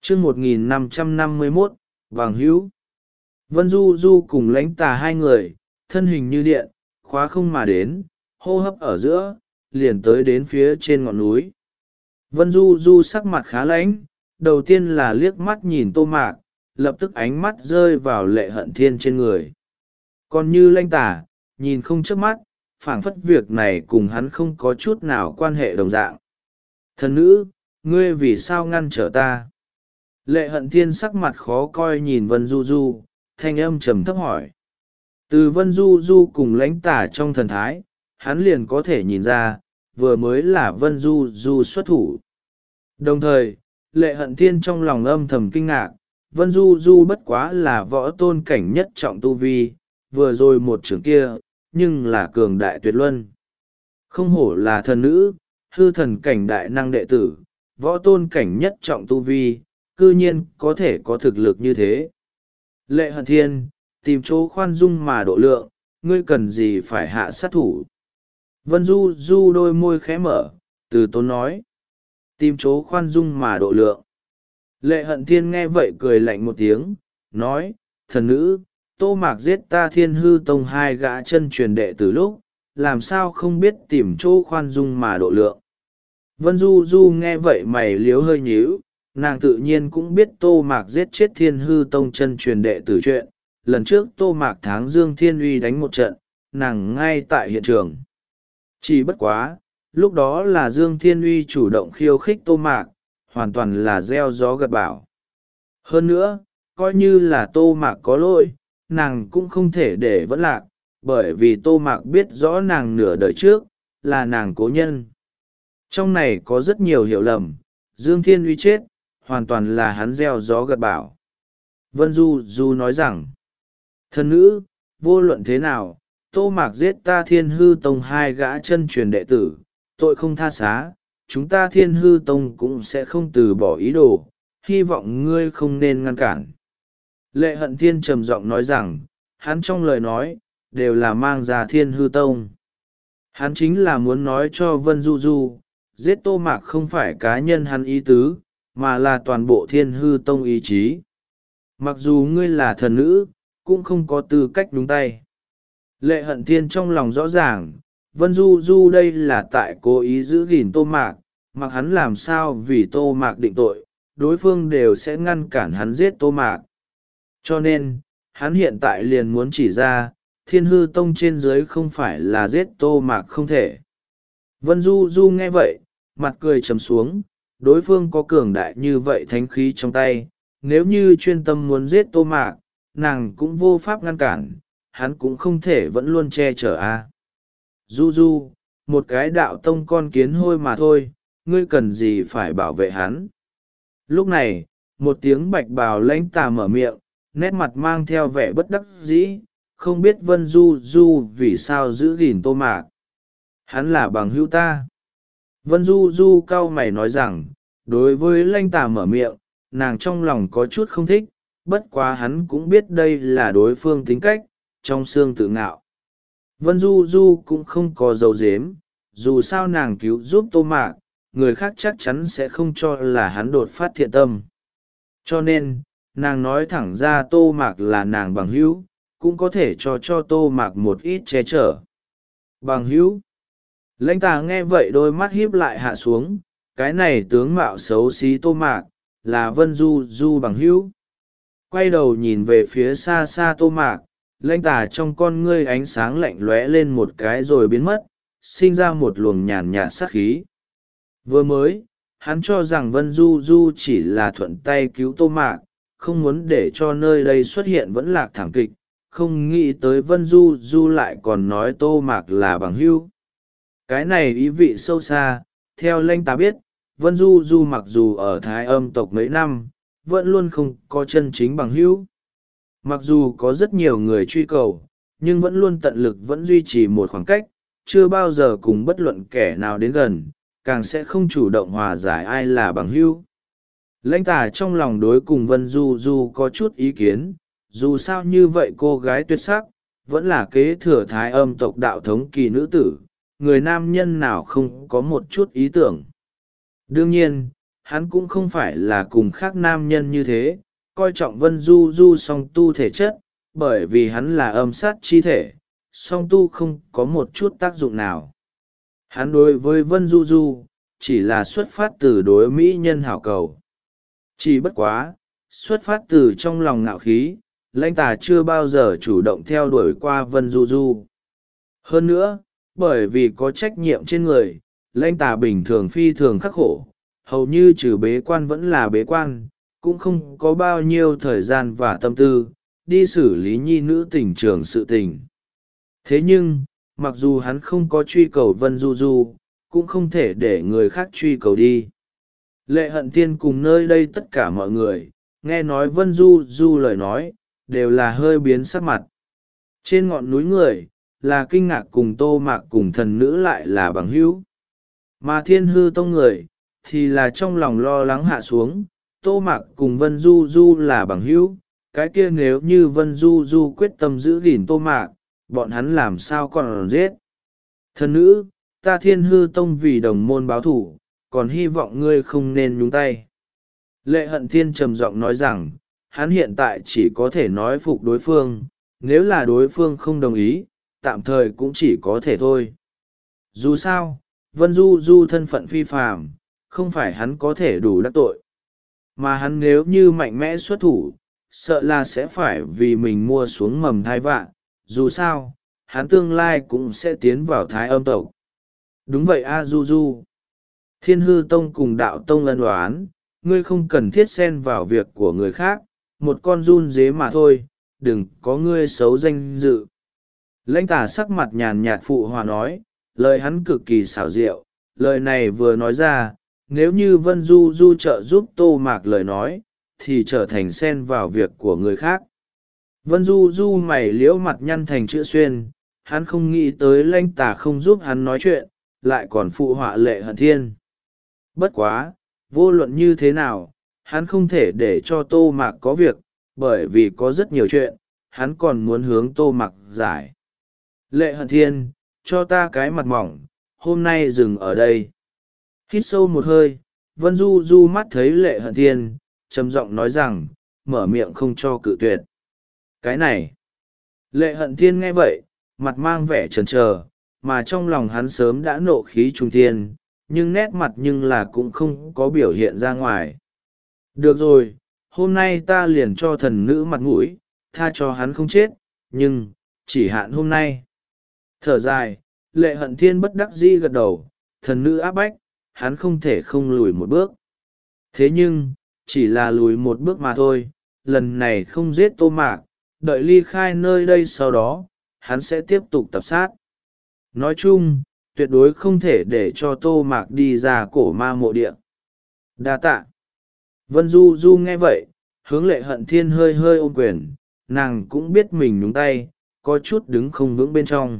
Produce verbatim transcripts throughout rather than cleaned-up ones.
chương một nghìn năm trăm năm mươi mốt, Vàng Hữu. Vân Du Du cùng Lãnh Tà hai người, thân hình như điện, khóa không mà đến, hô hấp ở giữa, liền tới đến phía trên ngọn núi. Vân Du Du sắc mặt khá lãnh, đầu tiên là liếc mắt nhìn Tô Mạc, lập tức ánh mắt rơi vào Lệ Hận Thiên trên người. Còn như Lãnh Tà, nhìn không chớp mắt, phảng phất việc này cùng hắn không có chút nào quan hệ đồng dạng. Thần nữ, ngươi vì sao ngăn trở ta? Lệ Hận Thiên sắc mặt khó coi nhìn Vân Du Du, thanh âm trầm thấp hỏi. Từ Vân Du Du cùng Lãnh Tà trong thần thái, hắn liền có thể nhìn ra, vừa mới là Vân Du Du xuất thủ. Đồng thời, Lệ Hận Thiên trong lòng âm thầm kinh ngạc, Vân Du Du bất quá là võ tôn cảnh nhất trọng tu vi, vừa rồi một trường kia, nhưng là cường đại tuyệt luân. Không hổ là thần nữ, hư thần cảnh đại năng đệ tử, võ tôn cảnh nhất trọng tu vi, cư nhiên có thể có thực lực như thế. Lệ Hận Thiên, tìm chỗ khoan dung mà độ lượng, ngươi cần gì phải hạ sát thủ? Vân Du Du đôi môi khẽ mở, từ tốn nói. Tìm chỗ khoan dung mà độ lượng. Lệ Hận Thiên nghe vậy cười lạnh một tiếng, nói, thần nữ, Tô Mạc giết ta Thiên Hư Tông hai gã chân truyền đệ từ lúc, làm sao không biết tìm chỗ khoan dung mà độ lượng. Vân Du Du nghe vậy mày liếu hơi nhíu, nàng tự nhiên cũng biết Tô Mạc giết chết Thiên Hư Tông chân truyền đệ tử chuyện. Lần trước Tô Mạc tháng Dương Thiên Uy đánh một trận, nàng ngay tại hiện trường. Chỉ bất quá, lúc đó là Dương Thiên Uy chủ động khiêu khích Tô Mạc, hoàn toàn là gieo gió gặt bão. Hơn nữa, coi như là Tô Mạc có lỗi, nàng cũng không thể để vẫn lạc, bởi vì Tô Mạc biết rõ nàng nửa đời trước, là nàng cố nhân. Trong này có rất nhiều hiểu lầm, Dương Thiên Uy chết, hoàn toàn là hắn gieo gió gặt bão. Vân Du Du nói rằng, thần nữ, vô luận thế nào, Tô Mạc giết ta Thiên Hư Tông hai gã chân truyền đệ tử, tội không tha xá, chúng ta Thiên Hư Tông cũng sẽ không từ bỏ ý đồ, hy vọng ngươi không nên ngăn cản. Lệ Hận Thiên trầm giọng nói rằng, hắn trong lời nói, đều là mang ra Thiên Hư Tông. Hắn chính là muốn nói cho Vân Du Du, giết Tô Mạc không phải cá nhân hắn ý tứ, mà là toàn bộ Thiên Hư Tông ý chí. Mặc dù ngươi là thần nữ, cũng không có tư cách đúng tay. Lệ Hận Thiên trong lòng rõ ràng, Vân Du Du đây là tại cố ý giữ gìn Tô Mạc, mặc hắn làm sao vì Tô Mạc định tội, đối phương đều sẽ ngăn cản hắn giết Tô Mạc. Cho nên, hắn hiện tại liền muốn chỉ ra, Thiên Hư Tông trên dưới không phải là giết Tô Mạc không thể. Vân Du Du nghe vậy, mặt cười trầm xuống, đối phương có cường đại như vậy thánh khí trong tay, nếu như chuyên tâm muốn giết Tô Mạc, nàng cũng vô pháp ngăn cản, hắn cũng không thể vẫn luôn che chở a. À. Du Du, một cái đạo tông con kiến hôi mà thôi, ngươi cần gì phải bảo vệ hắn. Lúc này, một tiếng bạch bào Lãnh Tà mở miệng, nét mặt mang theo vẻ bất đắc dĩ, không biết Vân Du Du vì sao giữ gìn Tô Mạc. Hắn là bằng hữu ta. Vân Du Du cau mày nói rằng, đối với Lãnh Tà mở miệng, nàng trong lòng có chút không thích, bất quá hắn cũng biết đây là đối phương tính cách, trong xương tự ngạo. Vân Du Du cũng không có dấu dếm, dù sao nàng cứu giúp Tô Mạc, người khác chắc chắn sẽ không cho là hắn đột phát thiện tâm. Cho nên, nàng nói thẳng ra Tô Mạc là nàng bằng hữu, cũng có thể cho cho Tô Mạc một ít che chở. Bằng hữu. Lãnh Tà nghe vậy đôi mắt híp lại hạ xuống, cái này tướng mạo xấu xí Tô Mạc, là Vân Du Du bằng hữu. Quay đầu nhìn về phía xa xa Tô Mạc, Lãnh Tà trong con ngươi ánh sáng lạnh lóe lên một cái rồi biến mất, sinh ra một luồng nhàn nhạt sát khí. Vừa mới, hắn cho rằng Vân Du Du chỉ là thuận tay cứu Tô Mạc, không muốn để cho nơi đây xuất hiện vẫn lạc thảm kịch, không nghĩ tới Vân Du Du lại còn nói Tô Mạc là bằng hữu. Cái này ý vị sâu xa, theo Lãnh Tà biết, Vân Du Du mặc dù ở Thái Âm tộc mấy năm, vẫn luôn không có chân chính bằng hữu. Mặc dù có rất nhiều người truy cầu, nhưng vẫn luôn tận lực vẫn duy trì một khoảng cách, chưa bao giờ cùng bất luận kẻ nào đến gần, càng sẽ không chủ động hòa giải ai là bằng hữu. Lãnh Tà trong lòng đối cùng Vân Du Du có chút ý kiến, dù sao như vậy cô gái tuyệt sắc, vẫn là kế thừa Thái Âm tộc đạo thống kỳ nữ tử, người nam nhân nào không có một chút ý tưởng. Đương nhiên, hắn cũng không phải là cùng khác nam nhân như thế coi trọng Vân Du Du song tu thể chất, bởi vì hắn là âm sát chi thể, song tu không có một chút tác dụng nào. Hắn đối với Vân Du Du chỉ là xuất phát từ đối mỹ nhân hảo cầu. Chỉ bất quá, xuất phát từ trong lòng ngạo khí, lãnh tà chưa bao giờ chủ động theo đuổi qua Vân Du Du. Hơn nữa, bởi vì có trách nhiệm trên người, lãnh tà bình thường phi thường khắc khổ, hầu như trừ bế quan vẫn là bế quan, cũng không có bao nhiêu thời gian và tâm tư đi xử lý nhi nữ tình trường sự tình. Thế nhưng, mặc dù hắn không có truy cầu Vân Du Du, cũng không thể để người khác truy cầu đi. Lệ Hận Thiên cùng nơi đây tất cả mọi người, nghe nói Vân Du Du lời nói, đều là hơi biến sắc mặt. Trên ngọn núi người, là kinh ngạc cùng Tô Mạc cùng thần nữ lại là bằng hữu. Mà Thiên Hư Tông người, thì là trong lòng lo lắng hạ xuống, Tô Mạc cùng Vân Du Du là bằng hữu, cái kia nếu như Vân Du Du quyết tâm giữ gìn Tô Mạc, bọn hắn làm sao còn giết. Thần nữ, ta Thiên Hư Tông vì đồng môn báo thủ, còn hy vọng ngươi không nên nhúng tay. Lệ Hận Thiên trầm giọng nói rằng, hắn hiện tại chỉ có thể nói phục đối phương, nếu là đối phương không đồng ý, tạm thời cũng chỉ có thể thôi. Dù sao, Vân Du Du thân phận phi phàm, không phải hắn có thể đủ đắc tội. Mà hắn nếu như mạnh mẽ xuất thủ, sợ là sẽ phải vì mình mua xuống mầm thai vạ, dù sao, hắn tương lai cũng sẽ tiến vào thái âm tộc. Đúng vậy a Du Du. Thiên Hư Tông cùng Đạo Tông ân oán, ngươi không cần thiết xen vào việc của người khác, một con run dế mà thôi, đừng có ngươi xấu danh dự. Lãnh tà sắc mặt nhàn nhạt phụ hòa nói, lời hắn cực kỳ xảo diệu, lời này vừa nói ra, nếu như Vân Du Du trợ giúp Tô Mạc lời nói, thì trở thành xen vào việc của người khác. Vân Du Du mày liễu mặt nhăn thành chữ xuyên, hắn không nghĩ tới lãnh tà không giúp hắn nói chuyện, lại còn phụ họa Lệ Hận Thiên. Bất quá, vô luận như thế nào, hắn không thể để cho Tô Mạc có việc, bởi vì có rất nhiều chuyện, hắn còn muốn hướng Tô Mạc giải. Lệ Hận Thiên, cho ta cái mặt mỏng, hôm nay dừng ở đây. Hít sâu một hơi, Vân Du Du mắt thấy Lệ Hận Thiên, trầm giọng nói rằng, mở miệng không cho cự tuyệt. Cái này, Lệ Hận Thiên nghe vậy, mặt mang vẻ chần chờ, mà trong lòng hắn sớm đã nộ khí trung thiên, nhưng nét mặt nhưng là cũng không có biểu hiện ra ngoài. Được rồi, hôm nay ta liền cho thần nữ mặt mũi, tha cho hắn không chết, nhưng, chỉ hạn hôm nay. Thở dài, Lệ Hận Thiên bất đắc dĩ gật đầu, thần nữ áp bách, hắn không thể không lùi một bước. Thế nhưng, chỉ là lùi một bước mà thôi, lần này không giết Tô Mạc, đợi ly khai nơi đây sau đó, hắn sẽ tiếp tục tập sát. Nói chung, tuyệt đối không thể để cho Tô Mạc đi ra cổ ma mộ địa. Đa tạ. Vân Du Du nghe vậy, hướng Lệ Hận Thiên hơi hơi ôm quyền, nàng cũng biết mình nhúng tay, có chút đứng không vững bên trong.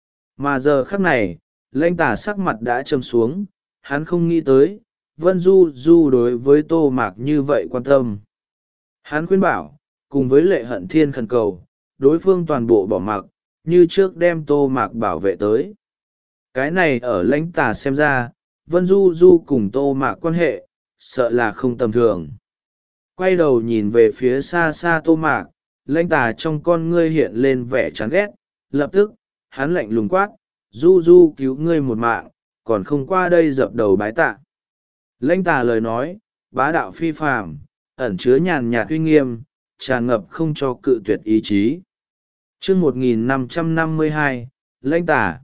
Mà giờ khắc này, lãnh tà sắc mặt đã trầm xuống, hắn không nghĩ tới, Vân Du Du đối với Tô Mạc như vậy quan tâm. Hắn khuyên bảo, cùng với Lệ Hận Thiên khẩn cầu, đối phương toàn bộ bỏ mặc, như trước đem Tô Mạc bảo vệ tới. Cái này ở lãnh tà xem ra, Vân Du Du cùng Tô Mạc quan hệ, sợ là không tầm thường. Quay đầu nhìn về phía xa xa Tô Mạc, lãnh tà trong con ngươi hiện lên vẻ chán ghét, lập tức, hắn lạnh lùng quát, Du Du cứu ngươi một mạng, còn không qua đây dập đầu bái tạ. Lãnh tà lời nói, bá đạo phi phàm, ẩn chứa nhàn nhạt uy nghiêm, tràn ngập không cho cự tuyệt ý chí. Chương một nghìn năm trăm năm mươi hai, lãnh tà.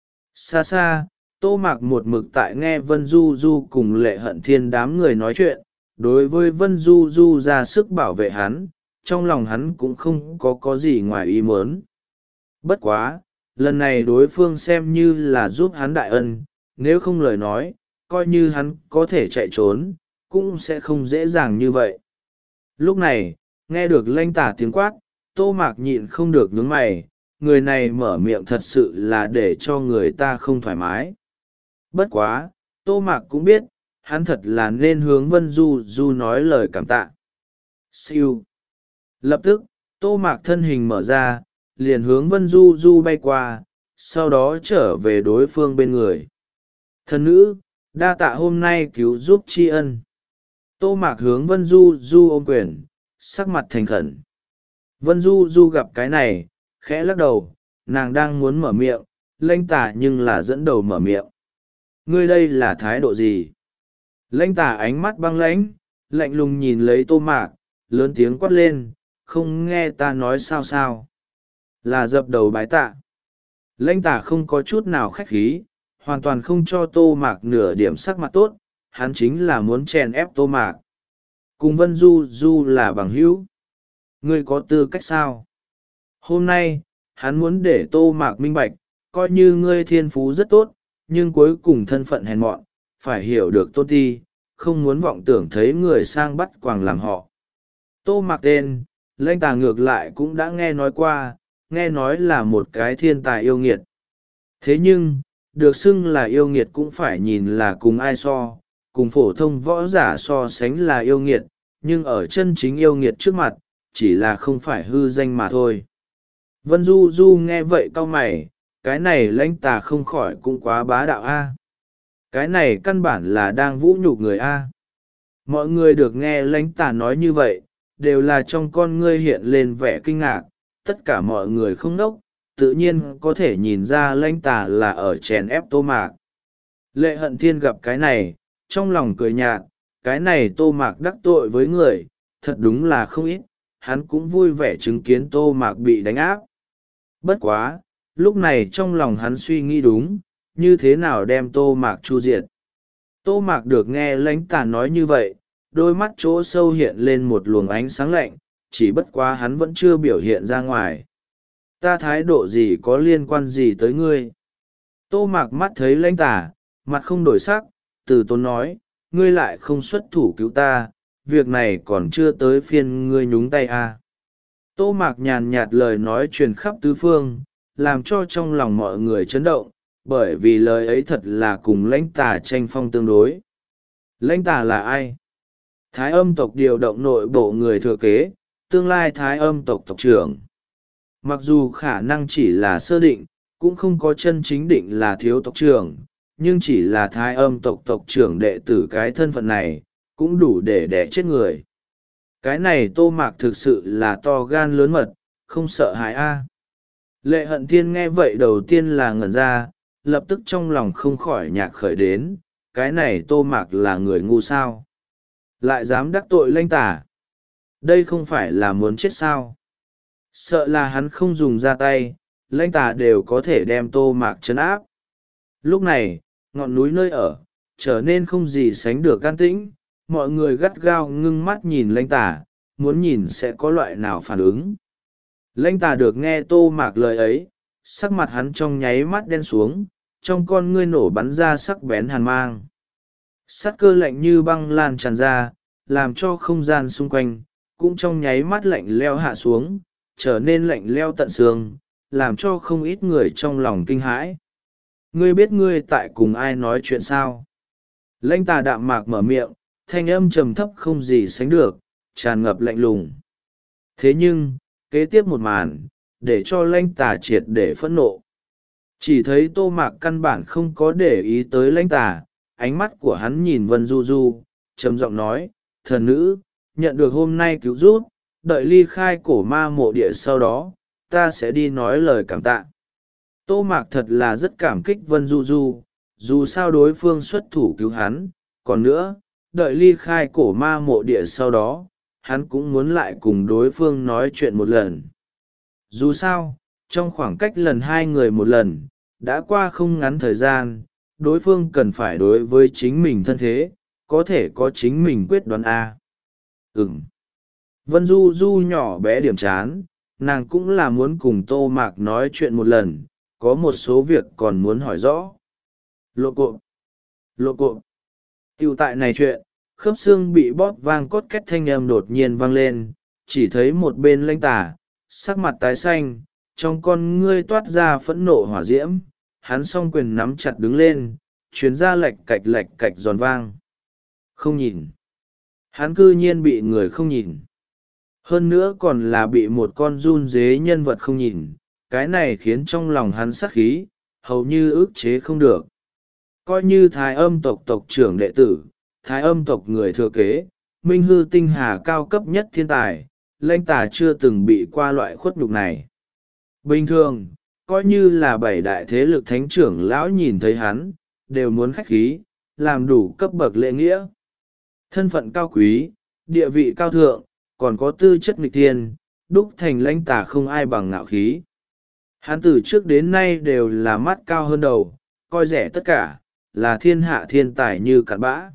Xa xa, Tô Mạc một mực tại nghe Vân Du Du cùng Lệ Hận Thiên đám người nói chuyện, đối với Vân Du Du ra sức bảo vệ hắn, trong lòng hắn cũng không có có gì ngoài ý muốn. Bất quá, lần này đối phương xem như là giúp hắn đại ân, nếu không lời nói, coi như hắn có thể chạy trốn, cũng sẽ không dễ dàng như vậy. Lúc này, nghe được lãnh tà tiếng quát, Tô Mạc nhịn không được nhướng mày, người này mở miệng thật sự là để cho người ta không thoải mái. Bất quá, Tô Mạc cũng biết, hắn thật là nên hướng Vân Du Du nói lời cảm tạ. Siêu. Lập tức, Tô Mạc thân hình mở ra, liền hướng Vân Du Du bay qua, sau đó trở về đối phương bên người. Thần nữ, đa tạ hôm nay cứu giúp tri ân. Tô Mạc hướng Vân Du Du ôm quyền, sắc mặt thành khẩn. Vân Du Du gặp cái này, khẽ lắc đầu, nàng đang muốn mở miệng, lãnh tà nhưng là dẫn đầu mở miệng. Ngươi đây là thái độ gì? Lãnh tà ánh mắt băng lãnh, lạnh lùng nhìn lấy Tô Mạc, lớn tiếng quát lên, không nghe ta nói sao sao? Là dập đầu bái tạ. Lãnh tà không có chút nào khách khí, hoàn toàn không cho Tô Mạc nửa điểm sắc mặt tốt, hắn chính là muốn chèn ép Tô Mạc. Cùng Vân Du Du là bằng hữu. Ngươi có tư cách sao? Hôm nay, hắn muốn để Tô Mạc minh bạch, coi như ngươi thiên phú rất tốt, nhưng cuối cùng thân phận hèn mọn, phải hiểu được tôn ti, không muốn vọng tưởng thấy người sang bắt quàng làm họ. Tô Mạc tên, lãnh tà ngược lại cũng đã nghe nói qua, nghe nói là một cái thiên tài yêu nghiệt. Thế nhưng, được xưng là yêu nghiệt cũng phải nhìn là cùng ai so, cùng phổ thông võ giả so sánh là yêu nghiệt, nhưng ở chân chính yêu nghiệt trước mặt, chỉ là không phải hư danh mà thôi. Vân Du Du nghe vậy cau mày, cái này lãnh tà không khỏi cũng quá bá đạo a. Cái này căn bản là đang vũ nhục người a. Mọi người được nghe lãnh tà nói như vậy, đều là trong con ngươi hiện lên vẻ kinh ngạc, tất cả mọi người không nốc, tự nhiên có thể nhìn ra lãnh tà là ở chèn ép Tô Mạc. Lệ Hận Thiên gặp cái này, trong lòng cười nhạt, cái này Tô Mạc đắc tội với người, thật đúng là không ít, hắn cũng vui vẻ chứng kiến Tô Mạc bị đánh áp. Bất quá, lúc này trong lòng hắn suy nghĩ đúng, như thế nào đem Tô Mạc chu diệt. Tô Mạc được nghe lãnh tà nói như vậy, đôi mắt chỗ sâu hiện lên một luồng ánh sáng lạnh, chỉ bất quá hắn vẫn chưa biểu hiện ra ngoài. Ta thái độ gì có liên quan gì tới ngươi? Tô Mạc mắt thấy lãnh tà, mặt không đổi sắc, từ tốn nói, ngươi lại không xuất thủ cứu ta, việc này còn chưa tới phiên ngươi nhúng tay à. Tô Mạc nhàn nhạt lời nói truyền khắp tứ phương, làm cho trong lòng mọi người chấn động, bởi vì lời ấy thật là cùng lãnh tà tranh phong tương đối. Lãnh tà là ai? Thái âm tộc điều động nội bộ người thừa kế, tương lai thái âm tộc tộc trưởng. Mặc dù khả năng chỉ là sơ định, cũng không có chân chính định là thiếu tộc trưởng, nhưng chỉ là thái âm tộc tộc trưởng đệ tử cái thân phận này, cũng đủ để đẻ chết người. Cái này Tô Mạc thực sự là to gan lớn mật, không sợ hãi a. Lệ Hận Thiên nghe vậy đầu tiên là ngẩn ra, lập tức trong lòng không khỏi nhạc khởi đến, cái này Tô Mạc là người ngu sao? Lại dám đắc tội lãnh tà. Đây không phải là muốn chết sao? Sợ là hắn không dùng ra tay, lãnh tà đều có thể đem Tô Mạc trấn áp. Lúc này, ngọn núi nơi ở, trở nên không gì sánh được can tĩnh, mọi người gắt gao ngưng mắt nhìn lãnh tà, muốn nhìn sẽ có loại nào phản ứng. Lãnh tà được nghe Tô Mạc lời ấy, sắc mặt hắn trong nháy mắt đen xuống, trong con ngươi nổ bắn ra sắc bén hàn mang. Sát cơ lạnh như băng lan tràn ra, làm cho không gian xung quanh, cũng trong nháy mắt lạnh leo hạ xuống, trở nên lạnh leo tận xương, làm cho không ít người trong lòng kinh hãi. Ngươi biết ngươi tại cùng ai nói chuyện sao? Lãnh tà đạm mạc mở miệng, thanh âm trầm thấp không gì sánh được, tràn ngập lạnh lùng. Thế nhưng, kế tiếp một màn, để cho lãnh tà triệt để phẫn nộ. Chỉ thấy Tô Mạc căn bản không có để ý tới lãnh tà, ánh mắt của hắn nhìn Vân Du Du, trầm giọng nói, thần nữ, nhận được hôm nay cứu giúp, đợi ly khai cổ ma mộ địa sau đó, ta sẽ đi nói lời cảm tạ. Tô Mạc thật là rất cảm kích Vân Du Du, dù sao đối phương xuất thủ cứu hắn, còn nữa, đợi ly khai cổ ma mộ địa sau đó, hắn cũng muốn lại cùng đối phương nói chuyện một lần. Dù sao, trong khoảng cách lần hai người một lần, đã qua không ngắn thời gian, đối phương cần phải đối với chính mình thân thế, có thể có chính mình quyết đoán A. Ừm. Vân Du Du nhỏ bé điểm chán, nàng cũng là muốn cùng Tô Mạc nói chuyện một lần, có một số việc còn muốn hỏi rõ. Lộ cộm. Lộ cộm. Tiểu tại này chuyện, khớp xương bị bóp vang cốt két thanh âm đột nhiên vang lên, chỉ thấy một bên lãnh tà, sắc mặt tái xanh, trong con ngươi toát ra phẫn nộ hỏa diễm, hắn song quyền nắm chặt đứng lên, chuyến ra lệch cạch lệch cạch giòn vang. Không nhìn. Hắn cư nhiên bị người không nhìn. Hơn nữa còn là bị một con run dế nhân vật không nhìn, cái này khiến trong lòng hắn sát khí, hầu như ức chế không được. Coi như thái âm tộc tộc trưởng đệ tử, thái âm tộc người thừa kế, minh hư tinh hà cao cấp nhất thiên tài, lãnh tà chưa từng bị qua loại khuất nhục này. Bình thường, coi như là bảy đại thế lực thánh trưởng lão nhìn thấy hắn, đều muốn khách khí, làm đủ cấp bậc lễ nghĩa. Thân phận cao quý, địa vị cao thượng, còn có tư chất nghịch thiên, đúc thành lãnh tà không ai bằng ngạo khí. Hắn từ trước đến nay đều là mắt cao hơn đầu, coi rẻ tất cả, là thiên hạ thiên tài như cặn bã.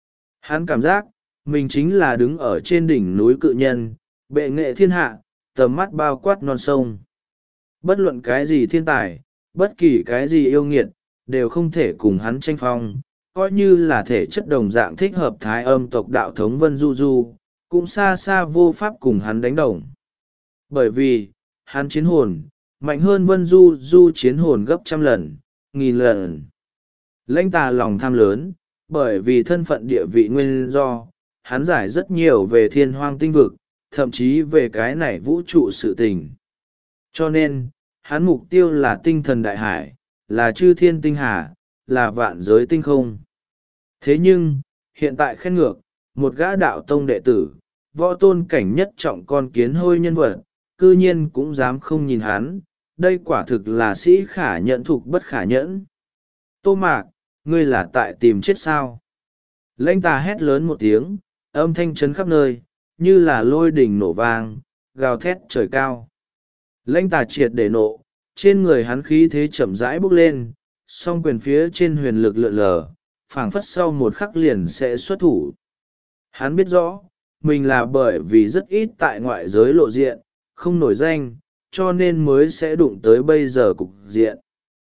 Hắn cảm giác, mình chính là đứng ở trên đỉnh núi cự nhân, bệ nghệ thiên hạ, tầm mắt bao quát non sông. Bất luận cái gì thiên tài, bất kỳ cái gì yêu nghiệt, đều không thể cùng hắn tranh phong, coi như là thể chất đồng dạng thích hợp thái âm tộc đạo thống Vân Du Du, cũng xa xa vô pháp cùng hắn đánh đồng. Bởi vì, hắn chiến hồn, mạnh hơn Vân Du Du chiến hồn gấp trăm lần, nghìn lần. Lãnh tà lòng tham lớn, bởi vì thân phận địa vị nguyên do, hắn giải rất nhiều về thiên hoang tinh vực, thậm chí về cái này vũ trụ sự tình. Cho nên, hắn mục tiêu là tinh thần đại hải, là chư thiên tinh hà, là vạn giới tinh không. Thế nhưng, hiện tại khen ngược, một gã đạo tông đệ tử, võ tôn cảnh nhất trọng con kiến hôi nhân vật, cư nhiên cũng dám không nhìn hắn, đây quả thực là sĩ khả nhẫn thục bất khả nhẫn. Tô Mạc, ngươi là tại tìm chết sao? Lãnh tà hét lớn một tiếng, âm thanh chấn khắp nơi, như là lôi đỉnh nổ vang, gào thét trời cao. Lãnh tà triệt để nộ, trên người hắn khí thế chậm rãi bốc lên, song quyền phía trên huyền lực lượn lờ, phảng phất sau một khắc liền sẽ xuất thủ. Hắn biết rõ, mình là bởi vì rất ít tại ngoại giới lộ diện, không nổi danh, cho nên mới sẽ đụng tới bây giờ cục diện.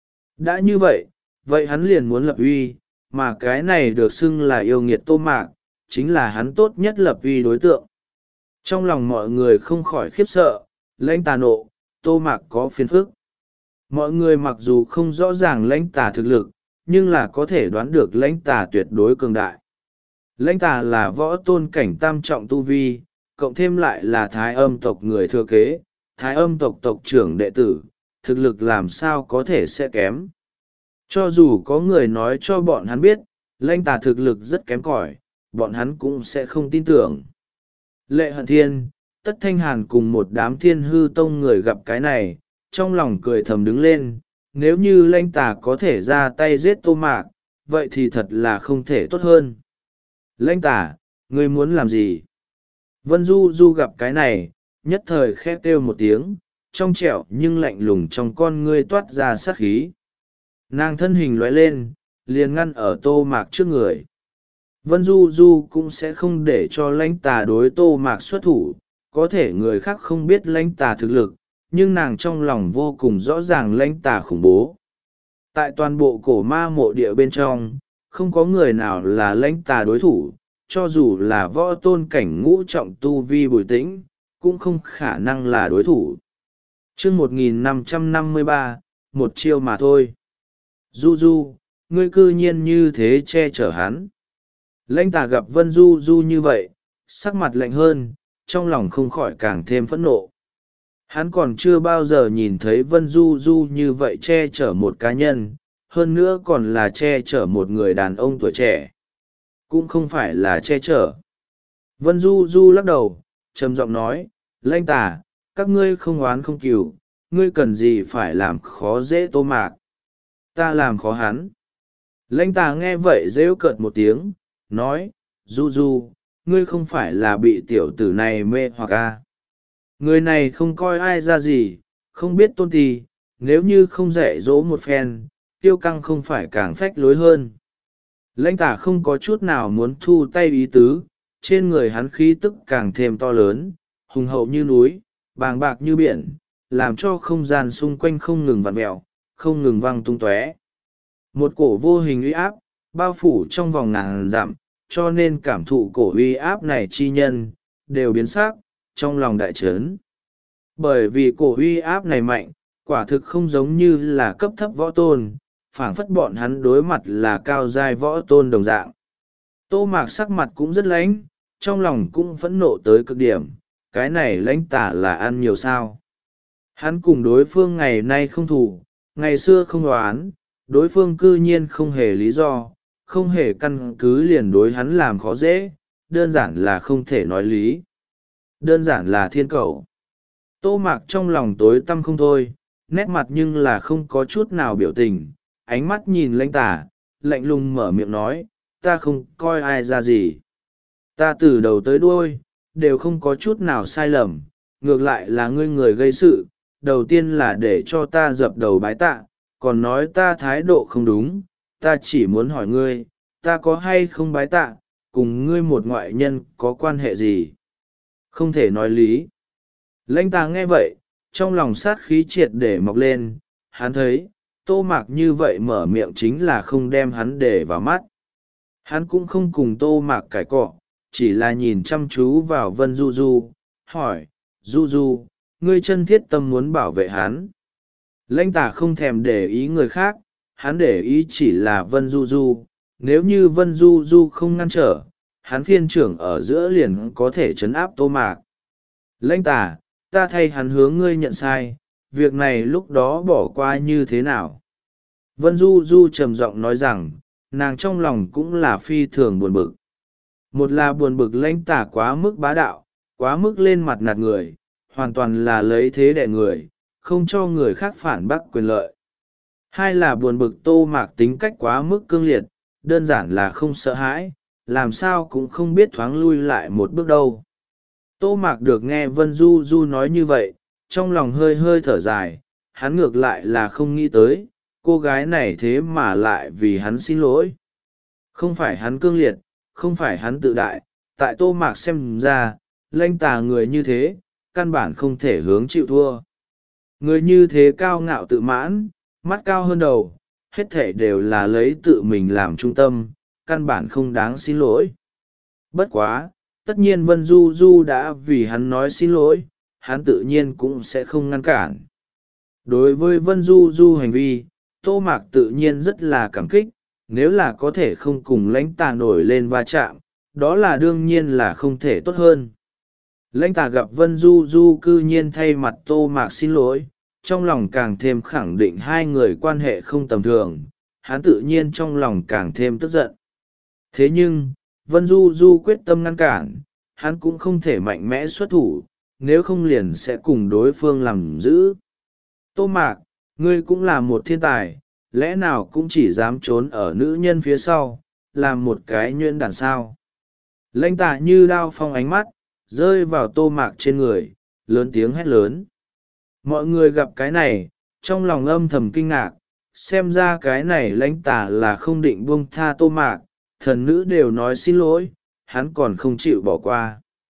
Đã như vậy, vậy hắn liền muốn lập uy, mà cái này được xưng là yêu nghiệt Tô Mạc, chính là hắn tốt nhất lập uy đối tượng. Trong lòng mọi người không khỏi khiếp sợ, lãnh tà nộ, Tô Mạc có phiền phức. Mọi người mặc dù không rõ ràng lãnh tà thực lực, nhưng là có thể đoán được lãnh tà tuyệt đối cường đại. Lãnh tà là võ tôn cảnh tam trọng tu vi, cộng thêm lại là thái âm tộc người thừa kế, thái âm tộc tộc trưởng đệ tử, thực lực làm sao có thể sẽ kém. Cho dù có người nói cho bọn hắn biết, lãnh tà thực lực rất kém cỏi, bọn hắn cũng sẽ không tin tưởng. Lệ Hận Thiên, Tất Thanh Hàn cùng một đám thiên hư tông người gặp cái này, trong lòng cười thầm đứng lên, nếu như lãnh tà có thể ra tay giết Tô Mạc, vậy thì thật là không thể tốt hơn. Lãnh tà, ngươi muốn làm gì? Vân Du Du gặp cái này, nhất thời khẽ kêu một tiếng, trong trẻo nhưng lạnh lùng trong con ngươi toát ra sát khí. Nàng thân hình lóe lên, liền ngăn ở Tô Mạc trước người. Vân Du Du cũng sẽ không để cho lãnh tà đối Tô Mạc xuất thủ, có thể người khác không biết lãnh tà thực lực, nhưng nàng trong lòng vô cùng rõ ràng lãnh tà khủng bố. Tại toàn bộ cổ ma mộ địa bên trong, không có người nào là lãnh tà đối thủ, cho dù là võ tôn cảnh ngũ trọng tu vi Bùi Tĩnh, cũng không khả năng là đối thủ. chương một nghìn năm trăm năm mươi ba, một chiêu mà thôi. Du Du, ngươi cư nhiên như thế che chở hắn. Lãnh tà gặp Vân Du Du như vậy, sắc mặt lạnh hơn, trong lòng không khỏi càng thêm phẫn nộ. Hắn còn chưa bao giờ nhìn thấy Vân Du Du như vậy che chở một cá nhân, hơn nữa còn là che chở một người đàn ông tuổi trẻ. Cũng không phải là che chở. Vân Du Du lắc đầu, trầm giọng nói, lãnh tà, các ngươi không oán không cừu, ngươi cần gì phải làm khó dễ Tô Mạc. Ta làm khó hắn. Lãnh tà nghe vậy rêu cợt một tiếng, nói, Du Du, ngươi không phải là bị tiểu tử này mê hoặc à. Người này không coi ai ra gì, không biết tôn ti, nếu như không dạy dỗ một phen, tiêu căng không phải càng phách lối hơn. Lãnh tà không có chút nào muốn thu tay ý tứ, trên người hắn khí tức càng thêm to lớn, hùng hậu như núi, bàng bạc như biển, làm cho không gian xung quanh không ngừng vặn vẹo, không ngừng văng tung tóe. Một cổ vô hình uy áp, bao phủ trong vòng ngàn dặm, cho nên cảm thụ cổ uy áp này chi nhân, đều biến sắc, trong lòng đại trấn. Bởi vì cổ uy áp này mạnh, quả thực không giống như là cấp thấp võ tôn, phảng phất bọn hắn đối mặt là cao giai võ tôn đồng dạng. Tô Mạc sắc mặt cũng rất lãnh, trong lòng cũng phẫn nộ tới cực điểm, cái này lãnh tả là ăn nhiều sao. Hắn cùng đối phương ngày nay không thù, ngày xưa không đoán, đối phương cư nhiên không hề lý do, không hề căn cứ liền đối hắn làm khó dễ, đơn giản là không thể nói lý. Đơn giản là thiên cầu. Tô Mạc trong lòng tối tăm không thôi, nét mặt nhưng là không có chút nào biểu tình, ánh mắt nhìn lãnh tả, lạnh lùng mở miệng nói, ta không coi ai ra gì. Ta từ đầu tới đuôi, đều không có chút nào sai lầm, ngược lại là ngươi người gây sự, đầu tiên là để cho ta dập đầu bái tạ, còn nói ta thái độ không đúng, ta chỉ muốn hỏi ngươi, ta có hay không bái tạ, cùng ngươi một ngoại nhân có quan hệ gì? Không thể nói lý. Lãnh tà nghe vậy, trong lòng sát khí triệt để mọc lên, hắn thấy, Tô Mạc như vậy mở miệng chính là không đem hắn để vào mắt. Hắn cũng không cùng Tô Mạc cãi cọ, chỉ là nhìn chăm chú vào Vân Du Du, hỏi, Du Du, ngươi chân thiết tâm muốn bảo vệ hắn. Lãnh tà không thèm để ý người khác, hắn để ý chỉ là Vân Du Du, nếu như Vân Du Du không ngăn trở, hắn phiên trưởng ở giữa liền có thể trấn áp Tô Mạc. Lãnh tà, ta thay hắn hướng ngươi nhận sai, việc này lúc đó bỏ qua như thế nào? Vân Du Du trầm giọng nói rằng, nàng trong lòng cũng là phi thường buồn bực. Một là buồn bực lãnh tà quá mức bá đạo, quá mức lên mặt nạt người, hoàn toàn là lấy thế đẻ người, không cho người khác phản bác quyền lợi. Hai là buồn bực Tô Mạc tính cách quá mức cương liệt, đơn giản là không sợ hãi, làm sao cũng không biết thoáng lui lại một bước đâu. Tô Mạc được nghe Vân Du Du nói như vậy, trong lòng hơi hơi thở dài, hắn ngược lại là không nghĩ tới, cô gái này thế mà lại vì hắn xin lỗi. Không phải hắn cương liệt, không phải hắn tự đại, tại Tô Mạc xem ra, lãnh tà người như thế, căn bản không thể hướng chịu thua. Người như thế cao ngạo tự mãn, mắt cao hơn đầu, hết thể đều là lấy tự mình làm trung tâm, căn bản không đáng xin lỗi. Bất quá, tất nhiên Vân Du Du đã vì hắn nói xin lỗi, hắn tự nhiên cũng sẽ không ngăn cản. Đối với Vân Du Du hành vi, Tô Mạc tự nhiên rất là cảm kích, nếu là có thể không cùng lãnh tà nổi lên va chạm, đó là đương nhiên là không thể tốt hơn. Lãnh tà gặp Vân Du Du cư nhiên thay mặt Tô Mạc xin lỗi, trong lòng càng thêm khẳng định hai người quan hệ không tầm thường, hắn tự nhiên trong lòng càng thêm tức giận. Thế nhưng, Vân Du Du quyết tâm ngăn cản, hắn cũng không thể mạnh mẽ xuất thủ, nếu không liền sẽ cùng đối phương làm giữ. Tô Mạc, ngươi cũng là một thiên tài, lẽ nào cũng chỉ dám trốn ở nữ nhân phía sau, làm một cái nhuyễn đàn sao. Lãnh tà như đao phong ánh mắt, rơi vào Tô Mạc trên người, lớn tiếng hét lớn. Mọi người gặp cái này, trong lòng âm thầm kinh ngạc, xem ra cái này lãnh tà là không định buông tha Tô Mạc, thần nữ đều nói xin lỗi, hắn còn không chịu bỏ qua.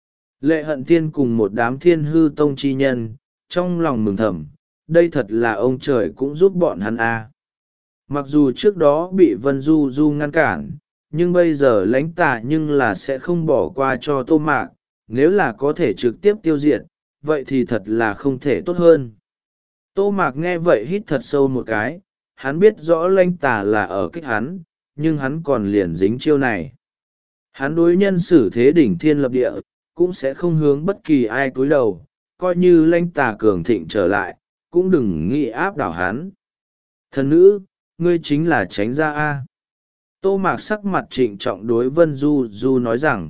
Lệ Hận Thiên cùng một đám thiên hư tông chi nhân, trong lòng mừng thầm, đây thật là ông trời cũng giúp bọn hắn a. À. Mặc dù trước đó bị Vân Du Du ngăn cản, nhưng bây giờ lãnh tà nhưng là sẽ không bỏ qua cho Tô Mạc, nếu là có thể trực tiếp tiêu diệt, vậy thì thật là không thể tốt hơn. Tô Mạc nghe vậy hít thật sâu một cái, hắn biết rõ lãnh tà là ở kích hắn, nhưng hắn còn liền dính chiêu này. Hắn đối nhân xử thế đỉnh thiên lập địa, cũng sẽ không hướng bất kỳ ai cúi đầu, coi như lãnh tà cường thịnh trở lại, cũng đừng nghĩ áp đảo hắn. Thần nữ, ngươi chính là tránh ra a. Tô Mạc sắc mặt trịnh trọng đối Vân Du Du nói rằng.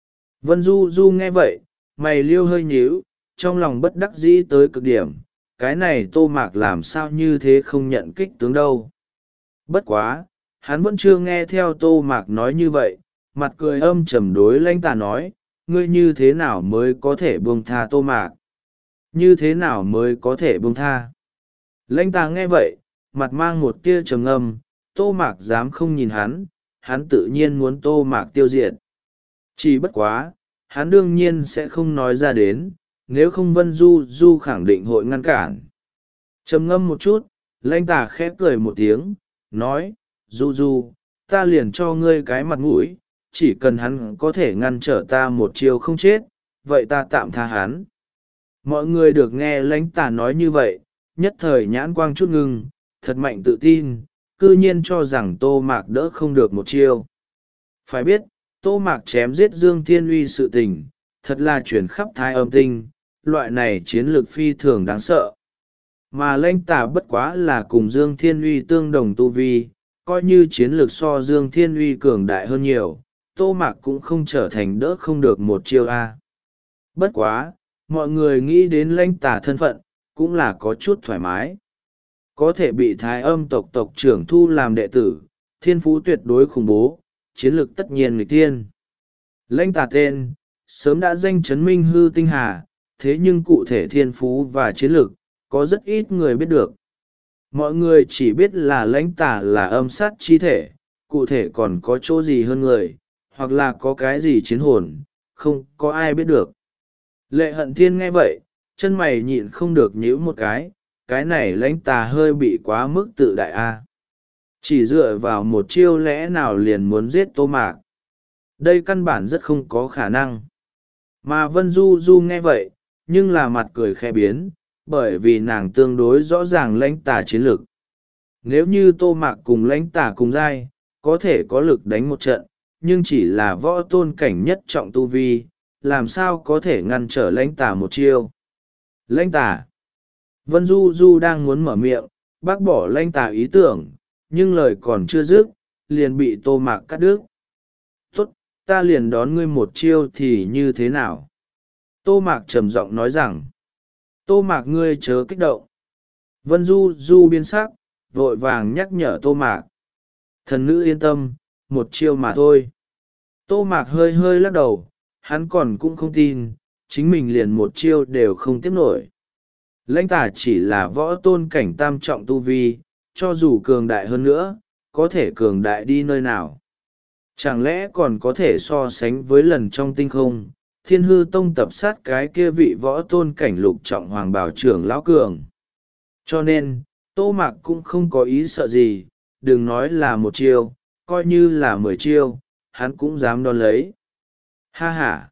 Vân Du Du nghe vậy, mày liêu hơi nhíu, trong lòng bất đắc dĩ tới cực điểm, cái này Tô Mạc làm sao như thế không nhận kích tướng đâu. Bất quá, hắn vẫn chưa nghe theo Tô Mạc nói như vậy, mặt cười âm trầm đối lãnh tà nói, ngươi như thế nào mới có thể buông tha Tô Mạc? Như thế nào mới có thể buông tha? Lãnh tà nghe vậy, mặt mang một tia trầm ngâm, Tô Mạc dám không nhìn hắn, hắn tự nhiên muốn Tô Mạc tiêu diệt. Chỉ bất quá, hắn đương nhiên sẽ không nói ra đến, nếu không Vân Du Du khẳng định hội ngăn cản. Trầm ngâm một chút, lãnh tà khẽ cười một tiếng, nói, Du Du, ta liền cho ngươi cái mặt mũi, chỉ cần hắn có thể ngăn trở ta một chiều không chết, vậy ta tạm tha hắn. Mọi người được nghe lãnh tà nói như vậy, nhất thời nhãn quang chút ngưng, thật mạnh tự tin, cư nhiên cho rằng Tô Mạc đỡ không được một chiêu. Phải biết, Tô Mạc chém giết Dương Thiên Uy sự tình, thật là chuyển khắp thái âm tinh, loại này chiến lược phi thường đáng sợ. Mà lãnh tà bất quá là cùng Dương Thiên Uy tương đồng tu vi, coi như chiến lược so Dương Thiên Uy cường đại hơn nhiều, tô mạc cũng không trở thành đỡ không được một chiêu a. Bất quá mọi người nghĩ đến lãnh tà thân phận cũng là có chút thoải mái. Có thể bị thái âm tộc tộc trưởng thu làm đệ tử, thiên phú tuyệt đối khủng bố, chiến lược tất nhiên nghịch thiên. Lãnh tà tên sớm đã danh chấn minh hư tinh hà, thế nhưng cụ thể thiên phú và chiến lược có rất ít người biết được. Mọi người chỉ biết là lãnh tà là âm sát chi thể, cụ thể còn có chỗ gì hơn người, hoặc là có cái gì chiến hồn, không có ai biết được. Lệ Hận Thiên nghe vậy, chân mày nhịn không được nhíu một cái, cái này lãnh tà hơi bị quá mức tự đại a. Chỉ dựa vào một chiêu lẽ nào liền muốn giết Tô Mạc. Đây căn bản rất không có khả năng. Mà Vân Du Du nghe vậy, nhưng là mặt cười khẽ biến, bởi vì nàng tương đối rõ ràng lãnh tà chiến lực. Nếu như Tô Mạc cùng lãnh tà cùng giai, có thể có lực đánh một trận, nhưng chỉ là võ tôn cảnh nhất trọng tu vi, làm sao có thể ngăn trở lãnh tà một chiêu. Lãnh tà. Vân Du Du đang muốn mở miệng, bác bỏ lãnh tà ý tưởng, nhưng lời còn chưa dứt, liền bị Tô Mạc cắt đứt. Tốt, ta liền đón ngươi một chiêu thì như thế nào? Tô Mạc trầm giọng nói rằng, Tô Mạc ngươi chớ kích động. Vân Du Du biến sắc, vội vàng nhắc nhở Tô Mạc. Thần nữ yên tâm, một chiêu mà thôi. Tô Mạc hơi hơi lắc đầu, hắn còn cũng không tin, chính mình liền một chiêu đều không tiếp nổi. Lãnh tà chỉ là võ tôn cảnh tam trọng tu vi, cho dù cường đại hơn nữa, có thể cường đại đi nơi nào. Chẳng lẽ còn có thể so sánh với lần trong tinh không, Thiên Hư Tông tập sát cái kia vị võ tôn cảnh lục trọng hoàng bảo trưởng lão cường. Cho nên, Tô Mạc cũng không có ý sợ gì, đừng nói là một chiêu, coi như là mười chiêu, hắn cũng dám đón lấy. Ha ha!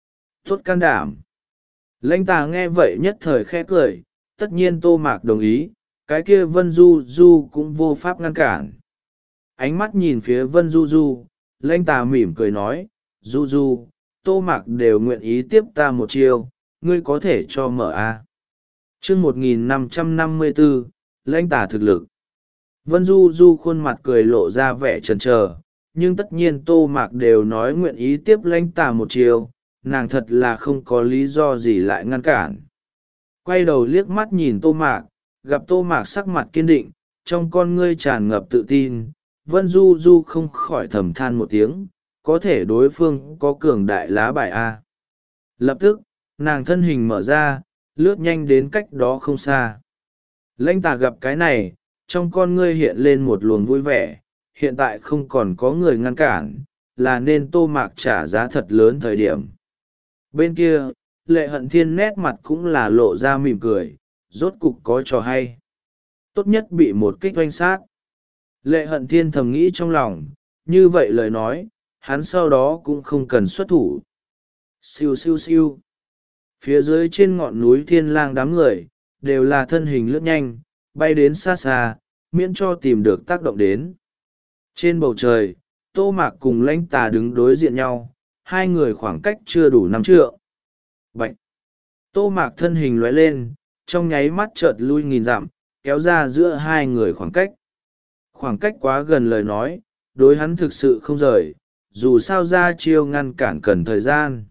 Tốt can đảm! Lãnh tà nghe vậy nhất thời khẽ cười, tất nhiên Tô Mạc đồng ý, cái kia Vân Du Du cũng vô pháp ngăn cản. Ánh mắt nhìn phía Vân Du Du, lãnh tà mỉm cười nói, Du Du, Tô Mạc đều nguyện ý tiếp ta một chiêu, ngươi có thể cho mở a. Chương một nghìn năm trăm năm mươi bốn, lãnh tà thực lực. Vân Du Du khuôn mặt cười lộ ra vẻ chần chờ, nhưng tất nhiên Tô Mạc đều nói nguyện ý tiếp lãnh tà một chiêu, nàng thật là không có lý do gì lại ngăn cản. Quay đầu liếc mắt nhìn Tô Mạc, gặp Tô Mạc sắc mặt kiên định, trong con ngươi tràn ngập tự tin, Vân Du Du không khỏi thầm than một tiếng, có thể đối phương có cường đại lá bài A. Lập tức, nàng thân hình mở ra, lướt nhanh đến cách đó không xa. Lãnh tà gặp cái này, trong con ngươi hiện lên một luồng vui vẻ, hiện tại không còn có người ngăn cản, là nên Tô Mạc trả giá thật lớn thời điểm. Bên kia, Lệ Hận Thiên nét mặt cũng là lộ ra mỉm cười, rốt cục có trò hay. Tốt nhất bị một kích oanh sát. Lệ Hận Thiên thầm nghĩ trong lòng, như vậy lời nói, hắn sau đó cũng không cần xuất thủ. Siêu siêu siêu. Phía dưới trên ngọn núi Thiên Lang đám người, đều là thân hình lướt nhanh, bay đến xa xa, miễn cho tìm được tác động đến. Trên bầu trời, Tô Mạc cùng lãnh tà đứng đối diện nhau, hai người khoảng cách chưa đủ năm trượng. Bạch! Tô Mạc thân hình lóe lên, trong nháy mắt chợt lui nghìn dặm, kéo ra giữa hai người khoảng cách. Khoảng cách quá gần lời nói, đối hắn thực sự không rời, dù sao ra chiêu ngăn cản cần thời gian.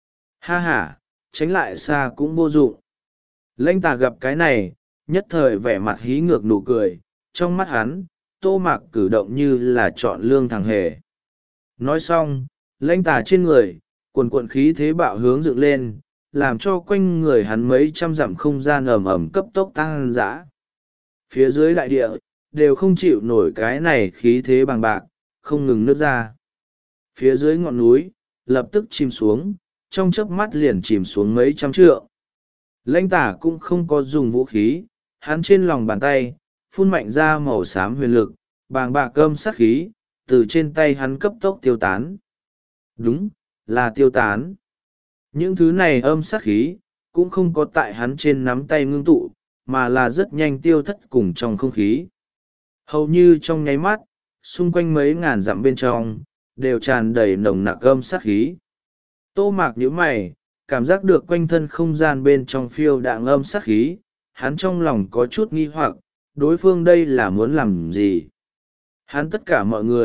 Ha ha, tránh lại xa cũng vô dụng. Lãnh tà gặp cái này, nhất thời vẻ mặt hí ngược nụ cười, trong mắt hắn, Tô Mạc cử động như là chọn lương thằng hề. Nói xong, lãnh tà trên người, quần quận khí thế bạo hướng dựng lên, làm cho quanh người hắn mấy trăm dặm không gian ẩm ẩm cấp tốc tăng dã. Phía dưới đại địa, đều không chịu nổi cái này khí thế bằng bạc, không ngừng nứt ra. Phía dưới ngọn núi, lập tức chìm xuống, trong chớp mắt liền chìm xuống mấy trăm trượng. Lãnh tả cũng không có dùng vũ khí, hắn trên lòng bàn tay, phun mạnh ra màu xám huyền lực, bàng bạc cơm sát khí, từ trên tay hắn cấp tốc tiêu tán. Đúng, là tiêu tán. Những thứ này âm sát khí, cũng không có tại hắn trên nắm tay ngưng tụ, mà là rất nhanh tiêu thất cùng trong không khí. Hầu như trong nháy mắt, xung quanh mấy ngàn dặm bên trong, đều tràn đầy nồng nặc âm sát khí. Tô Mạc nhíu mày, cảm giác được quanh thân không gian bên trong phiêu đạng âm sát khí, hắn trong lòng có chút nghi hoặc, đối phương đây là muốn làm gì? Hắn tất cả mọi người,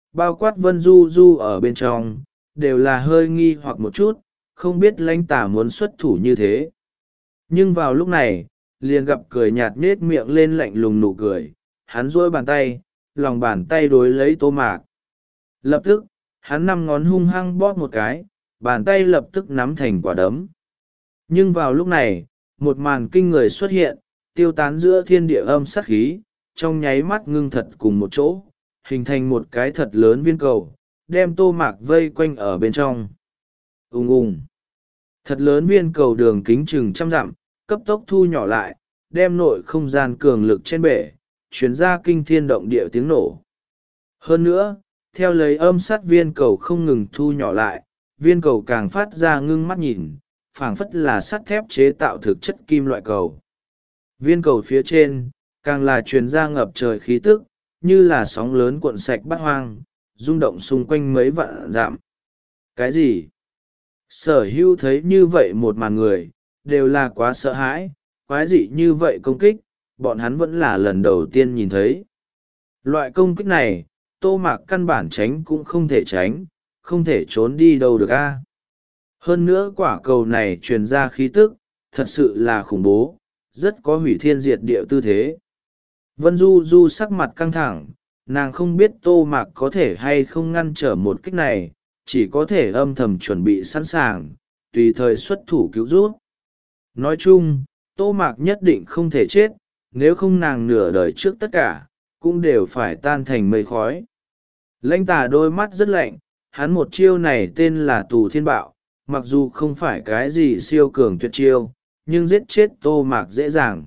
bao quát Vân Du Du ở bên trong, đều là hơi nghi hoặc một chút, không biết lãnh tà muốn xuất thủ như thế. Nhưng vào lúc này, liền gặp cười nhạt nết miệng lên lạnh lùng nụ cười, hắn duỗi bàn tay, lòng bàn tay đối lấy Tô Mạc. Lập tức, hắn năm ngón hung hăng bóp một cái, bàn tay lập tức nắm thành quả đấm. Nhưng vào lúc này, một màn kinh người xuất hiện, tiêu tán giữa thiên địa âm sát khí, trong nháy mắt ngưng thật cùng một chỗ, hình thành một cái thật lớn viên cầu, đem Tô Mạc vây quanh ở bên trong. Ùng ùng. Thật lớn viên cầu đường kính chừng trăm dặm, cấp tốc thu nhỏ lại, đem nội không gian cường lực trên bể, chuyển ra kinh thiên động địa tiếng nổ. Hơn nữa, theo lấy âm sát viên cầu không ngừng thu nhỏ lại, viên cầu càng phát ra ngưng mắt nhìn, phảng phất là sắt thép chế tạo thực chất kim loại cầu. Viên cầu phía trên, càng là truyền ra ngập trời khí tức, như là sóng lớn cuộn sạch bát hoang, rung động xung quanh mấy vạn dặm. Cái gì? Sở hữu thấy như vậy một màn người, đều là quá sợ hãi, quái dị như vậy công kích, bọn hắn vẫn là lần đầu tiên nhìn thấy. Loại công kích này, Tô Mạc căn bản tránh cũng không thể tránh, không thể trốn đi đâu được a. Hơn nữa quả cầu này truyền ra khí tức, thật sự là khủng bố, rất có hủy thiên diệt địa tư thế. Vân Du Du sắc mặt căng thẳng, nàng không biết Tô Mạc có thể hay không ngăn trở một kích này, chỉ có thể âm thầm chuẩn bị sẵn sàng, tùy thời xuất thủ cứu rút. Nói chung, Tô Mạc nhất định không thể chết, nếu không nàng nửa đời trước tất cả, cũng đều phải tan thành mây khói. Lãnh Tà đôi mắt rất lạnh, hắn một chiêu này tên là Tù Thiên Bạo, mặc dù không phải cái gì siêu cường tuyệt chiêu, nhưng giết chết Tô Mạc dễ dàng.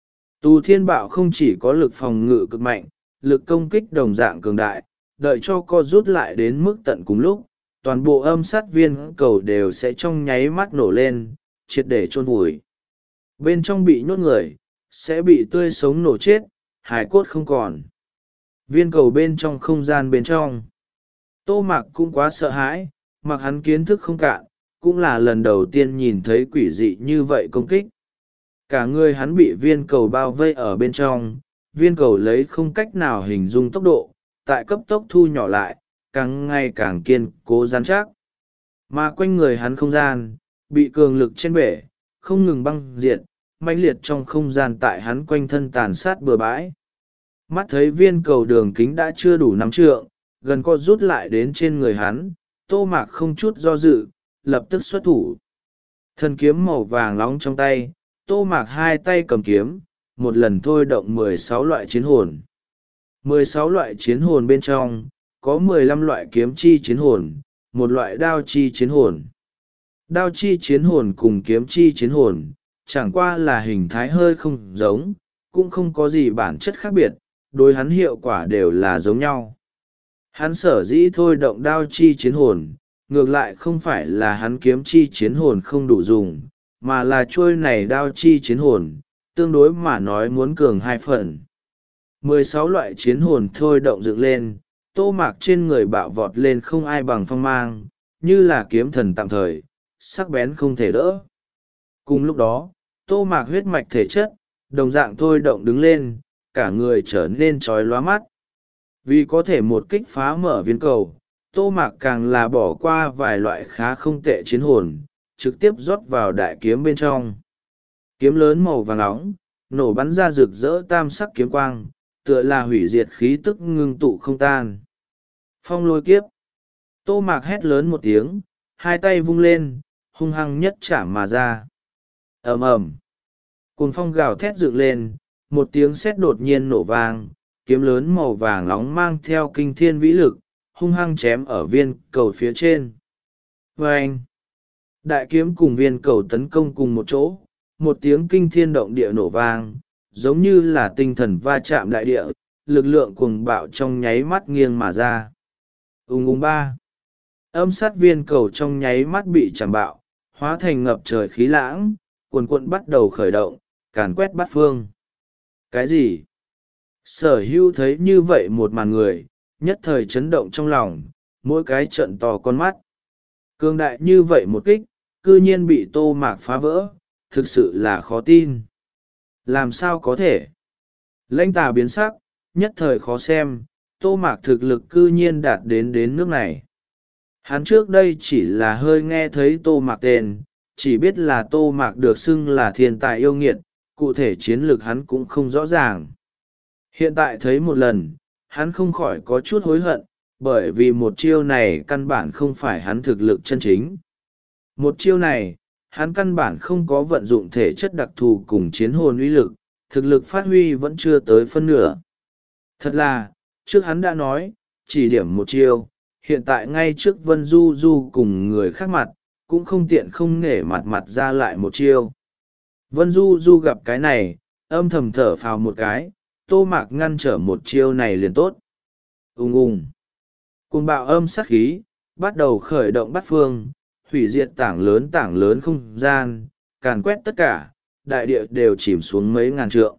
Tù Thiên Bạo không chỉ có lực phòng ngự cực mạnh, lực công kích đồng dạng cường đại, đợi cho co rút lại đến mức tận cùng lúc, toàn bộ âm sát viên cầu đều sẽ trong nháy mắt nổ lên, triệt để chôn vùi. Bên trong bị nhốt người, sẽ bị tươi sống nổ chết, hải cốt không còn. Viên cầu bên trong không gian bên trong. Tô Mạc cũng quá sợ hãi, mặc hắn kiến thức không cạn, cũng là lần đầu tiên nhìn thấy quỷ dị như vậy công kích. Cả người hắn bị viên cầu bao vây ở bên trong, viên cầu lấy không cách nào hình dung tốc độ, tại cấp tốc thu nhỏ lại, càng ngày càng kiên cố rắn chắc. Mà quanh người hắn không gian, bị cường lực trên bể, không ngừng băng diện, mãnh liệt trong không gian tại hắn quanh thân tàn sát bừa bãi. Mắt thấy viên cầu đường kính đã chưa đủ năm trượng, gần co rút lại đến trên người hắn, Tô Mạc không chút do dự, lập tức xuất thủ. Thần kiếm màu vàng nóng trong tay, Tô Mạc hai tay cầm kiếm, một lần thôi động mười sáu loại chiến hồn. mười sáu loại chiến hồn bên trong, có mười lăm loại kiếm chi chiến hồn, một loại đao chi chiến hồn. Đao chi chiến hồn cùng kiếm chi chiến hồn, chẳng qua là hình thái hơi không giống, cũng không có gì bản chất khác biệt, đối hắn hiệu quả đều là giống nhau. Hắn sở dĩ thôi động đao chi chiến hồn, ngược lại không phải là hắn kiếm chi chiến hồn không đủ dùng, mà là trôi này đao chi chiến hồn, tương đối mà nói muốn cường hai phần. mười sáu loại chiến hồn thôi động dựng lên, Tô Mạc trên người bạo vọt lên không ai bằng phong mang, như là kiếm thần tạm thời, sắc bén không thể đỡ. Cùng lúc đó, Tô Mạc huyết mạch thể chất, đồng dạng thôi động đứng lên, cả người trở nên trói lóa mắt. Vì có thể một kích phá mở viên cầu, Tô Mạc càng là bỏ qua vài loại khá không tệ chiến hồn, trực tiếp rót vào đại kiếm bên trong. Kiếm lớn màu vàng nóng, nổ bắn ra rực rỡ tam sắc kiếm quang, tựa là hủy diệt khí tức ngưng tụ không tan. Phong lôi kiếp. Tô Mạc hét lớn một tiếng, hai tay vung lên, hung hăng nhất chạm mà ra. Ầm ầm. Cuồng phong gào thét dựng lên, một tiếng sét đột nhiên nổ vang, kiếm lớn màu vàng nóng mang theo kinh thiên vĩ lực, hung hăng chém ở viên cầu phía trên. Vâng! Đại kiếm cùng viên cầu tấn công cùng một chỗ, một tiếng kinh thiên động địa nổ vang, giống như là tinh thần va chạm đại địa, lực lượng cuồng bạo trong nháy mắt nghiêng mà ra. Ung ung ba! Âm sát viên cầu trong nháy mắt bị chạm bạo, hóa thành ngập trời khí lãng, cuồn cuộn bắt đầu khởi động, càn quét bát phương. Cái gì? Sở hữu thấy như vậy một màn người, nhất thời chấn động trong lòng, mỗi cái trận to con mắt. Cương đại như vậy một kích, cư nhiên bị Tô Mạc phá vỡ, thực sự là khó tin. Làm sao có thể? Lãnh Tà biến sắc, nhất thời khó xem, Tô Mạc thực lực cư nhiên đạt đến đến nước này. Hắn trước đây chỉ là hơi nghe thấy Tô Mạc tên, chỉ biết là Tô Mạc được xưng là thiên tài yêu nghiệt, cụ thể chiến lược hắn cũng không rõ ràng. Hiện tại thấy một lần, hắn không khỏi có chút hối hận, bởi vì một chiêu này căn bản không phải hắn thực lực chân chính. Một chiêu này, hắn căn bản không có vận dụng thể chất đặc thù cùng chiến hồn uy lực, thực lực phát huy vẫn chưa tới phân nửa. Thật là, trước hắn đã nói, chỉ điểm một chiêu, hiện tại ngay trước Vân Du Du cùng người khác mặt, cũng không tiện không nể mặt mặt ra lại một chiêu. Vân Du Du gặp cái này, âm thầm thở phào một cái, Tô Mạc ngăn trở một chiêu này liền tốt. Ung ung. Cuồng bạo âm sát khí, bắt đầu khởi động bắt phương, hủy diệt tảng lớn tảng lớn không gian, càn quét tất cả, đại địa đều chìm xuống mấy ngàn trượng.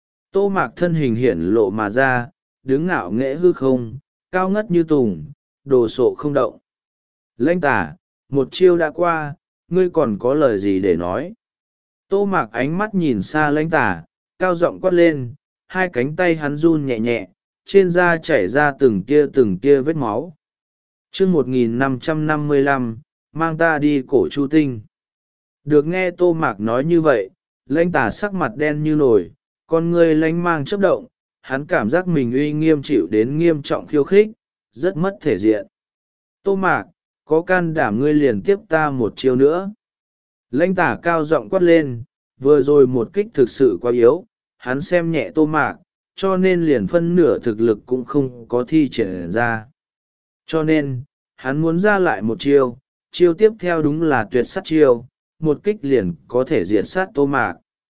Tô Mạc thân hình hiển lộ mà ra, đứng ngạo nghễ hư không, cao ngất như tùng, đồ sộ không động. Lãnh Tả, một chiêu đã qua, ngươi còn có lời gì để nói? Tô Mạc ánh mắt nhìn xa Lãnh Tả, cao giọng quát lên, hai cánh tay hắn run nhẹ nhẹ, trên da chảy ra từng tia từng tia vết máu. chương một nghìn năm trăm năm mươi lăm, mang ta đi cổ Chu Tinh. Được nghe Tô Mạc nói như vậy, Lãnh Tả sắc mặt đen như nồi, con ngươi lánh mang chớp động, hắn cảm giác mình uy nghiêm chịu đến nghiêm trọng khiêu khích, rất mất thể diện. Tô Mạc, có can đảm ngươi liền tiếp ta một chiêu nữa. Lãnh Tả cao giọng quát lên, vừa rồi một kích thực sự quá yếu, hắn xem nhẹ Tô Mạc, cho nên liền phân nửa thực lực cũng không có thi triển ra. Cho nên, hắn muốn ra lại một chiêu, chiêu tiếp theo đúng là tuyệt sát chiêu, một kích liền có thể diệt sát Tô Mạc.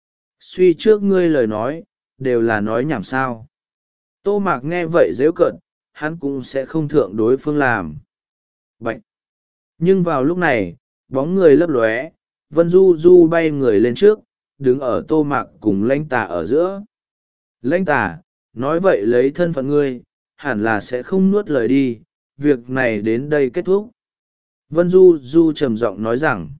Suy trước ngươi lời nói, đều là nói nhảm sao. Tô Mạc nghe vậy dễu cợt, hắn cũng sẽ không thượng đối phương làm. Bạch! Nhưng vào lúc này, bóng người lấp lóe, Vân Du Du bay người lên trước, đứng ở Tô Mạc cùng Lãnh Tả ở giữa. Lãnh Tả, nói vậy lấy thân phận ngươi, hẳn là sẽ không nuốt lời đi, việc này đến đây kết thúc. Vân Du Du trầm giọng nói rằng,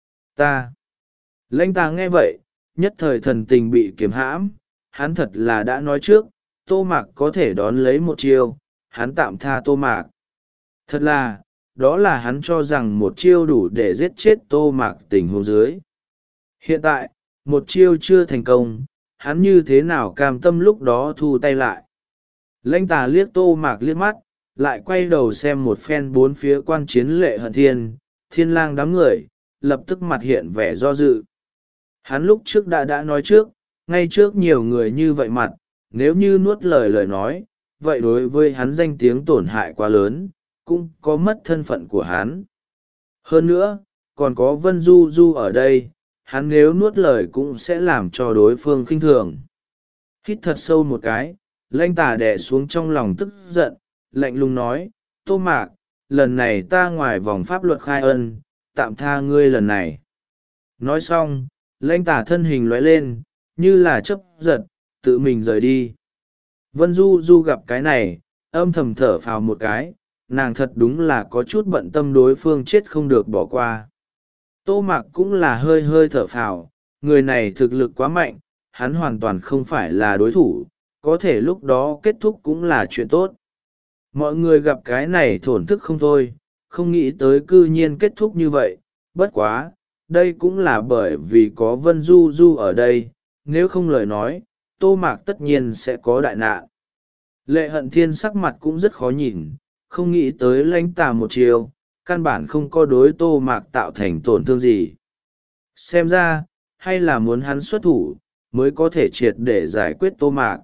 ta. Lãnh Tả nghe vậy, nhất thời thần tình bị kiềm hãm, hắn thật là đã nói trước, Tô Mạc có thể đón lấy một chiêu, hắn tạm tha Tô Mạc. Thật là, đó là hắn cho rằng một chiêu đủ để giết chết Tô Mạc tình huống dưới. Hiện tại, một chiêu chưa thành công, hắn như thế nào cam tâm lúc đó thu tay lại. Lãnh Tả liếc Tô Mạc liếc mắt, lại quay đầu xem một phen bốn phía quan chiến Lệ Hận Thiên, Thiên Lang đám người, lập tức mặt hiện vẻ do dự. Hắn lúc trước đã đã nói trước, ngay trước nhiều người như vậy mặt, nếu như nuốt lời lời nói, vậy đối với hắn danh tiếng tổn hại quá lớn, cũng có mất thân phận của hắn. Hơn nữa, còn có Vân Du Du ở đây, hắn nếu nuốt lời cũng sẽ làm cho đối phương khinh thường. Hít thật sâu một cái, Lãnh Tả đè xuống trong lòng tức giận, lạnh lùng nói, Tô Mạc, lần này ta ngoài vòng pháp luật khai ân, tạm tha ngươi lần này. Nói xong, Lãnh Tả thân hình lóe lên, như là chớp giật, tự mình rời đi. Vân Du Du gặp cái này, âm thầm thở phào một cái, nàng thật đúng là có chút bận tâm đối phương chết không được bỏ qua. Tô Mạc cũng là hơi hơi thở phào, người này thực lực quá mạnh, hắn hoàn toàn không phải là đối thủ, có thể lúc đó kết thúc cũng là chuyện tốt. Mọi người gặp cái này thổn thức không thôi, không nghĩ tới cư nhiên kết thúc như vậy, bất quá, đây cũng là bởi vì có Vân Du Du ở đây, nếu không lời nói, Tô Mạc tất nhiên sẽ có đại nạn. Lệ Hận Thiên sắc mặt cũng rất khó nhìn, không nghĩ tới Lãnh Tả một chiều, căn bản không có đối Tô Mạc tạo thành tổn thương gì. Xem ra, hay là muốn hắn xuất thủ, mới có thể triệt để giải quyết Tô Mạc.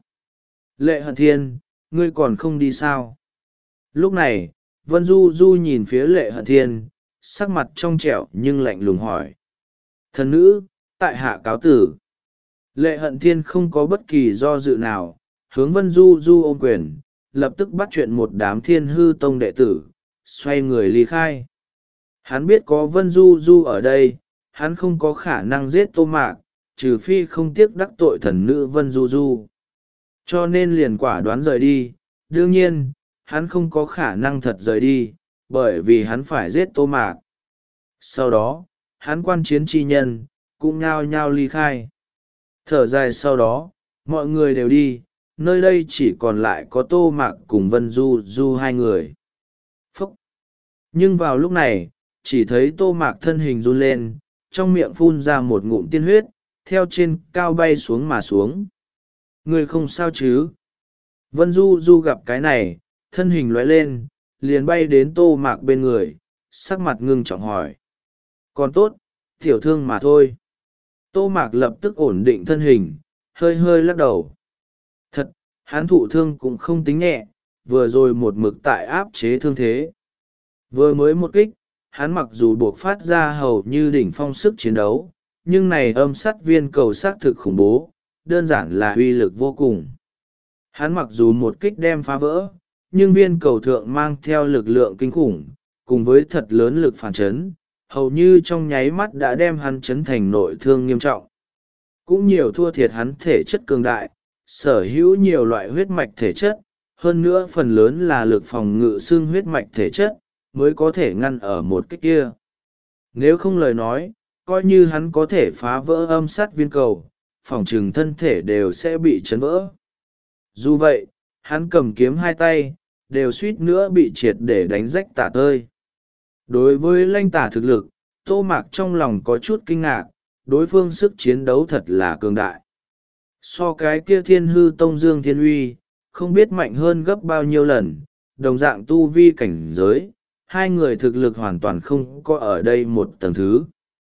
Lệ Hận Thiên, ngươi còn không đi sao? Lúc này, Vân Du Du nhìn phía Lệ Hận Thiên, sắc mặt trong trẻo nhưng lạnh lùng hỏi. Thần nữ, tại hạ cáo tử. Lệ Hận Thiên không có bất kỳ do dự nào, hướng Vân Du Du ôm quyền, lập tức bắt chuyện một đám Thiên Hư Tông đệ tử, xoay người ly khai. Hắn biết có Vân Du Du ở đây, hắn không có khả năng giết Tô Mạc, trừ phi không tiếc đắc tội thần nữ Vân Du Du. Cho nên liền quả đoán rời đi, đương nhiên, hắn không có khả năng thật rời đi, bởi vì hắn phải giết Tô Mạc. Sau đó, hắn quan chiến chi nhân, cũng nhao nhao ly khai. Thở dài sau đó, mọi người đều đi, nơi đây chỉ còn lại có Tô Mạc cùng Vân Du Du hai người. Phúc! Nhưng vào lúc này, chỉ thấy Tô Mạc thân hình run lên, trong miệng phun ra một ngụm tiên huyết, theo trên cao bay xuống mà xuống. Người không sao chứ? Vân Du Du gặp cái này, thân hình lóe lên, liền bay đến Tô Mạc bên người, sắc mặt ngưng trọng hỏi. Còn tốt, tiểu thương mà thôi. Tô Mạc lập tức ổn định thân hình, hơi hơi lắc đầu. Thật, hắn thụ thương cũng không tính nhẹ, vừa rồi một mực tại áp chế thương thế. Vừa mới một kích, hắn mặc dù buộc phát ra hầu như đỉnh phong sức chiến đấu, nhưng này âm sắt viên cầu xác thực khủng bố, đơn giản là uy lực vô cùng. Hắn mặc dù một kích đem phá vỡ, nhưng viên cầu thượng mang theo lực lượng kinh khủng, cùng với thật lớn lực phản chấn, hầu như trong nháy mắt đã đem hắn chấn thành nội thương nghiêm trọng. Cũng nhiều thua thiệt hắn thể chất cường đại, sở hữu nhiều loại huyết mạch thể chất, hơn nữa phần lớn là lực phòng ngự xương huyết mạch thể chất, mới có thể ngăn ở một kích kia. Nếu không lời nói, coi như hắn có thể phá vỡ âm sát viên cầu, phòng trừng thân thể đều sẽ bị chấn vỡ. Dù vậy, hắn cầm kiếm hai tay, đều suýt nữa bị triệt để đánh rách tả tơi. Đối với Lanh Tả thực lực, Tô Mạc trong lòng có chút kinh ngạc, đối phương sức chiến đấu thật là cường đại. So cái kia Thiên Hư Tông Dương Thiên Uy, không biết mạnh hơn gấp bao nhiêu lần, đồng dạng tu vi cảnh giới, hai người thực lực hoàn toàn không có ở đây một tầng thứ.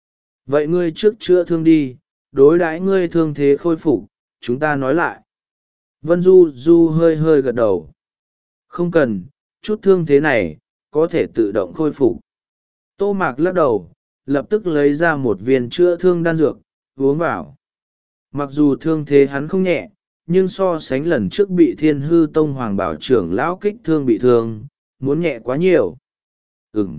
Vậy ngươi trước chữa thương đi, đối đãi ngươi thương thế khôi phục, chúng ta nói lại. Vân Du Du hơi hơi gật đầu. Không cần, chút thương thế này, có thể tự động khôi phục. Tô Mạc lắc đầu, lập tức lấy ra một viên chữa thương đan dược, uống vào. Mặc dù thương thế hắn không nhẹ, nhưng so sánh lần trước bị Thiên Hư Tông Hoàng Bảo trưởng lão kích thương bị thương, muốn nhẹ quá nhiều. Ừm.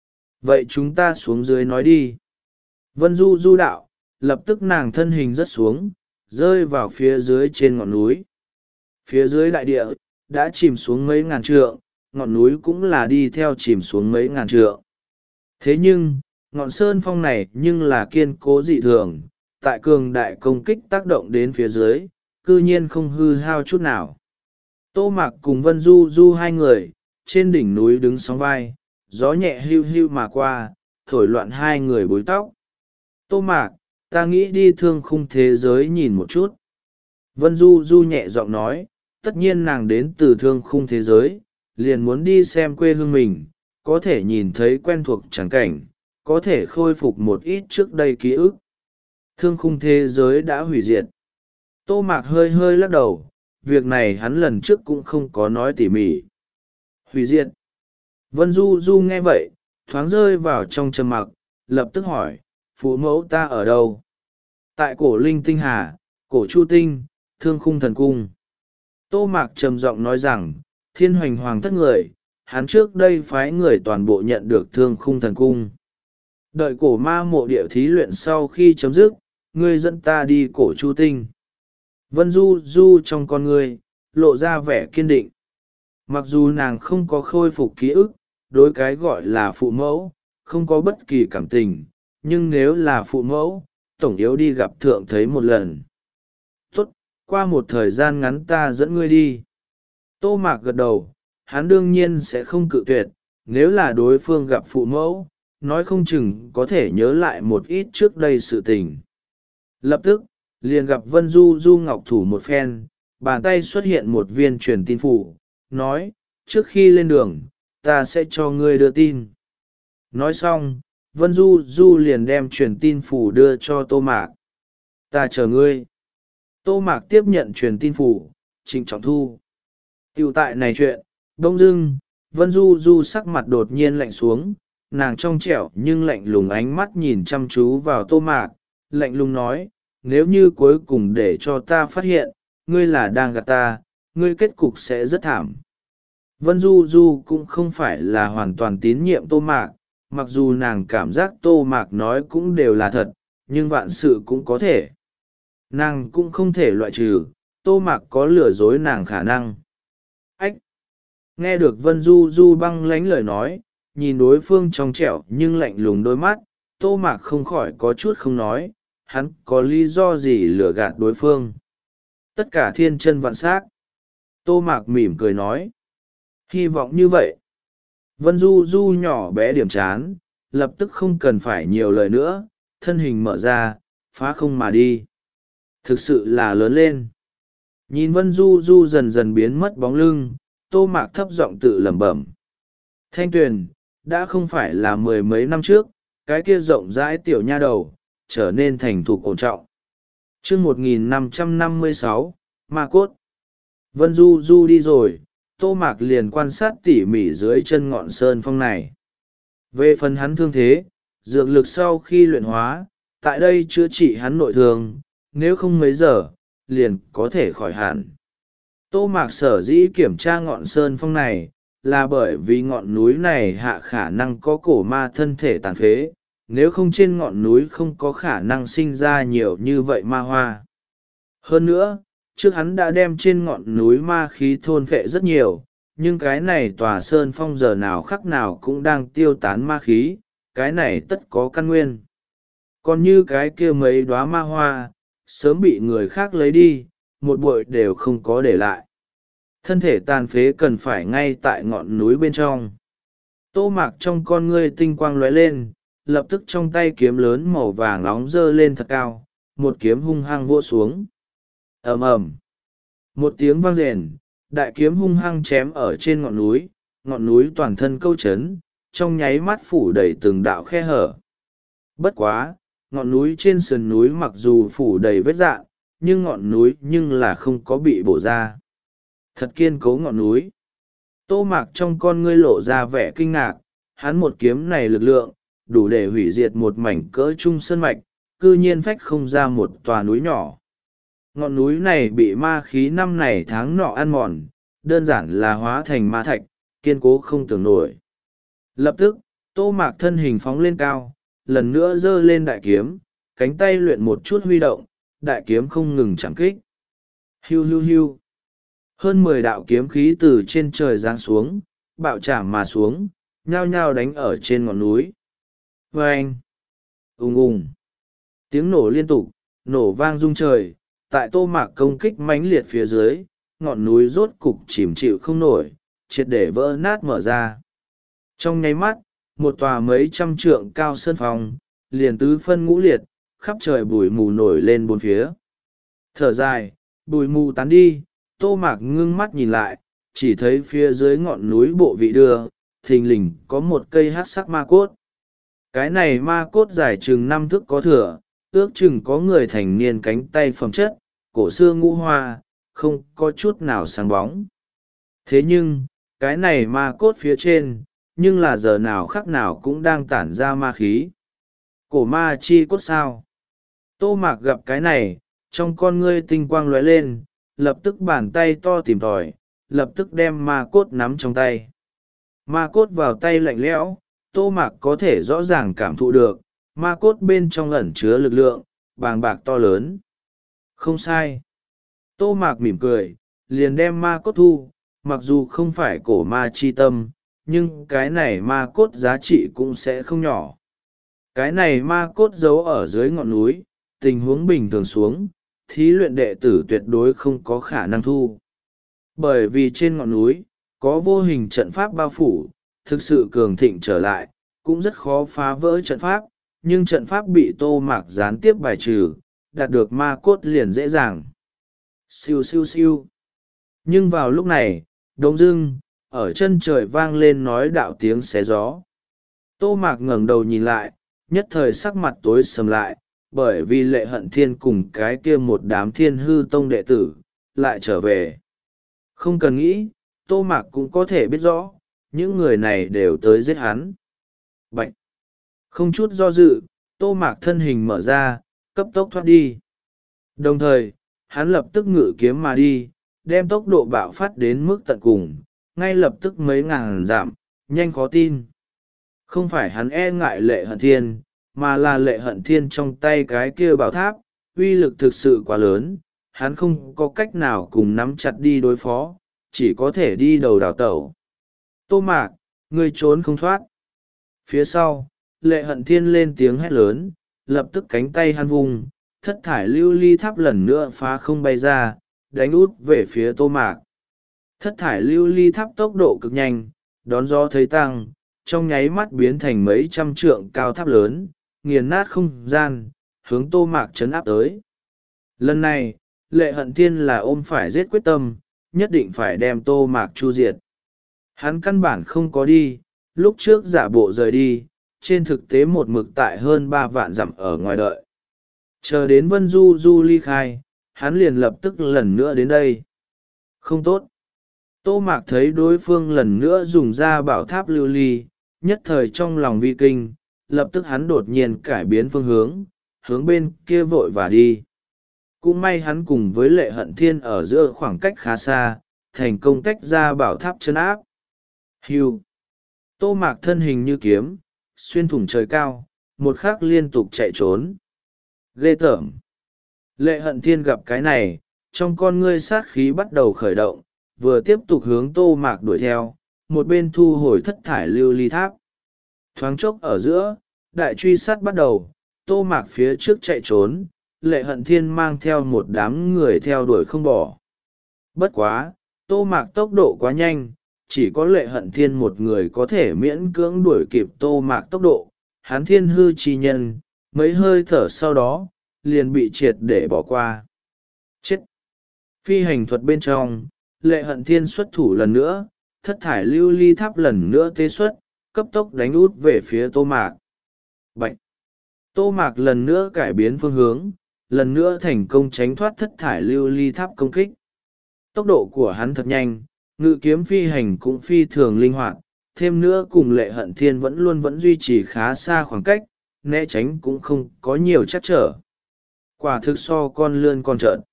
Vậy chúng ta xuống dưới nói đi. Vân Du Du đạo, lập tức nàng thân hình rất xuống, rơi vào phía dưới trên ngọn núi. Phía dưới đại địa, đã chìm xuống mấy ngàn trượng, ngọn núi cũng là đi theo chìm xuống mấy ngàn trượng. Thế nhưng, ngọn sơn phong này nhưng là kiên cố dị thường, tại cường đại công kích tác động đến phía dưới, cư nhiên không hư hao chút nào. Tô Mạc cùng Vân Du Du hai người, trên đỉnh núi đứng sóng vai, gió nhẹ hưu hưu mà qua, thổi loạn hai người búi tóc. Tô Mạc, ta nghĩ đi thương khung thế giới nhìn một chút. Vân Du Du nhẹ giọng nói, tất nhiên nàng đến từ thương khung thế giới, liền muốn đi xem quê hương mình, có thể nhìn thấy quen thuộc trắng cảnh, có thể khôi phục một ít trước đây ký ức. Thương khung thế giới đã hủy diệt. Tô Mạc hơi hơi lắc đầu, việc này hắn lần trước cũng không có nói tỉ mỉ. Hủy diệt. Vân Du Du nghe vậy, thoáng rơi vào trong trầm mặc, lập tức hỏi, phụ mẫu ta ở đâu? Tại cổ linh tinh hà, cổ chu tinh, thương khung thần cung. Tô Mạc trầm giọng nói rằng, thiên hoành hoàng thất người, hắn trước đây phái người toàn bộ nhận được thương khung thần cung. Đợi cổ ma mộ địa thí luyện sau khi chấm dứt, ngươi dẫn ta đi cổ chu tinh. Vân Du Du trong con ngươi, lộ ra vẻ kiên định. Mặc dù nàng không có khôi phục ký ức, đối cái gọi là phụ mẫu, không có bất kỳ cảm tình, nhưng nếu là phụ mẫu, tổng yếu đi gặp thượng thấy một lần. Tốt, qua một thời gian ngắn ta dẫn ngươi đi. Tô Mạc gật đầu, hắn đương nhiên sẽ không cự tuyệt, nếu là đối phương gặp phụ mẫu, nói không chừng có thể nhớ lại một ít trước đây sự tình. Lập tức, liền gặp Vân Du Du ngọc thủ một phen, bàn tay xuất hiện một viên truyền tin phủ, nói, trước khi lên đường, ta sẽ cho ngươi đưa tin. Nói xong, Vân Du Du liền đem truyền tin phủ đưa cho Tô Mạc. Ta chờ ngươi. Tô Mạc tiếp nhận truyền tin phủ, trịnh trọng thu. Tiểu tại này chuyện, đông dưng, Vân Du Du sắc mặt đột nhiên lạnh xuống, nàng trong trẻo nhưng lạnh lùng ánh mắt nhìn chăm chú vào Tô Mạc, lạnh lùng nói, nếu như cuối cùng để cho ta phát hiện, ngươi là đang gạt ta, ngươi kết cục sẽ rất thảm. Vân Du Du cũng không phải là hoàn toàn tín nhiệm Tô Mạc, mặc dù nàng cảm giác Tô Mạc nói cũng đều là thật, nhưng vạn sự cũng có thể. Nàng cũng không thể loại trừ, Tô Mạc có lừa dối nàng khả năng. Ách! Nghe được Vân Du Du băng lánh lời nói, nhìn đối phương trong trẻo nhưng lạnh lùng đôi mắt, Tô Mạc không khỏi có chút không nói, hắn có lý do gì lừa gạt đối phương. Tất cả thiên chân vạn s á c Tô Mạc mỉm cười nói. Hy vọng như vậy. Vân Du Du nhỏ bé điểm chán, lập tức không cần phải nhiều lời nữa, thân hình mở ra, phá không mà đi. Thực sự là lớn lên. Nhìn Vân Du Du dần dần biến mất bóng lưng, Tô Mạc thấp giọng tự lẩm bẩm. Thanh Tuyền, đã không phải là mười mấy năm trước, cái kia rộng rãi tiểu nha đầu, trở nên thành thục ổn trọng. chương một nghìn năm trăm năm mươi sáu, Ma Cốt. Vân Du Du đi rồi, Tô Mạc liền quan sát tỉ mỉ dưới chân ngọn sơn phong này. Về phần hắn thương thế, dược lực sau khi luyện hóa, tại đây chữa trị hắn nội thương, nếu không mấy giờ, liền có thể khỏi hẳn. Tô Mạc sở dĩ kiểm tra ngọn sơn phong này, là bởi vì ngọn núi này hạ khả năng có cổ ma thân thể tàn phế, nếu không trên ngọn núi không có khả năng sinh ra nhiều như vậy ma hoa. Hơn nữa, trước hắn đã đem trên ngọn núi ma khí thôn phệ rất nhiều, nhưng cái này tòa sơn phong giờ nào khắc nào cũng đang tiêu tán ma khí, cái này tất có căn nguyên. Còn như cái kia mấy đóa ma hoa, sớm bị người khác lấy đi, một bụi đều không có để lại. Thân thể tàn phế cần phải ngay tại ngọn núi bên trong. Tô Mạc trong con ngươi tinh quang lóe lên, lập tức trong tay kiếm lớn màu vàng nóng giơ lên thật cao, một kiếm hung hăng vỗ xuống. Ầm ầm, một tiếng vang rền, đại kiếm hung hăng chém ở trên ngọn núi, ngọn núi toàn thân câu chấn, trong nháy mắt phủ đầy từng đạo khe hở. Bất quá, ngọn núi trên sườn núi mặc dù phủ đầy vết rạn, nhưng ngọn núi nhưng là không có bị bổ ra. Thật kiên cố ngọn núi. Tô Mạc trong con ngươi lộ ra vẻ kinh ngạc, hắn một kiếm này lực lượng, đủ để hủy diệt một mảnh cỡ trung sơn mạch, cư nhiên phách không ra một tòa núi nhỏ. Ngọn núi này bị ma khí năm này tháng nọ ăn mòn, đơn giản là hóa thành ma thạch, kiên cố không tưởng nổi. Lập tức, Tô Mạc thân hình phóng lên cao, lần nữa giơ lên đại kiếm, cánh tay luyện một chút huy động, đại kiếm không ngừng chẳng kích. Hiu hiu hiu. Hơn mười đạo kiếm khí từ trên trời giáng xuống, bạo chạm mà xuống, nhao nhao đánh ở trên ngọn núi. Vâng! Ùng ùng! Tiếng nổ liên tục, nổ vang rung trời, tại Tô Mạc công kích mãnh liệt phía dưới, ngọn núi rốt cục chìm chịu không nổi, triệt để vỡ nát mở ra. Trong nháy mắt, một tòa mấy trăm trượng cao sơn phong, liền tứ phân ngũ liệt, khắp trời bụi mù nổi lên bốn phía. Thở dài, bụi mù tán đi, Tô Mạc ngưng mắt nhìn lại, chỉ thấy phía dưới ngọn núi bộ vị đưa, thình lình có một cây hắc sắc ma cốt. Cái này ma cốt dài chừng năm thước có thừa, ước chừng có người thành niên cánh tay phẩm chất, cổ xưa ngũ hoa, không có chút nào sáng bóng. Thế nhưng, cái này ma cốt phía trên, nhưng là giờ nào khắc nào cũng đang tản ra ma khí. Cổ ma chi cốt sao? Tô Mạc gặp cái này, trong con ngươi tinh quang lóe lên, lập tức bàn tay to tìm tòi, lập tức đem ma cốt nắm trong tay. Ma cốt vào tay lạnh lẽo, Tô Mạc có thể rõ ràng cảm thụ được, ma cốt bên trong ẩn chứa lực lượng, bàng bạc to lớn. Không sai. Tô Mạc mỉm cười, liền đem ma cốt thu, mặc dù không phải cổ ma chi tâm, nhưng cái này ma cốt giá trị cũng sẽ không nhỏ. Cái này ma cốt giấu ở dưới ngọn núi, tình huống bình thường xuống, thí luyện đệ tử tuyệt đối không có khả năng thu. Bởi vì trên ngọn núi, có vô hình trận pháp bao phủ, thực sự cường thịnh trở lại, cũng rất khó phá vỡ trận pháp, nhưng trận pháp bị Tô Mạc gián tiếp bài trừ, đạt được ma cốt liền dễ dàng. Siêu siêu siêu. Nhưng vào lúc này, đống dưng, ở chân trời vang lên nói đạo tiếng xé gió. Tô Mạc ngẩng đầu nhìn lại, nhất thời sắc mặt tối sầm lại, bởi vì Lệ Hận Thiên cùng cái kia một đám Thiên Hư Tông đệ tử, lại trở về. Không cần nghĩ, Tô Mạc cũng có thể biết rõ, những người này đều tới giết hắn. Bạch! Không chút do dự, Tô Mạc thân hình mở ra, cấp tốc thoát đi. Đồng thời, hắn lập tức ngự kiếm mà đi, đem tốc độ bạo phát đến mức tận cùng, ngay lập tức mấy ngàn dặm, nhanh khó tin. Không phải hắn e ngại Lệ Hận Thiên, mà là Lệ Hận Thiên trong tay cái kia bảo tháp, uy lực thực sự quá lớn, hắn không có cách nào cùng nắm chặt đi đối phó, chỉ có thể đi đầu đào tẩu. Tô Mạc, ngươi trốn không thoát. Phía sau, Lệ Hận Thiên lên tiếng hét lớn, lập tức cánh tay hắn vùng, thất thải lưu ly tháp lần nữa phá không bay ra, đánh út về phía Tô Mạc. thất thải lưu ly tháp tốc độ cực nhanh, đón gió thấy tăng, trong nháy mắt biến thành mấy trăm trượng cao tháp lớn, nghiền nát không gian, hướng Tô Mạc trấn áp tới. Lần này, Lệ Hận Thiên là ôm phải giết quyết tâm, nhất định phải đem Tô Mạc chu diệt. Hắn căn bản không có đi, lúc trước giả bộ rời đi, trên thực tế một mực tại hơn ba vạn dặm ở ngoài đợi. Chờ đến Vân Du Du ly khai, hắn liền lập tức lần nữa đến đây. Không tốt. Tô Mạc thấy đối phương lần nữa dùng ra bảo tháp lưu ly, nhất thời trong lòng vi kinh, lập tức hắn đột nhiên cải biến phương hướng, hướng bên kia vội và đi. Cũng may hắn cùng với Lệ Hận Thiên ở giữa khoảng cách khá xa, thành công tách ra bảo tháp chân áp. Hưu. Tô Mạc thân hình như kiếm, xuyên thủng trời cao, một khắc liên tục chạy trốn. Ghê tởm. Lệ Hận Thiên gặp cái này, trong con ngươi sát khí bắt đầu khởi động, vừa tiếp tục hướng Tô Mạc đuổi theo, một bên thu hồi thất thải lưu ly tháp. Thoáng chốc ở giữa, đại truy sát bắt đầu, Tô Mạc phía trước chạy trốn, Lệ Hận Thiên mang theo một đám người theo đuổi không bỏ. Bất quá, Tô Mạc tốc độ quá nhanh, chỉ có Lệ Hận Thiên một người có thể miễn cưỡng đuổi kịp Tô Mạc tốc độ, hắn thiên hư chi nhân, mấy hơi thở sau đó, liền bị triệt để bỏ qua. Chết! Phi hành thuật bên trong, Lệ Hận Thiên xuất thủ lần nữa, thất thải lưu ly tháp lần nữa tế xuất, cấp tốc đánh út về phía Tô Mạc. Bạch! Tô Mạc lần nữa cải biến phương hướng, lần nữa thành công tránh thoát thất thải lưu ly tháp công kích. Tốc độ của hắn thật nhanh, ngự kiếm phi hành cũng phi thường linh hoạt, thêm nữa cùng Lệ Hận Thiên vẫn luôn vẫn duy trì khá xa khoảng cách, né tránh cũng không có nhiều chắc trở. Quả thực so con lươn con trợn.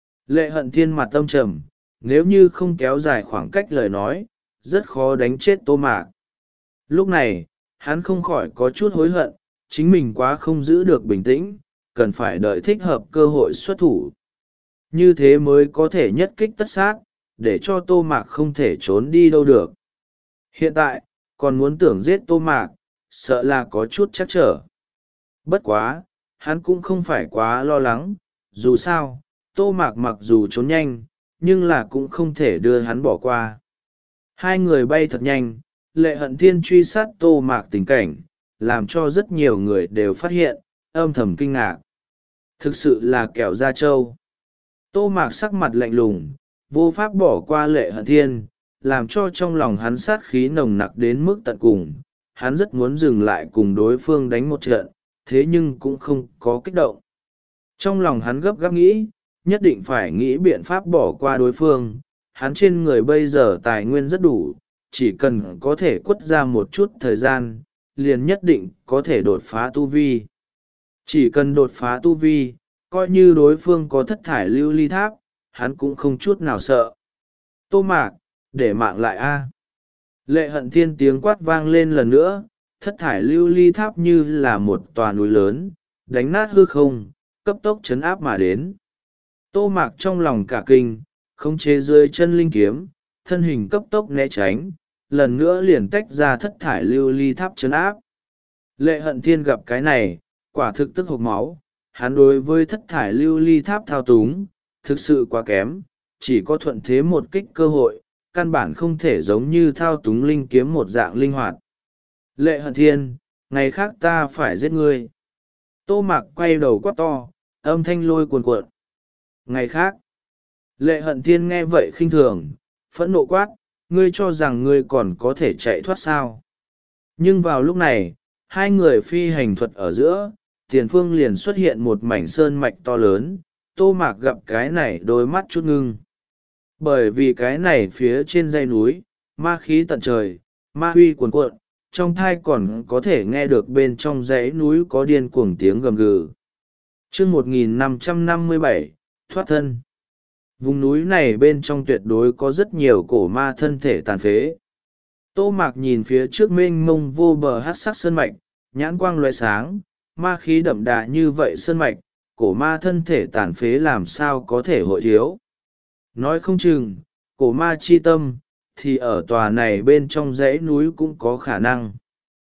Lệ Hận Thiên mặt tâm trầm, nếu như không kéo dài khoảng cách lời nói, rất khó đánh chết Tô Mạc. Lúc này, hắn không khỏi có chút hối hận, chính mình quá không giữ được bình tĩnh, cần phải đợi thích hợp cơ hội xuất thủ. Như thế mới có thể nhất kích tất sát, để cho Tô Mạc không thể trốn đi đâu được. Hiện tại, còn muốn tưởng giết Tô Mạc, sợ là có chút chắc trở. Bất quá, hắn cũng không phải quá lo lắng, dù sao, Tô Mạc mặc dù trốn nhanh, nhưng là cũng không thể đưa hắn bỏ qua. Hai người bay thật nhanh, Lệ Hận Thiên truy sát Tô Mạc tình cảnh, làm cho rất nhiều người đều phát hiện, âm thầm kinh ngạc. Thực sự là kẻo da trâu. Tô Mạc sắc mặt lạnh lùng, vô pháp bỏ qua Lệ Hận Thiên, làm cho trong lòng hắn sát khí nồng nặc đến mức tận cùng. Hắn rất muốn dừng lại cùng đối phương đánh một trận, thế nhưng cũng không có kích động. Trong lòng hắn gấp gáp nghĩ, nhất định phải nghĩ biện pháp bỏ qua đối phương. Hắn trên người bây giờ tài nguyên rất đủ, chỉ cần có thể quất ra một chút thời gian, liền nhất định có thể đột phá tu vi. Chỉ cần đột phá tu vi, coi như đối phương có thất thải lưu ly tháp, hắn cũng không chút nào sợ. Tô Mạc, để mạng lại a! Lệ Hận Thiên tiếng quát vang lên lần nữa, thất thải lưu ly tháp như là một tòa núi lớn, đánh nát hư không, cấp tốc chấn áp mà đến. Tô Mạc trong lòng cả kinh, khống chế dưới chân linh kiếm, thân hình cấp tốc né tránh, lần nữa liền tách ra thất thải lưu ly tháp chấn áp. Lệ Hận Thiên gặp cái này, quả thực tức hộc máu, hắn đối với thất thải lưu ly tháp thao túng, thực sự quá kém, chỉ có thuận thế một kích cơ hội, căn bản không thể giống như thao túng linh kiếm một dạng linh hoạt. Lệ Hận Thiên, ngày khác ta phải giết ngươi. Tô Mạc quay đầu quát to, âm thanh lôi cuồn cuộn. Ngày khác, Lệ Hận Thiên nghe vậy khinh thường, phẫn nộ quát, ngươi cho rằng ngươi còn có thể chạy thoát sao. Nhưng vào lúc này, hai người phi hành thuật ở giữa, tiền phương liền xuất hiện một mảnh sơn mạch to lớn, Tô Mạc gặp cái này đôi mắt chút ngưng. Bởi vì cái này phía trên dãy núi, ma khí tận trời, ma huy cuồn cuộn, trong thai còn có thể nghe được bên trong dãy núi có điên cuồng tiếng gầm gừ. Chương một nghìn năm trăm năm mươi bảy, thoát thân. Vùng núi này bên trong tuyệt đối có rất nhiều cổ ma thân thể tàn phế. Tô Mạc nhìn phía trước mênh mông vô bờ hát sắc sơn mạch, nhãn quang loại sáng, ma khí đậm đà như vậy sơn mạch, cổ ma thân thể tàn phế làm sao có thể hội thiếu. Nói không chừng, cổ ma chi tâm, thì ở tòa này bên trong dãy núi cũng có khả năng.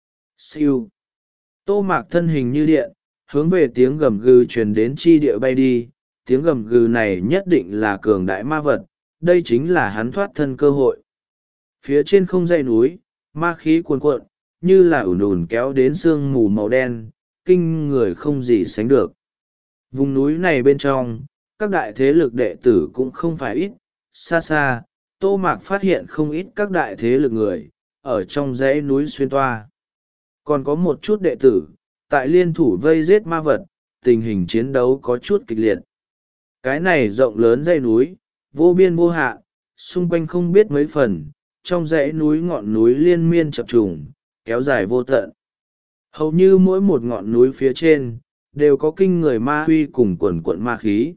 Siêu. Tô Mạc thân hình như điện, hướng về tiếng gầm gừ truyền đến chi địa bay đi, tiếng gầm gừ này nhất định là cường đại ma vật, đây chính là hắn thoát thân cơ hội. Phía trên không dãy núi, ma khí cuồn cuộn, như là ùn ùn kéo đến sương mù màu đen, kinh người không gì sánh được. Vùng núi này bên trong, các đại thế lực đệ tử cũng không phải ít, xa xa, Tô Mạc phát hiện không ít các đại thế lực người, ở trong dãy núi xuyên toa. Còn có một chút đệ tử, tại liên thủ vây giết ma vật, tình hình chiến đấu có chút kịch liệt. Cái này rộng lớn dãy núi, vô biên vô hạn, xung quanh không biết mấy phần, trong dãy núi ngọn núi liên miên chập trùng, kéo dài vô tận. Hầu như mỗi một ngọn núi phía trên, đều có kinh người ma huy cùng quần quận ma khí.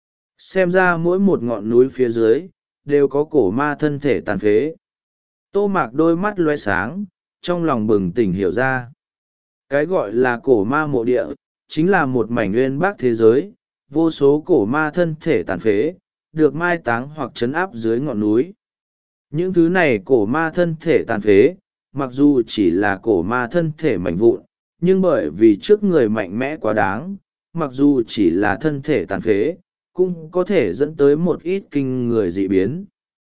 Xem ra mỗi một ngọn núi phía dưới, đều có cổ ma thân thể tàn phế. Tô Mạc đôi mắt loe sáng, trong lòng bừng tỉnh hiểu ra. Cái gọi là cổ ma mộ địa, chính là một mảnh nguyên bác thế giới, vô số cổ ma thân thể tàn phế, được mai táng hoặc trấn áp dưới ngọn núi. Những thứ này cổ ma thân thể tàn phế, mặc dù chỉ là cổ ma thân thể mảnh vụn, nhưng bởi vì trước người mạnh mẽ quá đáng, mặc dù chỉ là thân thể tàn phế, cũng có thể dẫn tới một ít kinh người dị biến.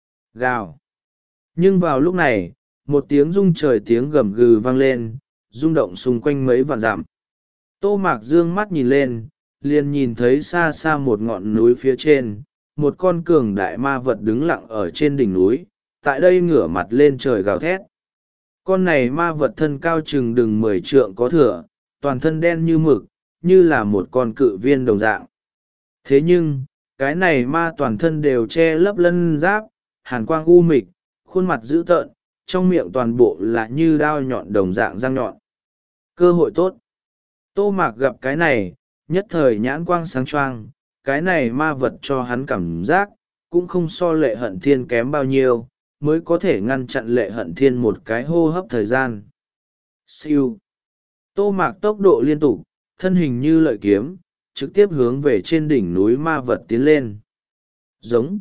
Gào. Nhưng vào lúc này, một tiếng rung trời tiếng gầm gừ vang lên, rung động xung quanh mấy vạn dặm. Tô Mạc dương mắt nhìn lên, liền nhìn thấy xa xa một ngọn núi phía trên, một con cường đại ma vật đứng lặng ở trên đỉnh núi, tại đây ngửa mặt lên trời gào thét. Con này ma vật thân cao chừng đừng mười trượng có thừa, toàn thân đen như mực, như là một con cự viên đồng dạng. Thế nhưng, cái này ma toàn thân đều che lấp lân giáp, hàn quang u mịch, khuôn mặt dữ tợn, trong miệng toàn bộ là như đao nhọn đồng dạng răng nhọn. Cơ hội tốt. Tô Mạc gặp cái này, nhất thời nhãn quang sáng choang, cái này ma vật cho hắn cảm giác, cũng không so Lệ Hận Thiên kém bao nhiêu, mới có thể ngăn chặn Lệ Hận Thiên một cái hô hấp thời gian. Siêu. Tô Mạc tốc độ liên tục, thân hình như lợi kiếm, trực tiếp hướng về trên đỉnh núi ma vật tiến lên. Giống.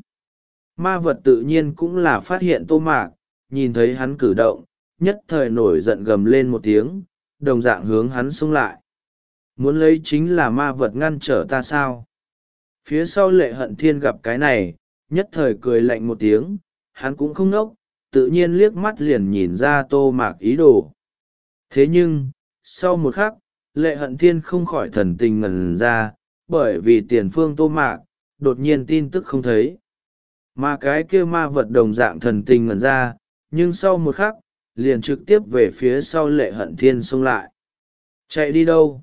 Ma vật tự nhiên cũng là phát hiện Tô Mạc, nhìn thấy hắn cử động, nhất thời nổi giận gầm lên một tiếng, đồng dạng hướng hắn xông lại. Muốn lấy chính là ma vật ngăn trở ta sao? Phía sau Lệ Hận Thiên gặp cái này, nhất thời cười lạnh một tiếng, hắn cũng không nốc, tự nhiên liếc mắt liền nhìn ra Tô Mạc ý đồ. Thế nhưng, sau một khắc, Lệ Hận Thiên không khỏi thần tình ngần ra, bởi vì tiền phương Tô Mạc, đột nhiên tin tức không thấy. Mà cái kia ma vật đồng dạng thần tình ngần ra, nhưng sau một khắc, liền trực tiếp về phía sau Lệ Hận Thiên xông lại. Chạy đi đâu?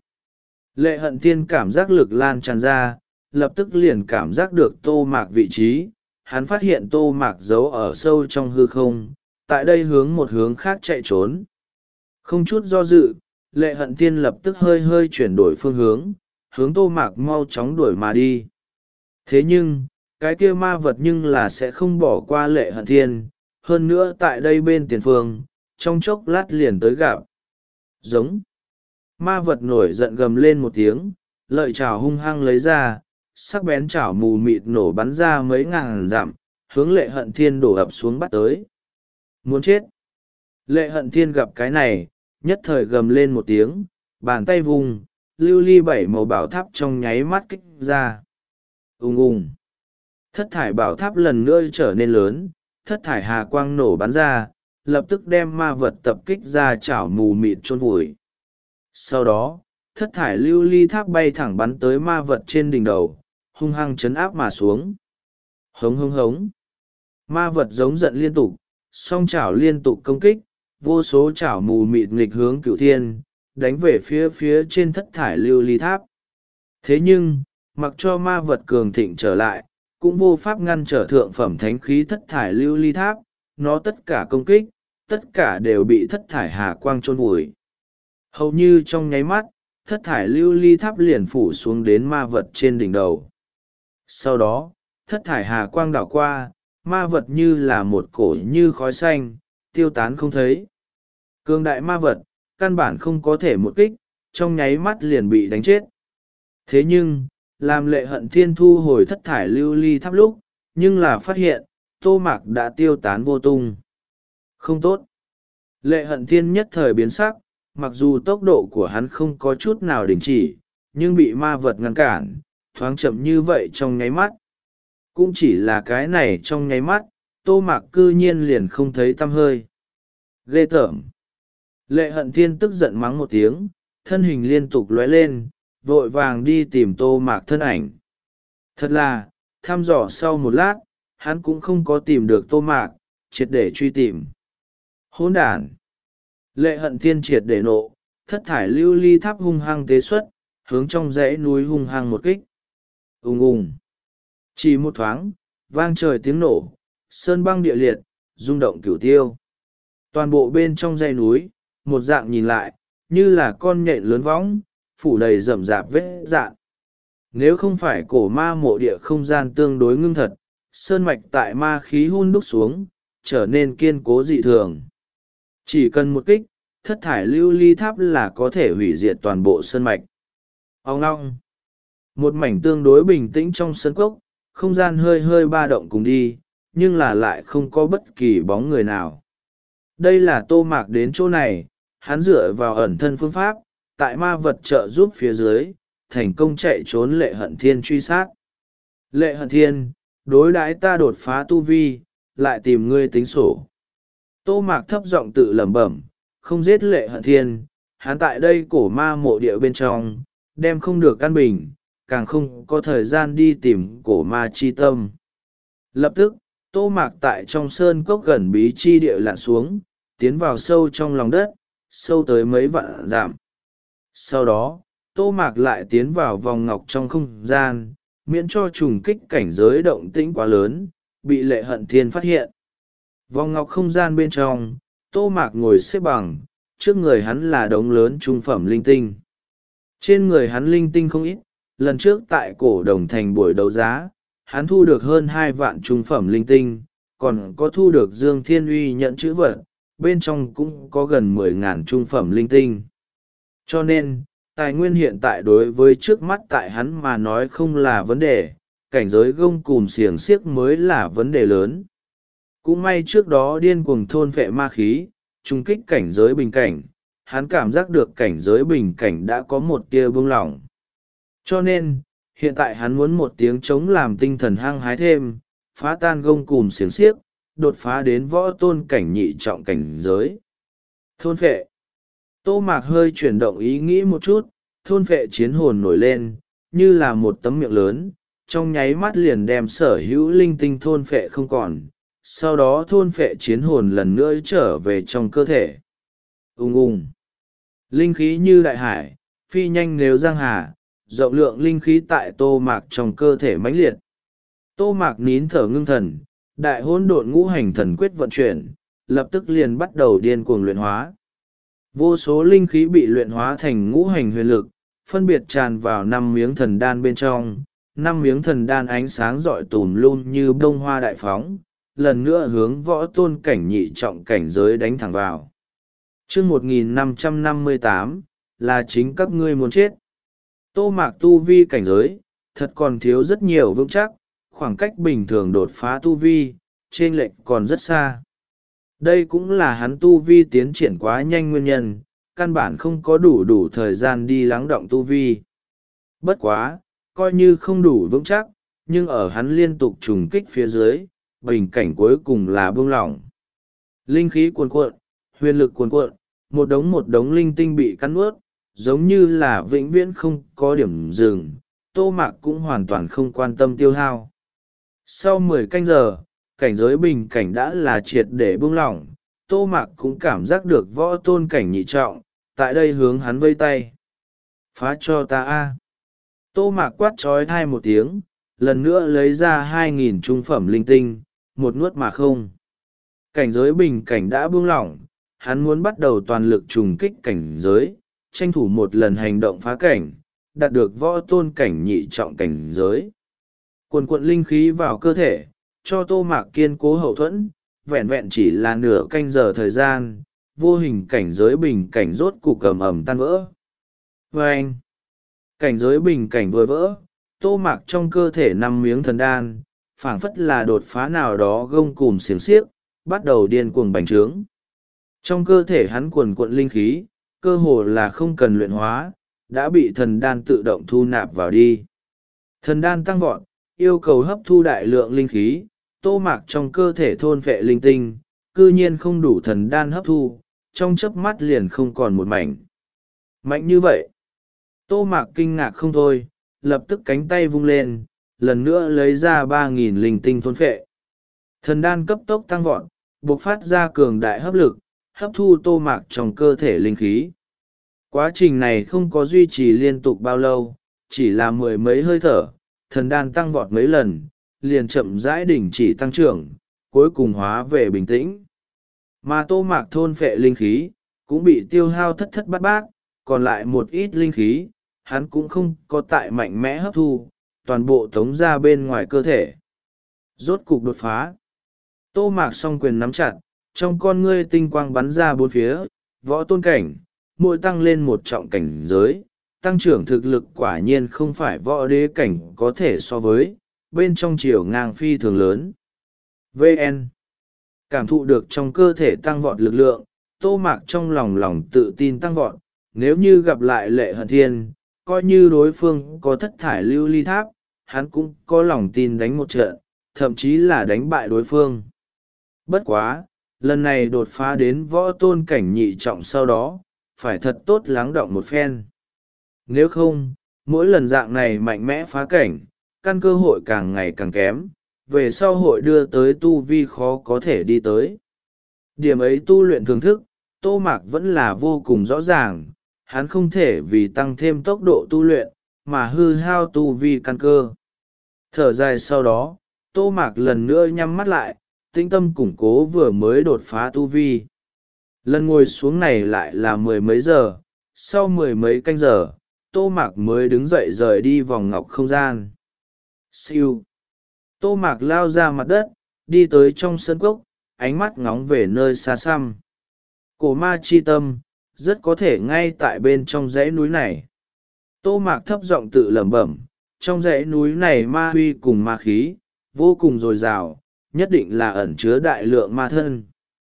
Lệ Hận Thiên cảm giác lực lan tràn ra, lập tức liền cảm giác được Tô Mạc vị trí. Hắn phát hiện Tô Mạc giấu ở sâu trong hư không, tại đây hướng một hướng khác chạy trốn. Không chút do dự, Lệ Hận Thiên lập tức hơi hơi chuyển đổi phương hướng, hướng Tô Mạc mau chóng đuổi mà đi. Thế nhưng, cái kia ma vật nhưng là sẽ không bỏ qua Lệ Hận Thiên, hơn nữa tại đây bên tiền phương, trong chốc lát liền tới gặp. Giống. Ma vật nổi giận gầm lên một tiếng, lợi chảo hung hăng lấy ra, sắc bén chảo mù mịt nổ bắn ra mấy ngàn dặm, hướng Lệ Hận Thiên đổ ập xuống bắt tới. Muốn chết. Lệ Hận Thiên gặp cái này, nhất thời gầm lên một tiếng, bàn tay vùng, lưu ly bảy màu bảo tháp trong nháy mắt kích ra. Ung ung. Thất thải bảo tháp lần nữa trở nên lớn, thất thải hà quang nổ bắn ra, lập tức đem ma vật tập kích ra chảo mù mịt chôn vùi. Sau đó, thất thải lưu ly tháp bay thẳng bắn tới ma vật trên đỉnh đầu, hung hăng chấn áp mà xuống. Hống hống hống. Ma vật giống giận liên tục, song chảo liên tục công kích, vô số chảo mù mịt nghịch hướng cửu thiên, đánh về phía phía trên thất thải lưu ly tháp. Thế nhưng, mặc cho ma vật cường thịnh trở lại, cũng vô pháp ngăn trở thượng phẩm thánh khí thất thải lưu ly tháp, nó tất cả công kích, tất cả đều bị thất thải hà quang chôn vùi. Hầu như trong nháy mắt, thất thải lưu ly tháp liền phủ xuống đến ma vật trên đỉnh đầu. Sau đó, thất thải hà quang đảo qua, ma vật như là một cổ như khói xanh, tiêu tán không thấy. Cường đại ma vật, căn bản không có thể một kích, trong nháy mắt liền bị đánh chết. Thế nhưng, làm Lệ Hận Thiên thu hồi thất thải lưu ly tháp lúc, nhưng là phát hiện, Tô Mạc đã tiêu tán vô tung. Không tốt. Lệ Hận Thiên nhất thời biến sắc, mặc dù tốc độ của hắn không có chút nào đình chỉ, nhưng bị ma vật ngăn cản, thoáng chậm như vậy trong nháy mắt. Cũng chỉ là cái này trong nháy mắt, Tô Mạc cư nhiên liền không thấy tăm hơi. Ghê tởm! Lệ Hận Thiên tức giận mắng một tiếng, thân hình liên tục lóe lên, vội vàng đi tìm Tô Mạc thân ảnh. Thật là, thăm dò sau một lát, hắn cũng không có tìm được Tô Mạc, triệt để truy tìm. Hỗn đản! Lệ Hận Thiên triệt để nộ, thất thải lưu ly tháp hung hăng tế xuất, hướng trong dãy núi hung hăng một kích. Ùng ùng! Chỉ một thoáng, vang trời tiếng nổ, sơn băng địa liệt, rung động cửu tiêu. Toàn bộ bên trong dãy núi, một dạng nhìn lại, như là con nhện lớn võng, phủ đầy rậm rạp vết dạn. Nếu không phải cổ ma mộ địa không gian tương đối ngưng thật, sơn mạch tại ma khí hun đúc xuống, trở nên kiên cố dị thường. Chỉ cần một kích, thất thải lưu ly tháp là có thể hủy diệt toàn bộ sơn mạch. Ông ngong! Một mảnh tương đối bình tĩnh trong sân cốc, không gian hơi hơi ba động cùng đi, nhưng là lại không có bất kỳ bóng người nào. Đây là Tô Mạc đến chỗ này, hắn dựa vào ẩn thân phương pháp, tại ma vật trợ giúp phía dưới, thành công chạy trốn Lệ Hận Thiên truy sát. Lệ Hận Thiên, đối đãi ta đột phá tu vi, lại tìm ngươi tính sổ. Tô Mạc thấp giọng tự lẩm bẩm, không giết Lệ Hận Thiên, hắn tại đây cổ ma mộ địa bên trong, đem không được căn bình, càng không có thời gian đi tìm cổ ma chi tâm. Lập tức, Tô Mạc tại trong sơn cốc gần bí chi địa lặn xuống, tiến vào sâu trong lòng đất, sâu tới mấy vạn dặm. Sau đó, Tô Mạc lại tiến vào vòng ngọc trong không gian, miễn cho trùng kích cảnh giới động tĩnh quá lớn, bị Lệ Hận Thiên phát hiện. Vòng ngọc không gian bên trong, Tô Mạc ngồi xếp bằng, trước người hắn là đống lớn trung phẩm linh tinh. Trên người hắn linh tinh không ít, lần trước tại cổ đồng thành buổi đấu giá, hắn thu được hơn hai vạn trung phẩm linh tinh, còn có thu được Dương Thiên Uy nhận chữ vật, bên trong cũng có gần mười ngàn trung phẩm linh tinh. Cho nên, tài nguyên hiện tại đối với trước mắt tại hắn mà nói không là vấn đề, cảnh giới gông cùm xiềng xiếc mới là vấn đề lớn. Cũng may trước đó điên cuồng thôn phệ ma khí, trung kích cảnh giới bình cảnh, hắn cảm giác được cảnh giới bình cảnh đã có một tia buông lỏng. Cho nên, hiện tại hắn muốn một tiếng chống làm tinh thần hăng hái thêm, phá tan gông cùm xiềng xiếc, đột phá đến võ tôn cảnh nhị trọng cảnh giới. Thôn phệ. Tô Mạc hơi chuyển động ý nghĩ một chút, thôn phệ chiến hồn nổi lên, như là một tấm miệng lớn, trong nháy mắt liền đem sở hữu linh tinh thôn phệ không còn, sau đó thôn phệ chiến hồn lần nữa trở về trong cơ thể. Ùng ùng. Linh khí như đại hải, phi nhanh nếu giang hà, rộng lượng linh khí tại Tô Mạc trong cơ thể mãnh liệt. Tô Mạc nín thở ngưng thần, đại hỗn độn ngũ hành thần quyết vận chuyển, lập tức liền bắt đầu điên cuồng luyện hóa. Vô số linh khí bị luyện hóa thành ngũ hành huyền lực, phân biệt tràn vào năm miếng thần đan bên trong, năm miếng thần đan ánh sáng rọi tùm lum như bông hoa đại phóng, lần nữa hướng võ tôn cảnh nhị trọng cảnh giới đánh thẳng vào. Chương một nghìn năm trăm năm mươi tám, là chính các ngươi muốn chết. Tô Mạc tu vi cảnh giới, thật còn thiếu rất nhiều vững chắc, khoảng cách bình thường đột phá tu vi, trên lệch còn rất xa. Đây cũng là hắn tu vi tiến triển quá nhanh nguyên nhân, căn bản không có đủ đủ thời gian đi lắng động tu vi. Bất quá, coi như không đủ vững chắc, nhưng ở hắn liên tục trùng kích phía dưới, bình cảnh cuối cùng là buông lỏng. Linh khí cuồn cuộn, huyền lực cuồn cuộn, một đống một đống linh tinh bị cắn nuốt, giống như là vĩnh viễn không có điểm dừng, Tô Mạc cũng hoàn toàn không quan tâm tiêu hao. Sau mười canh giờ, cảnh giới bình cảnh đã là triệt để buông lỏng, Tô Mạc cũng cảm giác được võ tôn cảnh nhị trọng, tại đây hướng hắn vây tay. Phá cho ta a! Tô Mạc quát trói thai một tiếng, lần nữa lấy ra hai nghìn trung phẩm linh tinh, một nuốt mà không. Cảnh giới bình cảnh đã buông lỏng, hắn muốn bắt đầu toàn lực trùng kích cảnh giới, tranh thủ một lần hành động phá cảnh, đạt được võ tôn cảnh nhị trọng cảnh giới. Cuồn cuộn linh khí vào cơ thể, cho Tô Mạc kiên cố hậu thuẫn, vẹn vẹn chỉ là nửa canh giờ thời gian, vô hình cảnh giới bình cảnh rốt cục ầm ầm tan vỡ. Vâng! Cảnh giới bình cảnh vừa vỡ, Tô Mạc trong cơ thể năm miếng thần đan, phảng phất là đột phá nào đó gông cùm xiềng xiếc, bắt đầu điên cuồng bành trướng. Trong cơ thể hắn cuồn cuộn linh khí, cơ hồ là không cần luyện hóa, đã bị thần đan tự động thu nạp vào đi. Thần đan tăng vọt, yêu cầu hấp thu đại lượng linh khí. Tô Mạc trong cơ thể thôn vệ linh tinh, cư nhiên không đủ thần đan hấp thu, trong chớp mắt liền không còn một mảnh. Mạnh như vậy. Tô Mạc kinh ngạc không thôi, lập tức cánh tay vung lên, lần nữa lấy ra ba nghìn linh tinh thôn phệ. Thần đan cấp tốc tăng vọt, bộc phát ra cường đại hấp lực, hấp thu Tô Mạc trong cơ thể linh khí. Quá trình này không có duy trì liên tục bao lâu, chỉ là mười mấy hơi thở, thần đan tăng vọt mấy lần, liền chậm rãi đình chỉ tăng trưởng, cuối cùng hóa về bình tĩnh. Mà Tô Mạc thôn phệ linh khí, cũng bị tiêu hao thất thất bát bát, còn lại một ít linh khí, hắn cũng không có tại mạnh mẽ hấp thu, toàn bộ tống ra bên ngoài cơ thể. Rốt cục đột phá. Tô Mạc song quyền nắm chặt, trong con ngươi tinh quang bắn ra bốn phía, võ tôn cảnh, mỗi tăng lên một trọng cảnh giới, tăng trưởng thực lực quả nhiên không phải võ đế cảnh có thể so với, bên trong chiều ngang phi thường lớn. vê en Cảm thụ được trong cơ thể tăng vọt lực lượng, Tô Mạc trong lòng lòng tự tin tăng vọt, nếu như gặp lại Lệ Hận Thiên, coi như đối phương có thất thải lưu ly tháp, hắn cũng có lòng tin đánh một trận, thậm chí là đánh bại đối phương. Bất quá, lần này đột phá đến võ tôn cảnh nhị trọng sau đó, phải thật tốt lắng đọng một phen. Nếu không, mỗi lần dạng này mạnh mẽ phá cảnh, căn cơ hội càng ngày càng kém, về sau hội đưa tới tu vi khó có thể đi tới. Điểm ấy tu luyện thưởng thức, Tô Mạc vẫn là vô cùng rõ ràng, hắn không thể vì tăng thêm tốc độ tu luyện, mà hư hao tu vi căn cơ. Thở dài sau đó, Tô Mạc lần nữa nhắm mắt lại, tĩnh tâm củng cố vừa mới đột phá tu vi. Lần ngồi xuống này lại là mười mấy giờ, sau mười mấy canh giờ, Tô Mạc mới đứng dậy rời đi vòng ngọc không gian. Siêu. Tô Mạc lao ra mặt đất, đi tới trong sân cốc, ánh mắt ngóng về nơi xa xăm. Cổ ma chi tâm, rất có thể ngay tại bên trong dãy núi này. Tô Mạc thấp giọng tự lẩm bẩm, trong dãy núi này ma huy cùng ma khí, vô cùng dồi dào, nhất định là ẩn chứa đại lượng ma thân.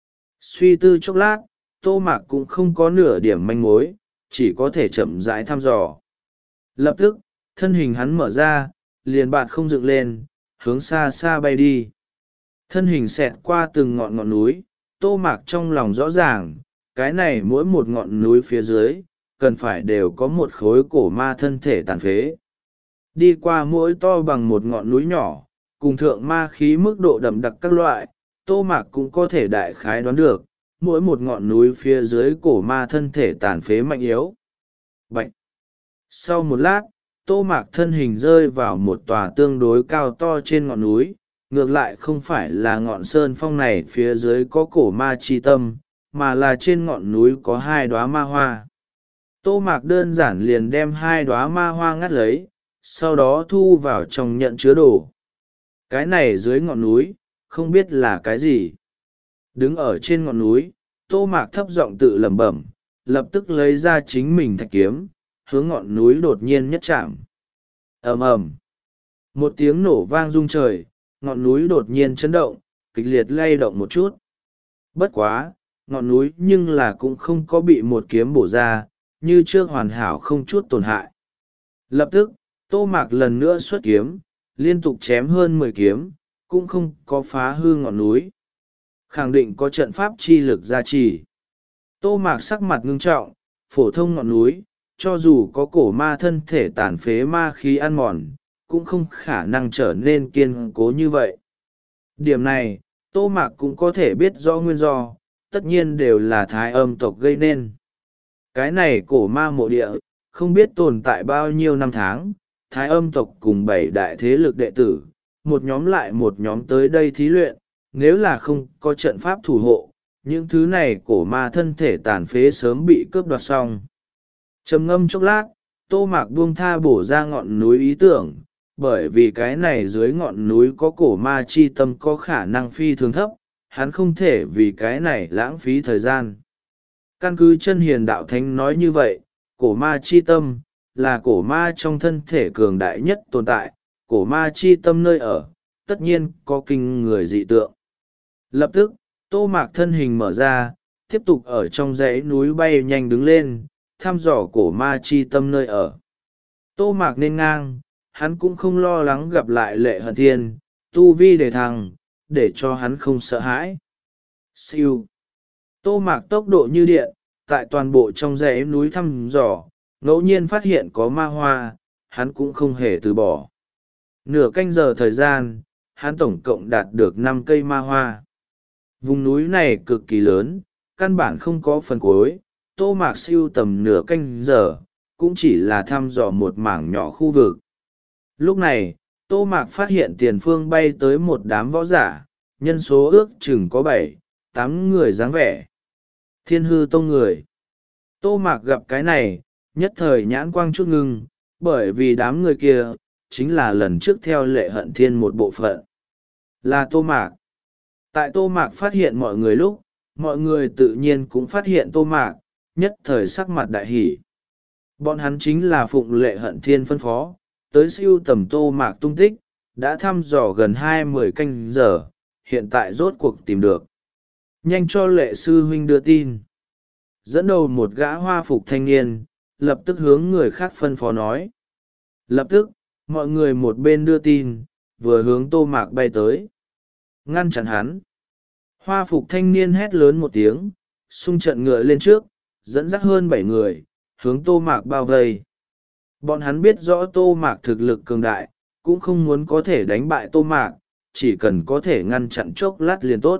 Suy tư chốc lát, Tô Mạc cũng không có nửa điểm manh mối, chỉ có thể chậm rãi thăm dò. Lập tức, thân hình hắn mở ra, liền bạt không dựng lên, hướng xa xa bay đi. Thân hình xẹt qua từng ngọn ngọn núi, Tô Mạc trong lòng rõ ràng, cái này mỗi một ngọn núi phía dưới, cần phải đều có một khối cổ ma thân thể tàn phế. Đi qua mỗi to bằng một ngọn núi nhỏ, cùng thượng ma khí mức độ đậm đặc các loại, Tô Mạc cũng có thể đại khái đoán được, mỗi một ngọn núi phía dưới cổ ma thân thể tàn phế mạnh yếu. Bạch! Sau một lát, Tô Mạc thân hình rơi vào một tòa tương đối cao to trên ngọn núi, ngược lại không phải là ngọn sơn phong này phía dưới có cổ ma chi tâm, mà là trên ngọn núi có hai đóa ma hoa. Tô Mạc đơn giản liền đem hai đóa ma hoa ngắt lấy, sau đó thu vào trong nhận chứa đồ. Cái này dưới ngọn núi, không biết là cái gì. Đứng ở trên ngọn núi, Tô Mạc thấp giọng tự lẩm bẩm, lập tức lấy ra chính mình thạch kiếm, hướng ngọn núi đột nhiên nhất chạm. Ầm ầm, một tiếng nổ vang rung trời, ngọn núi đột nhiên chấn động, kịch liệt lay động một chút. Bất quá, ngọn núi nhưng là cũng không có bị một kiếm bổ ra, như trước hoàn hảo không chút tổn hại. Lập tức, Tô Mạc lần nữa xuất kiếm, liên tục chém hơn mười kiếm, cũng không có phá hư ngọn núi. Khẳng định có trận pháp chi lực gia trì. Tô Mạc sắc mặt ngưng trọng, phổ thông ngọn núi, cho dù có cổ ma thân thể tàn phế ma khí ăn mòn, cũng không khả năng trở nên kiên cố như vậy. Điểm này, Tô Mạc cũng có thể biết rõ nguyên do, tất nhiên đều là thái âm tộc gây nên. Cái này cổ ma mộ địa, không biết tồn tại bao nhiêu năm tháng, thái âm tộc cùng bảy đại thế lực đệ tử, một nhóm lại một nhóm tới đây thí luyện, nếu là không có trận pháp thủ hộ, những thứ này cổ ma thân thể tàn phế sớm bị cướp đoạt xong. Trầm ngâm chốc lát, Tô Mạc buông tha bổ ra ngọn núi ý tưởng, bởi vì cái này dưới ngọn núi có cổ ma chi tâm có khả năng phi thường thấp, hắn không thể vì cái này lãng phí thời gian. Căn cứ chân hiền đạo thánh nói như vậy, cổ ma chi tâm, là cổ ma trong thân thể cường đại nhất tồn tại, cổ ma chi tâm nơi ở, tất nhiên có kinh người dị tượng. Lập tức, Tô Mạc thân hình mở ra, tiếp tục ở trong dãy núi bay nhanh đứng lên, thăm dò cổ ma chi tâm nơi ở. Tô Mạc nên ngang, hắn cũng không lo lắng gặp lại Lệ Hận Thiên, tu vi đề thăng, để cho hắn không sợ hãi. Siêu. Tô Mạc tốc độ như điện, tại toàn bộ trong dãy núi thăm dò, ngẫu nhiên phát hiện có ma hoa, hắn cũng không hề từ bỏ. Nửa canh giờ thời gian, hắn tổng cộng đạt được năm cây ma hoa. Vùng núi này cực kỳ lớn, căn bản không có phần cuối, Tô Mạc siêu tầm nửa canh giờ, cũng chỉ là thăm dò một mảng nhỏ khu vực. Lúc này, Tô Mạc phát hiện tiền phương bay tới một đám võ giả, nhân số ước chừng có bảy, tám người dáng vẻ. Thiên Hư Tông người. Tô Mạc gặp cái này, nhất thời nhãn quang chút ngưng, bởi vì đám người kia, chính là lần trước theo Lệ Hận Thiên một bộ phận. Là Tô Mạc. Tại Tô Mạc phát hiện mọi người lúc, mọi người tự nhiên cũng phát hiện Tô Mạc, nhất thời sắc mặt đại hỷ. Bọn hắn chính là phụng Lệ Hận Thiên phân phó, tới siêu tầm Tô Mạc tung tích, đã thăm dò gần hai mươi canh giờ, hiện tại rốt cuộc tìm được. Nhanh cho Lệ sư huynh đưa tin. Dẫn đầu một gã hoa phục thanh niên, lập tức hướng người khác phân phó nói. Lập tức, mọi người một bên đưa tin, vừa hướng Tô Mạc bay tới. Ngăn chặn hắn. Hoa phục thanh niên hét lớn một tiếng, xung trận ngựa lên trước, dẫn dắt hơn bảy người, hướng Tô Mạc bao vây. Bọn hắn biết rõ Tô Mạc thực lực cường đại, cũng không muốn có thể đánh bại Tô Mạc, chỉ cần có thể ngăn chặn chốc lát liền tốt.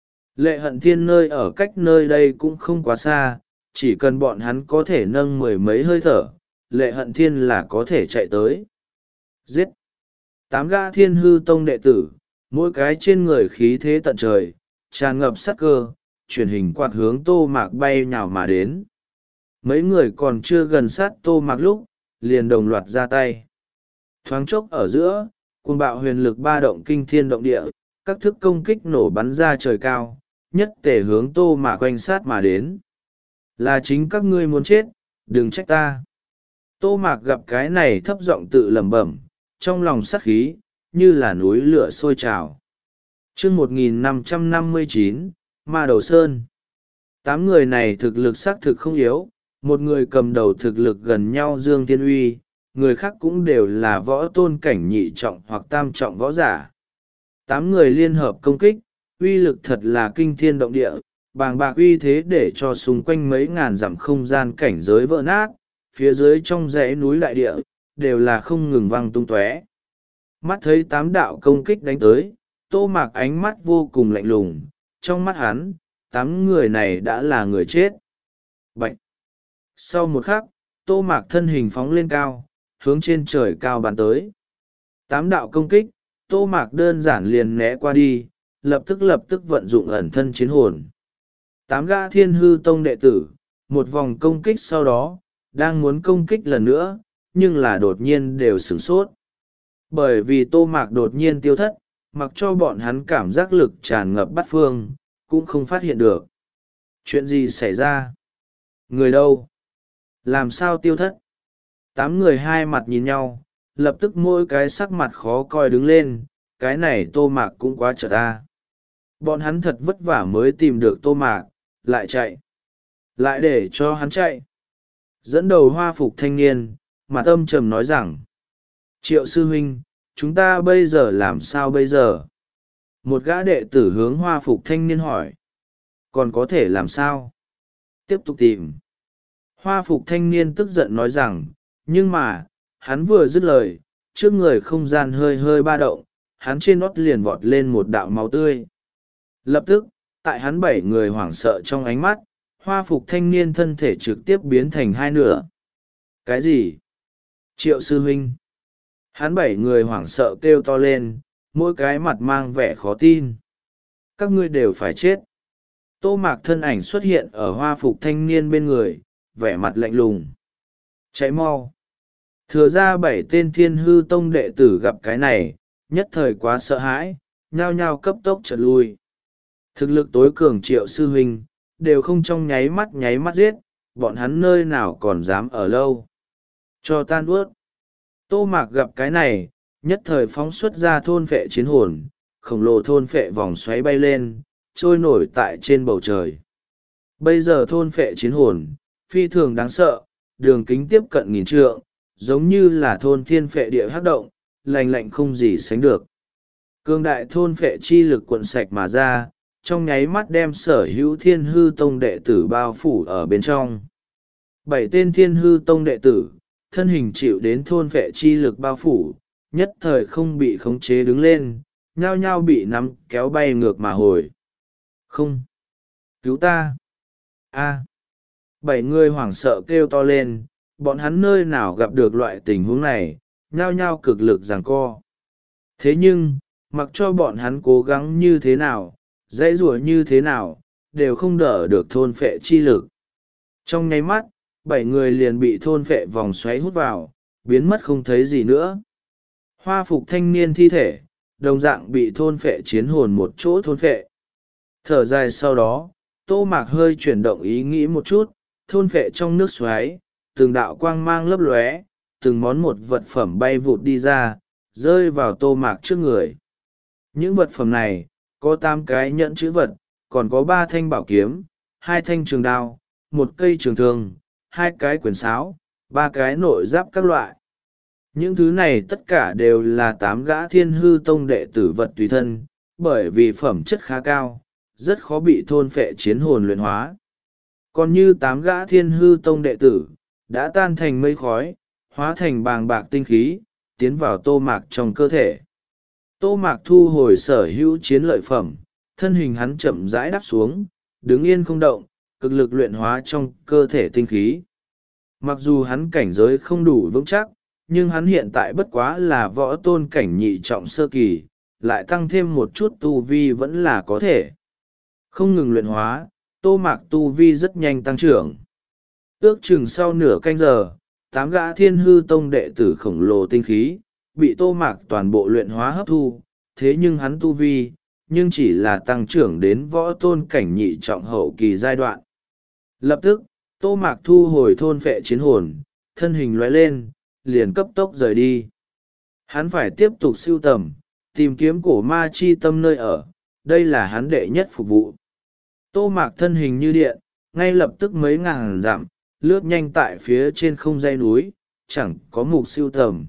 Lệ Hận Thiên nơi ở cách nơi đây cũng không quá xa, chỉ cần bọn hắn có thể nâng mười mấy hơi thở, Lệ Hận Thiên là có thể chạy tới. Giết! Tám gã Thiên Hư Tông đệ tử, mỗi cái trên người khí thế tận trời, tràn ngập sát cơ, chuyển hình quạt hướng Tô Mạc bay nhào mà đến. Mấy người còn chưa gần sát Tô Mạc lúc, liền đồng loạt ra tay. Thoáng chốc ở giữa, cuồng bạo huyền lực ba động kinh thiên động địa, các thức công kích nổ bắn ra trời cao, nhất tể hướng Tô Mạc quanh sát mà đến. Là chính các ngươi muốn chết, đừng trách ta. Tô Mạc gặp cái này thấp giọng tự lẩm bẩm, trong lòng sát khí, như là núi lửa sôi trào. Chương một nghìn năm trăm năm mươi chín, Ma Đầu Sơn. Tám người này thực lực xác thực không yếu, một người cầm đầu thực lực gần nhau Dương Thiên Uy, người khác cũng đều là võ tôn cảnh nhị trọng hoặc tam trọng võ giả. Tám người liên hợp công kích, uy lực thật là kinh thiên động địa, bàng bạc uy thế để cho xung quanh mấy ngàn dặm không gian cảnh giới vỡ nát, phía dưới trong dãy núi đại địa, đều là không ngừng văng tung tóe. Mắt thấy tám đạo công kích đánh tới, Tô Mạc ánh mắt vô cùng lạnh lùng, trong mắt hắn, tám người này đã là người chết. Bạch! Sau một khắc, Tô Mạc thân hình phóng lên cao, hướng trên trời cao bắn tới. Tám đạo công kích, Tô Mạc đơn giản liền né qua đi, lập tức lập tức vận dụng ẩn thân chiến hồn. Tám gã Thiên Hư Tông đệ tử, một vòng công kích sau đó, đang muốn công kích lần nữa, nhưng là đột nhiên đều sửng sốt. Bởi vì Tô Mạc đột nhiên tiêu thất, mặc cho bọn hắn cảm giác lực tràn ngập bát phương, cũng không phát hiện được. Chuyện gì xảy ra? Người đâu? Làm sao tiêu thất? Tám người hai mặt nhìn nhau, lập tức mỗi cái sắc mặt khó coi đứng lên, cái này Tô Mạc cũng quá trở ta. Bọn hắn thật vất vả mới tìm được Tô Mạc, lại chạy. Lại để cho hắn chạy. Dẫn đầu hoa phục thanh niên, mặt âm trầm nói rằng, Triệu sư huynh, chúng ta bây giờ làm sao bây giờ? Một gã đệ tử hướng hoa phục thanh niên hỏi. Còn có thể làm sao? Tiếp tục tìm. Hoa phục thanh niên tức giận nói rằng, nhưng mà, hắn vừa dứt lời, trước người không gian hơi hơi ba động, hắn trên nót liền vọt lên một đạo máu tươi. Lập tức, tại hắn bảy người hoảng sợ trong ánh mắt, hoa phục thanh niên thân thể trực tiếp biến thành hai nửa. Cái gì? Triệu sư huynh. Hắn bảy người hoảng sợ kêu to lên, mỗi cái mặt mang vẻ khó tin. Các ngươi đều phải chết. Tô Mạc thân ảnh xuất hiện ở hoa phục thanh niên bên người, vẻ mặt lạnh lùng. Cháy mau. Thừa ra bảy tên Thiên Hư Tông đệ tử gặp cái này, nhất thời quá sợ hãi, nhao nhao cấp tốc trật lui. Thực lực tối cường Triệu sư huynh, đều không trong nháy mắt nháy mắt giết, bọn hắn nơi nào còn dám ở lâu. Cho tan ướt. Tô Mạc gặp cái này, nhất thời phóng xuất ra thôn phệ chiến hồn, khổng lồ thôn phệ vòng xoáy bay lên, trôi nổi tại trên bầu trời. Bây giờ thôn phệ chiến hồn, phi thường đáng sợ, đường kính tiếp cận nghìn trượng, giống như là thôn thiên phệ địa hắc động, lành lạnh không gì sánh được. Cương đại thôn phệ chi lực cuộn sạch mà ra, trong nháy mắt đem sở hữu thiên hư tông đệ tử bao phủ ở bên trong. Bảy tên thiên hư tông đệ tử, thân hình chịu đến thôn phệ chi lực bao phủ, nhất thời không bị khống chế đứng lên, nhao nhao bị nắm kéo bay ngược mà hồi. Không! Cứu ta! A! Bảy người hoảng sợ kêu to lên, bọn hắn nơi nào gặp được loại tình huống này, nhao nhao cực lực giằng co. Thế nhưng, mặc cho bọn hắn cố gắng như thế nào, dãy rủa như thế nào, đều không đỡ được thôn phệ chi lực. Trong nháy mắt, bảy người liền bị thôn phệ vòng xoáy hút vào, biến mất không thấy gì nữa. Hoa phục thanh niên thi thể, đồng dạng bị thôn phệ chiến hồn một chỗ thôn phệ. Thở dài sau đó, Tô Mạc hơi chuyển động ý nghĩ một chút, thôn phệ trong nước xoáy, từng đạo quang mang lấp lóe, từng món một vật phẩm bay vụt đi ra, rơi vào Tô Mạc trước người. Những vật phẩm này, có tám cái nhẫn chữ vật, còn có ba thanh bảo kiếm, hai thanh trường đao, một cây trường thương, hai cái quyền sáo, ba cái nội giáp các loại. Những thứ này tất cả đều là tám gã thiên hư tông đệ tử vật tùy thân, bởi vì phẩm chất khá cao, rất khó bị thôn phệ chiến hồn luyện hóa. Còn như tám gã thiên hư tông đệ tử, đã tan thành mây khói, hóa thành bàng bạc tinh khí, tiến vào Tô Mạc trong cơ thể. Tô Mạc thu hồi sở hữu chiến lợi phẩm, thân hình hắn chậm rãi đáp xuống, đứng yên không động, cực lực luyện hóa trong cơ thể tinh khí. Mặc dù hắn cảnh giới không đủ vững chắc, nhưng hắn hiện tại bất quá là võ tôn cảnh nhị trọng sơ kỳ, lại tăng thêm một chút tu vi vẫn là có thể. Không ngừng luyện hóa, Tô Mạc tu vi rất nhanh tăng trưởng. Ước chừng sau nửa canh giờ, tám gã thiên hư tông đệ tử khổng lồ tinh khí, bị Tô Mạc toàn bộ luyện hóa hấp thu, thế nhưng hắn tu vi, nhưng chỉ là tăng trưởng đến võ tôn cảnh nhị trọng hậu kỳ giai đoạn. Lập tức, Tô Mạc thu hồi thôn phệ chiến hồn, thân hình lóe lên, liền cấp tốc rời đi. Hắn phải tiếp tục sưu tầm, tìm kiếm cổ ma chi tâm nơi ở, đây là hắn đệ nhất phục vụ. Tô Mạc thân hình như điện, ngay lập tức mấy ngàn dặm, lướt nhanh tại phía trên không dãy núi, chẳng có mục sưu tầm.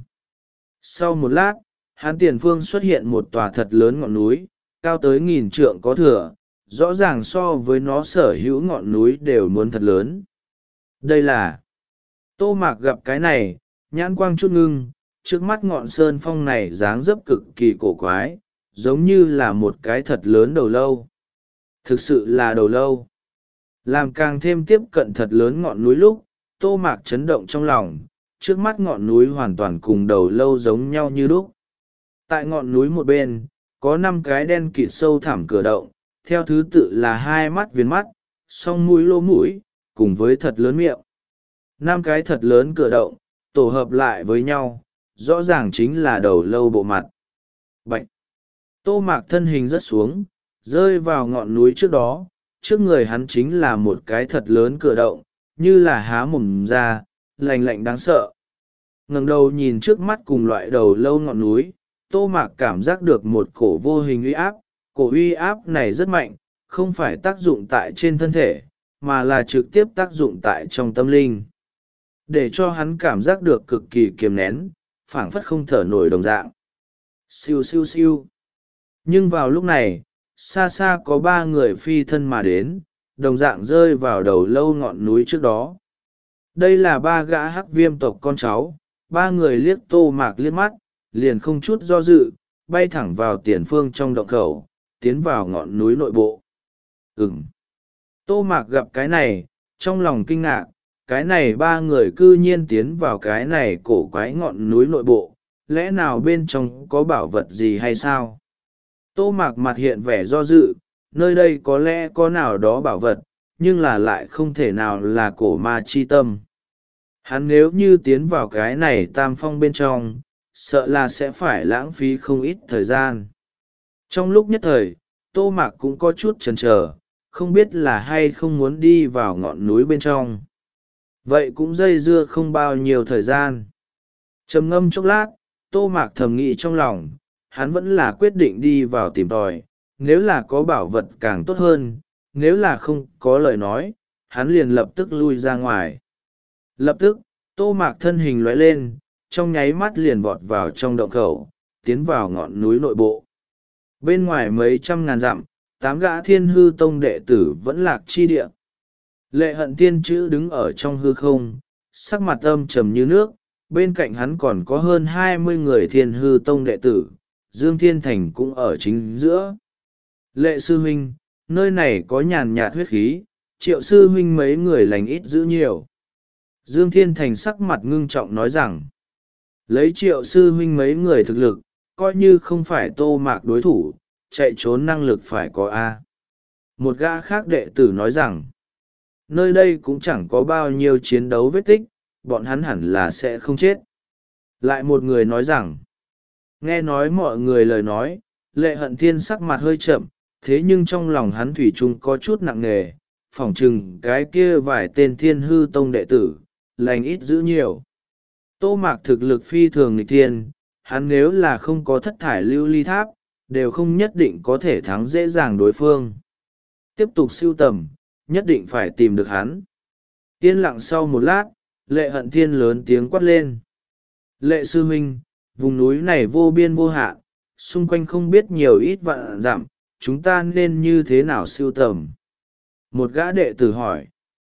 Sau một lát, hắn tiền phương xuất hiện một tòa thật lớn ngọn núi, cao tới nghìn trượng có thừa, rõ ràng so với nó sở hữu ngọn núi đều muốn thật lớn. Đây là... Tô Mạc gặp cái này, nhãn quang chút ngưng, trước mắt ngọn sơn phong này dáng dấp cực kỳ cổ quái, giống như là một cái thật lớn đầu lâu. Thực sự là đầu lâu. Làm càng thêm tiếp cận thật lớn ngọn núi lúc, Tô Mạc chấn động trong lòng, trước mắt ngọn núi hoàn toàn cùng đầu lâu giống nhau như đúc. Tại ngọn núi một bên, có năm cái đen kịt sâu thẳm cửa động, theo thứ tự là hai mắt viền mắt, song mũi lỗ mũi, cùng với thật lớn miệng. Năm cái thật lớn cửa động, tổ hợp lại với nhau, rõ ràng chính là đầu lâu bộ mặt. Bạch! Tô Mạc thân hình rất xuống, rơi vào ngọn núi trước đó, trước người hắn chính là một cái thật lớn cửa động, như là há mồm ra, lạnh lạnh đáng sợ. Ngẩng đầu nhìn trước mắt cùng loại đầu lâu ngọn núi, Tô Mạc cảm giác được một cổ vô hình uy áp, cổ uy áp này rất mạnh, không phải tác dụng tại trên thân thể, mà là trực tiếp tác dụng tại trong tâm linh. Để cho hắn cảm giác được cực kỳ kiềm nén, phảng phất không thở nổi đồng dạng. Siêu siêu siêu. Nhưng vào lúc này, xa xa có ba người phi thân mà đến, đồng dạng rơi vào đầu lâu ngọn núi trước đó. Đây là ba gã hắc viêm tộc con cháu, ba người liếc Tô Mạc liếc mắt, liền không chút do dự, bay thẳng vào tiền phương trong động khẩu, tiến vào ngọn núi nội bộ. Ừm. Tô Mạc gặp cái này, trong lòng kinh ngạc, cái này ba người cư nhiên tiến vào cái này cổ quái ngọn núi nội bộ, lẽ nào bên trong có bảo vật gì hay sao? Tô Mạc mặt hiện vẻ do dự, nơi đây có lẽ có nào đó bảo vật, nhưng là lại không thể nào là cổ ma chi tâm. Hắn nếu như tiến vào cái này tam phong bên trong, sợ là sẽ phải lãng phí không ít thời gian. Trong lúc nhất thời, Tô Mạc cũng có chút chần chờ, không biết là hay không muốn đi vào ngọn núi bên trong. Vậy cũng dây dưa không bao nhiêu thời gian. Trầm ngâm chốc lát, Tô Mạc thầm nghĩ trong lòng, hắn vẫn là quyết định đi vào tìm tòi, nếu là có bảo vật càng tốt hơn, nếu là không có lời nói, hắn liền lập tức lui ra ngoài. Lập tức, Tô Mạc thân hình lóe lên, trong nháy mắt liền vọt vào trong động khẩu, tiến vào ngọn núi nội bộ. Bên ngoài mấy trăm ngàn dặm, tám gã thiên hư tông đệ tử vẫn lạc chi địa. Lệ Hận Thiên chữ đứng ở trong hư không, sắc mặt âm trầm như nước, bên cạnh hắn còn có hơn hai mươi người thiên hư tông đệ tử, Dương Thiên Thành cũng ở chính giữa. Lệ sư huynh, nơi này có nhàn nhạt huyết khí, Triệu sư huynh mấy người lành ít giữ nhiều. Dương Thiên Thành sắc mặt ngưng trọng nói rằng, lấy Triệu sư huynh mấy người thực lực, coi như không phải Tô Mạc đối thủ, chạy trốn năng lực phải có A. Một gã khác đệ tử nói rằng, nơi đây cũng chẳng có bao nhiêu chiến đấu vết tích, bọn hắn hẳn là sẽ không chết. Lại một người nói rằng, nghe nói mọi người lời nói, Lệ Hận Thiên sắc mặt hơi chậm, thế nhưng trong lòng hắn thủy chung có chút nặng nề, phỏng chừng cái kia vài tên thiên hư tông đệ tử, lành ít giữ nhiều. Tô Mạc thực lực phi thường nghịch thiên, hắn nếu là không có thất thải lưu ly tháp, đều không nhất định có thể thắng dễ dàng đối phương. Tiếp tục sưu tầm, nhất định phải tìm được hắn. Yên lặng sau một lát, Lệ Hận Thiên lớn tiếng quát lên. Lệ sư huynh, vùng núi này vô biên vô hạn, xung quanh không biết nhiều ít vạn dặm, chúng ta nên như thế nào sưu tầm? Một gã đệ tử hỏi.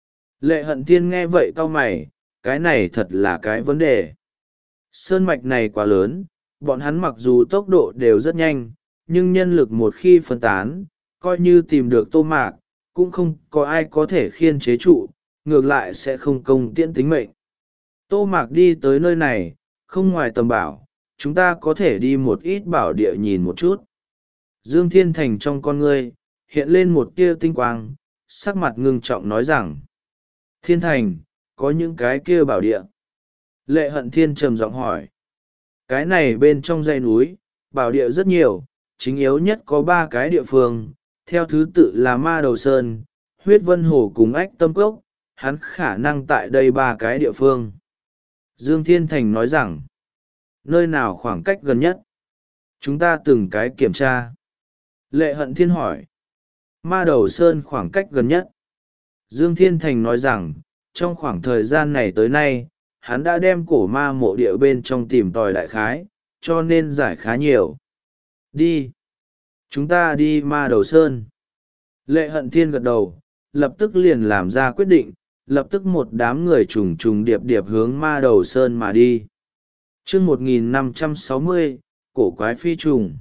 Lệ Hận Thiên nghe vậy cau mày, cái này thật là cái vấn đề. Sơn mạch này quá lớn, bọn hắn mặc dù tốc độ đều rất nhanh, nhưng nhân lực một khi phân tán, coi như tìm được Tô Mạc, cũng không có ai có thể khiên chế trụ, ngược lại sẽ không công tiễn tính mệnh. Tô Mạc đi tới nơi này, không ngoài tầm bảo, chúng ta có thể đi một ít bảo địa nhìn một chút. Dương Thiên Thành trong con ngươi, hiện lên một tia tinh quang, sắc mặt ngưng trọng nói rằng, Thiên Thành, có những cái kia bảo địa. Lệ Hận Thiên trầm giọng hỏi, cái này bên trong dãy núi, bảo địa rất nhiều, chính yếu nhất có ba cái địa phương, theo thứ tự là Ma Đầu Sơn, Huyết Vân Hồ cùng Ách Tâm Cốc, hắn khả năng tại đây ba cái địa phương. Dương Thiên Thành nói rằng, nơi nào khoảng cách gần nhất? Chúng ta từng cái kiểm tra. Lệ Hận Thiên hỏi, Ma Đầu Sơn khoảng cách gần nhất. Dương Thiên Thành nói rằng, trong khoảng thời gian này tới nay, hắn đã đem cổ ma mộ địa bên trong tìm tòi đại khái, cho nên giải khá nhiều. Đi. Chúng ta đi Ma Đầu Sơn. Lệ Hận Thiên gật đầu, lập tức liền làm ra quyết định, lập tức một đám người trùng trùng điệp điệp hướng Ma Đầu Sơn mà đi. chương một nghìn năm trăm sáu mươi, cổ quái phi trùng.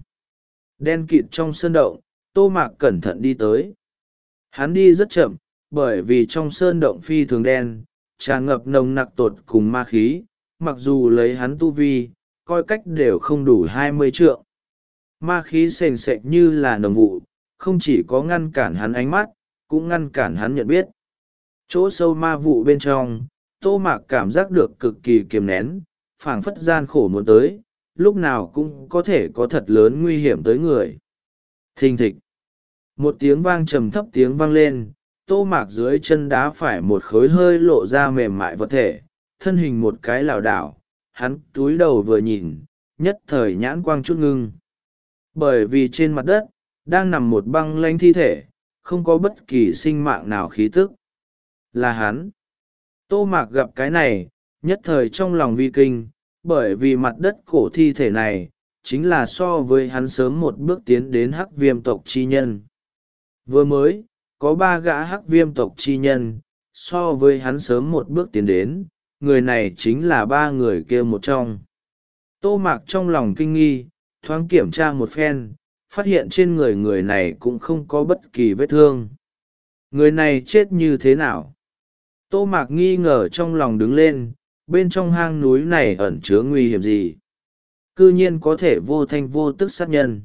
Đen kịt trong sơn động, Tô Mạc cẩn thận đi tới. Hắn đi rất chậm, bởi vì trong sơn động phi thường đen, tràn ngập nồng nặc tột cùng ma khí, mặc dù lấy hắn tu vi, coi cách đều không đủ hai mươi trượng. Ma khí sền sệt như là nồng vụ, không chỉ có ngăn cản hắn ánh mắt, cũng ngăn cản hắn nhận biết. Chỗ sâu ma vụ bên trong, Tô Mạc cảm giác được cực kỳ kiềm nén, phảng phất gian khổ muốn tới, lúc nào cũng có thể có thật lớn nguy hiểm tới người. Thình thịch. Một tiếng vang trầm thấp tiếng vang lên, Tô Mạc dưới chân đá phải một khối hơi lộ ra mềm mại vật thể, thân hình một cái lảo đảo, hắn túi đầu vừa nhìn, nhất thời nhãn quang chút ngưng. Bởi vì trên mặt đất, đang nằm một băng lanh thi thể, không có bất kỳ sinh mạng nào khí tức. Là hắn. Tô Mạc gặp cái này, nhất thời trong lòng vi kinh, bởi vì mặt đất cổ thi thể này, chính là so với hắn sớm một bước tiến đến hắc viêm tộc chi nhân. Vừa mới, có ba gã hắc viêm tộc chi nhân, so với hắn sớm một bước tiến đến, người này chính là ba người kia một trong. Tô Mạc trong lòng kinh nghi, thoáng kiểm tra một phen, phát hiện trên người người này cũng không có bất kỳ vết thương. Người này chết như thế nào? Tô Mạc nghi ngờ trong lòng đứng lên, bên trong hang núi này ẩn chứa nguy hiểm gì? Cư nhiên có thể vô thanh vô tức sát nhân.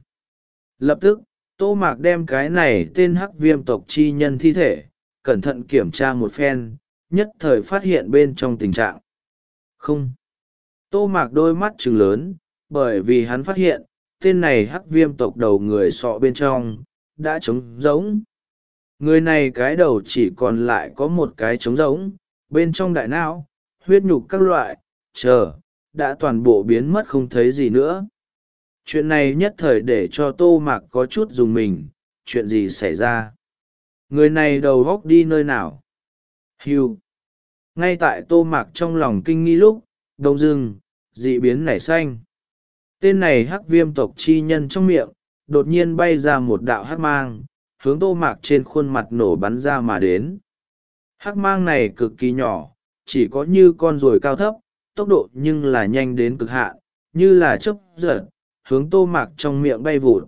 Lập tức, Tô Mạc đem cái này tên hắc viêm tộc chi nhân thi thể, cẩn thận kiểm tra một phen, nhất thời phát hiện bên trong tình trạng. Không. Tô Mạc đôi mắt trừng lớn, bởi vì hắn phát hiện, tên này hắc viêm tộc đầu người sọ bên trong, đã trống rỗng. Người này cái đầu chỉ còn lại có một cái trống rỗng, bên trong đại não, huyết nhục các loại, chờ, đã toàn bộ biến mất không thấy gì nữa. Chuyện này nhất thời để cho Tô Mạc có chút dùng mình, chuyện gì xảy ra? Người này đầu góc đi nơi nào? Hưu. Ngay tại Tô Mạc trong lòng kinh nghi lúc, đông dưng, dị biến nảy xanh. Tên này hắc viêm tộc chi nhân trong miệng, đột nhiên bay ra một đạo hắc mang, hướng Tô Mạc trên khuôn mặt nổ bắn ra mà đến. Hắc mang này cực kỳ nhỏ, chỉ có như con ruồi cao thấp, tốc độ nhưng là nhanh đến cực hạn, như là chớp giật, hướng Tô Mạc trong miệng bay vụt.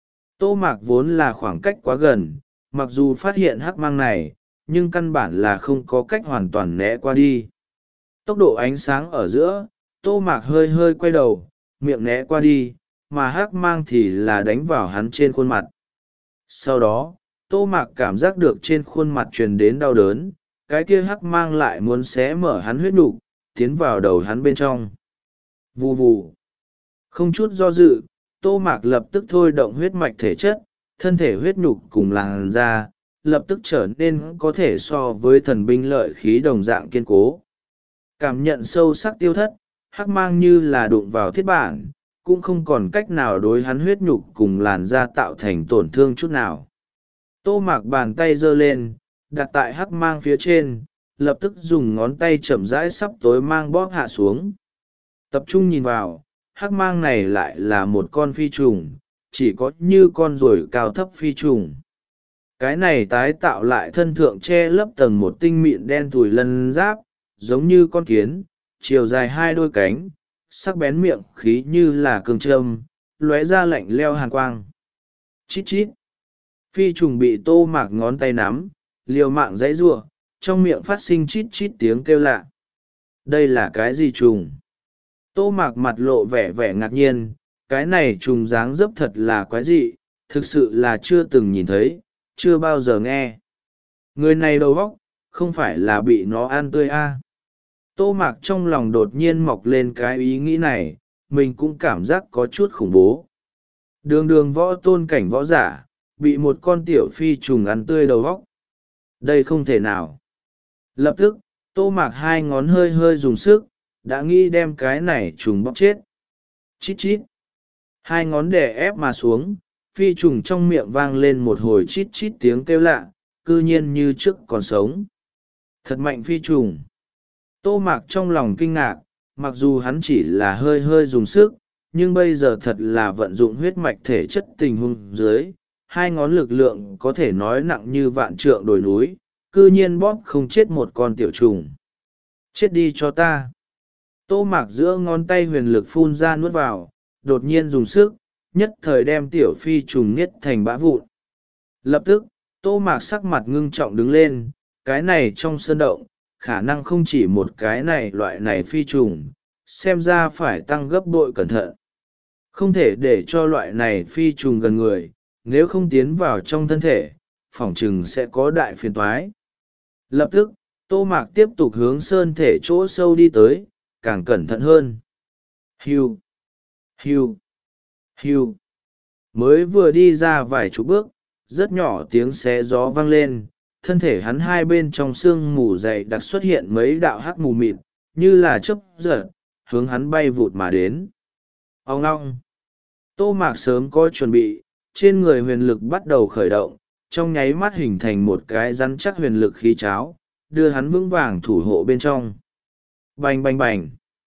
Tô Mạc vốn là khoảng cách quá gần, mặc dù phát hiện hắc mang này, nhưng căn bản là không có cách hoàn toàn né qua đi. Tốc độ ánh sáng ở giữa, Tô Mạc hơi hơi quay đầu, miệng né qua đi, mà hắc mang thì là đánh vào hắn trên khuôn mặt. Sau đó, Tô Mạc cảm giác được trên khuôn mặt truyền đến đau đớn, cái kia hắc mang lại muốn xé mở hắn huyết nục, tiến vào đầu hắn bên trong. Vù vù. Không chút do dự, Tô Mạc lập tức thôi động huyết mạch thể chất, thân thể huyết nhục cùng làn da, lập tức trở nên có thể so với thần binh lợi khí đồng dạng kiên cố. Cảm nhận sâu sắc tiêu thất, hắc mang như là đụng vào thiết bản, cũng không còn cách nào đối hắn huyết nhục cùng làn da tạo thành tổn thương chút nào. Tô Mạc bàn tay giơ lên, đặt tại hắc mang phía trên, lập tức dùng ngón tay chậm rãi sắp tối mang bóp hạ xuống. Tập trung nhìn vào, hắc mang này lại là một con phi trùng, chỉ có như con ruồi cao thấp phi trùng. Cái này tái tạo lại thân thượng che lấp tầng một tinh mịn đen thùi lân giáp, giống như con kiến, chiều dài hai đôi cánh, sắc bén miệng khí như là cương châm, lóe ra lạnh leo hàn quang. Chít chít. Phi trùng bị Tô Mạc ngón tay nắm, liều mạng dãy giụa, trong miệng phát sinh chít chít tiếng kêu lạ. Đây là cái gì trùng? Tô Mạc mặt lộ vẻ vẻ ngạc nhiên, cái này trùng dáng dấp thật là quái dị, thực sự là chưa từng nhìn thấy, chưa bao giờ nghe. Người này đầu óc, không phải là bị nó ăn tươi à. Tô Mạc trong lòng đột nhiên mọc lên cái ý nghĩ này, mình cũng cảm giác có chút khủng bố. Đường đường võ tôn cảnh võ giả, bị một con tiểu phi trùng ăn tươi đầu óc. Đây không thể nào. Lập tức, Tô Mạc hai ngón hơi hơi dùng sức, đã nghĩ đem cái này trùng bóp chết. Chít chít. Hai ngón đè ép mà xuống, phi trùng trong miệng vang lên một hồi chít chít tiếng kêu lạ, cư nhiên như trước còn sống. Thật mạnh phi trùng. Tô Mạc trong lòng kinh ngạc, mặc dù hắn chỉ là hơi hơi dùng sức, nhưng bây giờ thật là vận dụng huyết mạch thể chất tình huống dưới, hai ngón lực lượng có thể nói nặng như vạn trượng đồi núi, cư nhiên bóp không chết một con tiểu trùng. Chết đi cho ta. Tô Mạc giữa ngón tay huyền lực phun ra nuốt vào, đột nhiên dùng sức, nhất thời đem tiểu phi trùng niết thành bã vụn. Lập tức, Tô Mạc sắc mặt ngưng trọng đứng lên, cái này trong sơn động, khả năng không chỉ một cái này loại này phi trùng, xem ra phải tăng gấp bội cẩn thận. Không thể để cho loại này phi trùng gần người, nếu không tiến vào trong thân thể, phỏng chừng sẽ có đại phiền toái. Lập tức, Tô Mạc tiếp tục hướng sơn thể chỗ sâu đi tới, càng cẩn thận hơn. Hiu, hiu, hiu. Mới vừa đi ra vài chục bước, rất nhỏ tiếng xé gió vang lên, thân thể hắn hai bên trong sương mù dày đặc xuất hiện mấy đạo hắc mù mịt, như là chớp giật, hướng hắn bay vụt mà đến. Ông ngong. Tô Mạc sớm có chuẩn bị, trên người huyền lực bắt đầu khởi động, trong nháy mắt hình thành một cái rắn chắc huyền lực khí cháo, đưa hắn vững vàng thủ hộ bên trong. Bành bành bành.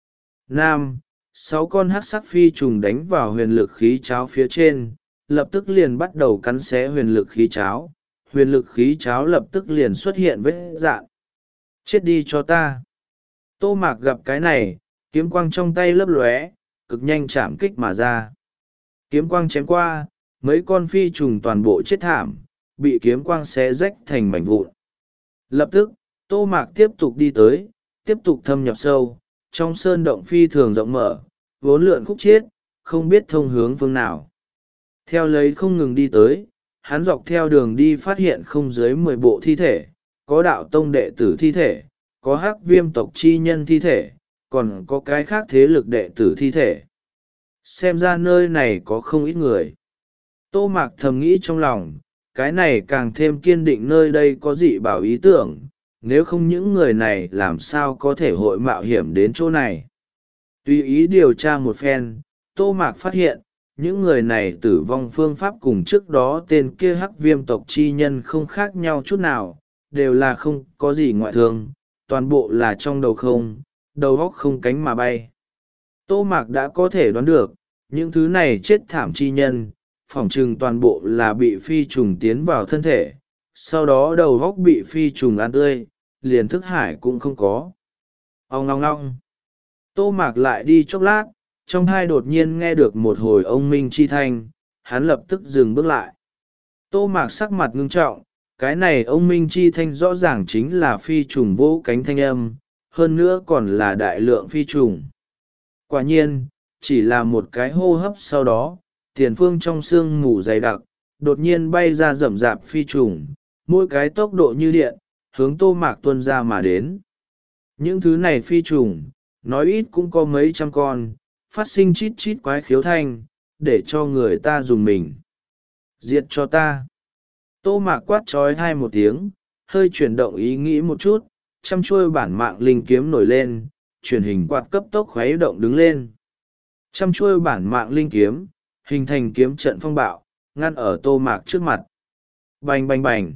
Nam, sáu con hắc sắc phi trùng đánh vào huyền lực khí cháo phía trên, lập tức liền bắt đầu cắn xé huyền lực khí cháo. Huyền lực khí cháo lập tức liền xuất hiện vết dạn. Chết đi cho ta. Tô Mạc gặp cái này, kiếm quang trong tay lấp lóe, cực nhanh chạm kích mà ra. Kiếm quang chém qua, mấy con phi trùng toàn bộ chết thảm, bị kiếm quang xé rách thành mảnh vụn. Lập tức, Tô Mạc tiếp tục đi tới, tiếp tục thâm nhập sâu, trong sơn động phi thường rộng mở, vốn lượn khúc chiết, không biết thông hướng phương nào. Theo lấy không ngừng đi tới, hắn dọc theo đường đi phát hiện không dưới mười bộ thi thể, có đạo tông đệ tử thi thể, có hắc viêm tộc chi nhân thi thể, còn có cái khác thế lực đệ tử thi thể. Xem ra nơi này có không ít người. Tô Mạc thầm nghĩ trong lòng, cái này càng thêm kiên định nơi đây có dị bảo ý tưởng, nếu không những người này làm sao có thể hội mạo hiểm đến chỗ này. Tùy ý điều tra một phen, Tô Mạc phát hiện, những người này tử vong phương pháp cùng trước đó tên kia hắc viêm tộc chi nhân không khác nhau chút nào, đều là không có gì ngoại thương, toàn bộ là trong đầu không, đầu óc không cánh mà bay. Tô Mạc đã có thể đoán được, những thứ này chết thảm chi nhân, phỏng chừng toàn bộ là bị phi trùng tiến vào thân thể, sau đó đầu óc bị phi trùng ăn tươi, liền thức hải cũng không có. Ông ngong ngong. Tô Mạc lại đi chốc lát, trong hai đột nhiên nghe được một hồi ông minh chi thanh, hắn lập tức dừng bước lại. Tô Mạc sắc mặt ngưng trọng, cái này ông minh chi thanh rõ ràng chính là phi trùng vỗ cánh thanh âm, hơn nữa còn là đại lượng phi trùng. Quả nhiên, chỉ là một cái hô hấp sau đó, tiền phương trong sương mù dày đặc, đột nhiên bay ra rậm rạp phi trùng, mỗi cái tốc độ như điện, hướng Tô Mạc tuôn ra mà đến. Những thứ này phi trùng, nói ít cũng có mấy trăm con, phát sinh chít chít quái khiếu thanh, để cho người ta dùng mình. Diệt cho ta. Tô Mạc quát trói hai một tiếng, hơi chuyển động ý nghĩ một chút, chăm chuôi bản mạng linh kiếm nổi lên, chuyển hình quạt cấp tốc khuấy động đứng lên. Chăm chuôi bản mạng linh kiếm, hình thành kiếm trận phong bạo, ngăn ở Tô Mạc trước mặt. Bành bành bành.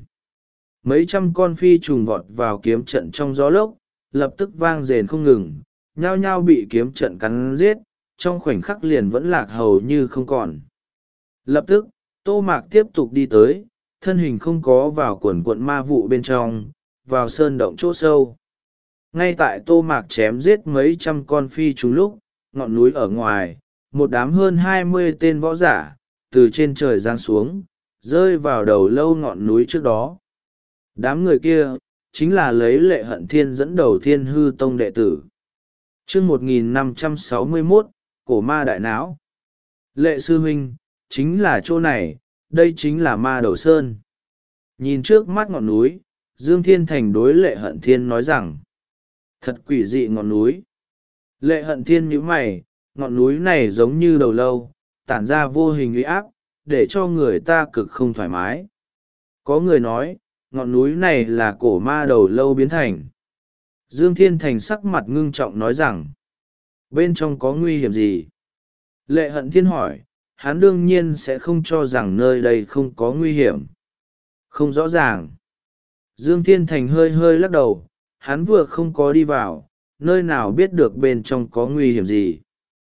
Mấy trăm con phi trùng vọt vào kiếm trận trong gió lốc, lập tức vang rền không ngừng, nhao nhao bị kiếm trận cắn giết, trong khoảnh khắc liền vẫn lạc hầu như không còn. Lập tức, Tô Mạc tiếp tục đi tới, thân hình không có vào quần quận ma vụ bên trong, vào sơn động chỗ sâu. Ngay tại Tô Mạc chém giết mấy trăm con phi trùng lúc, ngọn núi ở ngoài, một đám hơn hai mươi tên võ giả, từ trên trời giáng xuống, rơi vào đầu lâu ngọn núi trước đó. Đám người kia, chính là lấy Lệ Hận Thiên dẫn đầu Thiên Hư Tông đệ tử. Chương một nghìn năm trăm sáu mươi mốt, Cổ Ma Đại Náo. Lệ sư huynh, chính là chỗ này, đây chính là Ma Đầu Sơn. Nhìn trước mắt ngọn núi, Dương Thiên Thành đối Lệ Hận Thiên nói rằng, thật quỷ dị ngọn núi. Lệ Hận Thiên nhíu mày, ngọn núi này giống như đầu lâu, tản ra vô hình uy áp, để cho người ta cực không thoải mái. Có người nói, ngọn núi này là cổ ma đầu lâu biến thành. Dương Thiên Thành sắc mặt ngưng trọng nói rằng, bên trong có nguy hiểm gì? Lệ Hận Thiên hỏi, hắn đương nhiên sẽ không cho rằng nơi đây không có nguy hiểm. Không rõ ràng. Dương Thiên Thành hơi hơi lắc đầu, hắn vừa không có đi vào, nơi nào biết được bên trong có nguy hiểm gì.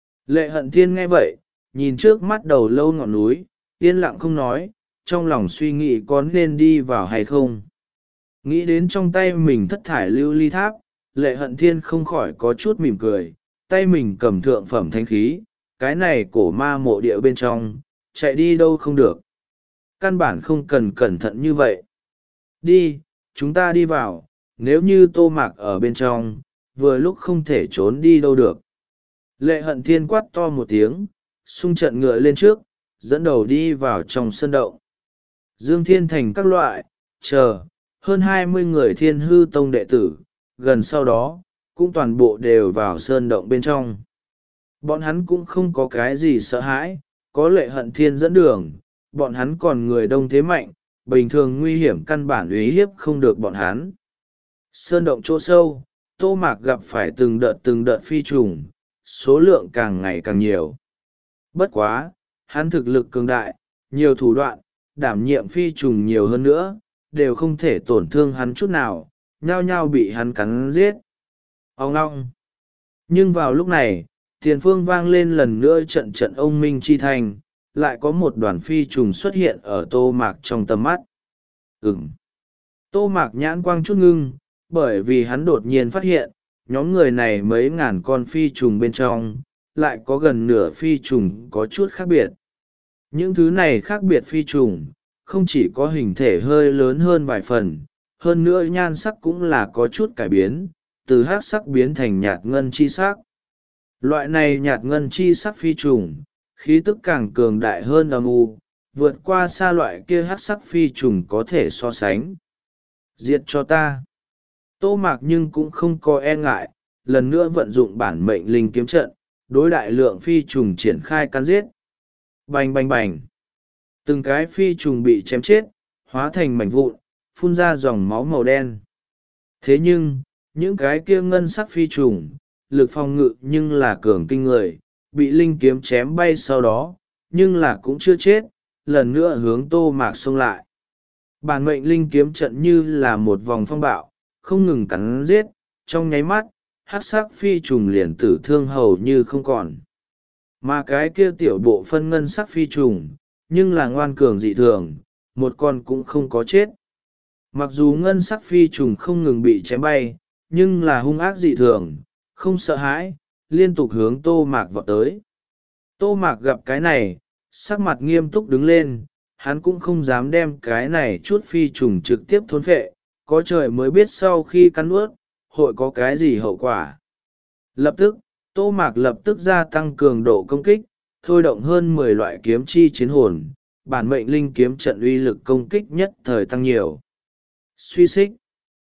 Lệ Hận Thiên nghe vậy, nhìn trước mắt đầu lâu ngọn núi, yên lặng không nói, trong lòng suy nghĩ có nên đi vào hay không. Nghĩ đến trong tay mình thất thải lưu ly tháp, Lệ Hận Thiên không khỏi có chút mỉm cười, tay mình cầm thượng phẩm thánh khí, cái này cổ ma mộ địa bên trong, chạy đi đâu không được. Căn bản không cần cẩn thận như vậy. Đi, chúng ta đi vào, nếu như Tô Mạc ở bên trong, vừa lúc không thể trốn đi đâu được. Lệ Hận Thiên quát to một tiếng, xung trận ngựa lên trước, dẫn đầu đi vào trong sân động. Dương Thiên Thành các loại, chờ, hơn hai mươi người Thiên Hư Tông đệ tử, gần sau đó, cũng toàn bộ đều vào sơn động bên trong. Bọn hắn cũng không có cái gì sợ hãi, có Lệ Hận Thiên dẫn đường, bọn hắn còn người đông thế mạnh, bình thường nguy hiểm căn bản uy hiếp không được bọn hắn. Sơn động chỗ sâu, Tô Mạc gặp phải từng đợt từng đợt phi trùng, số lượng càng ngày càng nhiều. Bất quá, hắn thực lực cường đại, nhiều thủ đoạn, đảm nhiệm phi trùng nhiều hơn nữa, đều không thể tổn thương hắn chút nào, nhao nhao bị hắn cắn giết. Ông ngong. Nhưng vào lúc này, tiền phương vang lên lần nữa trận trận ông minh chi thành, lại có một đoàn phi trùng xuất hiện ở Tô Mạc trong tầm mắt. Ừm. Tô Mạc nhãn quang chút ngưng, bởi vì hắn đột nhiên phát hiện, nhóm người này mấy ngàn con phi trùng bên trong, lại có gần nửa phi trùng có chút khác biệt. Những thứ này khác biệt phi trùng, không chỉ có hình thể hơi lớn hơn vài phần, hơn nữa nhan sắc cũng là có chút cải biến, từ hắc sắc biến thành nhạt ngân chi sắc. Loại này nhạt ngân chi sắc phi trùng, khí tức càng cường đại hơn âm u, vượt qua xa loại kia hắc sắc phi trùng có thể so sánh. Diệt cho ta. Tô Mạc nhưng cũng không có e ngại, lần nữa vận dụng bản mệnh linh kiếm trận, đối đại lượng phi trùng triển khai cắn giết. Bành bành bành. Từng cái phi trùng bị chém chết, hóa thành mảnh vụn, phun ra dòng máu màu đen. Thế nhưng, những cái kia ngân sắc phi trùng, lực phòng ngự nhưng là cường kinh người, bị linh kiếm chém bay sau đó, nhưng là cũng chưa chết, lần nữa hướng Tô Mạc xông lại. Bản mệnh linh kiếm trận như là một vòng phong bạo, không ngừng cắn giết, trong nháy mắt hắc sắc phi trùng liền tử thương hầu như không còn. Mà cái kia tiểu bộ phân ngân sắc phi trùng nhưng là ngoan cường dị thường, một con cũng không có chết. Mặc dù ngân sắc phi trùng không ngừng bị chém bay, nhưng là hung ác dị thường, không sợ hãi, liên tục hướng tô mạc vọt tới. Tô mạc gặp cái này, sắc mặt nghiêm túc đứng lên, hắn cũng không dám đem cái này chút phi trùng trực tiếp thôn phệ, có trời mới biết sau khi cắn nuốt, hội có cái gì hậu quả. Lập tức, tô mạc lập tức gia tăng cường độ công kích, thôi động hơn mười loại kiếm chi chiến hồn, bản mệnh linh kiếm trận uy lực công kích nhất thời tăng nhiều. Suy xích,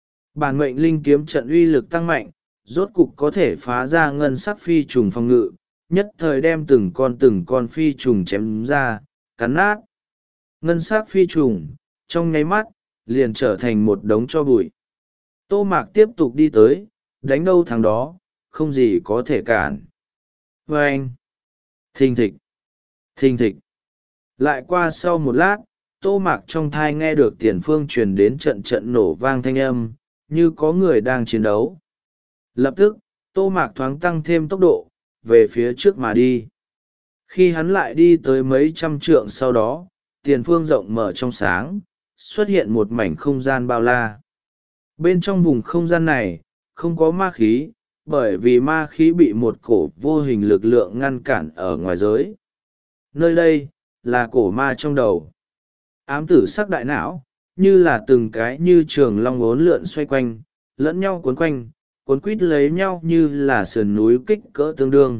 bản mệnh linh kiếm trận uy lực tăng mạnh, rốt cục có thể phá ra ngân sắc phi trùng phòng ngự, nhất thời đem từng con từng con phi trùng chém ra, cắn nát. Ngân sắc phi trùng, trong nháy mắt, liền trở thành một đống tro bụi. Tô mạc tiếp tục đi tới, đánh đâu thằng đó, không gì có thể cản. Và anh, thình thịch, thình thịch. Lại qua sau một lát, tô mạc trong thai nghe được tiền phương truyền đến trận trận nổ vang thanh âm, như có người đang chiến đấu. Lập tức, tô mạc thoáng tăng thêm tốc độ, về phía trước mà đi. Khi hắn lại đi tới mấy trăm trượng sau đó, tiền phương rộng mở trong sáng, xuất hiện một mảnh không gian bao la. Bên trong vùng không gian này, không có ma khí, bởi vì ma khí bị một cổ vô hình lực lượng ngăn cản ở ngoài giới. Nơi đây, là cổ ma trong đầu. Ám tử sắc đại não, như là từng cái như trường long uốn lượn xoay quanh, lẫn nhau cuốn quanh, cuốn quít lấy nhau như là sườn núi kích cỡ tương đương.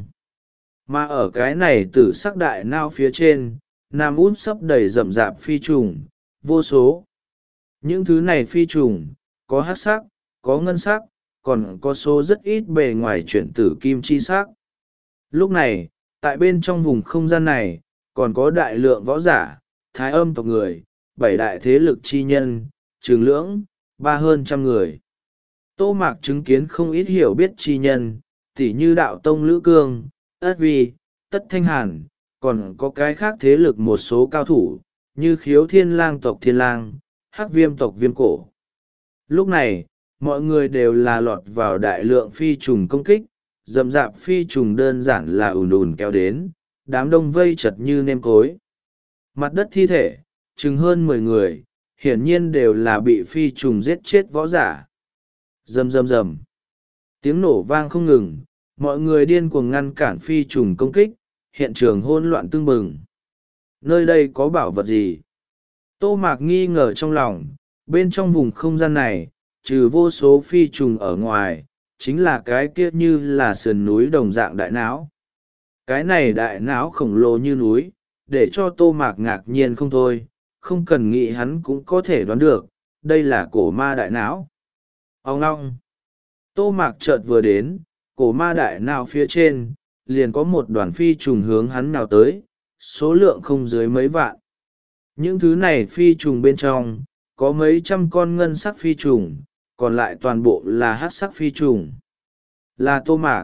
Mà ở cái này tử sắc đại não phía trên, nam út sấp đầy rậm rạp phi trùng, vô số. Những thứ này phi trùng, có hắc sắc, có ngân sắc, còn có số rất ít bề ngoài chuyển tử kim chi sắc. Lúc này, tại bên trong vùng không gian này, còn có đại lượng võ giả, thái âm tộc người, bảy đại thế lực chi nhân, trường lưỡng, ba hơn trăm người. Tô mạc chứng kiến không ít hiểu biết chi nhân, tỉ như đạo tông Lữ Cương, Ất Vi, Tất Thanh Hàn, còn có cái khác thế lực một số cao thủ, như khiếu thiên lang tộc thiên lang, hắc viêm tộc viêm cổ. Lúc này, mọi người đều là lọt vào đại lượng phi trùng công kích, rậm rạp phi trùng đơn giản là ùn ùn kéo đến, đám đông vây chật như nêm cối. Mặt đất thi thể, chừng hơn mười người, hiển nhiên đều là bị phi trùng giết chết võ giả. Rầm rầm rầm. Tiếng nổ vang không ngừng, mọi người điên cuồng ngăn cản phi trùng công kích, hiện trường hỗn loạn tưng bừng. Nơi đây có bảo vật gì? Tô mạc nghi ngờ trong lòng, bên trong vùng không gian này, trừ vô số phi trùng ở ngoài, chính là cái kia như là sườn núi đồng dạng đại não. Cái này đại não khổng lồ như núi, để cho tô mạc ngạc nhiên không thôi, không cần nghĩ hắn cũng có thể đoán được, đây là cổ ma đại não. Ông ngong! Tô mạc chợt vừa đến, cổ ma đại não phía trên, liền có một đoàn phi trùng hướng hắn nào tới, số lượng không dưới mấy vạn. Những thứ này phi trùng bên trong, có mấy trăm con ngân sắc phi trùng, còn lại toàn bộ là hắc sắc phi trùng. Là tô mạc.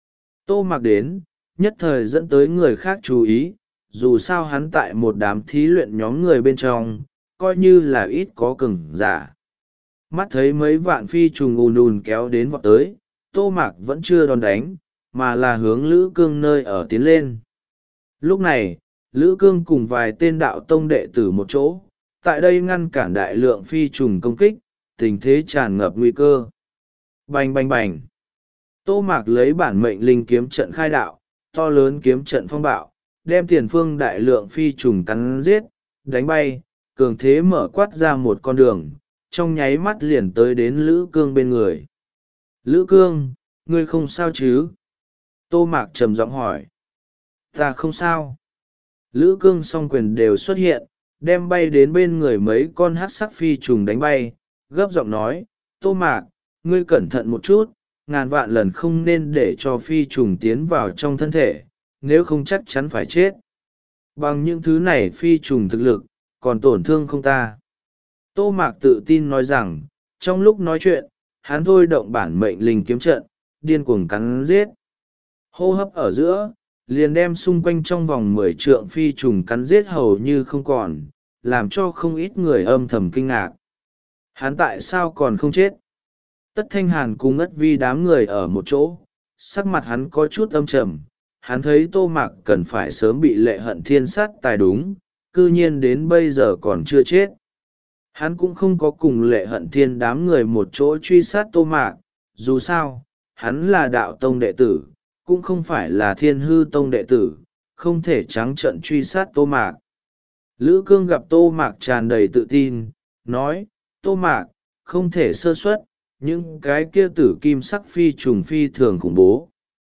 Tô mạc đến, nhất thời dẫn tới người khác chú ý, dù sao hắn tại một đám thí luyện nhóm người bên trong, coi như là ít có cường giả. Mắt thấy mấy vạn phi trùng ùn ùn kéo đến vọt tới, tô mạc vẫn chưa đòn đánh, mà là hướng Lữ Cương nơi ở tiến lên. Lúc này, Lữ Cương cùng vài tên đạo tông đệ tử một chỗ, tại đây ngăn cản đại lượng phi trùng công kích, tình thế tràn ngập nguy cơ. Bành bành bành. Tô mạc lấy bản mệnh linh kiếm trận khai đạo, to lớn kiếm trận phong bạo, đem tiền phương đại lượng phi trùng cắn giết, đánh bay, cường thế mở quát ra một con đường, trong nháy mắt liền tới đến Lữ Cương bên người. Lữ Cương, ngươi không sao chứ? Tô mạc trầm giọng hỏi. Ta không sao. Lữ Cương song quyền đều xuất hiện, đem bay đến bên người mấy con hắc sắc phi trùng đánh bay, gấp giọng nói, Tô mạc, ngươi cẩn thận một chút, ngàn vạn lần không nên để cho phi trùng tiến vào trong thân thể, nếu không chắc chắn phải chết. Bằng những thứ này phi trùng thực lực, còn tổn thương không ta. Tô mạc tự tin nói rằng, trong lúc nói chuyện, hắn thôi động bản mệnh linh kiếm trận, điên cuồng cắn giết. Hô hấp ở giữa, liền đem xung quanh trong vòng mười trượng phi trùng cắn giết hầu như không còn, làm cho không ít người âm thầm kinh ngạc. Hắn tại sao còn không chết? Tất Thanh Hàn cùng Ất Vi đám người ở một chỗ, sắc mặt hắn có chút âm trầm. Hắn thấy Tô Mạc cần phải sớm bị Lệ Hận Thiên sát tài đúng, cư nhiên đến bây giờ còn chưa chết. Hắn cũng không có cùng Lệ Hận Thiên đám người một chỗ truy sát Tô Mạc, dù sao, hắn là đạo tông đệ tử, cũng không phải là Thiên Hư tông đệ tử, không thể trắng trợn truy sát Tô Mạc. Lữ Cương gặp Tô Mạc tràn đầy tự tin, nói, Tô Mạc, không thể sơ suất, những cái kia tử kim sắc phi trùng phi thường khủng bố.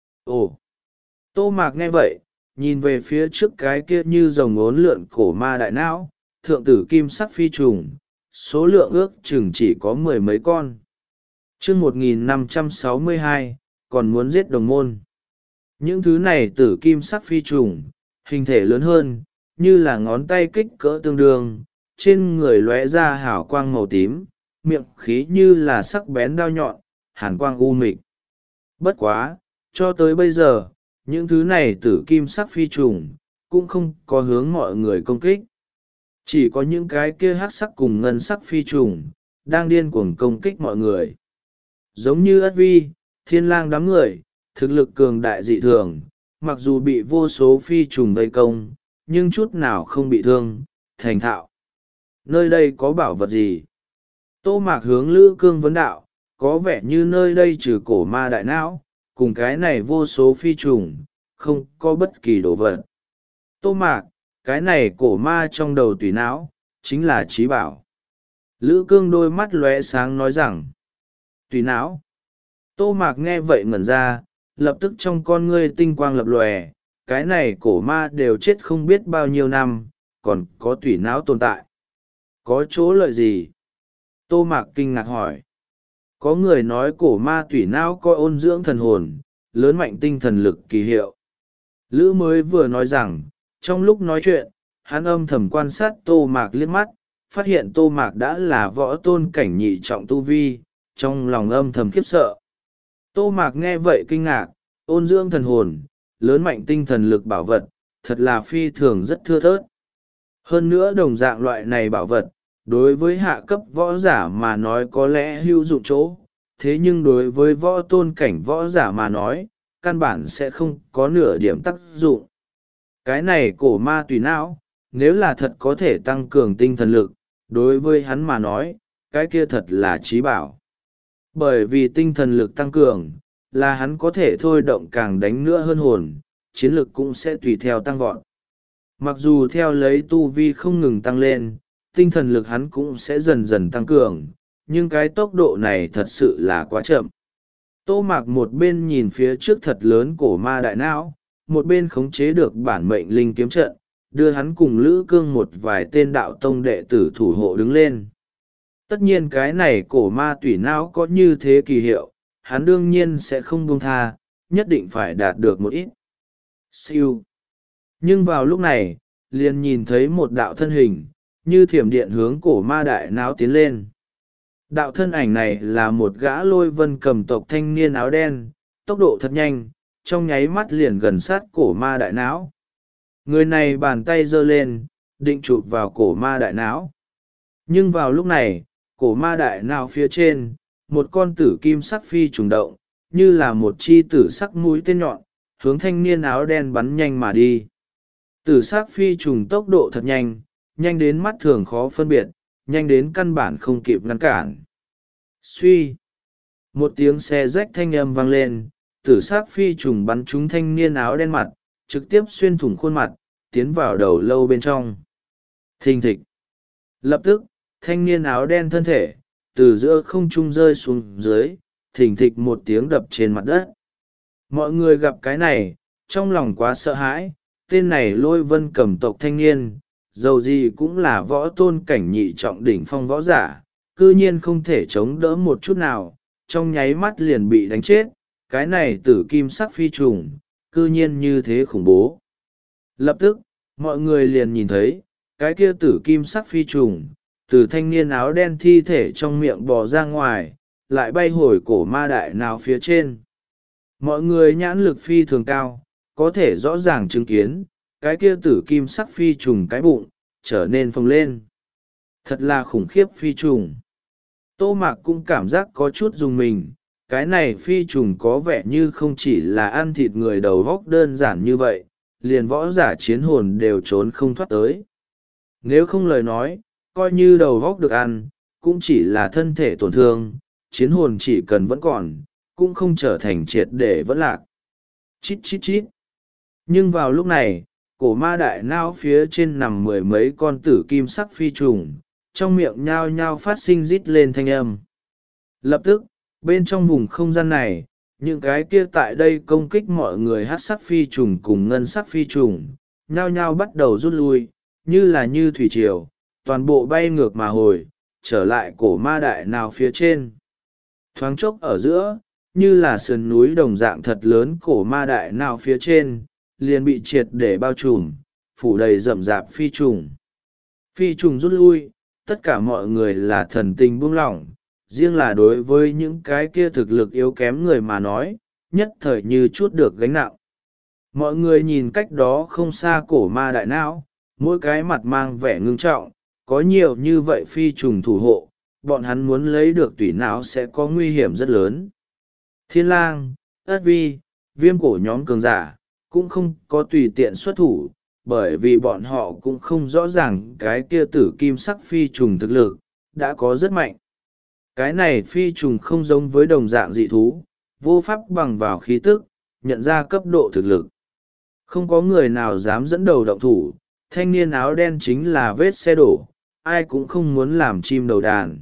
Ồ! Tô Mạc nghe vậy, nhìn về phía trước cái kia như rồng ốn lượn cổ ma đại não, thượng tử kim sắc phi trùng, số lượng ước chừng chỉ có mười mấy con. chương một nghìn năm trăm sáu mươi hai, còn muốn giết đồng môn. Những thứ này tử kim sắc phi trùng, hình thể lớn hơn, như là ngón tay kích cỡ tương đương, trên người lóe ra hào quang màu tím, miệng khí như là sắc bén đao nhọn, hàn quang u mịch. Bất quá, cho tới bây giờ, những thứ này tử kim sắc phi trùng, cũng không có hướng mọi người công kích. Chỉ có những cái kia hắc sắc cùng ngân sắc phi trùng, đang điên cuồng công kích mọi người. Giống như Ất Vi, Thiên Lang đám người, thực lực cường đại dị thường, mặc dù bị vô số phi trùng vây công, nhưng chút nào không bị thương, thành thạo. Nơi đây có bảo vật gì? Tô Mạc hướng Lữ Cương vấn đạo, có vẻ như nơi đây trừ cổ ma đại não, cùng cái này vô số phi trùng, không có bất kỳ đồ vật. Tô Mạc, cái này cổ ma trong đầu tùy não, chính là trí bảo. Lữ Cương đôi mắt lóe sáng nói rằng, tùy não. Tô Mạc nghe vậy ngẩn ra, lập tức trong con ngươi tinh quang lập lòe, cái này cổ ma đều chết không biết bao nhiêu năm, còn có tùy não tồn tại. Có chỗ lợi gì? Tô Mạc kinh ngạc hỏi. Có người nói cổ ma tùy não có ôn dưỡng thần hồn, lớn mạnh tinh thần lực kỳ hiệu. Lữ mới vừa nói rằng, trong lúc nói chuyện, hắn âm thầm quan sát Tô Mạc liếc mắt, phát hiện Tô Mạc đã là võ tôn cảnh nhị trọng tu vi, trong lòng âm thầm khiếp sợ. Tô Mạc nghe vậy kinh ngạc, ôn dưỡng thần hồn, lớn mạnh tinh thần lực bảo vật, thật là phi thường rất thưa thớt. Hơn nữa đồng dạng loại này bảo vật, đối với hạ cấp võ giả mà nói có lẽ hữu dụng chỗ, thế nhưng đối với võ tôn cảnh võ giả mà nói, căn bản sẽ không có nửa điểm tác dụng. Cái này cổ ma tùy não, nếu là thật có thể tăng cường tinh thần lực, đối với hắn mà nói, cái kia thật là trí bảo. Bởi vì tinh thần lực tăng cường, là hắn có thể thôi động càng đánh nữa hơn hồn, chiến lực cũng sẽ tùy theo tăng vọt. Mặc dù theo lấy tu vi không ngừng tăng lên, tinh thần lực hắn cũng sẽ dần dần tăng cường, nhưng cái tốc độ này thật sự là quá chậm. Tô Mạc một bên nhìn phía trước thật lớn cổ ma đại não, một bên khống chế được bản mệnh linh kiếm trận, đưa hắn cùng Lữ Cương một vài tên đạo tông đệ tử thủ hộ đứng lên. Tất nhiên cái này cổ ma tùy não có như thế kỳ hiệu, hắn đương nhiên sẽ không buông tha, nhất định phải đạt được một ít. Siêu. Nhưng vào lúc này, liền nhìn thấy một đạo thân hình, như thiểm điện hướng cổ ma đại não tiến lên. Đạo thân ảnh này là một gã Lôi Vân cầm tộc thanh niên áo đen, tốc độ thật nhanh, trong nháy mắt liền gần sát cổ ma đại não. Người này bàn tay giơ lên, định chụp vào cổ ma đại não. Nhưng vào lúc này, cổ ma đại não phía trên, một con tử kim sắc phi trùng động, như là một chi tử sắc mũi tên nhọn, hướng thanh niên áo đen bắn nhanh mà đi. Tử sắc phi trùng tốc độ thật nhanh, nhanh đến mắt thường khó phân biệt, nhanh đến căn bản không kịp ngăn cản. Suy! Một tiếng xe rách thanh âm vang lên, tử sắc phi trùng bắn trúng thanh niên áo đen mặt, trực tiếp xuyên thủng khuôn mặt, tiến vào đầu lâu bên trong. Thình thịch! Lập tức, thanh niên áo đen thân thể, từ giữa không trung rơi xuống dưới, thình thịch một tiếng đập trên mặt đất. Mọi người gặp cái này, trong lòng quá sợ hãi, tên này Lôi Vân cầm tộc thanh niên, dầu gì cũng là võ tôn cảnh nhị trọng đỉnh phong võ giả, cư nhiên không thể chống đỡ một chút nào, trong nháy mắt liền bị đánh chết, cái này tử kim sắc phi trùng, cư nhiên như thế khủng bố. Lập tức, mọi người liền nhìn thấy, cái kia tử kim sắc phi trùng, từ thanh niên áo đen thi thể trong miệng bò ra ngoài, lại bay hồi cổ ma đại nào phía trên. Mọi người nhãn lực phi thường cao, có thể rõ ràng chứng kiến, cái kia tử kim sắc phi trùng cái bụng, trở nên phồng lên. Thật là khủng khiếp phi trùng. Tô Mạc cũng cảm giác có chút dùng mình, cái này phi trùng có vẻ như không chỉ là ăn thịt người đầu góc đơn giản như vậy, liền võ giả chiến hồn đều trốn không thoát tới. Nếu không lời nói, coi như đầu góc được ăn, cũng chỉ là thân thể tổn thương, chiến hồn chỉ cần vẫn còn, cũng không trở thành triệt để vẫn lạc. Chít chít chít. Nhưng vào lúc này, cổ ma đại nao phía trên nằm mười mấy con tử kim sắc phi trùng, trong miệng nhao nhao phát sinh rít lên thanh âm. Lập tức, bên trong vùng không gian này, những cái kia tại đây công kích mọi người hát sắc phi trùng cùng ngân sắc phi trùng, nhao nhao bắt đầu rút lui, như là như thủy triều, toàn bộ bay ngược mà hồi, trở lại cổ ma đại nào phía trên. Thoáng chốc ở giữa, như là sườn núi đồng dạng thật lớn cổ ma đại nào phía trên, liền bị triệt để bao trùm, phủ đầy rậm rạp phi trùng. Phi trùng rút lui, tất cả mọi người là thần tình buông lỏng, riêng là đối với những cái kia thực lực yếu kém người mà nói, nhất thời như chút được gánh nặng. Mọi người nhìn cách đó không xa cổ ma đại não, mỗi cái mặt mang vẻ ngưng trọng, có nhiều như vậy phi trùng thủ hộ, bọn hắn muốn lấy được tủy não sẽ có nguy hiểm rất lớn. Thiên lang, ất vi, viêm cổ nhóm cường giả, cũng không có tùy tiện xuất thủ, bởi vì bọn họ cũng không rõ ràng cái kia tử kim sắc phi trùng thực lực, đã có rất mạnh. Cái này phi trùng không giống với đồng dạng dị thú, vô pháp bằng vào khí tức, nhận ra cấp độ thực lực. Không có người nào dám dẫn đầu động thủ, thanh niên áo đen chính là vết xe đổ, ai cũng không muốn làm chim đầu đàn.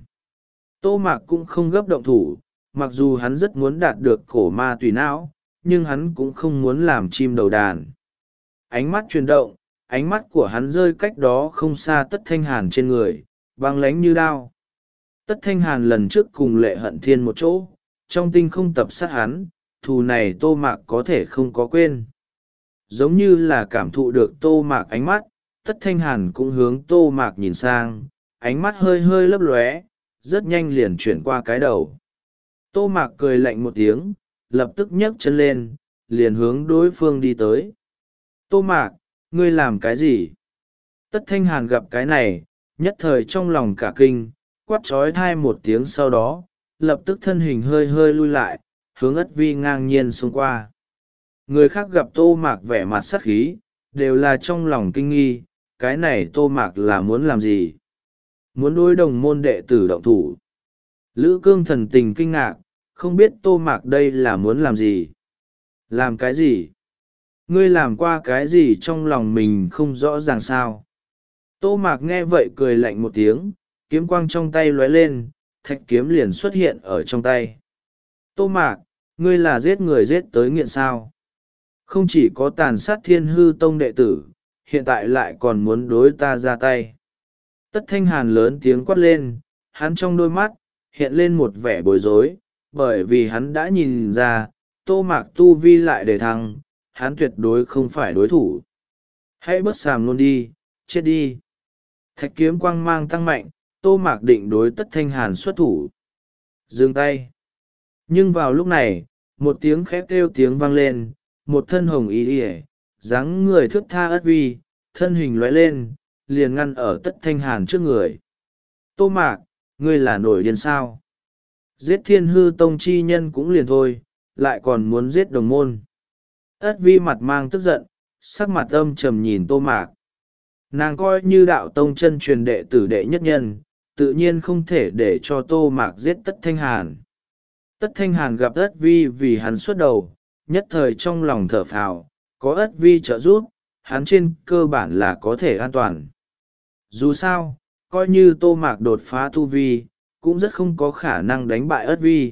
Tô Mạc cũng không gấp động thủ, mặc dù hắn rất muốn đạt được cổ ma tùy não, nhưng hắn cũng không muốn làm chim đầu đàn. Ánh mắt chuyển động, ánh mắt của hắn rơi cách đó không xa Tất Thanh Hàn trên người, băng lánh như đao. Tất Thanh Hàn lần trước cùng Lệ Hận Thiên một chỗ, trong tinh không tập sát hắn, thù này Tô Mạc có thể không có quên. Giống như là cảm thụ được Tô Mạc ánh mắt, Tất Thanh Hàn cũng hướng Tô Mạc nhìn sang, ánh mắt hơi hơi lấp lóe, rất nhanh liền chuyển qua cái đầu. Tô Mạc cười lạnh một tiếng, lập tức nhấc chân lên, liền hướng đối phương đi tới. Tô Mạc, ngươi làm cái gì? Tất Thanh Hàn gặp cái này, nhất thời trong lòng cả kinh, quát trói thai một tiếng sau đó, lập tức thân hình hơi hơi lui lại, hướng Ất Vi ngang nhiên xông qua. Người khác gặp Tô Mạc vẻ mặt sắc khí, đều là trong lòng kinh nghi, cái này Tô Mạc là muốn làm gì? Muốn đối đồng môn đệ tử động thủ. Lữ Cương thần tình kinh ngạc, không biết Tô Mạc đây là muốn làm gì? Làm cái gì? Ngươi làm qua cái gì trong lòng mình không rõ ràng sao? Tô Mạc nghe vậy cười lạnh một tiếng, kiếm quang trong tay lóe lên, thạch kiếm liền xuất hiện ở trong tay. Tô Mạc, ngươi là giết người giết tới nghiện sao? Không chỉ có tàn sát Thiên Hư Tông đệ tử, hiện tại lại còn muốn đối ta ra tay. Tất Thanh Hàn lớn tiếng quát lên, hắn trong đôi mắt, hiện lên một vẻ bối rối, bởi vì hắn đã nhìn ra, Tô Mạc tu vi lại để thăng, hắn tuyệt đối không phải đối thủ. Hãy bớt sàm luôn đi, chết đi. Thạch kiếm quang mang tăng mạnh, Tô Mạc định đối Tất Thanh Hàn xuất thủ. Dừng tay. Nhưng vào lúc này, một tiếng khét kêu tiếng vang lên, một thân hồng y ỉa, dáng người thước tha Ất Vi, thân hình lóe lên, liền ngăn ở Tất Thanh Hàn trước người. Tô Mạc, ngươi là nổi điên sao? Giết Thiên Hư Tông chi nhân cũng liền thôi, lại còn muốn giết đồng môn. Ất Vi mặt mang tức giận, sắc mặt âm trầm nhìn Tô Mạc. Nàng coi như đạo tông chân truyền đệ tử đệ nhất nhân, tự nhiên không thể để cho Tô Mạc giết Tất Thanh Hàn. Tất Thanh Hàn gặp Ất Vi vì hắn xuất đầu, nhất thời trong lòng thở phào, có Ất Vi trợ giúp, hắn trên cơ bản là có thể an toàn. Dù sao, coi như Tô Mạc đột phá tu vi, cũng rất không có khả năng đánh bại Ất Vi.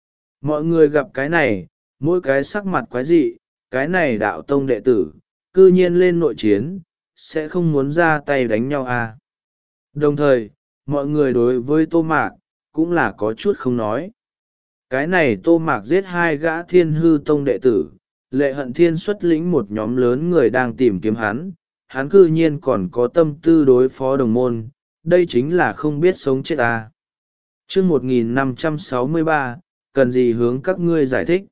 Mọi người gặp cái này, mỗi cái sắc mặt quái dị, cái này đạo tông đệ tử, cư nhiên lên nội chiến, sẽ không muốn ra tay đánh nhau à. Đồng thời, mọi người đối với Tô Mạc, cũng là có chút không nói. Cái này Tô Mạc giết hai gã Thiên Hư Tông đệ tử, Lệ Hận Thiên xuất lĩnh một nhóm lớn người đang tìm kiếm hắn, hắn cư nhiên còn có tâm tư đối phó đồng môn, đây chính là không biết sống chết à. Chương một nghìn năm trăm sáu mươi ba, cần gì hướng các ngươi giải thích.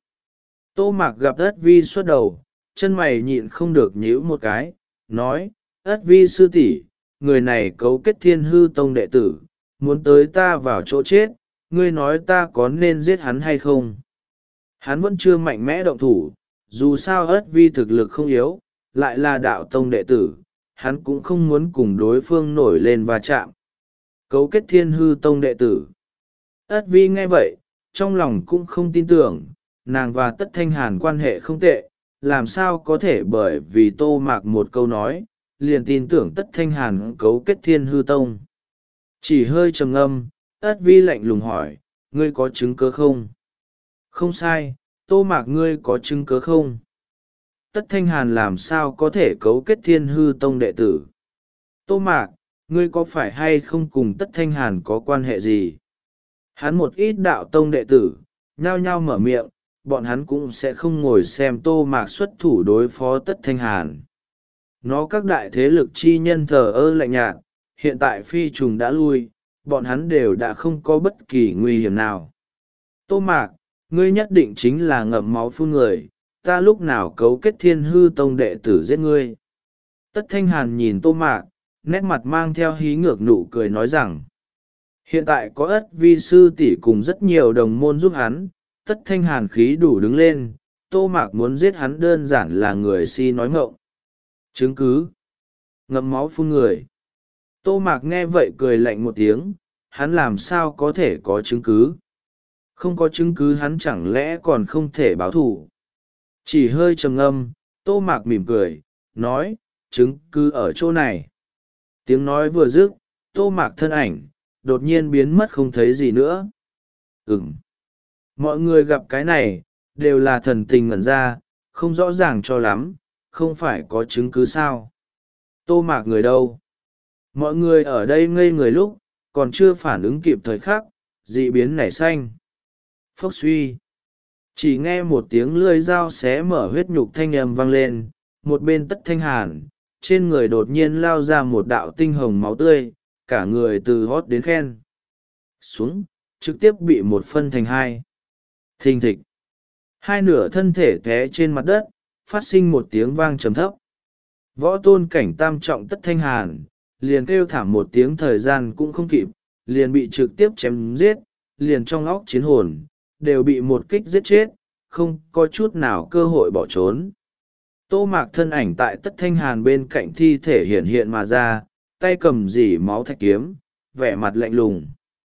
Tô Mạc gặp Ất Vi xuất đầu, chân mày nhịn không được nhíu một cái, nói, Ất Vi sư tỷ, người này cấu kết Thiên Hư Tông đệ tử, muốn tới ta vào chỗ chết, ngươi nói ta có nên giết hắn hay không? Hắn vẫn chưa mạnh mẽ động thủ, dù sao ất vi thực lực không yếu, lại là đạo tông đệ tử, hắn cũng không muốn cùng đối phương nổi lên va chạm. Cấu kết thiên hư tông đệ tử. Ất vi nghe vậy, trong lòng cũng không tin tưởng, nàng và Tất Thanh Hàn quan hệ không tệ, làm sao có thể bởi vì Tô Mạc một câu nói, liền tin tưởng Tất Thanh Hàn cấu kết thiên hư tông. Chỉ hơi trầm ngâm, Ất vi lạnh lùng hỏi, ngươi có chứng cớ không? Không sai, Tô Mạc ngươi có chứng cớ không? Tất Thanh Hàn làm sao có thể cấu kết thiên hư tông đệ tử? Tô Mạc, ngươi có phải hay không cùng Tất Thanh Hàn có quan hệ gì? Hắn một ít đạo tông đệ tử, nhao nhao mở miệng, bọn hắn cũng sẽ không ngồi xem Tô Mạc xuất thủ đối phó Tất Thanh Hàn. Nó các đại thế lực chi nhân thờ ơ lạnh nhạt, hiện tại phi trùng đã lui, bọn hắn đều đã không có bất kỳ nguy hiểm nào. Tô Mạc, ngươi nhất định chính là ngậm máu phun người, ta lúc nào cấu kết thiên hư tông đệ tử giết ngươi. Tất Thanh Hàn nhìn Tô Mạc, nét mặt mang theo hí ngược nụ cười nói rằng, hiện tại có ất vi sư tỷ cùng rất nhiều đồng môn giúp hắn, Tất Thanh Hàn khí đủ đứng lên, Tô Mạc muốn giết hắn đơn giản là người si nói ngọng. Chứng cứ. Ngậm máu phun người. Tô Mạc nghe vậy cười lạnh một tiếng, hắn làm sao có thể có chứng cứ. Không có chứng cứ hắn chẳng lẽ còn không thể báo thù. Chỉ hơi trầm ngâm, Tô Mạc mỉm cười, nói, chứng cứ ở chỗ này. Tiếng nói vừa dứt, Tô Mạc thân ảnh, đột nhiên biến mất không thấy gì nữa. Ừm. Mọi người gặp cái này, đều là thần tình ngẩn ra, không rõ ràng cho lắm, không phải có chứng cứ sao. Tô Mạc người đâu? Mọi người ở đây ngây người lúc, còn chưa phản ứng kịp thời khắc, dị biến nảy xanh. Phốc suy. Chỉ nghe một tiếng lưỡi dao xé mở huyết nhục thanh âm vang lên, một bên Tất Thanh Hàn, trên người đột nhiên lao ra một đạo tinh hồng máu tươi, cả người từ hót đến khen. Xuống, trực tiếp bị một phân thành hai. Thình thịch. Hai nửa thân thể té trên mặt đất, phát sinh một tiếng vang trầm thấp. Võ tôn cảnh tam trọng Tất Thanh Hàn, liền kêu thảm một tiếng thời gian cũng không kịp, liền bị trực tiếp chém giết, liền trong óc chiến hồn, đều bị một kích giết chết, không có chút nào cơ hội bỏ trốn. Tô Mạc thân ảnh tại Tất Thanh Hàn bên cạnh thi thể hiện hiện mà ra, tay cầm dỉ máu thạch kiếm, vẻ mặt lạnh lùng.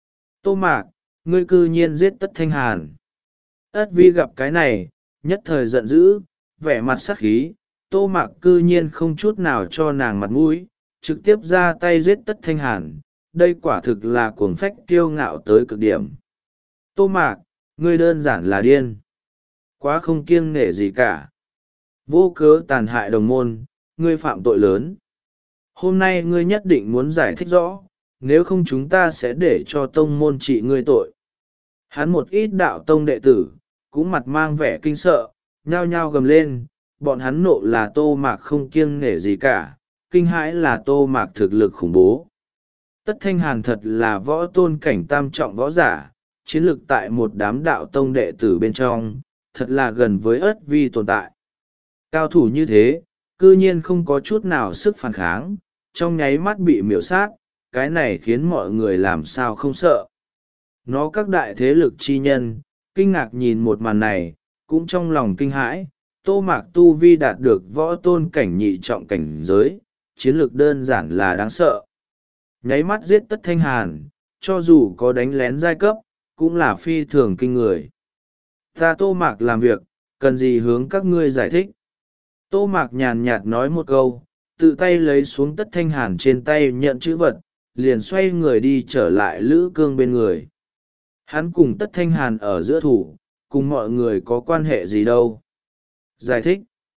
Tô Mạc, ngươi cư nhiên giết Tất Thanh Hàn. Ất vi gặp cái này, nhất thời giận dữ, vẻ mặt sắc khí, Tô Mạc cư nhiên không chút nào cho nàng mặt mũi, trực tiếp ra tay giết Tất Thanh Hàn, đây quả thực là cuồng phách kiêu ngạo tới cực điểm. Tô Mạc, ngươi đơn giản là điên. Quá không kiêng nể gì cả. Vô cớ tàn hại đồng môn, ngươi phạm tội lớn. Hôm nay ngươi nhất định muốn giải thích rõ, nếu không chúng ta sẽ để cho tông môn trị ngươi tội. Hắn một ít đạo tông đệ tử, cũng mặt mang vẻ kinh sợ, nhao nhao gầm lên, bọn hắn nộ là Tô Mạc không kiêng nể gì cả, kinh hãi là Tô Mạc thực lực khủng bố. Tất Thanh Hàn thật là võ tôn cảnh tam trọng võ giả, chiến lực tại một đám đạo tông đệ tử bên trong, thật là gần với ất vi tồn tại. Cao thủ như thế, cư nhiên không có chút nào sức phản kháng, trong nháy mắt bị miểu sát, cái này khiến mọi người làm sao không sợ. Nó các đại thế lực chi nhân, kinh ngạc nhìn một màn này, cũng trong lòng kinh hãi, Tô Mạc tu vi đạt được võ tôn cảnh nhị trọng cảnh giới, chiến lược đơn giản là đáng sợ. Nháy mắt giết Tất Thanh Hàn, cho dù có đánh lén giai cấp, cũng là phi thường kinh người. Ta Tô Mạc làm việc, cần gì hướng các ngươi giải thích. Tô Mạc nhàn nhạt nói một câu, tự tay lấy xuống Tất Thanh Hàn trên tay nhận chữ vật, liền xoay người đi trở lại Lữ Cương bên người. Hắn cùng Tất Thanh Hàn ở giữa thủ, cùng mọi người có quan hệ gì đâu. Giải thích.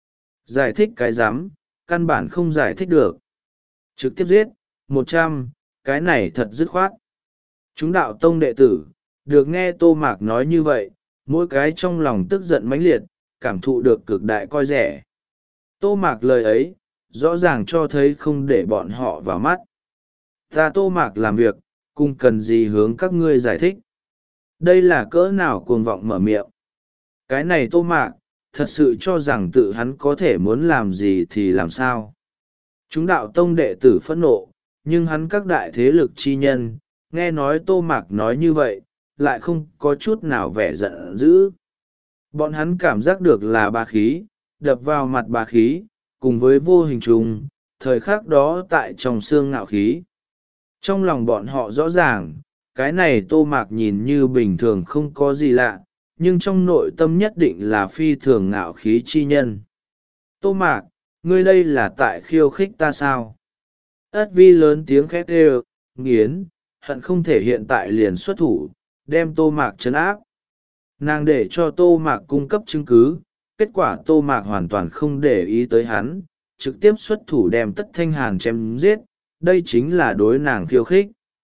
Giải thích cái rắm căn bản không giải thích được. Trực tiếp giết, một trăm, cái này thật dứt khoát. Chúng đạo tông đệ tử, được nghe Tô Mạc nói như vậy, mỗi cái trong lòng tức giận mãnh liệt, cảm thụ được cực đại coi rẻ. Tô Mạc lời ấy, rõ ràng cho thấy không để bọn họ vào mắt. Ta Tô Mạc làm việc, cùng cần gì hướng các ngươi giải thích. Đây là cỡ nào cuồng vọng mở miệng. Cái này Tô Mạc, thật sự cho rằng tự hắn có thể muốn làm gì thì làm sao. Chúng đạo tông đệ tử phẫn nộ, nhưng hắn các đại thế lực chi nhân, nghe nói Tô Mạc nói như vậy, lại không có chút nào vẻ giận dữ. Bọn hắn cảm giác được là bá khí, đập vào mặt bá khí, cùng với vô hình trùng, thời khắc đó tại trong xương ngạo khí. Trong lòng bọn họ rõ ràng, cái này Tô Mạc nhìn như bình thường không có gì lạ, nhưng trong nội tâm nhất định là phi thường ngạo khí chi nhân. Tô Mạc, ngươi đây là tại khiêu khích ta sao? Ất vi lớn tiếng khét đều, nghiến, hận không thể hiện tại liền xuất thủ, đem Tô Mạc trấn áp. Nàng để cho Tô Mạc cung cấp chứng cứ, kết quả Tô Mạc hoàn toàn không để ý tới hắn, trực tiếp xuất thủ đem Tất Thanh Hàn chém giết, đây chính là đối nàng khiêu khích.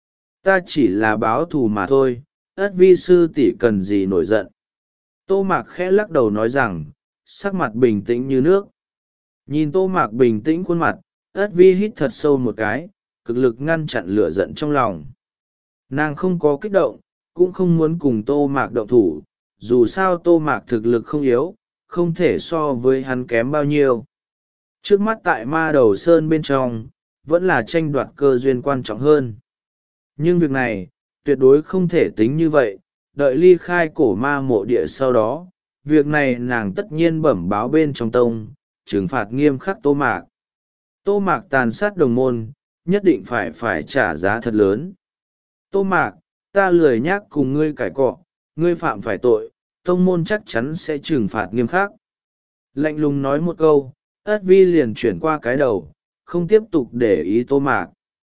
Ta chỉ là báo thù mà thôi, Ất vi sư tỷ cần gì nổi giận. Tô Mạc khẽ lắc đầu nói rằng, sắc mặt bình tĩnh như nước. Nhìn Tô Mạc bình tĩnh khuôn mặt, Ất vi hít thật sâu một cái, cực lực ngăn chặn lửa giận trong lòng. Nàng không có kích động, cũng không muốn cùng Tô Mạc động thủ, dù sao Tô Mạc thực lực không yếu, không thể so với hắn kém bao nhiêu. Trước mắt tại Ma Đầu Sơn bên trong, vẫn là tranh đoạt cơ duyên quan trọng hơn. Nhưng việc này, tuyệt đối không thể tính như vậy, đợi ly khai cổ ma mộ địa sau đó, việc này nàng tất nhiên bẩm báo bên trong tông, trừng phạt nghiêm khắc Tô Mạc. Tô Mạc tàn sát đồng môn, nhất định phải phải trả giá thật lớn. Tô Mạc, ta lười nhác cùng ngươi cãi cọ, ngươi phạm phải tội, tông môn chắc chắn sẽ trừng phạt nghiêm khắc. Lạnh lùng nói một câu, Ất vi liền chuyển qua cái đầu, không tiếp tục để ý Tô Mạc.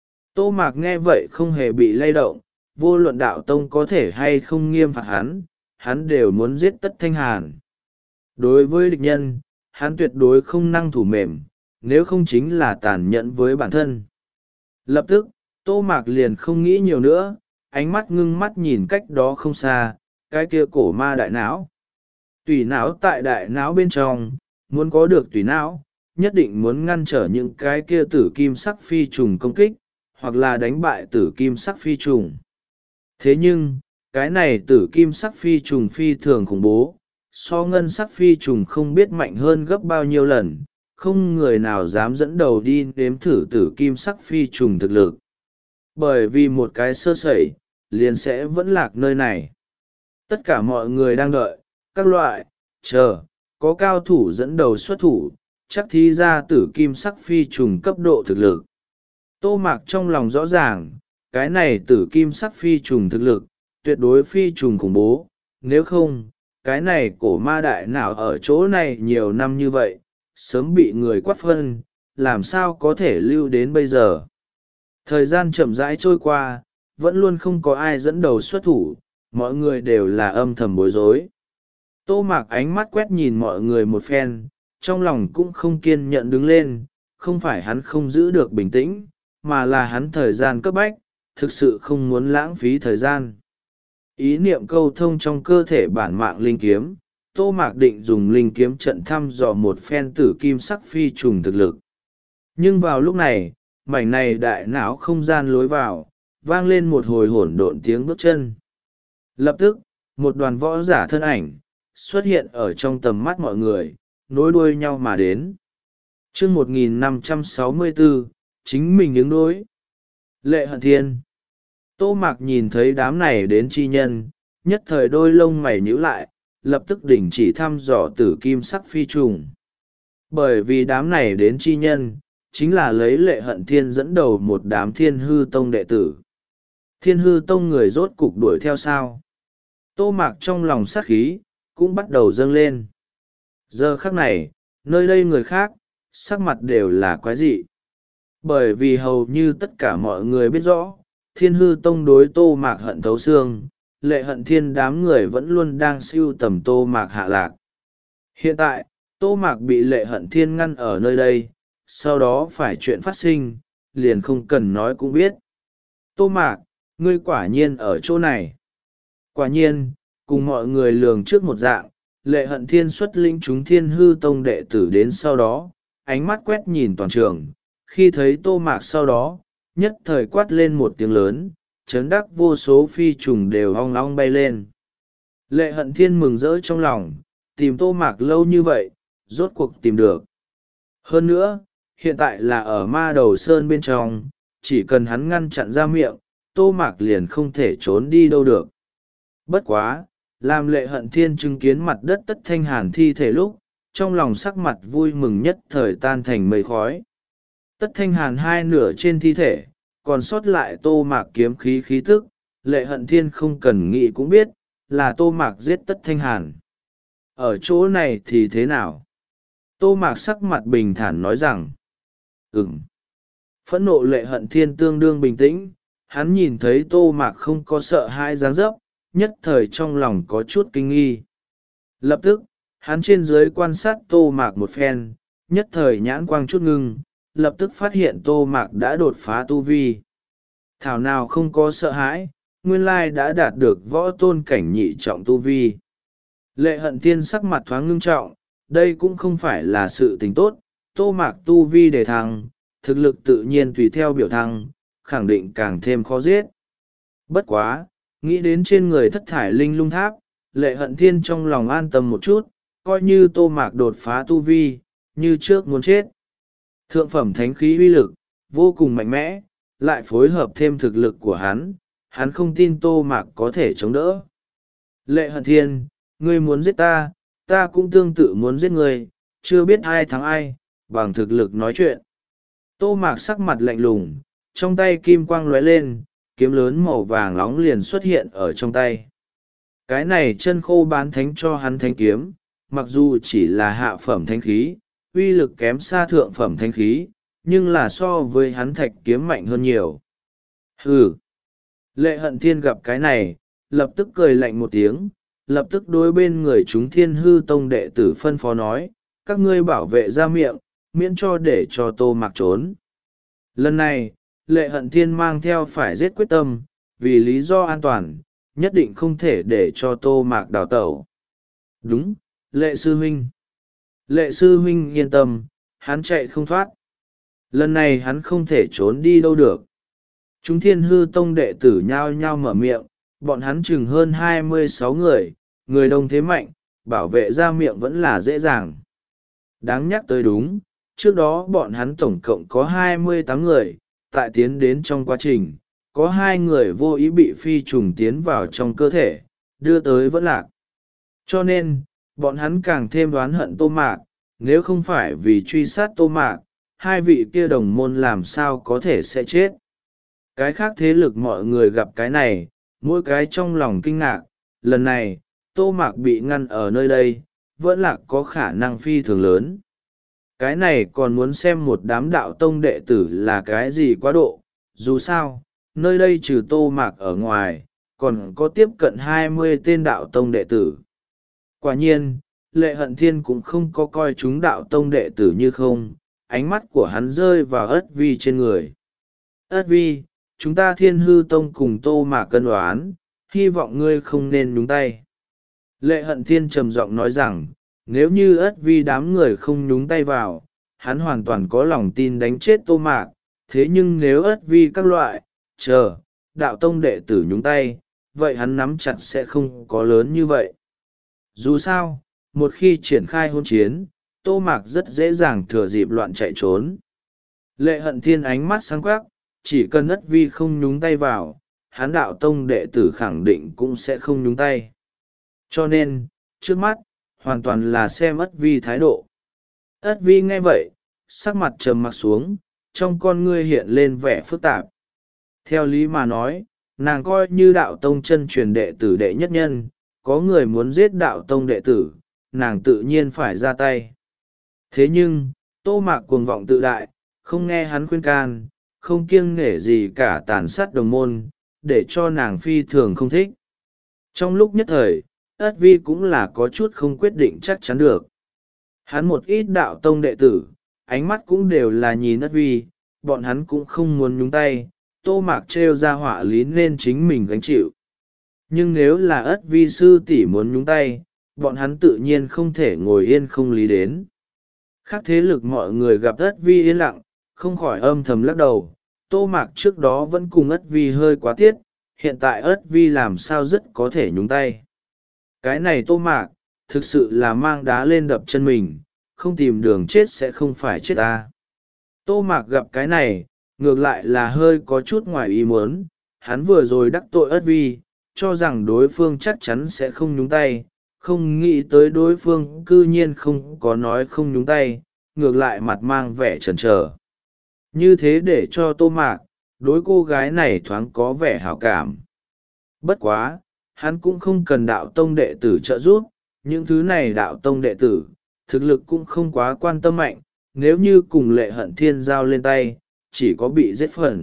Tô Mạc nghe vậy không hề bị lay động, vô luận đạo tông có thể hay không nghiêm phạt hắn, hắn đều muốn giết Tất Thanh Hàn. Đối với địch nhân, hắn tuyệt đối không năng thủ mềm, nếu không chính là tàn nhẫn với bản thân. Lập tức, Tô Mạc liền không nghĩ nhiều nữa, ánh mắt ngưng mắt nhìn cách đó không xa, cái kia cổ ma đại não. Tùy não tại đại não bên trong, muốn có được tùy não, nhất định muốn ngăn trở những cái kia tử kim sắc phi trùng công kích, hoặc là đánh bại tử kim sắc phi trùng. Thế nhưng, cái này tử kim sắc phi trùng phi thường khủng bố, so ngân sắc phi trùng không biết mạnh hơn gấp bao nhiêu lần, không người nào dám dẫn đầu đi nếm thử tử kim sắc phi trùng thực lực. Bởi vì một cái sơ sẩy, liền sẽ vẫn lạc nơi này. Tất cả mọi người đang đợi, các loại, chờ, có cao thủ dẫn đầu xuất thủ, chắc thi ra tử kim sắc phi trùng cấp độ thực lực. Tô Mạc trong lòng rõ ràng, cái này tử kim sắc phi trùng thực lực, tuyệt đối phi trùng khủng bố, nếu không, cái này cổ ma đại nào ở chỗ này nhiều năm như vậy, sớm bị người quát phân, làm sao có thể lưu đến bây giờ. Thời gian chậm rãi trôi qua, vẫn luôn không có ai dẫn đầu xuất thủ, mọi người đều là âm thầm bối rối. Tô Mạc ánh mắt quét nhìn mọi người một phen, trong lòng cũng không kiên nhẫn đứng lên, không phải hắn không giữ được bình tĩnh, mà là hắn thời gian cấp bách, thực sự không muốn lãng phí thời gian. Ý niệm câu thông trong cơ thể bản mạng linh kiếm, Tô Mạc định dùng linh kiếm trận thăm dò một phen tử kim sắc phi trùng thực lực. Nhưng vào lúc này, mảnh này đại não không gian lối vào, vang lên một hồi hỗn độn tiếng bước chân. Lập tức, một đoàn võ giả thân ảnh, xuất hiện ở trong tầm mắt mọi người, nối đuôi nhau mà đến. chương một nghìn năm trăm sáu mươi bốn, chính mình ứng đối. Lệ Hận Thiên. Tô Mạc nhìn thấy đám này đến chi nhân, nhất thời đôi lông mày nhíu lại, lập tức đình chỉ thăm dò tử kim sắc phi trùng. Bởi vì đám này đến chi nhân, chính là lấy Lệ Hận Thiên dẫn đầu một đám Thiên Hư Tông đệ tử. Thiên Hư Tông người rốt cục đuổi theo sao? Tô Mạc trong lòng sát khí, cũng bắt đầu dâng lên. Giờ khắc này, nơi đây người khác, sắc mặt đều là quái dị. Bởi vì hầu như tất cả mọi người biết rõ, Thiên Hư Tông đối Tô Mạc hận thấu xương, Lệ Hận Thiên đám người vẫn luôn đang siêu tầm Tô Mạc hạ lạc. Hiện tại, Tô Mạc bị Lệ Hận Thiên ngăn ở nơi đây, sau đó phải chuyện phát sinh, liền không cần nói cũng biết. Tô Mạc, ngươi quả nhiên ở chỗ này. Quả nhiên, cùng mọi người lường trước một dạng, Lệ Hận Thiên xuất lĩnh chúng Thiên Hư Tông đệ tử đến sau đó, ánh mắt quét nhìn toàn trường, khi thấy Tô Mạc sau đó, nhất thời quát lên một tiếng lớn, chấn đắc vô số phi trùng đều ong ong bay lên. Lệ Hận Thiên mừng rỡ trong lòng, tìm Tô Mạc lâu như vậy, rốt cuộc tìm được. Hơn nữa, hiện tại là ở Ma Đầu Sơn bên trong, chỉ cần hắn ngăn chặn ra miệng, Tô Mạc liền không thể trốn đi đâu được. Bất quá, làm Lệ Hận Thiên chứng kiến mặt đất Tất Thanh Hàn thi thể lúc, trong lòng sắc mặt vui mừng nhất thời tan thành mây khói. Tất Thanh Hàn hai nửa trên thi thể, còn sót lại Tô Mạc kiếm khí khí tức, Lệ Hận Thiên không cần nghĩ cũng biết, là Tô Mạc giết Tất Thanh Hàn. Ở chỗ này thì thế nào? Tô Mạc sắc mặt bình thản nói rằng, ừm. Phẫn nộ Lệ Hận Thiên tương đương bình tĩnh, hắn nhìn thấy Tô Mạc không có sợ hãi dáng dấp, nhất thời trong lòng có chút kinh nghi. Lập tức, hắn trên dưới quan sát Tô Mạc một phen, nhất thời nhãn quang chút ngưng, lập tức phát hiện Tô Mạc đã đột phá tu vi. Thảo nào không có sợ hãi, nguyên lai đã đạt được võ tôn cảnh nhị trọng tu vi. Lệ Hận Thiên sắc mặt thoáng ngưng trọng, đây cũng không phải là sự tình tốt, Tô Mạc tu vi đề thăng, thực lực tự nhiên tùy theo biểu thăng, khẳng định càng thêm khó giết. Bất quá, nghĩ đến trên người thất thải linh lung tháp, Lệ Hận Thiên trong lòng an tâm một chút, coi như Tô Mạc đột phá tu vi, như trước muốn chết. Thượng phẩm thánh khí uy lực, vô cùng mạnh mẽ, lại phối hợp thêm thực lực của hắn, hắn không tin Tô Mạc có thể chống đỡ. Lệ Hận Thiên, ngươi muốn giết ta, ta cũng tương tự muốn giết ngươi, chưa biết ai thắng ai, bằng thực lực nói chuyện. Tô Mạc sắc mặt lạnh lùng, trong tay kim quang lóe lên, kiếm lớn màu vàng nóng liền xuất hiện ở trong tay. Cái này chân khô bán thánh cho hắn thánh kiếm, mặc dù chỉ là hạ phẩm thánh khí, uy lực kém xa thượng phẩm thánh khí, nhưng là so với hắn thạch kiếm mạnh hơn nhiều. Hừ! Lệ Hận Thiên gặp cái này, lập tức cười lạnh một tiếng, lập tức đối bên người chúng Thiên Hư Tông đệ tử phân phó nói, các ngươi bảo vệ ra miệng, miễn cho để cho Tô Mạc trốn. Lần này, Lệ Hận Thiên mang theo phải giết quyết tâm, vì lý do an toàn, nhất định không thể để cho Tô Mạc đào tẩu. Đúng, Lệ Sư Huynh. Lệ Sư Huynh yên tâm, hắn chạy không thoát. Lần này hắn không thể trốn đi đâu được. Chúng Thiên Hư Tông đệ tử nhao nhao mở miệng, bọn hắn chừng hơn hai mươi sáu người, người đông thế mạnh, bảo vệ ra miệng vẫn là dễ dàng. Đáng nhắc tới đúng, trước đó bọn hắn tổng cộng có hai mươi tám người, tại tiến đến trong quá trình, có hai người vô ý bị phi trùng tiến vào trong cơ thể, đưa tới vẫn lạc. Cho nên, bọn hắn càng thêm đoán hận Tô Mạc, nếu không phải vì truy sát Tô Mạc, hai vị kia đồng môn làm sao có thể sẽ chết. Cái khác thế lực mọi người gặp cái này, mỗi cái trong lòng kinh ngạc, lần này, Tô Mạc bị ngăn ở nơi đây, vẫn là có khả năng phi thường lớn. Cái này còn muốn xem một đám đạo tông đệ tử là cái gì quá độ, dù sao, nơi đây trừ Tô Mạc ở ngoài, còn có tiếp cận hai mươi tên đạo tông đệ tử. Quả nhiên, Lệ Hận Thiên cũng không có coi chúng đạo tông đệ tử như không, ánh mắt của hắn rơi vào Ất Vi trên người. Ất Vi, chúng ta Thiên Hư Tông cùng Tô Mạc cân đoán, hy vọng ngươi không nên nhúng tay. Lệ Hận Thiên trầm giọng nói rằng, nếu như Ất Vi đám người không nhúng tay vào, hắn hoàn toàn có lòng tin đánh chết Tô Mạc, thế nhưng nếu Ất Vi các loại, chờ, đạo tông đệ tử nhúng tay, vậy hắn nắm chặt sẽ không có lớn như vậy. Dù sao, một khi triển khai hôn chiến, Tô Mạc rất dễ dàng thừa dịp loạn chạy trốn. Lệ Hận Thiên ánh mắt sáng quắc, chỉ cần Ất Vi không nhúng tay vào, hắn đạo tông đệ tử khẳng định cũng sẽ không nhúng tay. Cho nên, trước mắt, hoàn toàn là xem Ất Vi thái độ. Ất Vi nghe vậy, sắc mặt trầm mặc xuống, trong con ngươi hiện lên vẻ phức tạp. Theo lý mà nói, nàng coi như đạo tông chân truyền đệ tử đệ nhất nhân, có người muốn giết đạo tông đệ tử, nàng tự nhiên phải ra tay. Thế nhưng, Tô Mạc cuồng vọng tự đại, không nghe hắn khuyên can, không kiêng nể gì cả tàn sát đồng môn, để cho nàng phi thường không thích. Trong lúc nhất thời, Ất Vi cũng là có chút không quyết định chắc chắn được. Hắn một ít đạo tông đệ tử, ánh mắt cũng đều là nhìn Ất Vi, bọn hắn cũng không muốn nhúng tay, Tô Mạc trêu ra họa lý nên chính mình gánh chịu. Nhưng nếu là Ất Vi sư tỷ muốn nhúng tay, bọn hắn tự nhiên không thể ngồi yên không lý đến. Khác thế lực mọi người gặp Ất Vi yên lặng, không khỏi âm thầm lắc đầu, Tô Mạc trước đó vẫn cùng Ất Vi hơi quá tiết, hiện tại Ất Vi làm sao rất có thể nhúng tay. Cái này Tô Mạc, thực sự là mang đá lên đập chân mình, không tìm đường chết sẽ không phải chết ta. Tô Mạc gặp cái này, ngược lại là hơi có chút ngoài ý muốn, hắn vừa rồi đắc tội Ất Vi, cho rằng đối phương chắc chắn sẽ không nhúng tay, không nghĩ tới đối phương cư nhiên không có nói không nhúng tay, ngược lại mặt mang vẻ chần chờ. Như thế để cho Tô Mạc đối cô gái này thoáng có vẻ hảo cảm. Bất quá, hắn cũng không cần đạo tông đệ tử trợ giúp, những thứ này đạo tông đệ tử, thực lực cũng không quá quan tâm mạnh, nếu như cùng Lệ Hận Thiên giao lên tay, chỉ có bị giết phần.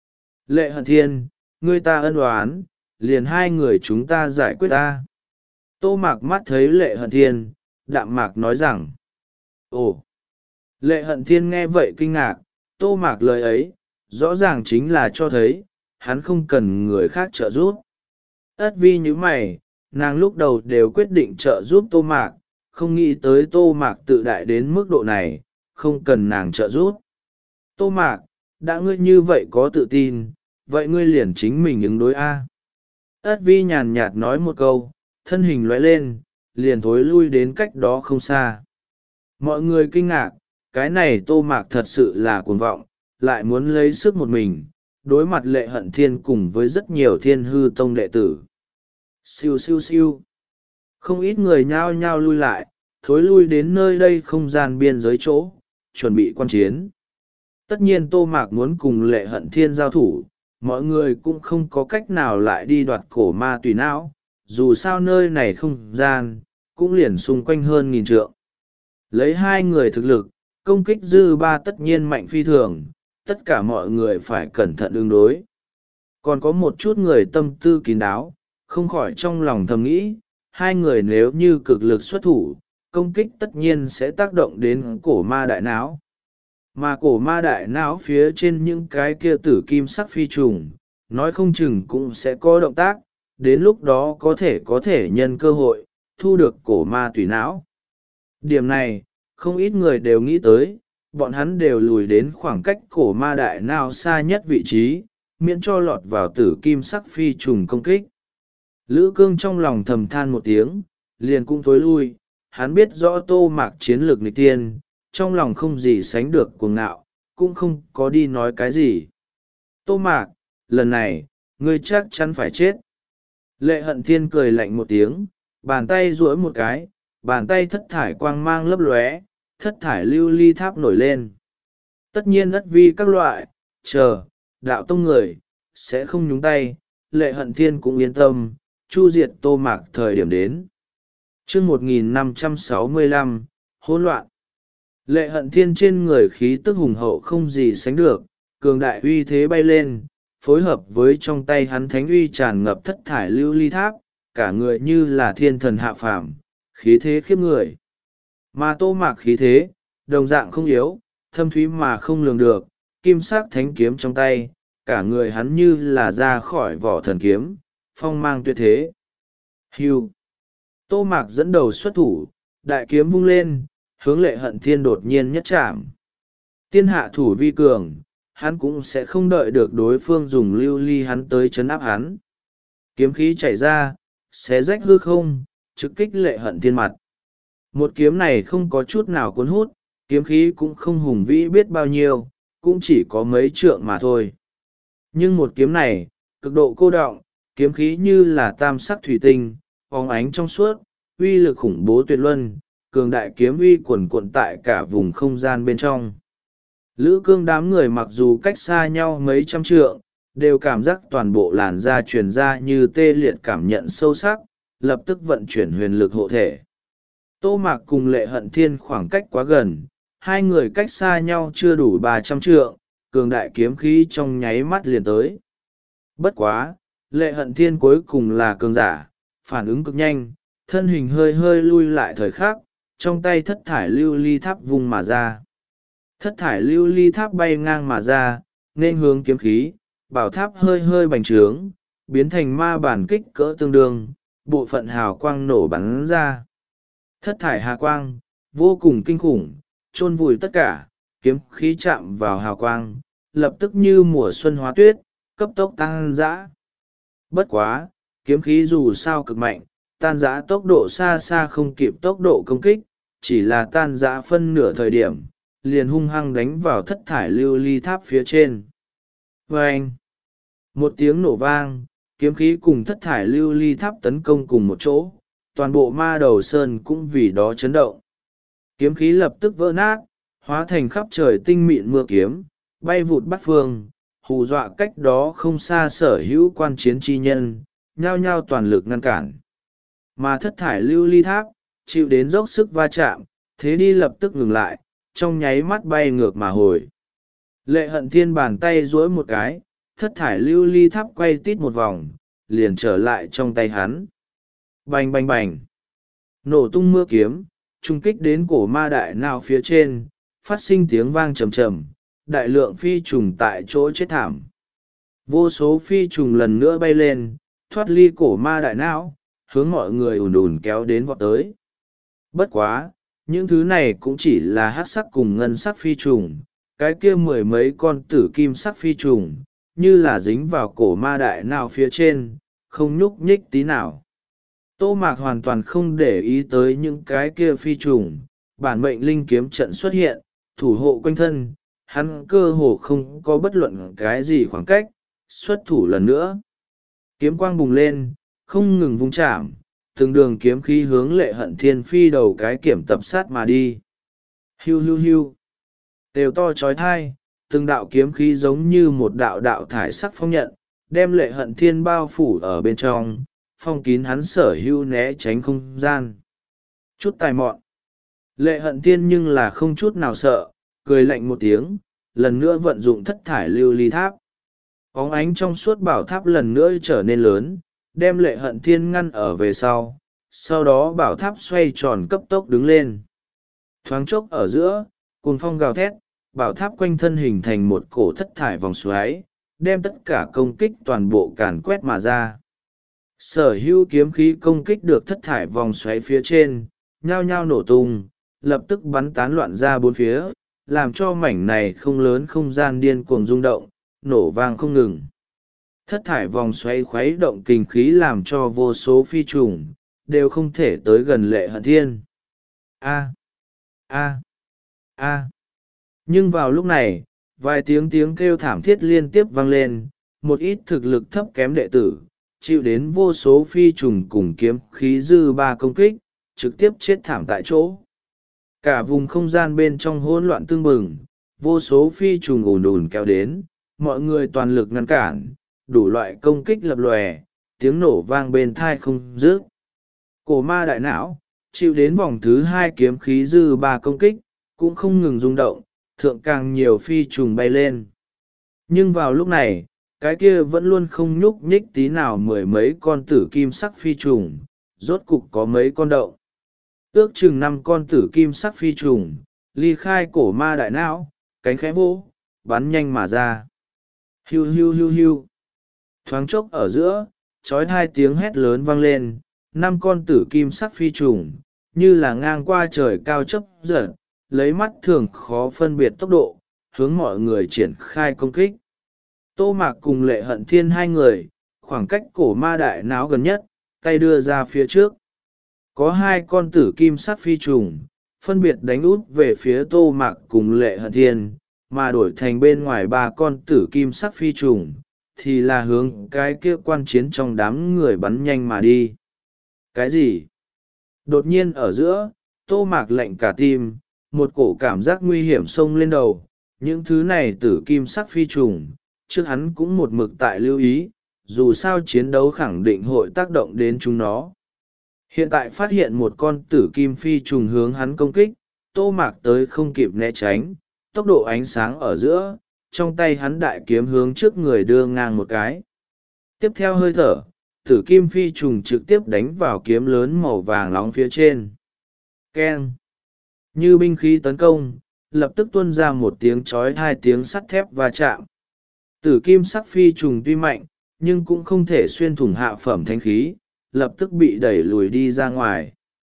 Lệ Hận Thiên, ngươi ta ân oán, liền hai người chúng ta giải quyết ta. Tô Mạc mắt thấy Lệ Hận Thiên, đạm mạc nói rằng. Ồ! Lệ Hận Thiên nghe vậy kinh ngạc, Tô Mạc lời ấy, rõ ràng chính là cho thấy, hắn không cần người khác trợ giúp. Ất vi như mày, nàng lúc đầu đều quyết định trợ giúp Tô Mạc, không nghĩ tới Tô Mạc tự đại đến mức độ này, không cần nàng trợ giúp. Tô Mạc, đã ngươi như vậy có tự tin, vậy ngươi liền chính mình ứng đối A. Ất vi nhàn nhạt nói một câu, thân hình lóe lên, liền thối lui đến cách đó không xa. Mọi người kinh ngạc, cái này Tô Mạc thật sự là cuồng vọng, lại muốn lấy sức một mình, đối mặt Lệ Hận Thiên cùng với rất nhiều Thiên Hư Tông đệ tử. Siêu siêu siêu. Không ít người nhao nhao lui lại, thối lui đến nơi đây không gian biên giới chỗ, chuẩn bị quan chiến. Tất nhiên Tô Mạc muốn cùng Lệ Hận Thiên giao thủ, mọi người cũng không có cách nào lại đi đoạt cổ ma tùy não, dù sao nơi này không gian, cũng liền xung quanh hơn nghìn trượng. Lấy hai người thực lực, công kích dư ba tất nhiên mạnh phi thường, tất cả mọi người phải cẩn thận ứng đối. Còn có một chút người tâm tư kín đáo, không khỏi trong lòng thầm nghĩ, hai người nếu như cực lực xuất thủ, công kích tất nhiên sẽ tác động đến cổ ma đại não. Mà cổ ma đại não phía trên những cái kia tử kim sắc phi trùng, nói không chừng cũng sẽ có động tác, đến lúc đó có thể có thể nhân cơ hội, thu được cổ ma tùy não. Điểm này, không ít người đều nghĩ tới, bọn hắn đều lùi đến khoảng cách cổ ma đại não xa nhất vị trí, miễn cho lọt vào tử kim sắc phi trùng công kích. Lữ Cương trong lòng thầm than một tiếng, liền cũng thối lui, hắn biết rõ Tô Mạc chiến lược nghịch tiên, trong lòng không gì sánh được cuồng ngạo, cũng không có đi nói cái gì. Tô Mạc, lần này, ngươi chắc chắn phải chết. Lệ Hận Thiên cười lạnh một tiếng, bàn tay duỗi một cái, bàn tay thất thải quang mang lấp lóe, thất thải lưu ly tháp nổi lên. Tất nhiên ất vi các loại, chờ, đạo tông người, sẽ không nhúng tay, Lệ Hận Thiên cũng yên tâm, chu diệt Tô Mạc thời điểm đến. chương một nghìn năm trăm sáu mươi lăm, hỗn loạn. Lệ Hận Thiên trên người khí tức hùng hậu không gì sánh được, cường đại uy thế bay lên, phối hợp với trong tay hắn thánh uy tràn ngập thất thải lưu ly tháp, cả người như là thiên thần hạ phàm, khí thế khiếp người. Mà Tô Mạc khí thế, đồng dạng không yếu, thâm thúy mà không lường được, kim sắc thánh kiếm trong tay, cả người hắn như là ra khỏi vỏ thần kiếm, phong mang tuyệt thế. Hưu. Tô Mạc dẫn đầu xuất thủ, đại kiếm vung lên, hướng Lệ Hận Thiên đột nhiên nhất chạm. Tiên hạ thủ vi cường, hắn cũng sẽ không đợi được đối phương dùng lưu ly hắn tới chấn áp hắn. Kiếm khí chảy ra, xé rách hư không, trực kích Lệ Hận Thiên mặt. Một kiếm này không có chút nào cuốn hút, kiếm khí cũng không hùng vĩ biết bao nhiêu, cũng chỉ có mấy trượng mà thôi. Nhưng một kiếm này, cực độ cô đọng, kiếm khí như là tam sắc thủy tinh, phóng ánh trong suốt, uy lực khủng bố tuyệt luân, cường đại kiếm uy quần cuộn tại cả vùng không gian bên trong. Lữ Cương đám người mặc dù cách xa nhau mấy trăm trượng, đều cảm giác toàn bộ làn da truyền ra như tê liệt cảm nhận sâu sắc, lập tức vận chuyển huyền lực hộ thể. Tô Mạc cùng Lệ Hận Thiên khoảng cách quá gần, hai người cách xa nhau chưa đủ ba trăm trượng, cường đại kiếm khí trong nháy mắt liền tới. Bất quá, Lệ Hận Thiên cuối cùng là cường giả, phản ứng cực nhanh, thân hình hơi hơi lui lại thời khắc, trong tay thất thải lưu ly tháp vùng mà ra. Thất thải lưu ly tháp bay ngang mà ra, nên hướng kiếm khí, bảo tháp hơi hơi bành trướng, biến thành ma bản kích cỡ tương đương, bộ phận hào quang nổ bắn ra. Thất thải hà quang, vô cùng kinh khủng, chôn vùi tất cả, kiếm khí chạm vào hào quang, lập tức như mùa xuân hóa tuyết, cấp tốc tăng dã. Bất quá, kiếm khí dù sao cực mạnh, tan dã tốc độ xa xa không kịp tốc độ công kích, chỉ là tan dã phân nửa thời điểm, liền hung hăng đánh vào thất thải lưu ly tháp phía trên. Vâng! Một tiếng nổ vang, kiếm khí cùng thất thải lưu ly tháp tấn công cùng một chỗ, toàn bộ ma đầu sơn cũng vì đó chấn động. Kiếm khí lập tức vỡ nát, hóa thành khắp trời tinh mịn mưa kiếm, bay vụt bắt phương, hù dọa cách đó không xa sở hữu quan chiến chi nhân, nhao nhao toàn lực ngăn cản. Mà thất thải lưu ly tháp, chịu đến dốc sức va chạm, thế đi lập tức ngừng lại, trong nháy mắt bay ngược mà hồi. Lệ Hận Thiên bàn tay duỗi một cái, thất thải lưu ly tháp quay tít một vòng, liền trở lại trong tay hắn. Bành bành bành. Nổ tung mưa kiếm, trung kích đến cổ ma đại não phía trên, phát sinh tiếng vang trầm trầm, đại lượng phi trùng tại chỗ chết thảm. Vô số phi trùng lần nữa bay lên, thoát ly cổ ma đại não, hướng mọi người ùn ùn kéo đến vọt tới. Bất quá, những thứ này cũng chỉ là hắc sắc cùng ngân sắc phi trùng, cái kia mười mấy con tử kim sắc phi trùng, như là dính vào cổ ma đại não phía trên, không nhúc nhích tí nào. Tô Mạc hoàn toàn không để ý tới những cái kia phi trùng, bản mệnh linh kiếm trận xuất hiện, thủ hộ quanh thân, hắn cơ hồ không có bất luận cái gì khoảng cách, xuất thủ lần nữa. Kiếm quang bùng lên, không ngừng vung chạm, từng đường kiếm khí hướng Lệ Hận Thiên phi đầu cái kiểm tập sát mà đi. Hiu hiu hiu. Đều to trói thai, từng đạo kiếm khí giống như một đạo đạo thải sắc phong nhận, đem Lệ Hận Thiên bao phủ ở bên trong, phong kín hắn sở hữu né tránh không gian. Chút tài mọn. Lệ Hận Thiên nhưng là không chút nào sợ, cười lạnh một tiếng, lần nữa vận dụng thất thải lưu ly tháp. Bóng ánh trong suốt bảo tháp lần nữa trở nên lớn, đem Lệ Hận Thiên ngăn ở về sau, sau đó bảo tháp xoay tròn cấp tốc đứng lên. Thoáng chốc ở giữa, cuồng phong gào thét, bảo tháp quanh thân hình thành một cổ thất thải vòng xoáy, đem tất cả công kích toàn bộ càn quét mà ra. Sở hữu kiếm khí công kích được thất thải vòng xoáy phía trên, nhao nhao nổ tung, lập tức bắn tán loạn ra bốn phía, làm cho mảnh này không lớn không gian điên cuồng rung động, nổ vang không ngừng. Thất thải vòng xoáy khuấy động kinh khí làm cho vô số phi trùng, đều không thể tới gần Lệ Hận Thiên. A. A. A. Nhưng vào lúc này, vài tiếng tiếng kêu thảm thiết liên tiếp vang lên, một ít thực lực thấp kém đệ tử, chịu đến vô số phi trùng cùng kiếm khí dư ba công kích, trực tiếp chết thảm tại chỗ. Cả vùng không gian bên trong hỗn loạn tương bừng, vô số phi trùng ùn ùn kéo đến, mọi người toàn lực ngăn cản, đủ loại công kích lập lòe, tiếng nổ vang bên thai không dứt. Cổ ma đại não, chịu đến vòng thứ hai kiếm khí dư ba công kích, cũng không ngừng rung động, thượng càng nhiều phi trùng bay lên. Nhưng vào lúc này, cái kia vẫn luôn không nhúc nhích tí nào mười mấy con tử kim sắc phi trùng, rốt cục có mấy con động. Ước chừng năm con tử kim sắc phi trùng, ly khai cổ ma đại não, cánh khẽ vỗ, bắn nhanh mà ra. Hiu hiu hiu hiu. Thoáng chốc ở giữa, trói hai tiếng hét lớn vang lên, năm con tử kim sắc phi trùng, như là ngang qua trời cao chấp giật, lấy mắt thường khó phân biệt tốc độ, hướng mọi người triển khai công kích. Tô Mạc cùng Lệ Hận Thiên hai người, khoảng cách cổ ma đại não gần nhất, tay đưa ra phía trước. Có hai con tử kim sắc phi trùng, phân biệt đánh út về phía Tô Mạc cùng Lệ Hận Thiên, mà đổi thành bên ngoài ba con tử kim sắc phi trùng, thì là hướng cái kia quan chiến trong đám người bắn nhanh mà đi. Cái gì? Đột nhiên ở giữa, Tô Mạc lạnh cả tim, một cổ cảm giác nguy hiểm xông lên đầu. Những thứ này tử kim sắc phi trùng, trước hắn cũng một mực tại lưu ý, dù sao chiến đấu khẳng định hội tác động đến chúng nó. Hiện tại phát hiện một con tử kim phi trùng hướng hắn công kích, Tô Mạc tới không kịp né tránh, tốc độ ánh sáng ở giữa, trong tay hắn đại kiếm hướng trước người đưa ngang một cái. Tiếp theo hơi thở, tử kim phi trùng trực tiếp đánh vào kiếm lớn màu vàng nóng phía trên. Keng! Như binh khí tấn công, lập tức tuôn ra một tiếng chói hai tiếng sắt thép va chạm. Tử kim sắc phi trùng tuy mạnh, nhưng cũng không thể xuyên thủng hạ phẩm thánh khí, lập tức bị đẩy lùi đi ra ngoài.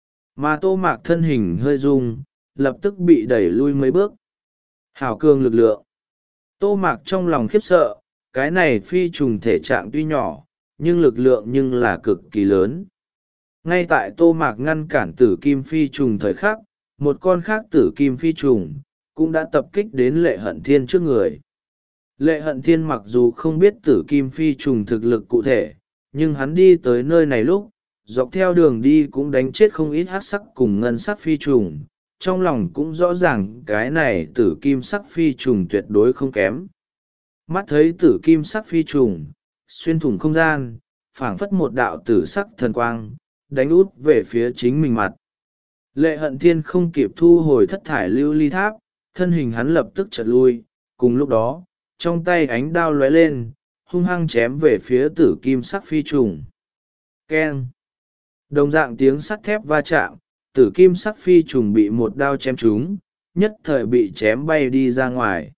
Mà Tô Mạc thân hình hơi rung, lập tức bị đẩy lui mấy bước. Hảo cường lực lượng. Tô Mạc trong lòng khiếp sợ, cái này phi trùng thể trạng tuy nhỏ, nhưng lực lượng nhưng là cực kỳ lớn. Ngay tại Tô Mạc ngăn cản tử kim phi trùng thời khắc, một con khác tử kim phi trùng, cũng đã tập kích đến Lệ Hận Thiên trước người. Lệ Hận Thiên mặc dù không biết tử kim phi trùng thực lực cụ thể, nhưng hắn đi tới nơi này lúc dọc theo đường đi cũng đánh chết không ít hắc sắc cùng ngân sắc phi trùng, trong lòng cũng rõ ràng cái này tử kim sắc phi trùng tuyệt đối không kém. Mắt thấy tử kim sắc phi trùng xuyên thủng không gian, phảng phất một đạo tử sắc thần quang đánh út về phía chính mình mặt. Lệ Hận Thiên không kịp thu hồi thất thải lưu ly tháp, thân hình hắn lập tức chật lui, cùng lúc đó trong tay ánh đao lóe lên, hung hăng chém về phía tử kim sắc phi trùng. Keng! Đồng dạng tiếng sắt thép va chạm, tử kim sắc phi trùng bị một đao chém trúng, nhất thời bị chém bay đi ra ngoài.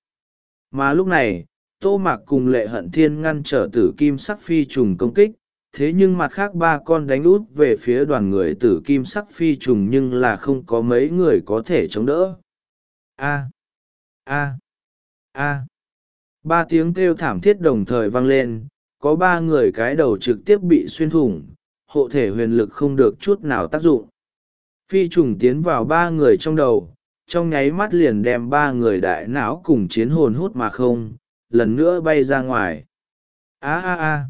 Mà lúc này, Tô Mạc cùng Lệ Hận Thiên ngăn trở tử kim sắc phi trùng công kích, thế nhưng mặt khác ba con đánh út về phía đoàn người tử kim sắc phi trùng nhưng là không có mấy người có thể chống đỡ. A! A! A! Ba tiếng kêu thảm thiết đồng thời vang lên, có ba người cái đầu trực tiếp bị xuyên thủng, hộ thể huyền lực không được chút nào tác dụng. Phi trùng tiến vào ba người trong đầu, trong nháy mắt liền đem ba người đại não cùng chiến hồn hút mà không, lần nữa bay ra ngoài. A a a!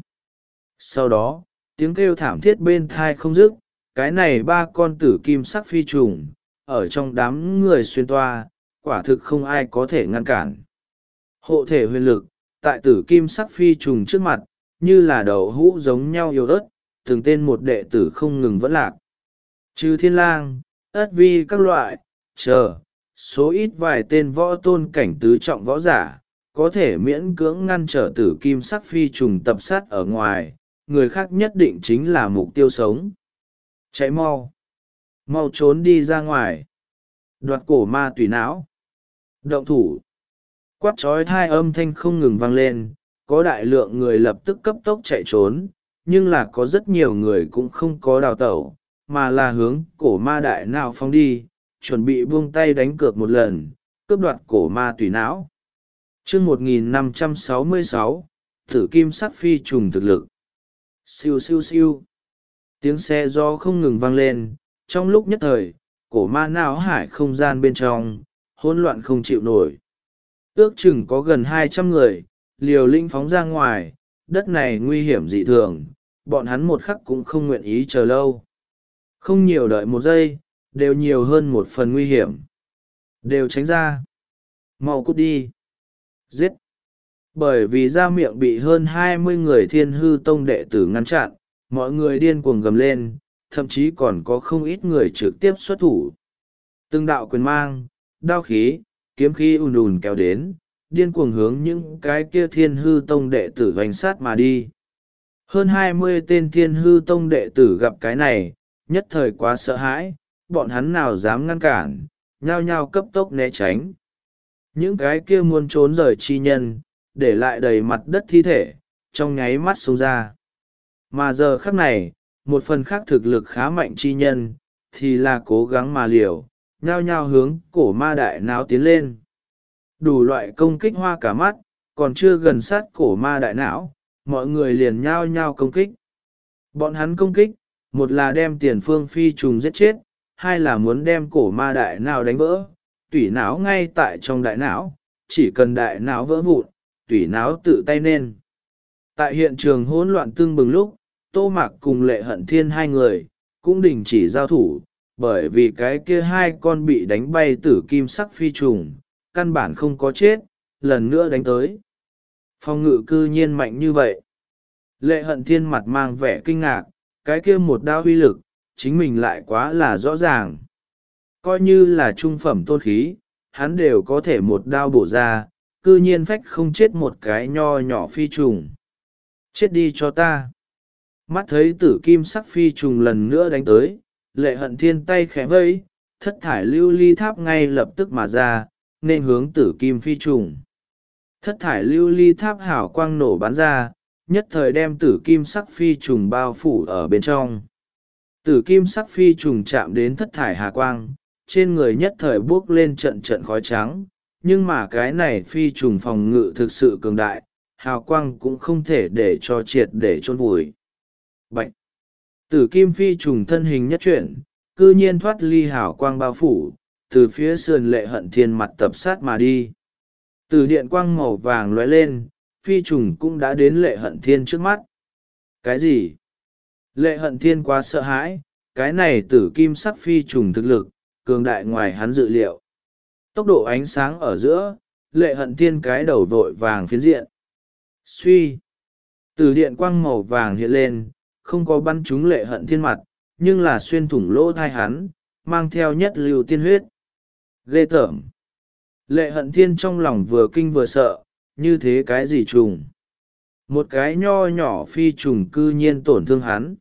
Sau đó, tiếng kêu thảm thiết bên thai không dứt, cái này ba con tử kim sắc phi trùng, ở trong đám người xuyên toa, quả thực không ai có thể ngăn cản. Hộ thể huyền lực, tại tử kim sắc phi trùng trước mặt, như là đậu hũ giống nhau yếu ớt, từng tên một đệ tử không ngừng vẫn lạc. Trừ Thiên Lang, Ất Vi các loại, chờ, số ít vài tên võ tôn cảnh tứ trọng võ giả, có thể miễn cưỡng ngăn trở tử kim sắc phi trùng tập sát ở ngoài, người khác nhất định chính là mục tiêu sống. Chạy mau! Mau trốn đi ra ngoài! Đoạt cổ ma tùy não! Động thủ! Quát trói thai âm thanh không ngừng vang lên, có đại lượng người lập tức cấp tốc chạy trốn, nhưng là có rất nhiều người cũng không có đào tẩu, mà là hướng cổ ma đại não phóng đi, chuẩn bị buông tay đánh cược một lần, cướp đoạt cổ ma tùy não. Chương một nghìn năm trăm sáu mươi sáu, Tử kim sắc phi trùng thực lực. Siêu siêu siêu. Tiếng xe gió không ngừng vang lên, trong lúc nhất thời, cổ ma não hải không gian bên trong, hỗn loạn không chịu nổi. Ước chừng có gần hai trăm người, liều lĩnh phóng ra ngoài, đất này nguy hiểm dị thường, bọn hắn một khắc cũng không nguyện ý chờ lâu. Không nhiều đợi một giây, đều nhiều hơn một phần nguy hiểm. Đều tránh ra. Mau cút đi. Giết. Bởi vì ra miệng bị hơn hai mươi người Thiên Hư Tông đệ tử ngăn chặn, mọi người điên cuồng gầm lên, thậm chí còn có không ít người trực tiếp xuất thủ. Từng đạo quyền mang, đao khí, kiếm khí ùn ùn kéo đến, điên cuồng hướng những cái kia Thiên Hư Tông đệ tử vành sát mà đi. Hơn hai mươi tên Thiên Hư Tông đệ tử gặp cái này, nhất thời quá sợ hãi, bọn hắn nào dám ngăn cản, nhao nhao cấp tốc né tránh. Những cái kia muốn trốn rời chi nhân, để lại đầy mặt đất thi thể, trong nháy mắt xông ra. Mà giờ khắc này, một phần khác thực lực khá mạnh chi nhân, thì là cố gắng mà liều, nhao nhao hướng cổ ma đại não tiến lên. Đủ loại công kích hoa cả mắt, còn chưa gần sát cổ ma đại não, mọi người liền nhao nhao công kích. Bọn hắn công kích, một là đem tiền phương phi trùng giết chết, hai là muốn đem cổ ma đại não đánh vỡ, tủy não ngay tại trong đại não, chỉ cần đại não vỡ vụn, tủy não tự tay nên. Tại hiện trường hỗn loạn tương bừng lúc, Tô Mạc cùng Lệ Hận Thiên hai người, cũng đình chỉ giao thủ, bởi vì cái kia hai con bị đánh bay tử kim sắc phi trùng, căn bản không có chết, lần nữa đánh tới. Phòng ngự cư nhiên mạnh như vậy. Lệ Hận Thiên mặt mang vẻ kinh ngạc, cái kia một đao uy lực, chính mình lại quá là rõ ràng. Coi như là trung phẩm tôn khí, hắn đều có thể một đao bổ ra, cư nhiên phách không chết một cái nho nhỏ phi trùng. Chết đi cho ta. Mắt thấy tử kim sắc phi trùng lần nữa đánh tới, Lệ Hận Thiên tay khẽ vẫy, thất thải lưu ly tháp ngay lập tức mà ra, nên hướng tử kim phi trùng. Thất thải lưu ly tháp hảo quang nổ bắn ra, nhất thời đem tử kim sắc phi trùng bao phủ ở bên trong. Tử kim sắc phi trùng chạm đến thất thải hà quang, trên người nhất thời buốc lên trận trận khói trắng, nhưng mà cái này phi trùng phòng ngự thực sự cường đại, hào quang cũng không thể để cho triệt để chôn vùi. Bạch! Tử kim phi trùng thân hình nhất chuyển, cư nhiên thoát ly hào quang bao phủ, từ phía sườn Lệ Hận Thiên mặt tập sát mà đi. Từ điện quang màu vàng lóe lên, phi trùng cũng đã đến Lệ Hận Thiên trước mắt. Cái gì? Lệ Hận Thiên quá sợ hãi, cái này tử kim sắc phi trùng thực lực, cường đại ngoài hắn dự liệu. Tốc độ ánh sáng ở giữa, Lệ Hận Thiên cái đầu vội vàng phiến diện. Suy! Từ điện quang màu vàng hiện lên, không có bắn trúng Lệ Hận Thiên mặt, nhưng là xuyên thủng lỗ thai hắn, mang theo nhất lưu tiên huyết. Ghê tởm! Lệ Hận Thiên trong lòng vừa kinh vừa sợ, như thế cái gì trùng? Một cái nho nhỏ phi trùng cư nhiên tổn thương hắn.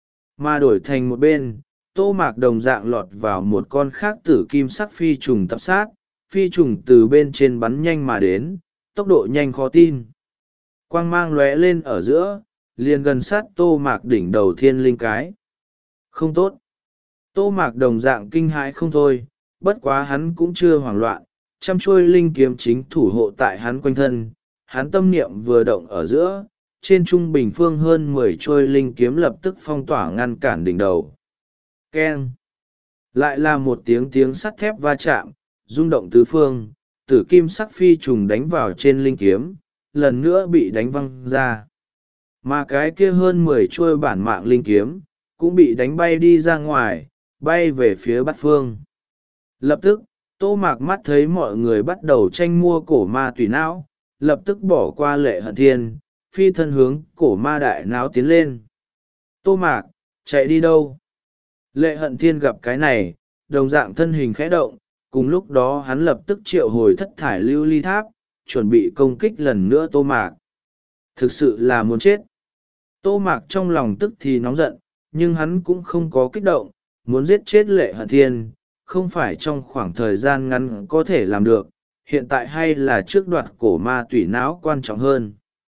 Mà đổi thành một bên, Tô Mạc đồng dạng lọt vào một con khác tử kim sắc phi trùng tập sát, phi trùng từ bên trên bắn nhanh mà đến, tốc độ nhanh khó tin. Quang mang lóe lên ở giữa, liền gần sát Tô Mạc đỉnh đầu thiên linh cái. Không tốt! Tô Mạc đồng dạng kinh hãi không thôi, bất quá hắn cũng chưa hoảng loạn, trăm chuôi linh kiếm chính thủ hộ tại hắn quanh thân, hắn tâm niệm vừa động ở giữa, trên trung bình phương hơn mười chuôi linh kiếm lập tức phong tỏa ngăn cản đỉnh đầu. Keng! Lại là một tiếng tiếng sắt thép va chạm, rung động tứ phương, tử kim sắc phi trùng đánh vào trên linh kiếm, lần nữa bị đánh văng ra. Mà cái kia hơn mười chuôi bản mạng linh kiếm, cũng bị đánh bay đi ra ngoài, bay về phía bát phương. Lập tức, Tô Mạc mắt thấy mọi người bắt đầu tranh mua cổ ma tùy não, lập tức bỏ qua Lệ Hận Thiên, phi thân hướng cổ ma đại não tiến lên. Tô Mạc, chạy đi đâu? Lệ Hận Thiên gặp cái này, đồng dạng thân hình khẽ động, cùng lúc đó hắn lập tức triệu hồi thất thải lưu ly tháp, chuẩn bị công kích lần nữa Tô Mạc. Thực sự là muốn chết. Tô Mạc trong lòng tức thì nóng giận, nhưng hắn cũng không có kích động, muốn giết chết Lệ Hận Thiên, không phải trong khoảng thời gian ngắn có thể làm được, hiện tại hay là trước đoạt cổ ma tủy não quan trọng hơn.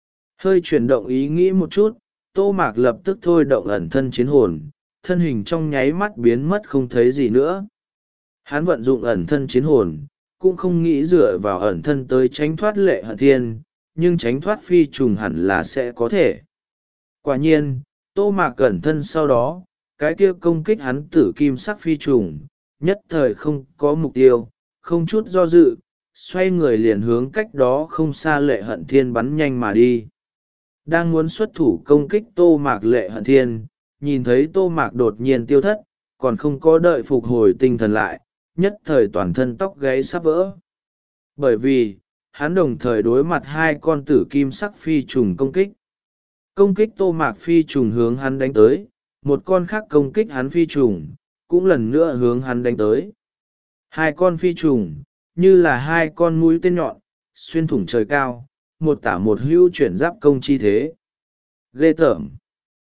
Hơi chuyển động ý nghĩ một chút, Tô Mạc lập tức thôi động ẩn thân chiến hồn, thân hình trong nháy mắt biến mất không thấy gì nữa. Hắn vận dụng ẩn thân chiến hồn, cũng không nghĩ dựa vào ẩn thân tới tránh thoát Lệ Hận Thiên, nhưng tránh thoát phi trùng hẳn là sẽ có thể. Quả nhiên, Tô Mạc ẩn thân sau đó, cái kia công kích hắn tử kim sắc phi trùng, nhất thời không có mục tiêu, không chút do dự, xoay người liền hướng cách đó không xa Lệ Hận Thiên bắn nhanh mà đi. Đang muốn xuất thủ công kích Tô Mạc, Lệ Hận Thiên nhìn thấy Tô Mạc đột nhiên tiêu thất, còn không có đợi phục hồi tinh thần lại, nhất thời toàn thân tóc gáy sắp vỡ. Bởi vì, hắn đồng thời đối mặt hai con tử kim sắc phi trùng công kích. Công kích Tô Mạc phi trùng hướng hắn đánh tới, một con khác công kích hắn phi trùng, cũng lần nữa hướng hắn đánh tới. Hai con phi trùng, như là hai con mũi tên nhọn, xuyên thủng trời cao, một tả một hữu chuyển giáp công chi thế. Ghê tởm!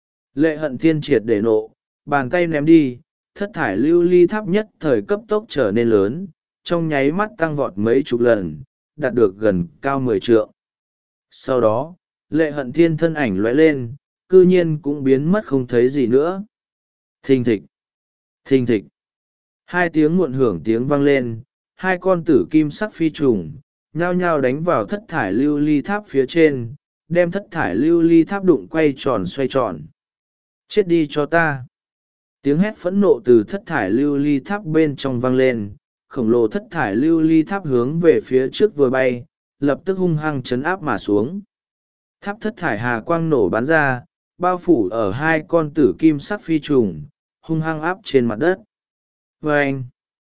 Lệ Hận Thiên triệt để nộ, bàn tay ném đi, thất thải lưu ly tháp nhất thời cấp tốc trở nên lớn, trong nháy mắt tăng vọt mấy chục lần, đạt được gần cao mười trượng. Sau đó, Lệ Hận Thiên thân ảnh lóe lên, cư nhiên cũng biến mất không thấy gì nữa. Thình thịch! Thình thịch! Hai tiếng muộn hưởng tiếng vang lên, hai con tử kim sắc phi trùng, nhao nhao đánh vào thất thải lưu ly tháp phía trên, đem thất thải lưu ly tháp đụng quay tròn xoay tròn. Chết đi cho ta! Tiếng hét phẫn nộ từ thất thải lưu ly tháp bên trong vang lên, khổng lồ thất thải lưu ly tháp hướng về phía trước vừa bay, lập tức hung hăng chấn áp mà xuống. Tháp thất thải hà quang nổ bắn ra, bao phủ ở hai con tử kim sắc phi trùng, hung hăng áp trên mặt đất. Vâng!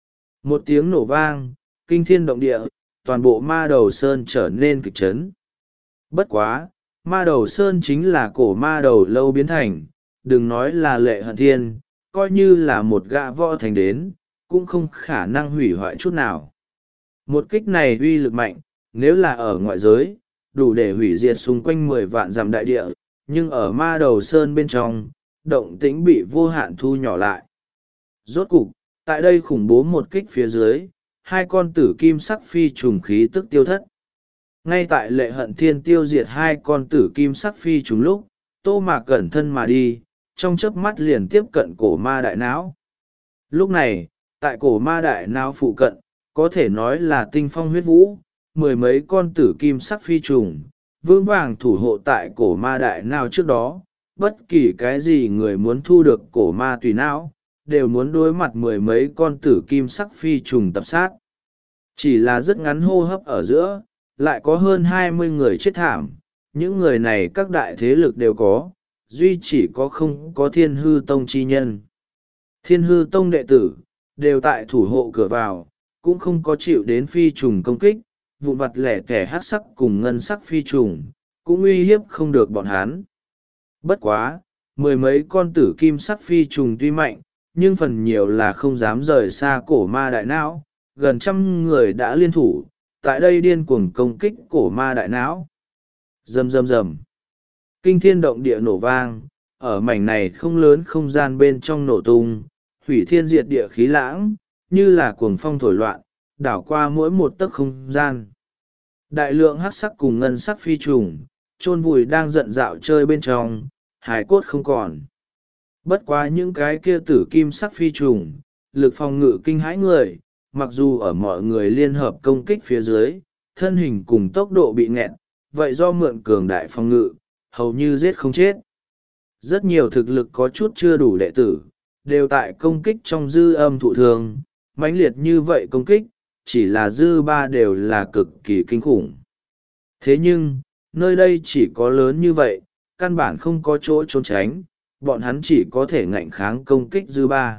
Một tiếng nổ vang, kinh thiên động địa, toàn bộ ma đầu sơn trở nên kịch chấn. Bất quá, ma đầu sơn chính là cổ ma đầu lâu biến thành, đừng nói là Lệ Hận Thiên, coi như là một gã võ thành đến, cũng không khả năng hủy hoại chút nào. Một kích này uy lực mạnh, nếu là ở ngoại giới, đủ để hủy diệt xung quanh mười vạn dặm đại địa, nhưng ở ma đầu sơn bên trong, động tĩnh bị vô hạn thu nhỏ lại. Rốt cục, tại đây khủng bố một kích phía dưới, hai con tử kim sắc phi trùng khí tức tiêu thất. Ngay tại Lệ Hận Thiên tiêu diệt hai con tử kim sắc phi trùng lúc, Tô Mạc cẩn thân mà đi, trong chớp mắt liền tiếp cận cổ ma đại não. Lúc này, tại cổ ma đại não phụ cận, có thể nói là tinh phong huyết vũ, mười mấy con tử kim sắc phi trùng, vững vàng thủ hộ tại cổ ma đại não trước đó, bất kỳ cái gì người muốn thu được cổ ma tùy não, đều muốn đối mặt mười mấy con tử kim sắc phi trùng tập sát. Chỉ là rất ngắn hô hấp ở giữa, lại có hơn hai mươi người chết thảm, những người này các đại thế lực đều có, duy chỉ có không có Thiên Hư Tông chi nhân. Thiên Hư Tông đệ tử đều tại thủ hộ cửa vào, cũng không có chịu đến phi trùng công kích, vụn vặt lẻ tẻ hắc sắc cùng ngân sắc phi trùng, cũng uy hiếp không được bọn hắn. Bất quá, mười mấy con tử kim sắc phi trùng tuy mạnh, nhưng phần nhiều là không dám rời xa cổ ma đại não, gần trăm người đã liên thủ, tại đây điên cuồng công kích cổ ma đại não. Rầm rầm rầm. Kinh thiên động địa nổ vang, ở mảnh này không lớn không gian bên trong nổ tung, hủy thiên diệt địa khí lãng, như là cuồng phong thổi loạn, đảo qua mỗi một tấc không gian. Đại lượng hắc sắc cùng ngân sắc phi trùng, chôn vùi đang giận dạo chơi bên trong, hải cốt không còn. Bất quá những cái kia tử kim sắc phi trùng, lực phòng ngự kinh hãi người, mặc dù ở mọi người liên hợp công kích phía dưới, thân hình cùng tốc độ bị nghẹn, vậy do mượn cường đại phòng ngự, hầu như giết không chết. Rất nhiều thực lực có chút chưa đủ đệ tử, đều tại công kích trong dư âm thụ thường, mãnh liệt như vậy công kích, chỉ là dư ba đều là cực kỳ kinh khủng. Thế nhưng, nơi đây chỉ có lớn như vậy, căn bản không có chỗ trốn tránh, bọn hắn chỉ có thể ngạnh kháng công kích dư ba.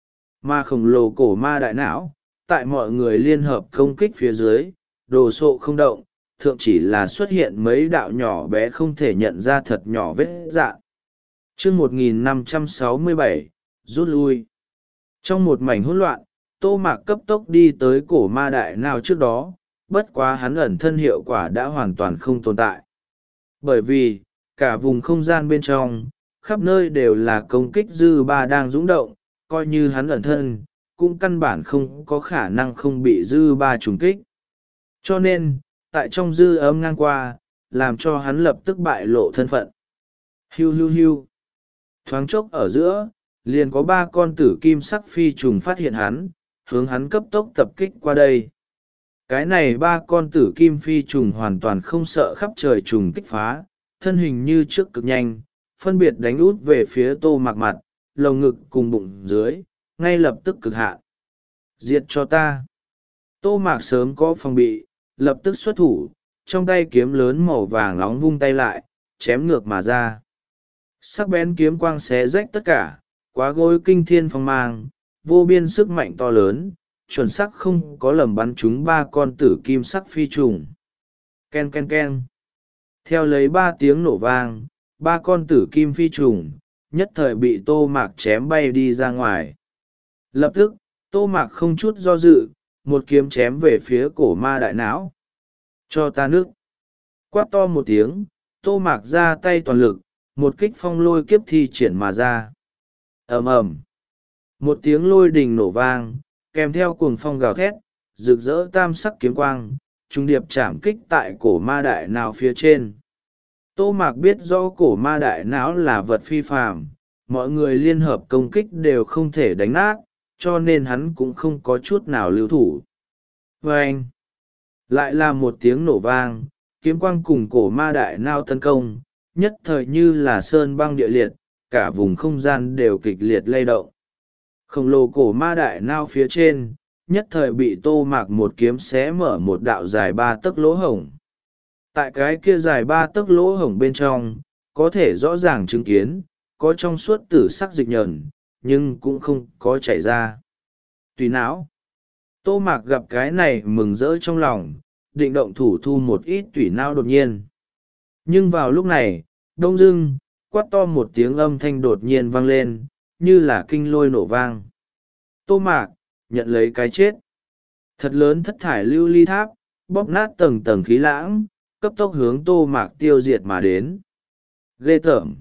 Ma khổng lồ cổ ma đại não, tại mọi người liên hợp công kích phía dưới, đồ sộ không động, thượng chỉ là xuất hiện mấy đạo nhỏ bé không thể nhận ra thật nhỏ vết dạn. Chương một nghìn năm trăm sáu mươi bảy, rút lui. Trong một mảnh hỗn loạn, Tô Mạc cấp tốc đi tới cổ ma đại não trước đó, bất quá hắn ẩn thân hiệu quả đã hoàn toàn không tồn tại. Bởi vì, cả vùng không gian bên trong, khắp nơi đều là công kích dư ba đang rung động, coi như hắn ẩn thân, cũng căn bản không có khả năng không bị dư ba trùng kích. Cho nên, tại trong dư ấm ngang qua, làm cho hắn lập tức bại lộ thân phận. Hiu hiu hiu. Thoáng chốc ở giữa, liền có ba con tử kim sắc phi trùng phát hiện hắn, hướng hắn cấp tốc tập kích qua đây. Cái này ba con tử kim phi trùng hoàn toàn không sợ khắp trời trùng kích phá, thân hình như trước cực nhanh, phân biệt đánh út về phía Tô Mạc mặt, lồng ngực cùng bụng dưới, ngay lập tức cực hạn. Diệt cho ta. Tô Mạc sớm có phòng bị, lập tức xuất thủ, trong tay kiếm lớn màu vàng nóng vung tay lại, chém ngược mà ra. Sắc bén kiếm quang xé rách tất cả, quá gối kinh thiên phong mang, vô biên sức mạnh to lớn, chuẩn xác không có lầm bắn trúng ba con tử kim sắc phi trùng. Ken ken ken. Theo lấy ba tiếng nổ vang, ba con tử kim phi trùng, nhất thời bị Tô Mạc chém bay đi ra ngoài. Lập tức, Tô Mạc không chút do dự, một kiếm chém về phía cổ ma đại não. Cho ta nước. Quát to một tiếng, Tô Mạc ra tay toàn lực, một kích phong lôi kiếp thi triển mà ra. Ầm ầm. Một tiếng lôi đình nổ vang, kèm theo cuồng phong gào thét, rực rỡ tam sắc kiếm quang, trung điệp chạm kích tại cổ ma đại não phía trên. Tô Mạc biết rõ cổ ma đại não là vật phi phàm, mọi người liên hợp công kích đều không thể đánh nát, cho nên hắn cũng không có chút nào lưu thủ. Vâng! Lại là một tiếng nổ vang, kiếm quang cùng cổ ma đại não tấn công, nhất thời như là sơn băng địa liệt, cả vùng không gian đều kịch liệt lay động. Khổng lồ cổ ma đại não phía trên, nhất thời bị Tô Mạc một kiếm xé mở một đạo dài ba tấc lỗ hổng. Tại cái kia dài ba tấc lỗ hổng bên trong, có thể rõ ràng chứng kiến, có trong suốt tử sắc dịch nhờn, nhưng cũng không có chảy ra. Tùy não. Tô Mạc gặp cái này mừng rỡ trong lòng, định động thủ thu một ít tùy não đột nhiên. Nhưng vào lúc này, đông dưng, quát to một tiếng âm thanh đột nhiên vang lên, như là kinh lôi nổ vang. Tô Mạc, nhận lấy cái chết. Thật lớn thất thải lưu ly tháp, bóp nát tầng tầng khí lãng, cấp tốc hướng Tô Mạc tiêu diệt mà đến. Ghê tởm.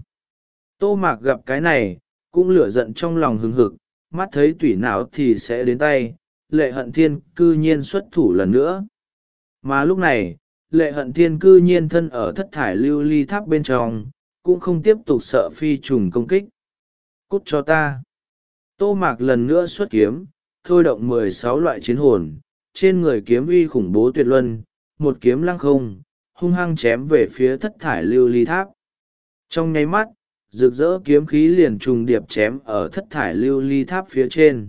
Tô Mạc gặp cái này, cũng lửa giận trong lòng hừng hực, mắt thấy tủy não thì sẽ đến tay, lệ hận thiên cư nhiên xuất thủ lần nữa. Mà lúc này, lệ hận thiên cư nhiên thân ở thất thải lưu ly tháp bên trong, cũng không tiếp tục sợ phi trùng công kích. Cút cho ta. Tô Mạc lần nữa xuất kiếm, thôi động mười sáu loại chiến hồn, trên người kiếm uy khủng bố tuyệt luân, một kiếm lăng không, hung hăng chém về phía thất thải lưu ly tháp. Trong nháy mắt, rực rỡ kiếm khí liền trùng điệp chém ở thất thải lưu ly tháp phía trên.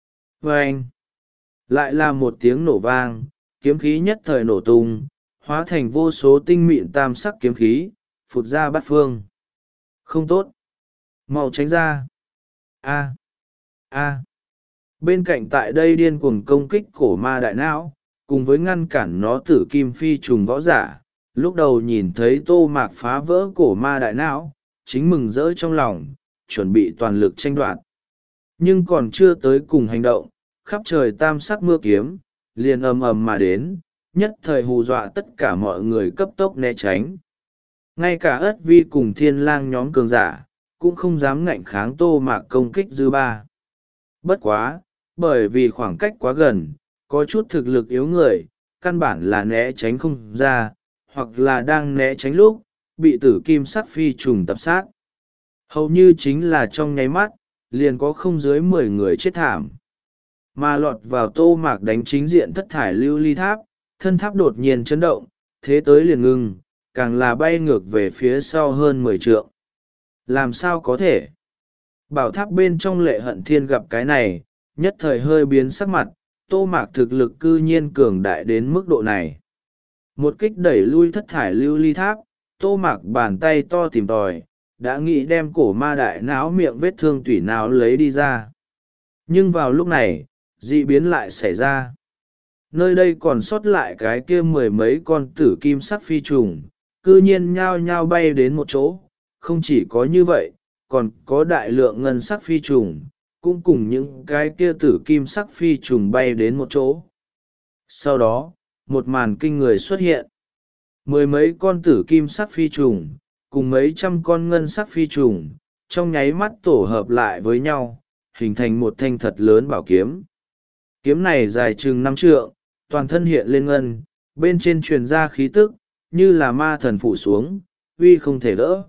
Vâng! Lại là một tiếng nổ vang, kiếm khí nhất thời nổ tung, hóa thành vô số tinh mịn tam sắc kiếm khí, phụt ra bát phương. Không tốt, mau tránh ra. A, a. Bên cạnh tại đây điên cuồng công kích cổ ma đại não, cùng với ngăn cản nó tử kim phi trùng võ giả. Lúc đầu nhìn thấy Tô Mạc phá vỡ cổ ma đại não, chính mừng rỡ trong lòng, chuẩn bị toàn lực tranh đoạt. Nhưng còn chưa tới cùng hành động, khắp trời tam sắc mưa kiếm, liền ầm ầm mà đến, nhất thời hù dọa tất cả mọi người cấp tốc né tránh. Ngay cả ất vi cùng thiên lang nhóm cường giả, cũng không dám ngạnh kháng Tô Mạc công kích dư ba. Bất quá, bởi vì khoảng cách quá gần, có chút thực lực yếu người, căn bản là né tránh không ra, hoặc là đang né tránh lúc, bị tử kim sắc phi trùng tập sát. Hầu như chính là trong nháy mắt, liền có không dưới mười người chết thảm. Mà lọt vào Tô Mạc đánh chính diện thất thải lưu ly tháp, thân tháp đột nhiên chấn động, thế tới liền ngừng, càng là bay ngược về phía sau hơn mười trượng. Làm sao có thể? Bảo tháp bên trong Lệ Hận Thiên gặp cái này, nhất thời hơi biến sắc mặt, Tô Mạc thực lực cư nhiên cường đại đến mức độ này. Một kích đẩy lui thất thải lưu ly tháp, Tô Mạc bàn tay to tìm tòi, đã nghĩ đem cổ ma đại não miệng vết thương tủy não lấy đi ra. Nhưng vào lúc này, dị biến lại xảy ra. Nơi đây còn sót lại cái kia mười mấy con tử kim sắc phi trùng, cư nhiên nhao nhao bay đến một chỗ. Không chỉ có như vậy, còn có đại lượng ngân sắc phi trùng, cũng cùng những cái kia tử kim sắc phi trùng bay đến một chỗ. Sau đó, một màn kinh người xuất hiện. Mười mấy con tử kim sắc phi trùng, cùng mấy trăm con ngân sắc phi trùng, trong nháy mắt tổ hợp lại với nhau, hình thành một thanh thật lớn bảo kiếm. Kiếm này dài chừng năm trượng, toàn thân hiện lên ngân, bên trên truyền ra khí tức, như là ma thần phủ xuống, uy không thể đỡ.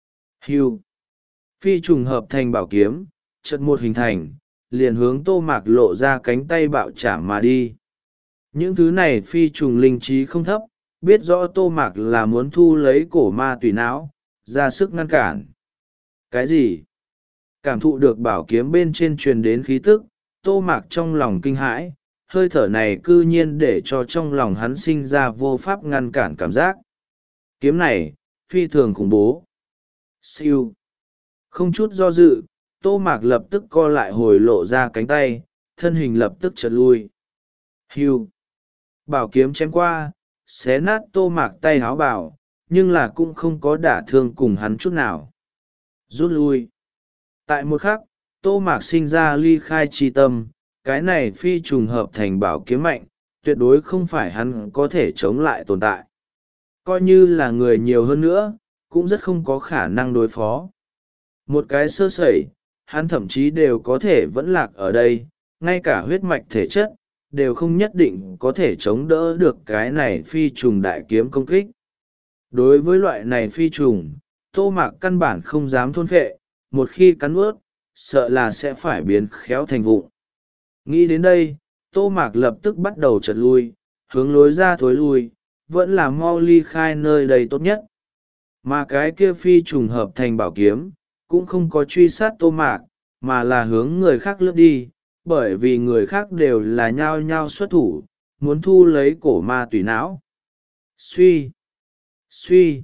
Hưu. Phi trùng hợp thành bảo kiếm, chợt một hình thành, liền hướng Tô Mạc lộ ra cánh tay bạo chạm mà đi. Những thứ này phi trùng linh trí không thấp, biết rõ Tô Mạc là muốn thu lấy cổ ma tùy não, ra sức ngăn cản. Cái gì? Cảm thụ được bảo kiếm bên trên truyền đến khí tức, Tô Mạc trong lòng kinh hãi, hơi thở này cư nhiên để cho trong lòng hắn sinh ra vô pháp ngăn cản cảm giác. Kiếm này, phi thường khủng bố. Siêu. Không chút do dự, Tô Mạc lập tức co lại hồi lộ ra cánh tay, thân hình lập tức chợt lui. Hưu. Bảo kiếm chém qua, xé nát Tô Mạc tay háo bảo, nhưng là cũng không có đả thương cùng hắn chút nào. Rút lui. Tại một khắc, Tô Mạc sinh ra ly khai chi tâm, cái này phi trùng hợp thành bảo kiếm mạnh, tuyệt đối không phải hắn có thể chống lại tồn tại. Coi như là người nhiều hơn nữa, cũng rất không có khả năng đối phó. Một cái sơ sẩy, hắn thậm chí đều có thể vẫn lạc ở đây, ngay cả huyết mạch thể chất, đều không nhất định có thể chống đỡ được cái này phi trùng đại kiếm công kích. Đối với loại này phi trùng, Tô Mạc căn bản không dám thôn phệ, một khi cắn ướt, sợ là sẽ phải biến khéo thành vụn. Nghĩ đến đây, Tô Mạc lập tức bắt đầu chật lui, hướng lối ra thối lui, vẫn là mau ly khai nơi đây tốt nhất. Mà cái kia phi trùng hợp thành bảo kiếm, cũng không có truy sát Tô Mạc, mà là hướng người khác lướt đi, bởi vì người khác đều là nhao nhao xuất thủ, muốn thu lấy cổ ma tùy não. Suy, suy,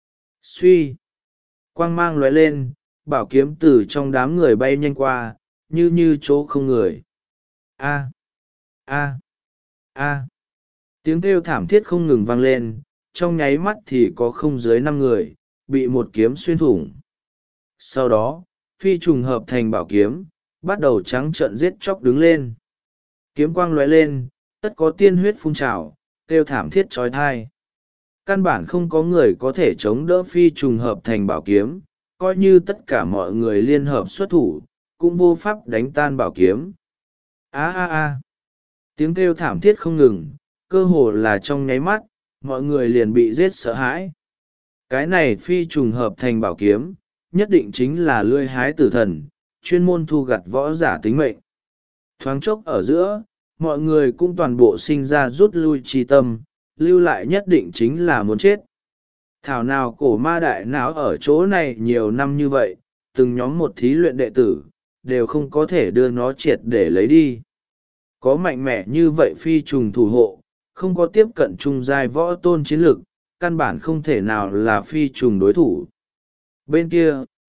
suy. Quang mang lóe lên, bảo kiếm từ trong đám người bay nhanh qua, như như chỗ không người. A, a, a. Tiếng kêu thảm thiết không ngừng vang lên, trong nháy mắt thì có không dưới năm người, bị một kiếm xuyên thủng. Sau đó, phi trùng hợp thành bảo kiếm, bắt đầu trắng trợn giết chóc đứng lên. Kiếm quang lóe lên, tất có tiên huyết phun trào, kêu thảm thiết trói thai. Căn bản không có người có thể chống đỡ phi trùng hợp thành bảo kiếm, coi như tất cả mọi người liên hợp xuất thủ, cũng vô pháp đánh tan bảo kiếm. A a a. Tiếng kêu thảm thiết không ngừng, cơ hồ là trong nháy mắt, mọi người liền bị giết sợ hãi. Cái này phi trùng hợp thành bảo kiếm, nhất định chính là lưỡi hái tử thần, chuyên môn thu gặt võ giả tính mệnh. Thoáng chốc ở giữa, mọi người cũng toàn bộ sinh ra rút lui chi tâm, lưu lại nhất định chính là muốn chết. Thảo nào cổ ma đại não ở chỗ này nhiều năm như vậy, từng nhóm một thí luyện đệ tử, đều không có thể đưa nó triệt để lấy đi. Có mạnh mẽ như vậy phi trùng thủ hộ, không có tiếp cận trung giai võ tôn chiến lực, căn bản không thể nào là phi trùng đối thủ. Bên kia,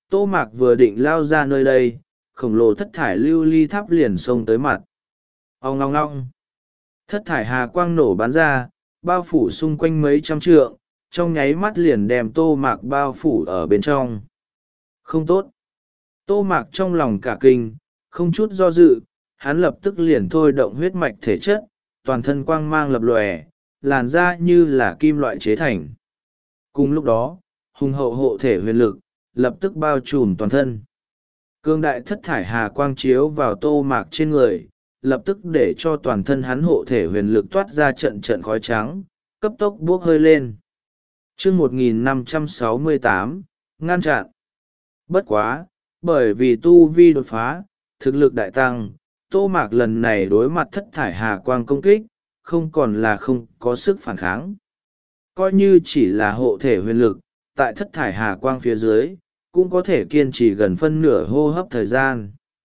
Tô Mạc vừa định lao ra nơi đây, khổng lồ thất thải lưu ly tháp liền xông tới mặt. Ong long long. Thất thải hà quang nổ bắn ra, bao phủ xung quanh mấy trăm trượng, trong nháy mắt liền đem Tô Mạc bao phủ ở bên trong. Không tốt. Tô Mạc trong lòng cả kinh, không chút do dự, hắn lập tức liền thôi động huyết mạch thể chất, toàn thân quang mang lập lòe, làn da như là kim loại chế thành. Cùng lúc đó, hùng hậu hộ thể huyền lực, lập tức bao trùm toàn thân. Cương đại thất thải hà quang chiếu vào Tô Mạc trên người, lập tức để cho toàn thân hắn hộ thể huyền lực toát ra trận trận khói trắng, cấp tốc buốc hơi lên. chương một nghìn năm trăm sáu mươi tám, ngăn chặn. Bất quá, bởi vì tu vi đột phá, thực lực đại tăng, Tô Mạc lần này đối mặt thất thải hà quang công kích, không còn là không có sức phản kháng. Coi như chỉ là hộ thể huyền lực, tại thất thải hà quang phía dưới, cũng có thể kiên trì gần phân nửa hô hấp thời gian.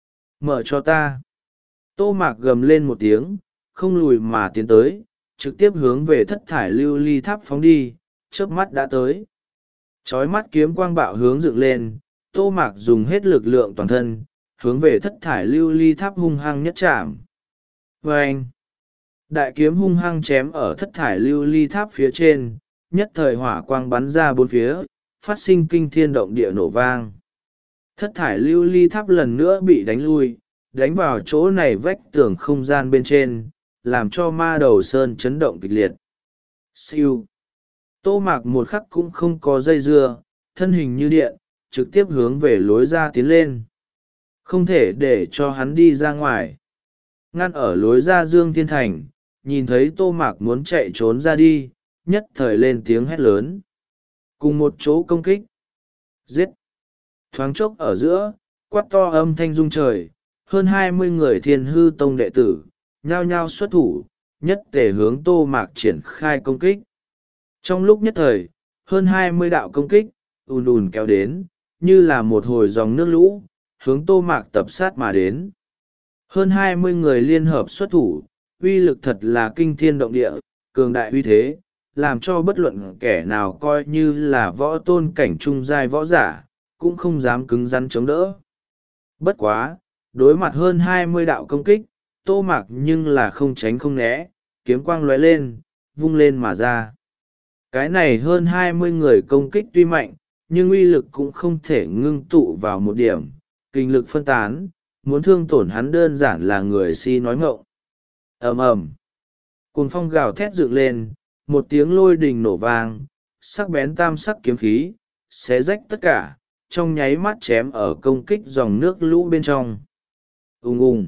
Mở cho ta. Tô Mạc gầm lên một tiếng, không lùi mà tiến tới, trực tiếp hướng về thất thải lưu ly tháp phóng đi, chớp mắt đã tới. Chói mắt kiếm quang bạo hướng dựng lên, Tô Mạc dùng hết lực lượng toàn thân, hướng về thất thải lưu ly tháp hung hăng nhất chạm. Vâng! Đại kiếm hung hăng chém ở thất thải lưu ly tháp phía trên, nhất thời hỏa quang bắn ra bốn phía, phát sinh kinh thiên động địa nổ vang. Thất thải lưu ly tháp lần nữa bị đánh lui, đánh vào chỗ này vách tường không gian bên trên, làm cho ma đầu sơn chấn động kịch liệt. Siêu! Tô Mạc một khắc cũng không có dây dưa, thân hình như điện, trực tiếp hướng về lối ra tiến lên. Không thể để cho hắn đi ra ngoài. Ngăn ở lối ra Dương Thiên Thành, nhìn thấy Tô Mạc muốn chạy trốn ra đi, nhất thời lên tiếng hét lớn. Cùng một chỗ công kích. Giết! Thoáng chốc ở giữa, quát to âm thanh rung trời, hơn hai mươi người Thiên Hư Tông đệ tử, nhao nhao xuất thủ, nhất tề hướng Tô Mạc triển khai công kích. Trong lúc nhất thời, hơn hai mươi đạo công kích, ùn ùn kéo đến, như là một hồi dòng nước lũ, hướng Tô Mạc tập sát mà đến. Hơn hai mươi người liên hợp xuất thủ, uy lực thật là kinh thiên động địa, cường đại uy thế, làm cho bất luận kẻ nào coi như là võ tôn cảnh trung giai võ giả, cũng không dám cứng rắn chống đỡ. Bất quá, đối mặt hơn hai mươi đạo công kích, Tô Mạc nhưng là không tránh không né, kiếm quang lóe lên, vung lên mà ra. Cái này hơn hai mươi người công kích tuy mạnh, nhưng uy lực cũng không thể ngưng tụ vào một điểm, kinh lực phân tán, muốn thương tổn hắn đơn giản là người si nói ngọng. Ầm ầm, cuồng phong gào thét dựng lên, một tiếng lôi đình nổ vang, sắc bén tam sắc kiếm khí, xé rách tất cả, trong nháy mắt chém ở công kích dòng nước lũ bên trong. Ùng ùng,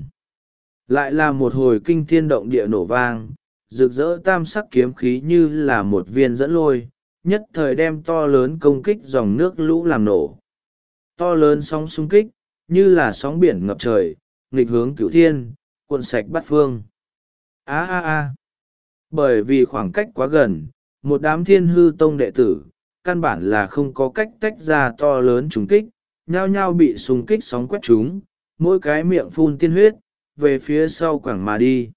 lại là một hồi kinh thiên động địa nổ vang, rực rỡ tam sắc kiếm khí như là một viên dẫn lôi, nhất thời đem to lớn công kích dòng nước lũ làm nổ. To lớn sóng xung kích, như là sóng biển ngập trời, nghịch hướng cửu thiên, cuộn sạch bát phương. Á á á! Bởi vì khoảng cách quá gần, một đám Thiên Hư Tông đệ tử, căn bản là không có cách tách ra to lớn trùng kích, nhao nhao bị xung kích sóng quét chúng, mỗi cái miệng phun tiên huyết, về phía sau quẳng mà đi.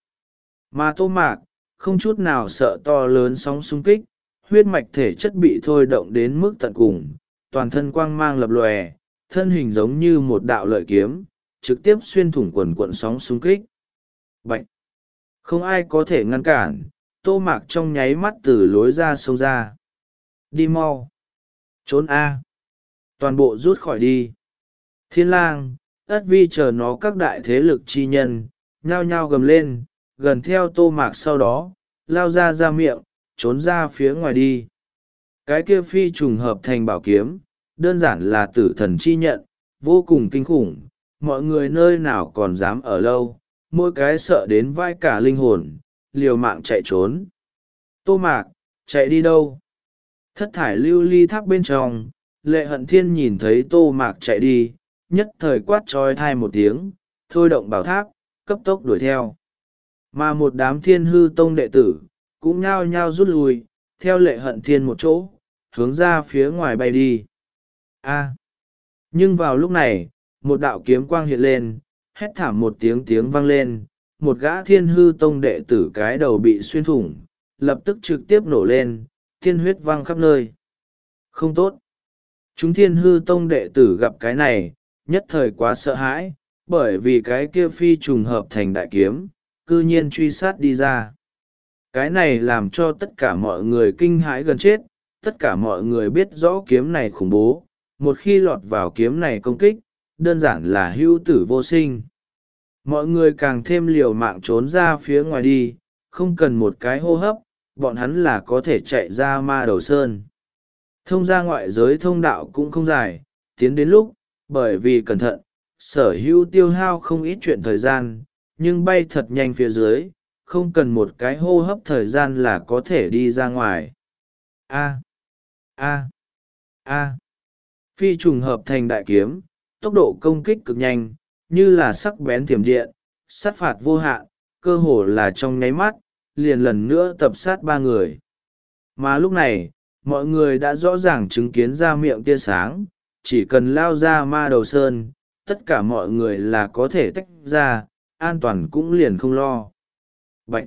Mà Tô Mạc, không chút nào sợ to lớn sóng xung kích, huyết mạch thể chất bị thôi động đến mức tận cùng, toàn thân quang mang lập lòe, thân hình giống như một đạo lợi kiếm, trực tiếp xuyên thủng quần cuộn sóng xung kích. Bạch! Không ai có thể ngăn cản, Tô Mạc trong nháy mắt từ lối ra xông ra. Đi mau! Trốn A! Toàn bộ rút khỏi đi. Thiên Lang, Ất Vi chờ nó các đại thế lực chi nhân, nhao nhao gầm lên, gần theo Tô Mạc sau đó, lao ra ra miệng, trốn ra phía ngoài đi. Cái kia phi trùng hợp thành bảo kiếm, đơn giản là tử thần chi nhận, vô cùng kinh khủng, mọi người nơi nào còn dám ở lâu, mỗi cái sợ đến vai cả linh hồn, liều mạng chạy trốn. Tô Mạc, chạy đi đâu? Thất thải lưu ly tháp bên trong, Lệ Hận Thiên nhìn thấy Tô Mạc chạy đi, nhất thời quát trói thai một tiếng, thôi động bảo tháp, cấp tốc đuổi theo. Mà một đám Thiên Hư Tông đệ tử, cũng nhao nhao rút lui, theo Lệ Hận Thiên một chỗ, hướng ra phía ngoài bay đi. A! Nhưng vào lúc này, một đạo kiếm quang hiện lên, hét thảm một tiếng tiếng vang lên, một gã Thiên Hư Tông đệ tử cái đầu bị xuyên thủng, lập tức trực tiếp nổ lên, thiên huyết văng khắp nơi. Không tốt! Chúng Thiên Hư Tông đệ tử gặp cái này, nhất thời quá sợ hãi, bởi vì cái kia phi trùng hợp thành đại kiếm, cư nhiên truy sát đi ra. Cái này làm cho tất cả mọi người kinh hãi gần chết, tất cả mọi người biết rõ kiếm này khủng bố, một khi lọt vào kiếm này công kích, đơn giản là hữu tử vô sinh. Mọi người càng thêm liều mạng trốn ra phía ngoài đi, không cần một cái hô hấp, bọn hắn là có thể chạy ra Ma Đầu Sơn. Thông ra ngoại giới thông đạo cũng không dài, tiến đến lúc, bởi vì cẩn thận, sở hữu tiêu hao không ít chuyện thời gian, nhưng bay thật nhanh phía dưới, không cần một cái hô hấp thời gian là có thể đi ra ngoài. A. A. A. Phi trùng hợp thành đại kiếm, tốc độ công kích cực nhanh, như là sắc bén thiểm điện, sát phạt vô hạn, cơ hồ là trong nháy mắt, liền lần nữa tập sát ba người. Mà lúc này, mọi người đã rõ ràng chứng kiến ra miệng tia sáng, chỉ cần lao ra Ma Đầu Sơn, tất cả mọi người là có thể tách ra, an toàn cũng liền không lo. Bạch!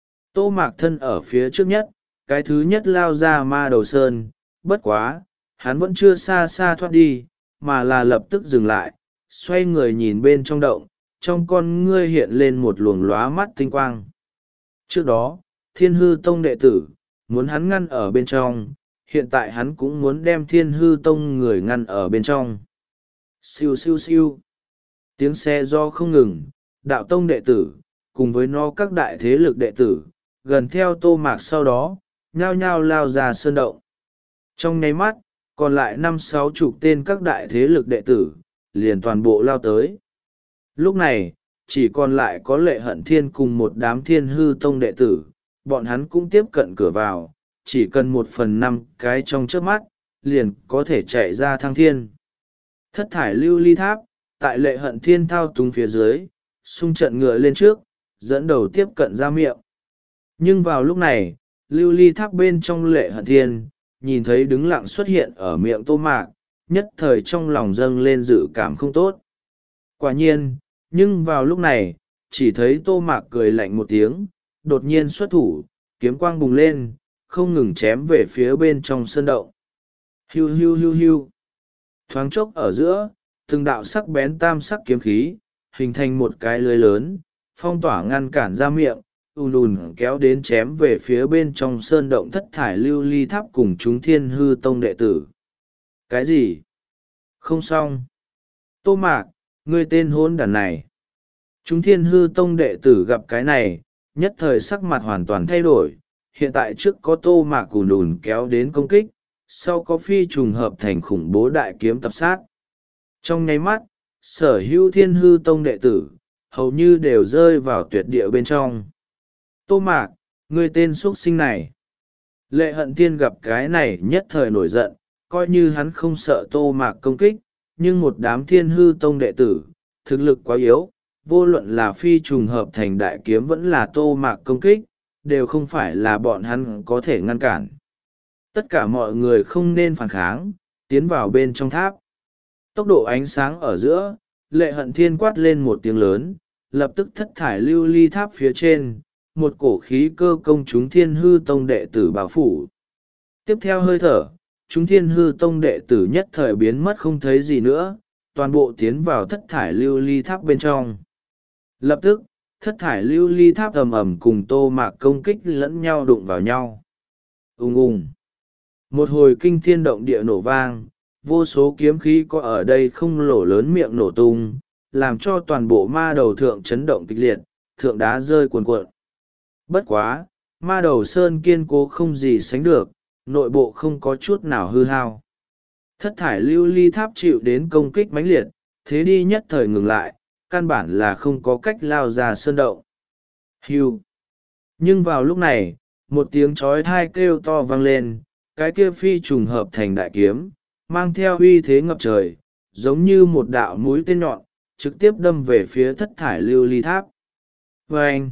Tô Mạc Thân ở phía trước nhất, cái thứ nhất lao ra Ma Đầu Sơn, bất quá, hắn vẫn chưa xa xa thoát đi, mà là lập tức dừng lại, xoay người nhìn bên trong động, trong con ngươi hiện lên một luồng lóa mắt tinh quang. Trước đó, Thiên Hư Tông đệ tử, muốn hắn ngăn ở bên trong, hiện tại hắn cũng muốn đem Thiên Hư Tông người ngăn ở bên trong. Siêu siêu siêu. Tiếng xe do không ngừng, đạo tông đệ tử, cùng với nó các đại thế lực đệ tử, gần theo Tô Mạc sau đó, nhao nhao lao ra sơn động. Trong nháy mắt, còn lại năm sáu chục tên các đại thế lực đệ tử, liền toàn bộ lao tới. Lúc này, chỉ còn lại có Lệ Hận Thiên cùng một đám Thiên Hư Tông đệ tử, bọn hắn cũng tiếp cận cửa vào, chỉ cần một phần năm cái trong trước mắt, liền có thể chạy ra thăng thiên. Thất thải lưu ly tháp, tại Lệ Hận Thiên thao túng phía dưới, xung trận ngựa lên trước, dẫn đầu tiếp cận ra miệng. Nhưng vào lúc này, lưu ly tháp bên trong Lệ Hận Thiên, nhìn thấy đứng lặng xuất hiện ở miệng Tô Mạc, nhất thời trong lòng dâng lên dự cảm không tốt. Quả nhiên, nhưng vào lúc này, chỉ thấy Tô Mạc cười lạnh một tiếng, đột nhiên xuất thủ, kiếm quang bùng lên, không ngừng chém về phía bên trong sơn động. Hiu hiu hiu hiu. Thoáng chốc ở giữa, từng đạo sắc bén tam sắc kiếm khí, hình thành một cái lưới lớn, phong tỏa ngăn cản ra miệng, ùn ùn kéo đến chém về phía bên trong sơn động thất thải lưu ly tháp cùng chúng Thiên Hư Tông đệ tử. Cái gì? Không xong. Tô Mạc, ngươi tên hôn đàn này. Chúng Thiên Hư Tông đệ tử gặp cái này, nhất thời sắc mặt hoàn toàn thay đổi. Hiện tại trước có Tô Mạc ùn ùn kéo đến công kích, sau có phi trùng hợp thành khủng bố đại kiếm tập sát. Trong nháy mắt, sở hữu Thiên Hư Tông đệ tử, hầu như đều rơi vào tuyệt địa bên trong. Tô Mạc, ngươi tên xuất sinh này. Lệ Hận Thiên gặp cái này nhất thời nổi giận, coi như hắn không sợ Tô Mạc công kích, nhưng một đám Thiên Hư Tông đệ tử, thực lực quá yếu, vô luận là phi trùng hợp thành đại kiếm vẫn là Tô Mạc công kích, đều không phải là bọn hắn có thể ngăn cản. Tất cả mọi người không nên phản kháng, tiến vào bên trong tháp. Tốc độ ánh sáng ở giữa, Lệ Hận Thiên quát lên một tiếng lớn, lập tức thất thải lưu ly tháp phía trên, một cổ khí cơ công chúng Thiên Hư Tông đệ tử bảo phủ. Tiếp theo hơi thở, chúng Thiên Hư Tông đệ tử nhất thời biến mất không thấy gì nữa, toàn bộ tiến vào thất thải lưu ly tháp bên trong. Lập tức, thất thải lưu ly tháp ầm ầm cùng Tô Mạc công kích lẫn nhau đụng vào nhau. Ùng ùng. Một hồi kinh thiên động địa nổ vang, vô số kiếm khí có ở đây không lỗ lớn miệng nổ tung, làm cho toàn bộ Ma Đầu thượng chấn động kịch liệt, thượng đá rơi cuồn cuộn. Bất quá, Ma Đầu Sơn kiên cố không gì sánh được, nội bộ không có chút nào hư hao. Thất thải lưu ly tháp chịu đến công kích mãnh liệt, thế đi nhất thời ngừng lại, căn bản là không có cách lao ra sơn động. Hưu. Nhưng vào lúc này, một tiếng chói tai kêu to vang lên, cái kia phi trùng hợp thành đại kiếm, mang theo uy thế ngập trời, giống như một đạo mũi tên nhọn, trực tiếp đâm về phía thất thải lưu ly tháp. Vâng!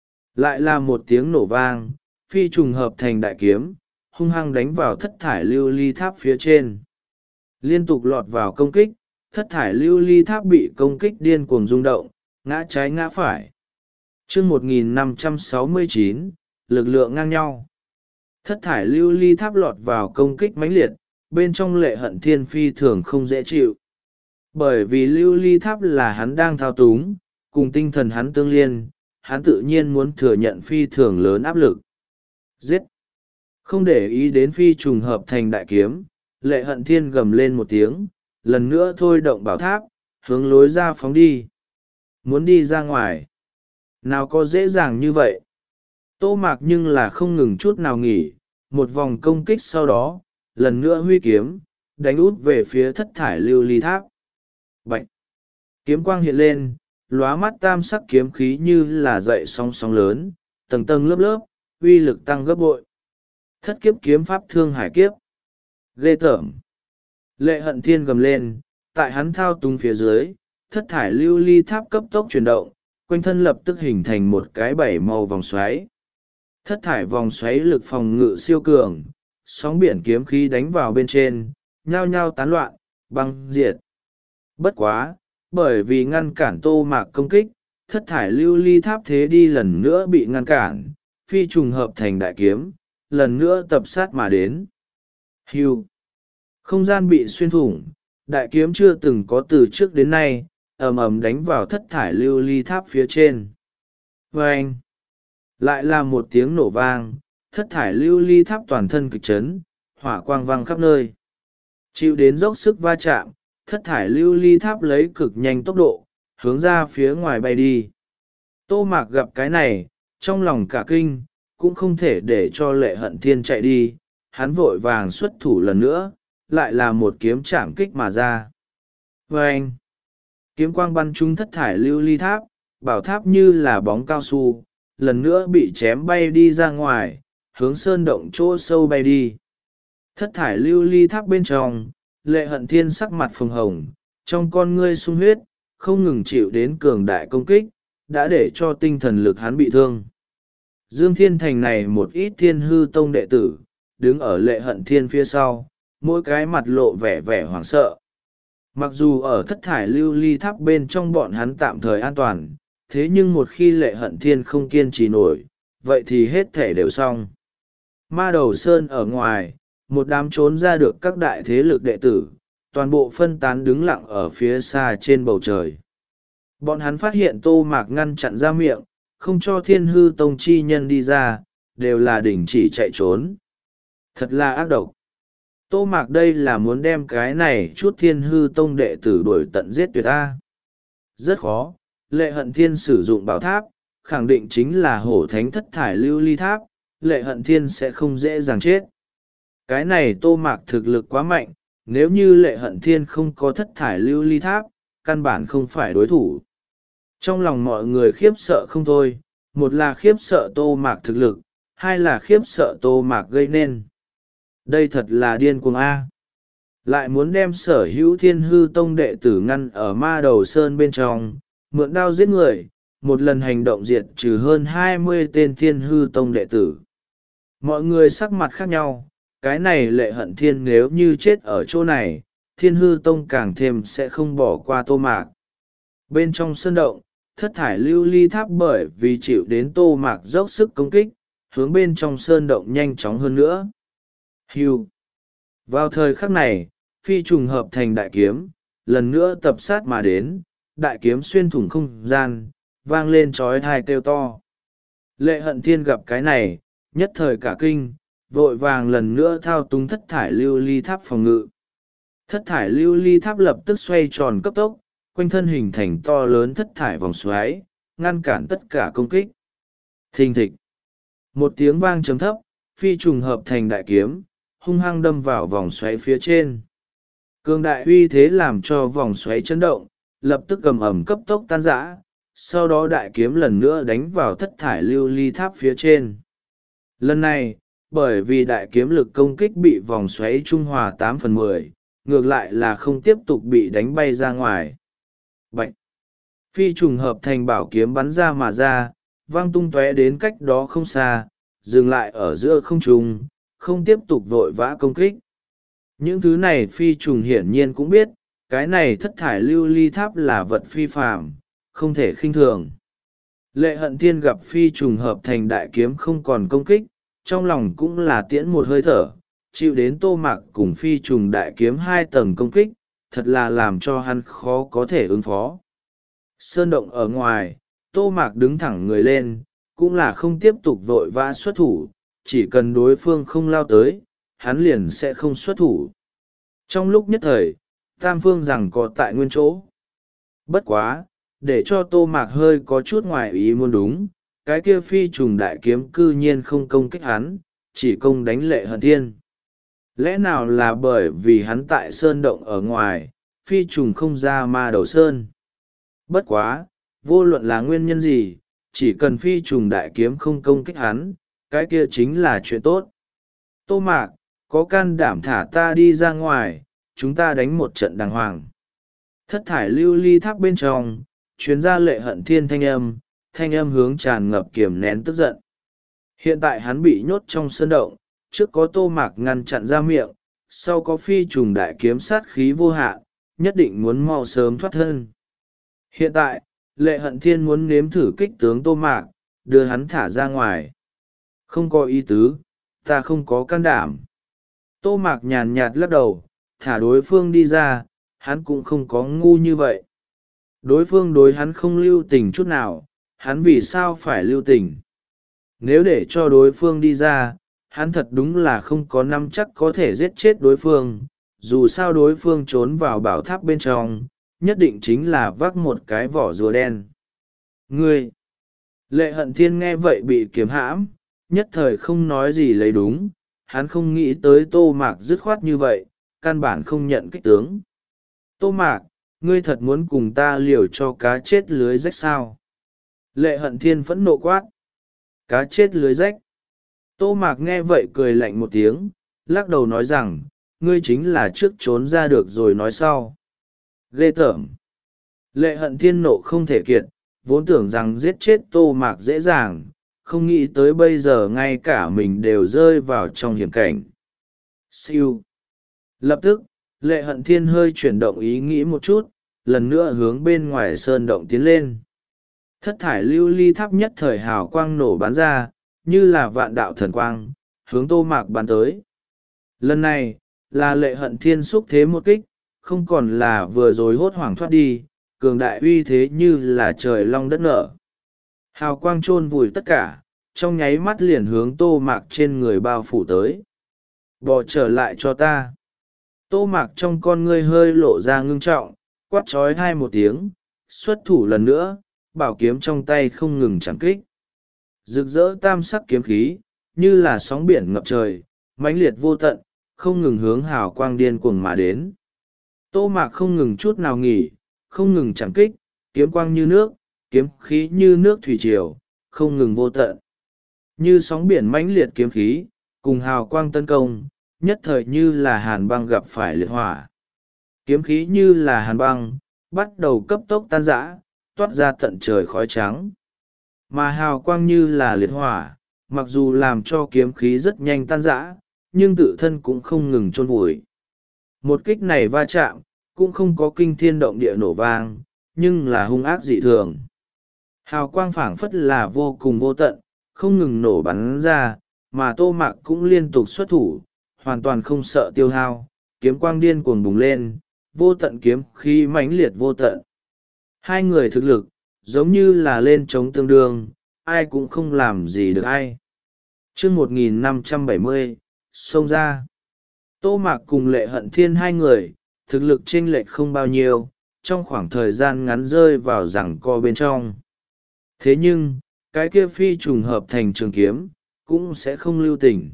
Lại là một tiếng nổ vang, phi trùng hợp thành đại kiếm, hung hăng đánh vào thất thải lưu ly tháp phía trên. Liên tục lọt vào công kích, thất thải lưu ly tháp bị công kích điên cuồng rung động, ngã trái ngã phải. chương một nghìn năm trăm sáu mươi chín, lực lượng ngang nhau. Thất thải lưu ly tháp lọt vào công kích mãnh liệt, bên trong lệ hận thiên phi thường không dễ chịu. Bởi vì lưu ly tháp là hắn đang thao túng, cùng tinh thần hắn tương liên, hắn tự nhiên muốn thừa nhận phi thường lớn áp lực. Giết! Không để ý đến phi trùng hợp thành đại kiếm, lệ hận thiên gầm lên một tiếng, lần nữa thôi động bảo tháp, hướng lối ra phóng đi. Muốn đi ra ngoài. Nào có dễ dàng như vậy. Tô Mạc nhưng là không ngừng chút nào nghỉ, một vòng công kích sau đó, lần nữa huy kiếm, đánh út về phía thất thải lưu ly tháp. Bạch! Kiếm quang hiện lên, lóa mắt tam sắc kiếm khí như là dậy sóng sóng lớn, tầng tầng lớp lớp, uy lực tăng gấp bội. Thất kiếp kiếm pháp thương hải kiếp. Ghê tởm! Lệ hận thiên gầm lên, tại hắn thao túng phía dưới, thất thải lưu ly tháp cấp tốc chuyển động, quanh thân lập tức hình thành một cái bảy màu vòng xoáy. Thất thải vòng xoáy lực phòng ngự siêu cường, sóng biển kiếm khí đánh vào bên trên, nhao nhao tán loạn, băng diệt. Bất quá, bởi vì ngăn cản Tô Mạc công kích, thất thải lưu ly tháp thế đi lần nữa bị ngăn cản, phi trùng hợp thành đại kiếm, lần nữa tập sát mà đến. Hưu! Không gian bị xuyên thủng, đại kiếm chưa từng có từ trước đến nay, ầm ầm đánh vào thất thải lưu ly tháp phía trên. Vâng! Lại là một tiếng nổ vang, thất thải lưu ly tháp toàn thân kịch chấn, hỏa quang vang khắp nơi. Chịu đến dốc sức va chạm, thất thải lưu ly tháp lấy cực nhanh tốc độ, hướng ra phía ngoài bay đi. Tô Mạc gặp cái này, trong lòng cả kinh, cũng không thể để cho lệ hận thiên chạy đi, hắn vội vàng xuất thủ lần nữa, lại là một kiếm chạm kích mà ra. Vâng! Kiếm quang bắn trúng thất thải lưu ly tháp, bảo tháp như là bóng cao su, lần nữa bị chém bay đi ra ngoài, hướng sơn động chỗ sâu bay đi. Thất thải lưu ly tháp bên trong, lệ hận thiên sắc mặt phồng hồng, trong con ngươi sung huyết, không ngừng chịu đến cường đại công kích, đã để cho tinh thần lực hắn bị thương. Dương Thiên Thành này một ít thiên hư tông đệ tử, đứng ở lệ hận thiên phía sau, mỗi cái mặt lộ vẻ vẻ hoảng sợ. Mặc dù ở thất thải lưu ly tháp bên trong bọn hắn tạm thời an toàn, thế nhưng một khi lệ hận thiên không kiên trì nổi, vậy thì hết thể đều xong. Ma Đầu Sơn ở ngoài, một đám trốn ra được các đại thế lực đệ tử, toàn bộ phân tán đứng lặng ở phía xa trên bầu trời. Bọn hắn phát hiện Tô Mạc ngăn chặn ra miệng, không cho thiên hư tông chi nhân đi ra, đều là đình chỉ chạy trốn. Thật là ác độc. Tô Mạc đây là muốn đem cái này chút thiên hư tông đệ tử đuổi tận giết tuyệt ta. Rất khó, lệ hận thiên sử dụng bảo tháp, khẳng định chính là hổ thánh thất thải lưu ly tháp, lệ hận thiên sẽ không dễ dàng chết. Cái này Tô Mạc thực lực quá mạnh, nếu như lệ hận thiên không có thất thải lưu ly tháp, căn bản không phải đối thủ. Trong lòng mọi người khiếp sợ không thôi, một là khiếp sợ Tô Mạc thực lực, hai là khiếp sợ Tô Mạc gây nên. Đây thật là điên cuồng A. Lại muốn đem sở hữu thiên hư tông đệ tử ngăn ở Ma Đầu Sơn bên trong, mượn đao giết người, một lần hành động diệt trừ hơn hai mươi tên thiên hư tông đệ tử. Mọi người sắc mặt khác nhau, cái này lệ hận thiên nếu như chết ở chỗ này, thiên hư tông càng thêm sẽ không bỏ qua Tô Mạc. Bên trong sơn động, thất thải lưu ly tháp bởi vì chịu đến Tô Mạc dốc sức công kích, hướng bên trong sơn động nhanh chóng hơn nữa. Hưu! Vào thời khắc này, phi trùng hợp thành đại kiếm, lần nữa tập sát mà đến, đại kiếm xuyên thủng không gian, vang lên trói thai kêu to. Lệ hận thiên gặp cái này, nhất thời cả kinh, vội vàng lần nữa thao túng thất thải lưu ly tháp phòng ngự. Thất thải lưu ly tháp lập tức xoay tròn cấp tốc, quanh thân hình thành to lớn thất thải vòng xoáy, ngăn cản tất cả công kích. Thình thịch! Một tiếng vang trầm thấp, phi trùng hợp thành đại kiếm, hung hăng đâm vào vòng xoáy phía trên. Cường đại uy thế làm cho vòng xoáy chấn động, lập tức cầm ẩm cấp tốc tan rã, sau đó đại kiếm lần nữa đánh vào thất thải lưu ly tháp phía trên. Lần này, bởi vì đại kiếm lực công kích bị vòng xoáy trung hòa tám phần mười, ngược lại là không tiếp tục bị đánh bay ra ngoài. Bạch! Phi trùng hợp thành bảo kiếm bắn ra mà ra, vang tung tóe đến cách đó không xa, dừng lại ở giữa không trung, không tiếp tục vội vã công kích. Những thứ này phi trùng hiển nhiên cũng biết, cái này thất thải lưu ly tháp là vật phi phàm, không thể khinh thường. Lệ hận thiên gặp phi trùng hợp thành đại kiếm không còn công kích, trong lòng cũng là tiễn một hơi thở, chịu đến Tô Mạc cùng phi trùng đại kiếm hai tầng công kích, thật là làm cho hắn khó có thể ứng phó. Sơn động ở ngoài, Tô Mạc đứng thẳng người lên, cũng là không tiếp tục vội vã xuất thủ, chỉ cần đối phương không lao tới, hắn liền sẽ không xuất thủ. Trong lúc nhất thời, tam phương rằng có tại nguyên chỗ. Bất quá, để cho Tô Mạc hơi có chút ngoài ý muốn đúng, cái kia phi trùng đại kiếm cư nhiên không công kích hắn, chỉ công đánh Lệ Hận Thiên. Lẽ nào là bởi vì hắn tại sơn động ở ngoài, phi trùng không ra ma đầu sơn? Bất quá, vô luận là nguyên nhân gì, chỉ cần phi trùng đại kiếm không công kích hắn, cái kia chính là chuyện tốt. Tô Mạc, có can đảm thả ta đi ra ngoài, chúng ta đánh một trận đàng hoàng. Thất thải lưu ly tháp bên trong, chuyến ra Lệ Hận Thiên thanh âm, thanh âm hướng tràn ngập kiềm nén tức giận. Hiện tại hắn bị nhốt trong sơn động, trước có Tô Mạc ngăn chặn ra miệng, sau có phi trùng đại kiếm sát khí vô hạn, nhất định muốn mau sớm thoát thân. Hiện tại, Lệ Hận Thiên muốn nếm thử kích tướng Tô Mạc, đưa hắn thả ra ngoài. Không có ý tứ, ta không có can đảm. Tô Mạc nhàn nhạt lắc đầu, thả đối phương đi ra, hắn cũng không có ngu như vậy. Đối phương đối hắn không lưu tình chút nào, hắn vì sao phải lưu tình? Nếu để cho đối phương đi ra, hắn thật đúng là không có nắm chắc có thể giết chết đối phương, dù sao đối phương trốn vào bảo tháp bên trong, nhất định chính là vác một cái vỏ rùa đen. Ngươi! Lệ Hận Thiên nghe vậy bị kiếm hãm, nhất thời không nói gì lấy đúng, hắn không nghĩ tới Tô Mạc dứt khoát như vậy, căn bản không nhận kích tướng. Tô Mạc, ngươi thật muốn cùng ta liều cho cá chết lưới rách sao? Lệ Hận Thiên phẫn nộ quát. Cá chết lưới rách. Tô Mạc nghe vậy cười lạnh một tiếng, lắc đầu nói rằng, ngươi chính là trước trốn ra được rồi nói sau. Ghê tởm. Lệ Hận Thiên nộ không thể kiệt, vốn tưởng rằng giết chết Tô Mạc dễ dàng, không nghĩ tới bây giờ ngay cả mình đều rơi vào trong hiểm cảnh. Siêu. Lập tức, Lệ Hận Thiên hơi chuyển động ý nghĩ một chút, lần nữa hướng bên ngoài sơn động tiến lên. Thất thải lưu ly tháp nhất thời hào quang nổ bắn ra, như là vạn đạo thần quang, hướng Tô Mạc bắn tới. Lần này, là Lệ Hận Thiên xúc thế một kích, không còn là vừa rồi hốt hoảng thoát đi, cường đại uy thế như là trời long đất nở. Hào quang chôn vùi tất cả, trong nháy mắt liền hướng Tô Mạc trên người bao phủ tới. Bỏ trở lại cho ta. Tô Mạc trong con ngươi hơi lộ ra ngưng trọng, quát trói hai một tiếng, xuất thủ lần nữa, bảo kiếm trong tay không ngừng chẳng kích. Rực rỡ tam sắc kiếm khí, như là sóng biển ngập trời, mãnh liệt vô tận, không ngừng hướng hào quang điên cuồng mà đến. Tô Mạc không ngừng chút nào nghỉ, không ngừng chẳng kích, kiếm quang như nước, kiếm khí như nước thủy triều, không ngừng vô tận. Như sóng biển mãnh liệt kiếm khí, cùng hào quang tấn công, nhất thời như là hàn băng gặp phải liệt hỏa. Kiếm khí như là hàn băng, bắt đầu cấp tốc tan rã, toát ra tận trời khói trắng. Mà hào quang như là liệt hỏa, mặc dù làm cho kiếm khí rất nhanh tan rã, nhưng tự thân cũng không ngừng chôn vùi. Một kích này va chạm, cũng không có kinh thiên động địa nổ vang, nhưng là hung ác dị thường. Hào quang phảng phất là vô cùng vô tận, không ngừng nổ bắn ra, mà Tô Mạc cũng liên tục xuất thủ, hoàn toàn không sợ tiêu hao, kiếm quang điên cuồng bùng lên, vô tận kiếm khí mãnh liệt vô tận. Hai người thực lực, giống như là lên chống tương đương, ai cũng không làm gì được ai. Chương một nghìn năm trăm bảy mươi, xông ra. Tô Mạc cùng Lệ Hận Thiên hai người, thực lực chênh lệch không bao nhiêu, trong khoảng thời gian ngắn rơi vào giằng co bên trong. Thế nhưng, cái kia phi trùng hợp thành trường kiếm, cũng sẽ không lưu tình.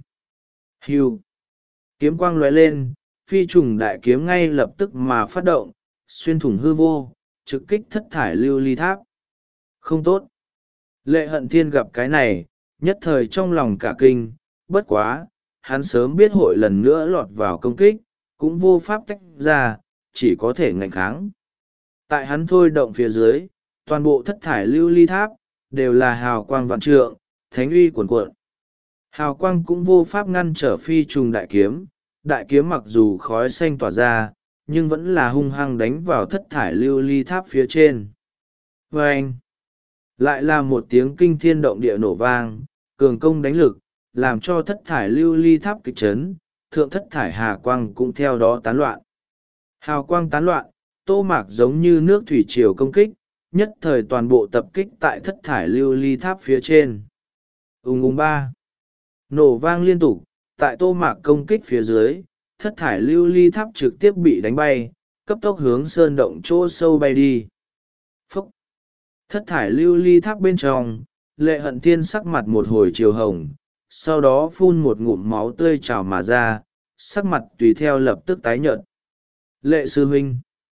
Hưu. Kiếm quang lóe lên, phi trùng đại kiếm ngay lập tức mà phát động, xuyên thủng hư vô, trực kích thất thải lưu ly tháp. Không tốt. Lệ Hận Thiên gặp cái này, nhất thời trong lòng cả kinh, bất quá, hắn sớm biết hội lần nữa lọt vào công kích, cũng vô pháp tách ra, chỉ có thể ngạnh kháng. Tại hắn thôi động phía dưới, toàn bộ thất thải lưu ly tháp, đều là hào quang vạn trượng, thánh uy cuồn cuộn. Hào quang cũng vô pháp ngăn trở phi trùng đại kiếm, đại kiếm mặc dù khói xanh tỏa ra, nhưng vẫn là hung hăng đánh vào thất thải lưu ly tháp phía trên. Vâng! Lại là một tiếng kinh thiên động địa nổ vang, cường công đánh lực, làm cho thất thải lưu ly tháp kịch chấn, thượng thất thải hà quang cũng theo đó tán loạn. Hào quang tán loạn, Tô Mạc giống như nước thủy triều công kích, nhất thời toàn bộ tập kích tại thất thải lưu ly tháp phía trên. Ùng ùng ba. Nổ vang liên tục, tại Tô Mạc công kích phía dưới, thất thải lưu ly tháp trực tiếp bị đánh bay, cấp tốc hướng sơn động chỗ sâu bay đi. Phúc! Thất thải lưu ly tháp bên trong, Lệ Hận Thiên sắc mặt một hồi chiều hồng, sau đó phun một ngụm máu tươi trào mà ra, sắc mặt tùy theo lập tức tái nhợt. Lệ sư huynh!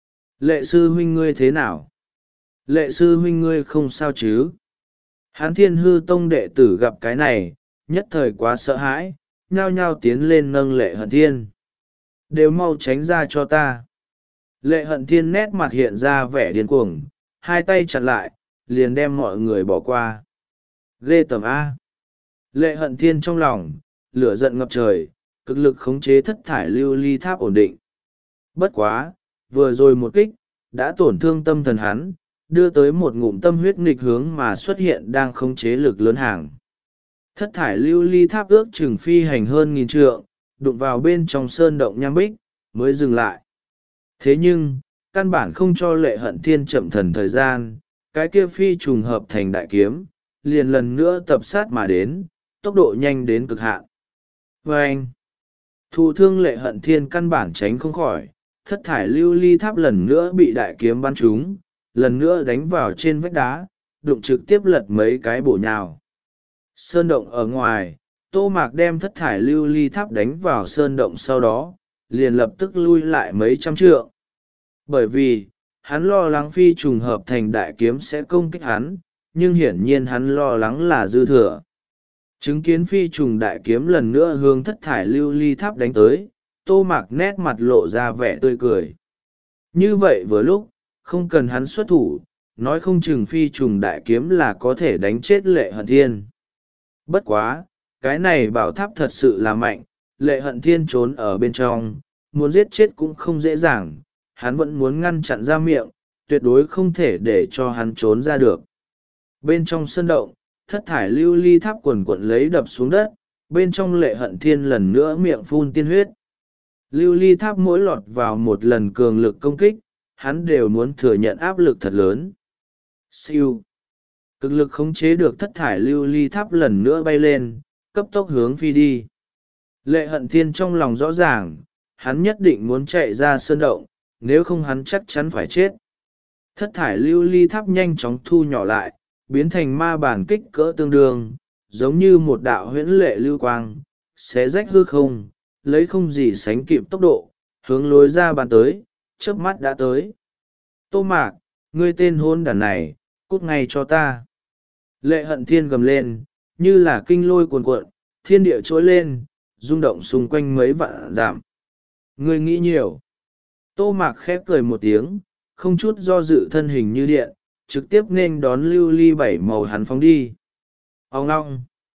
Lệ sư huynh ngươi thế nào? Lệ sư huynh ngươi không sao chứ? Hán Thiên Hư Tông đệ tử gặp cái này, nhất thời quá sợ hãi, nhao nhao tiến lên nâng Lệ Hận Thiên. Đều mau tránh ra cho ta. Lệ Hận Thiên nét mặt hiện ra vẻ điên cuồng, hai tay chặt lại, liền đem mọi người bỏ qua. Ghê tởm A. Lệ Hận Thiên trong lòng, lửa giận ngập trời, cực lực khống chế thất thải lưu ly tháp ổn định. Bất quá, vừa rồi một kích, đã tổn thương tâm thần hắn, đưa tới một ngụm tâm huyết nghịch hướng mà xuất hiện đang khống chế lực lớn hàng. Thất thải lưu ly tháp ước chừng phi hành hơn nghìn trượng, đụng vào bên trong sơn động nham bích, mới dừng lại. Thế nhưng, căn bản không cho Lệ Hận Thiên chậm thần thời gian, cái kia phi trùng hợp thành đại kiếm, liền lần nữa tập sát mà đến, tốc độ nhanh đến cực hạn. Và anh, thụ thương Lệ Hận Thiên căn bản tránh không khỏi, thất thải lưu ly tháp lần nữa bị đại kiếm bắn trúng, lần nữa đánh vào trên vách đá, đụng trực tiếp lật mấy cái bổ nhào. Sơn động ở ngoài, Tô Mạc đem thất thải lưu ly tháp đánh vào sơn động sau đó, liền lập tức lui lại mấy trăm trượng. Bởi vì, hắn lo lắng phi trùng hợp thành đại kiếm sẽ công kích hắn, nhưng hiển nhiên hắn lo lắng là dư thừa. Chứng kiến phi trùng đại kiếm lần nữa hướng thất thải lưu ly tháp đánh tới, Tô Mạc nét mặt lộ ra vẻ tươi cười. Như vậy vừa lúc, không cần hắn xuất thủ, nói không chừng phi trùng đại kiếm là có thể đánh chết Lệ Hận Thiên. Bất quá, cái này bảo tháp thật sự là mạnh, Lệ Hận Thiên trốn ở bên trong, muốn giết chết cũng không dễ dàng, hắn vẫn muốn ngăn chặn ra miệng, tuyệt đối không thể để cho hắn trốn ra được. Bên trong sân động, thất thải lưu ly tháp quần quận lấy đập xuống đất, bên trong Lệ Hận Thiên lần nữa miệng phun tiên huyết. Lưu ly tháp mỗi lọt vào một lần cường lực công kích, hắn đều muốn thừa nhận áp lực thật lớn. Siêu. Cực lực khống chế được thất thải lưu ly tháp lần nữa bay lên, cấp tốc hướng phi đi. Lệ Hận Thiên trong lòng rõ ràng, hắn nhất định muốn chạy ra sơn động, nếu không hắn chắc chắn phải chết. Thất thải lưu ly tháp nhanh chóng thu nhỏ lại, biến thành ma bản kích cỡ tương đương, giống như một đạo huyễn lệ lưu quang, xé rách hư không, lấy không gì sánh kịp tốc độ, hướng lối ra bàn tới, chớp mắt đã tới. Tô Mạc, ngươi tên hôn đàn này, cút ngay cho ta. Lệ Hận Thiên gầm lên, như là kinh lôi cuồn cuộn, thiên địa trỗi lên, rung động xung quanh mấy vạn dặm. Ngươi nghĩ nhiều. Tô Mạc khép cười một tiếng, không chút do dự thân hình như điện, trực tiếp nên đón lưu ly bảy màu hắn phóng đi. Ông ngong.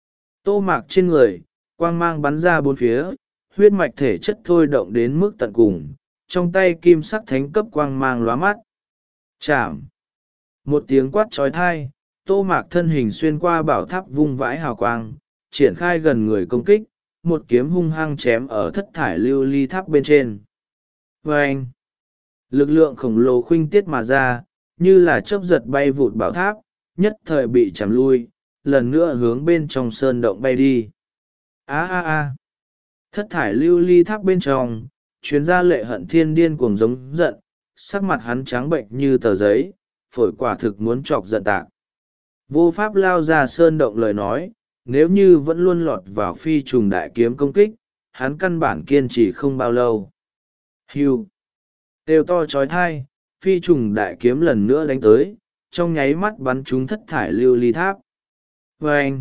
Tô Mạc trên người, quang mang bắn ra bốn phía, huyết mạch thể chất thôi động đến mức tận cùng, trong tay kim sắc thánh cấp quang mang lóa mắt. Chạm. Một tiếng quát trói thai, Tô Mạc thân hình xuyên qua bảo tháp vung vãi hào quang, triển khai gần người công kích, một kiếm hung hăng chém ở thất thải lưu ly tháp bên trên. Và anh, lực lượng khổng lồ khuynh tiết mà ra, như là chớp giật bay vụt bảo tháp, nhất thời bị chạm lui, lần nữa hướng bên trong sơn động bay đi. Á á á, thất thải lưu ly tháp bên trong, chuyến ra Lệ Hận Thiên điên cuồng giống giận, sắc mặt hắn trắng bệnh như tờ giấy, phổi quả thực muốn chọc giận tạc. Vô pháp lao ra sơn động lời nói, nếu như vẫn luôn lọt vào phi trùng đại kiếm công kích, hắn căn bản kiên trì không bao lâu. Hưu. Đều to trói thai, phi trùng đại kiếm lần nữa đánh tới, trong nháy mắt bắn trúng thất thải lưu ly tháp. Vâng!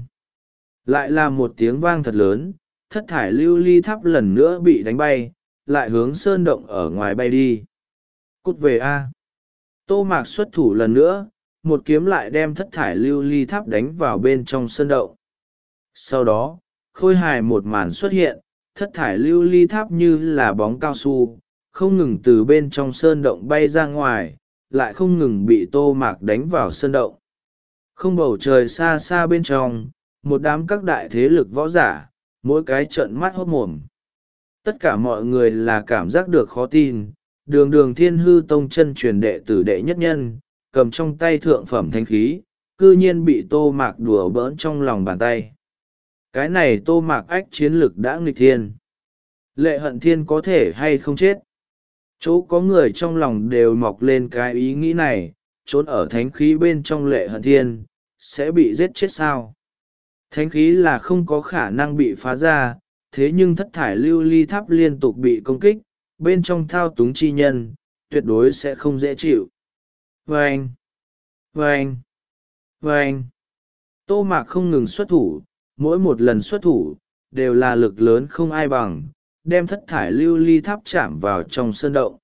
Lại là một tiếng vang thật lớn, thất thải lưu ly tháp lần nữa bị đánh bay, lại hướng sơn động ở ngoài bay đi. Cút về A. Tô Mạc xuất thủ lần nữa, một kiếm lại đem thất thải lưu ly tháp đánh vào bên trong sơn động. Sau đó, khôi hài một màn xuất hiện, thất thải lưu ly tháp như là bóng cao su, không ngừng từ bên trong sơn động bay ra ngoài, lại không ngừng bị Tô Mạc đánh vào sơn động. Không bầu trời xa xa bên trong, một đám các đại thế lực võ giả, mỗi cái trợn mắt hốt mồm. Tất cả mọi người là cảm giác được khó tin, đường đường Thiên Hư Tông chân truyền đệ tử đệ nhất nhân, cầm trong tay thượng phẩm thanh khí, cư nhiên bị Tô Mạc đùa bỡn trong lòng bàn tay. Cái này Tô Mạc ách chiến lực đã nghịch thiên. Lệ Hận Thiên có thể hay không chết? Chỗ có người trong lòng đều mọc lên cái ý nghĩ này, trốn ở thánh khí bên trong Lệ Hận Thiên, sẽ bị giết chết sao? Thánh khí là không có khả năng bị phá ra, thế nhưng thất thải lưu ly tháp liên tục bị công kích, bên trong thao túng chi nhân, tuyệt đối sẽ không dễ chịu. Vâng! Vâng! Vâng! Tô Mạc không ngừng xuất thủ, mỗi một lần xuất thủ, đều là lực lớn không ai bằng, đem thất thải lưu ly tháp chạm vào trong sơn động.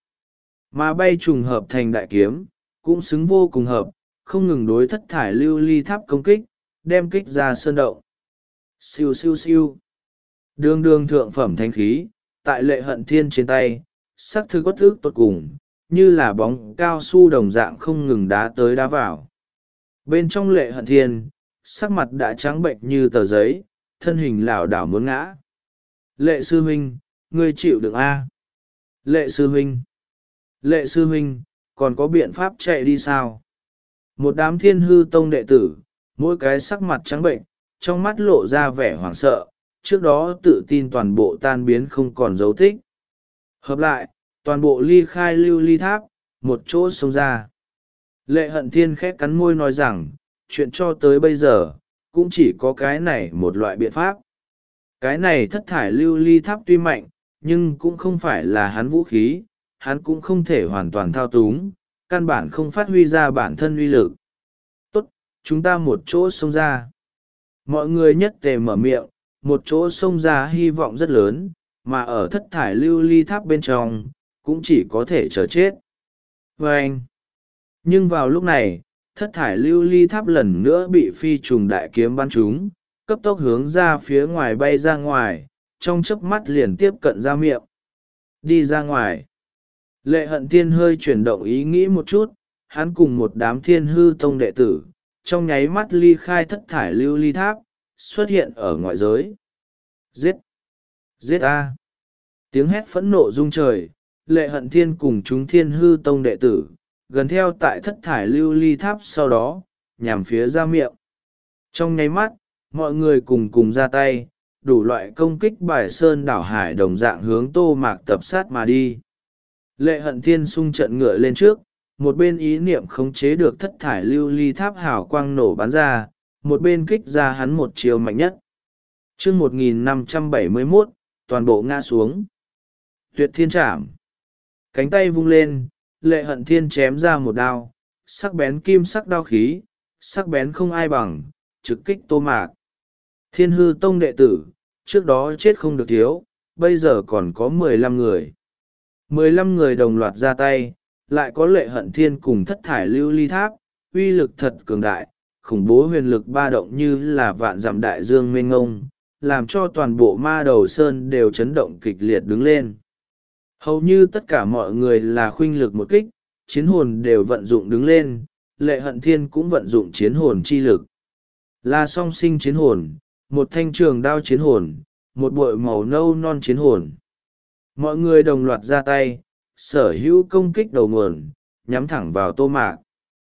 Mà bay trùng hợp thành đại kiếm, cũng xứng vô cùng hợp, không ngừng đối thất thải lưu ly tháp công kích, đem kích ra sơn động. Siêu siêu siêu. Đường đường thượng phẩm thánh khí, tại Lệ Hận Thiên trên tay, sắc thực có thức tốt cùng, như là bóng cao su đồng dạng không ngừng đá tới đá vào. Bên trong Lệ Hận Thiên, sắc mặt đã trắng bệnh như tờ giấy, thân hình lảo đảo muốn ngã. Lệ sư huynh, ngươi chịu được a? Lệ sư huynh. Lệ sư huynh, còn có biện pháp chạy đi sao? Một đám Thiên Hư Tông đệ tử, mỗi cái sắc mặt trắng bệnh, trong mắt lộ ra vẻ hoảng sợ, trước đó tự tin toàn bộ tan biến không còn dấu tích. Hợp lại, toàn bộ ly khai lưu ly tháp, một chỗ xông ra. Lệ Hận Thiên khẽ cắn môi nói rằng, chuyện cho tới bây giờ, cũng chỉ có cái này một loại biện pháp. Cái này thất thải lưu ly tháp tuy mạnh, nhưng cũng không phải là hắn vũ khí, hắn cũng không thể hoàn toàn thao túng, căn bản không phát huy ra bản thân uy lực. Tốt, chúng ta một chỗ xông ra. Mọi người nhất tề mở miệng, một chỗ xông ra hy vọng rất lớn, mà ở thất thải lưu ly tháp bên trong, cũng chỉ có thể chờ chết. Vâng! Nhưng vào lúc này, thất thải lưu ly tháp lần nữa bị phi trùng đại kiếm bắn trúng, cấp tốc hướng ra phía ngoài bay ra ngoài, trong chớp mắt liền tiếp cận ra miệng. Đi ra ngoài. Lệ Hận Thiên hơi chuyển động ý nghĩ một chút, hắn cùng một đám Thiên Hư Tông đệ tử, trong nháy mắt ly khai thất thải lưu ly tháp, xuất hiện ở ngoại giới. Giết! Giết a! Tiếng hét phẫn nộ rung trời, Lệ Hận Thiên cùng chúng Thiên Hư Tông đệ tử, gần theo tại thất thải lưu ly tháp sau đó, nhằm phía ra miệng. Trong nháy mắt, mọi người cùng cùng ra tay, đủ loại công kích bài sơn đảo hải đồng dạng hướng Tô Mạc tập sát mà đi. Lệ Hận Thiên xung trận ngựa lên trước, một bên ý niệm khống chế được thất thải lưu ly tháp hào quang nổ bắn ra, một bên kích ra hắn một chiều mạnh nhất. Chương một nghìn năm trăm bảy mươi mốt, toàn bộ ngã xuống. Tuyệt thiên trảm. Cánh tay vung lên, Lệ Hận Thiên chém ra một đao, sắc bén kim sắc đao khí, sắc bén không ai bằng, trực kích Tô Mạc. Thiên Hư Tông đệ tử, trước đó chết không được thiếu, bây giờ còn có mười lăm người. mười lăm người đồng loạt ra tay, lại có Lệ Hận Thiên cùng thất thải lưu ly tháp, uy lực thật cường đại, khủng bố huyền lực ba động như là vạn dặm đại dương mênh ngông, làm cho toàn bộ Ma Đầu Sơn đều chấn động kịch liệt đứng lên. Hầu như tất cả mọi người là khuynh lực một kích, chiến hồn đều vận dụng đứng lên, Lệ Hận Thiên cũng vận dụng chiến hồn chi lực. Là song sinh chiến hồn, một thanh trường đao chiến hồn, một bội màu nâu non chiến hồn. Mọi người đồng loạt ra tay, sở hữu công kích đầu nguồn, nhắm thẳng vào Tô Mạc.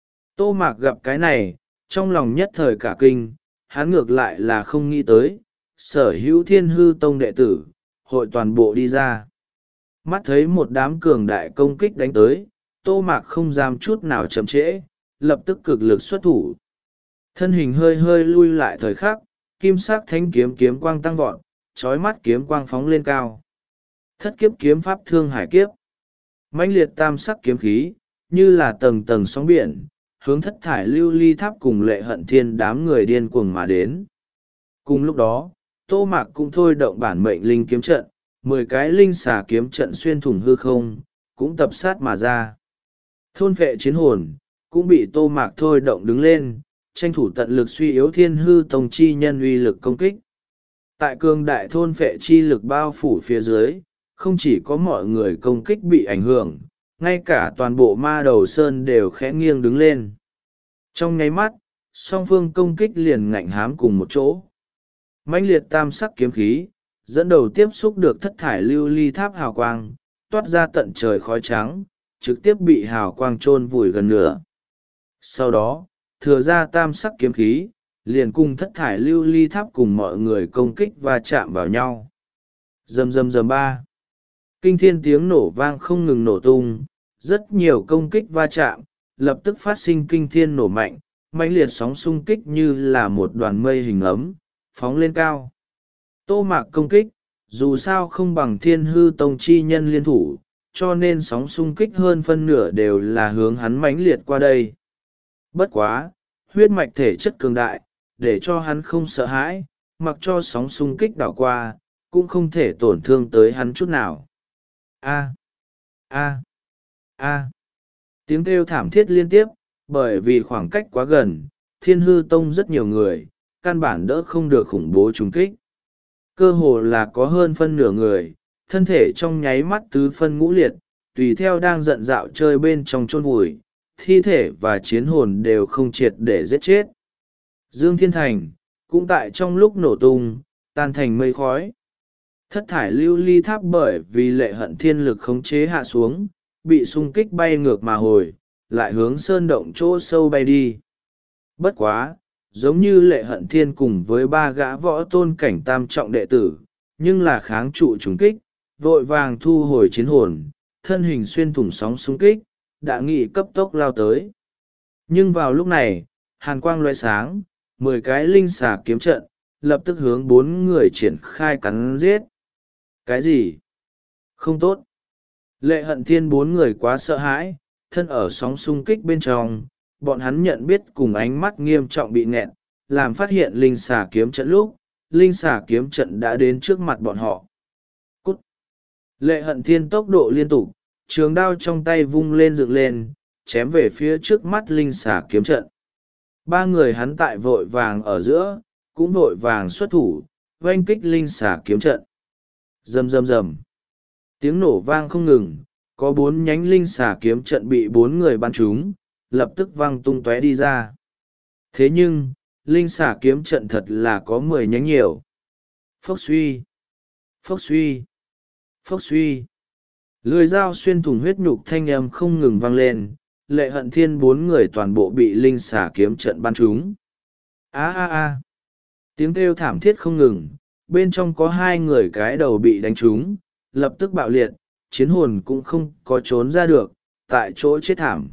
Tô Mạc gặp cái này, trong lòng nhất thời cả kinh, hắn ngược lại là không nghĩ tới, sở hữu Thiên Hư Tông đệ tử, hội toàn bộ đi ra. Mắt thấy một đám cường đại công kích đánh tới, Tô Mạc không dám chút nào chậm trễ, lập tức cực lực xuất thủ. Thân hình hơi hơi lui lại thời khắc, kim sắc thánh kiếm kiếm quang tăng vọt, trói mắt kiếm quang phóng lên cao. Thất kiếp kiếm pháp thương hải kiếp. Mãnh liệt tam sắc kiếm khí, như là tầng tầng sóng biển, hướng thất thải lưu ly tháp cùng Lệ Hận Thiên đám người điên cuồng mà đến. Cùng lúc đó, Tô Mạc cũng thôi động bản mệnh linh kiếm trận, mười cái linh xà kiếm trận xuyên thủng hư không, cũng tập sát mà ra. Thôn vệ chiến hồn, cũng bị Tô Mạc thôi động đứng lên, tranh thủ tận lực suy yếu Thiên Hư Tông chi nhân uy lực công kích. Tại cường đại thôn vệ chi lực bao phủ phía dưới, không chỉ có mọi người công kích bị ảnh hưởng, ngay cả toàn bộ Ma Đầu Sơn đều khẽ nghiêng đứng lên. Trong nháy mắt, song phương công kích liền ngạnh hám cùng một chỗ. Mãnh liệt tam sắc kiếm khí, dẫn đầu tiếp xúc được thất thải lưu ly tháp hào quang, toát ra tận trời khói trắng, trực tiếp bị hào quang chôn vùi gần nửa. Sau đó, thừa ra tam sắc kiếm khí, liền cùng thất thải lưu ly tháp cùng mọi người công kích và chạm vào nhau. Rầm rầm rầm ba. Kinh thiên tiếng nổ vang không ngừng nổ tung, rất nhiều công kích va chạm, lập tức phát sinh kinh thiên nổ mạnh, mãnh liệt sóng xung kích như là một đoàn mây hình ấm, phóng lên cao. Tô Mạc công kích, dù sao không bằng Thiên Hư Tông chi nhân liên thủ, cho nên sóng xung kích hơn phân nửa đều là hướng hắn mãnh liệt qua đây. Bất quá, huyết mạch thể chất cường đại, để cho hắn không sợ hãi, mặc cho sóng xung kích đảo qua, cũng không thể tổn thương tới hắn chút nào. A. A. A. Tiếng kêu thảm thiết liên tiếp, bởi vì khoảng cách quá gần, Thiên Hư Tông rất nhiều người, căn bản đỡ không được khủng bố trùng kích. Cơ hồ là có hơn phân nửa người, thân thể trong nháy mắt tứ phân ngũ liệt, tùy theo đang giận dạo chơi bên trong chôn vùi, thi thể và chiến hồn đều không triệt để giết chết. Dương Thiên Thành, cũng tại trong lúc nổ tung, tan thành mây khói. Thất thải lưu ly tháp bởi vì lệ hận thiên lực khống chế hạ xuống, bị xung kích bay ngược mà hồi, lại hướng sơn động chỗ sâu bay đi. Bất quá, giống như lệ hận thiên cùng với ba gã võ tôn cảnh tam trọng đệ tử, nhưng là kháng trụ trùng kích, vội vàng thu hồi chiến hồn, thân hình xuyên thủng sóng xung kích, đã nghị cấp tốc lao tới. Nhưng vào lúc này, hàn quang loe sáng, mười cái linh xà kiếm trận, lập tức hướng bốn người triển khai cắn giết. Cái gì? Không tốt. Lệ hận thiên bốn người quá sợ hãi, thân ở sóng xung kích bên trong, bọn hắn nhận biết cùng ánh mắt nghiêm trọng bị nghẹn, làm phát hiện linh xà kiếm trận lúc, linh xà kiếm trận đã đến trước mặt bọn họ. Cút! Lệ hận thiên tốc độ liên tục, trường đao trong tay vung lên dựng lên, chém về phía trước mắt linh xà kiếm trận. Ba người hắn tại vội vàng ở giữa, cũng vội vàng xuất thủ, oanh kích linh xà kiếm trận. Rầm rầm rầm. Tiếng nổ vang không ngừng, có bốn nhánh linh xà kiếm trận bị bốn người bắn trúng, lập tức văng tung tóe đi ra. Thế nhưng, linh xà kiếm trận thật là có mười nhánh nhiều. Phốc suy, phốc suy, phốc suy. Lưỡi dao xuyên thủng huyết nhục thanh âm không ngừng vang lên, lệ hận thiên bốn người toàn bộ bị linh xà kiếm trận bắn trúng. A a a. Tiếng kêu thảm thiết không ngừng, bên trong có hai người cái đầu bị đánh trúng, lập tức bạo liệt, chiến hồn cũng không có trốn ra được, tại chỗ chết thảm.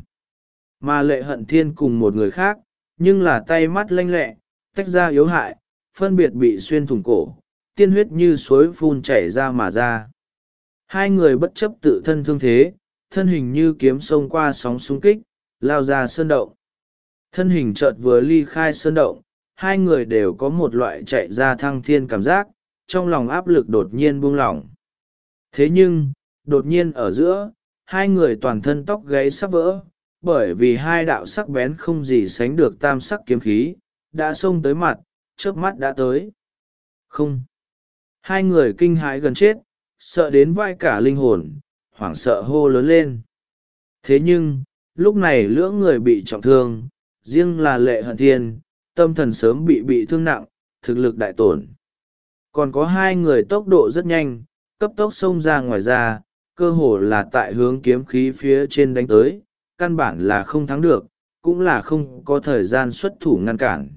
Mà lệ hận thiên cùng một người khác, nhưng là tay mắt lanh lẹ, tách ra yếu hại, phân biệt bị xuyên thủng cổ, tiên huyết như suối phun chảy ra mà ra. Hai người bất chấp tự thân thương thế, thân hình như kiếm xông qua sóng xung kích, lao ra sơn động. Thân hình chợt vừa ly khai sơn động, hai người đều có một loại chạy ra thăng thiên cảm giác, trong lòng áp lực đột nhiên buông lỏng. Thế nhưng, đột nhiên ở giữa, hai người toàn thân tóc gáy sắp vỡ, bởi vì hai đạo sắc bén không gì sánh được tam sắc kiếm khí, đã xông tới mặt, chớp mắt đã tới. Không. Hai người kinh hãi gần chết, sợ đến vai cả linh hồn, hoảng sợ hô lớn lên. Thế nhưng, lúc này lưỡng người bị trọng thương, riêng là lệ hận thiên, tâm thần sớm bị bị thương nặng, thực lực đại tổn. Còn có hai người tốc độ rất nhanh, cấp tốc xông ra ngoài ra, cơ hồ là tại hướng kiếm khí phía trên đánh tới, căn bản là không thắng được, cũng là không có thời gian xuất thủ ngăn cản.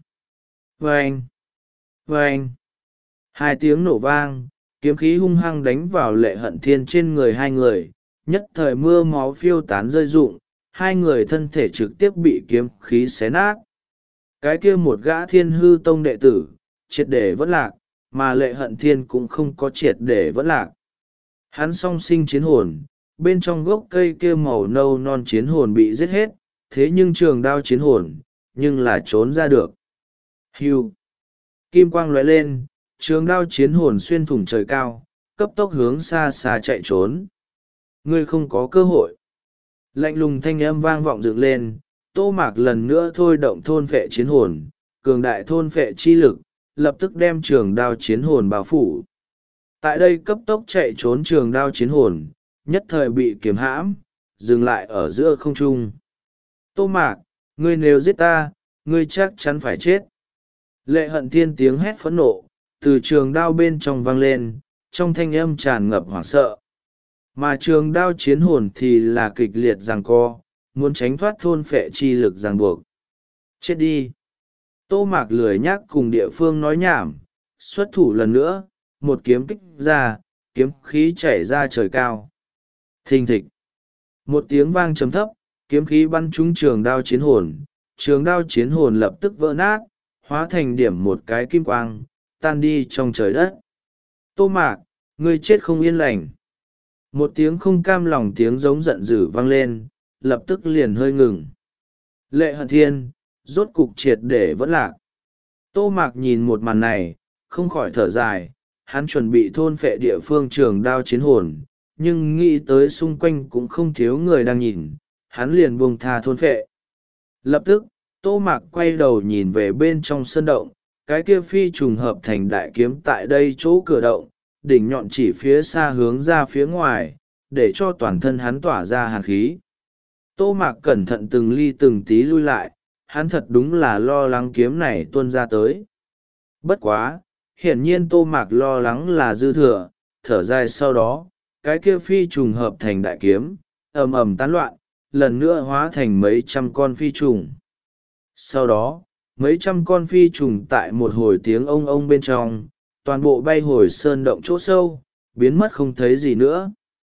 Vâng! Vâng! Hai tiếng nổ vang, kiếm khí hung hăng đánh vào lệ hận thiên trên người hai người, nhất thời mưa máu phiêu tán rơi rụng, hai người thân thể trực tiếp bị kiếm khí xé nát. Cái kia một gã Thiên Hư Tông đệ tử, triệt để vẫn lạc, mà lệ hận thiên cũng không có triệt để vẫn lạc. Hắn song sinh chiến hồn, bên trong gốc cây kia màu nâu non chiến hồn bị giết hết, thế nhưng trường đao chiến hồn, nhưng là trốn ra được. Hưu! Kim quang lóe lên, trường đao chiến hồn xuyên thủng trời cao, cấp tốc hướng xa xa chạy trốn. Ngươi không có cơ hội. Lạnh lùng thanh âm vang vọng dựng lên, Tô Mạc lần nữa thôi động thôn phệ chiến hồn, cường đại thôn phệ chi lực, lập tức đem trường đao chiến hồn bao phủ. Tại đây cấp tốc chạy trốn trường đao chiến hồn, nhất thời bị kiềm hãm, dừng lại ở giữa không trung. Tô Mạc, ngươi nếu giết ta, ngươi chắc chắn phải chết. Lệ hận thiên tiếng hét phẫn nộ, từ trường đao bên trong vang lên, trong thanh âm tràn ngập hoảng sợ. Mà trường đao chiến hồn thì là kịch liệt giằng co, muốn tránh thoát thôn phệ chi lực ràng buộc. Chết đi! Tô Mạc lười nhác cùng địa phương nói nhảm, xuất thủ lần nữa, một kiếm kích ra, kiếm khí chảy ra trời cao. Thình thịch! Một tiếng vang trầm thấp, kiếm khí bắn trúng trường đao chiến hồn, trường đao chiến hồn lập tức vỡ nát, hóa thành điểm một cái kim quang, tan đi trong trời đất. Tô Mạc, ngươi chết không yên lành. Một tiếng không cam lòng tiếng giống giận dữ vang lên, lập tức liền hơi ngừng. Lệ Hận Thiên, rốt cục triệt để vẫn lạc. Tô Mạc nhìn một màn này, không khỏi thở dài, hắn chuẩn bị thôn phệ địa phương trường đao chiến hồn, nhưng nghĩ tới xung quanh cũng không thiếu người đang nhìn, hắn liền buông tha thôn phệ. Lập tức, Tô Mạc quay đầu nhìn về bên trong sân động, cái kia phi trùng hợp thành đại kiếm tại đây chỗ cửa động, đỉnh nhọn chỉ phía xa hướng ra phía ngoài, để cho toàn thân hắn tỏa ra hàn khí. Tô Mạc cẩn thận từng ly từng tí lui lại, hắn thật đúng là lo lắng kiếm này tuôn ra tới. Bất quá, hiển nhiên Tô Mạc lo lắng là dư thừa, thở dài sau đó, cái kia phi trùng hợp thành đại kiếm, ầm ầm tán loạn, lần nữa hóa thành mấy trăm con phi trùng. Sau đó, mấy trăm con phi trùng tại một hồi tiếng ông ông bên trong, toàn bộ bay hồi sơn động chỗ sâu, biến mất không thấy gì nữa.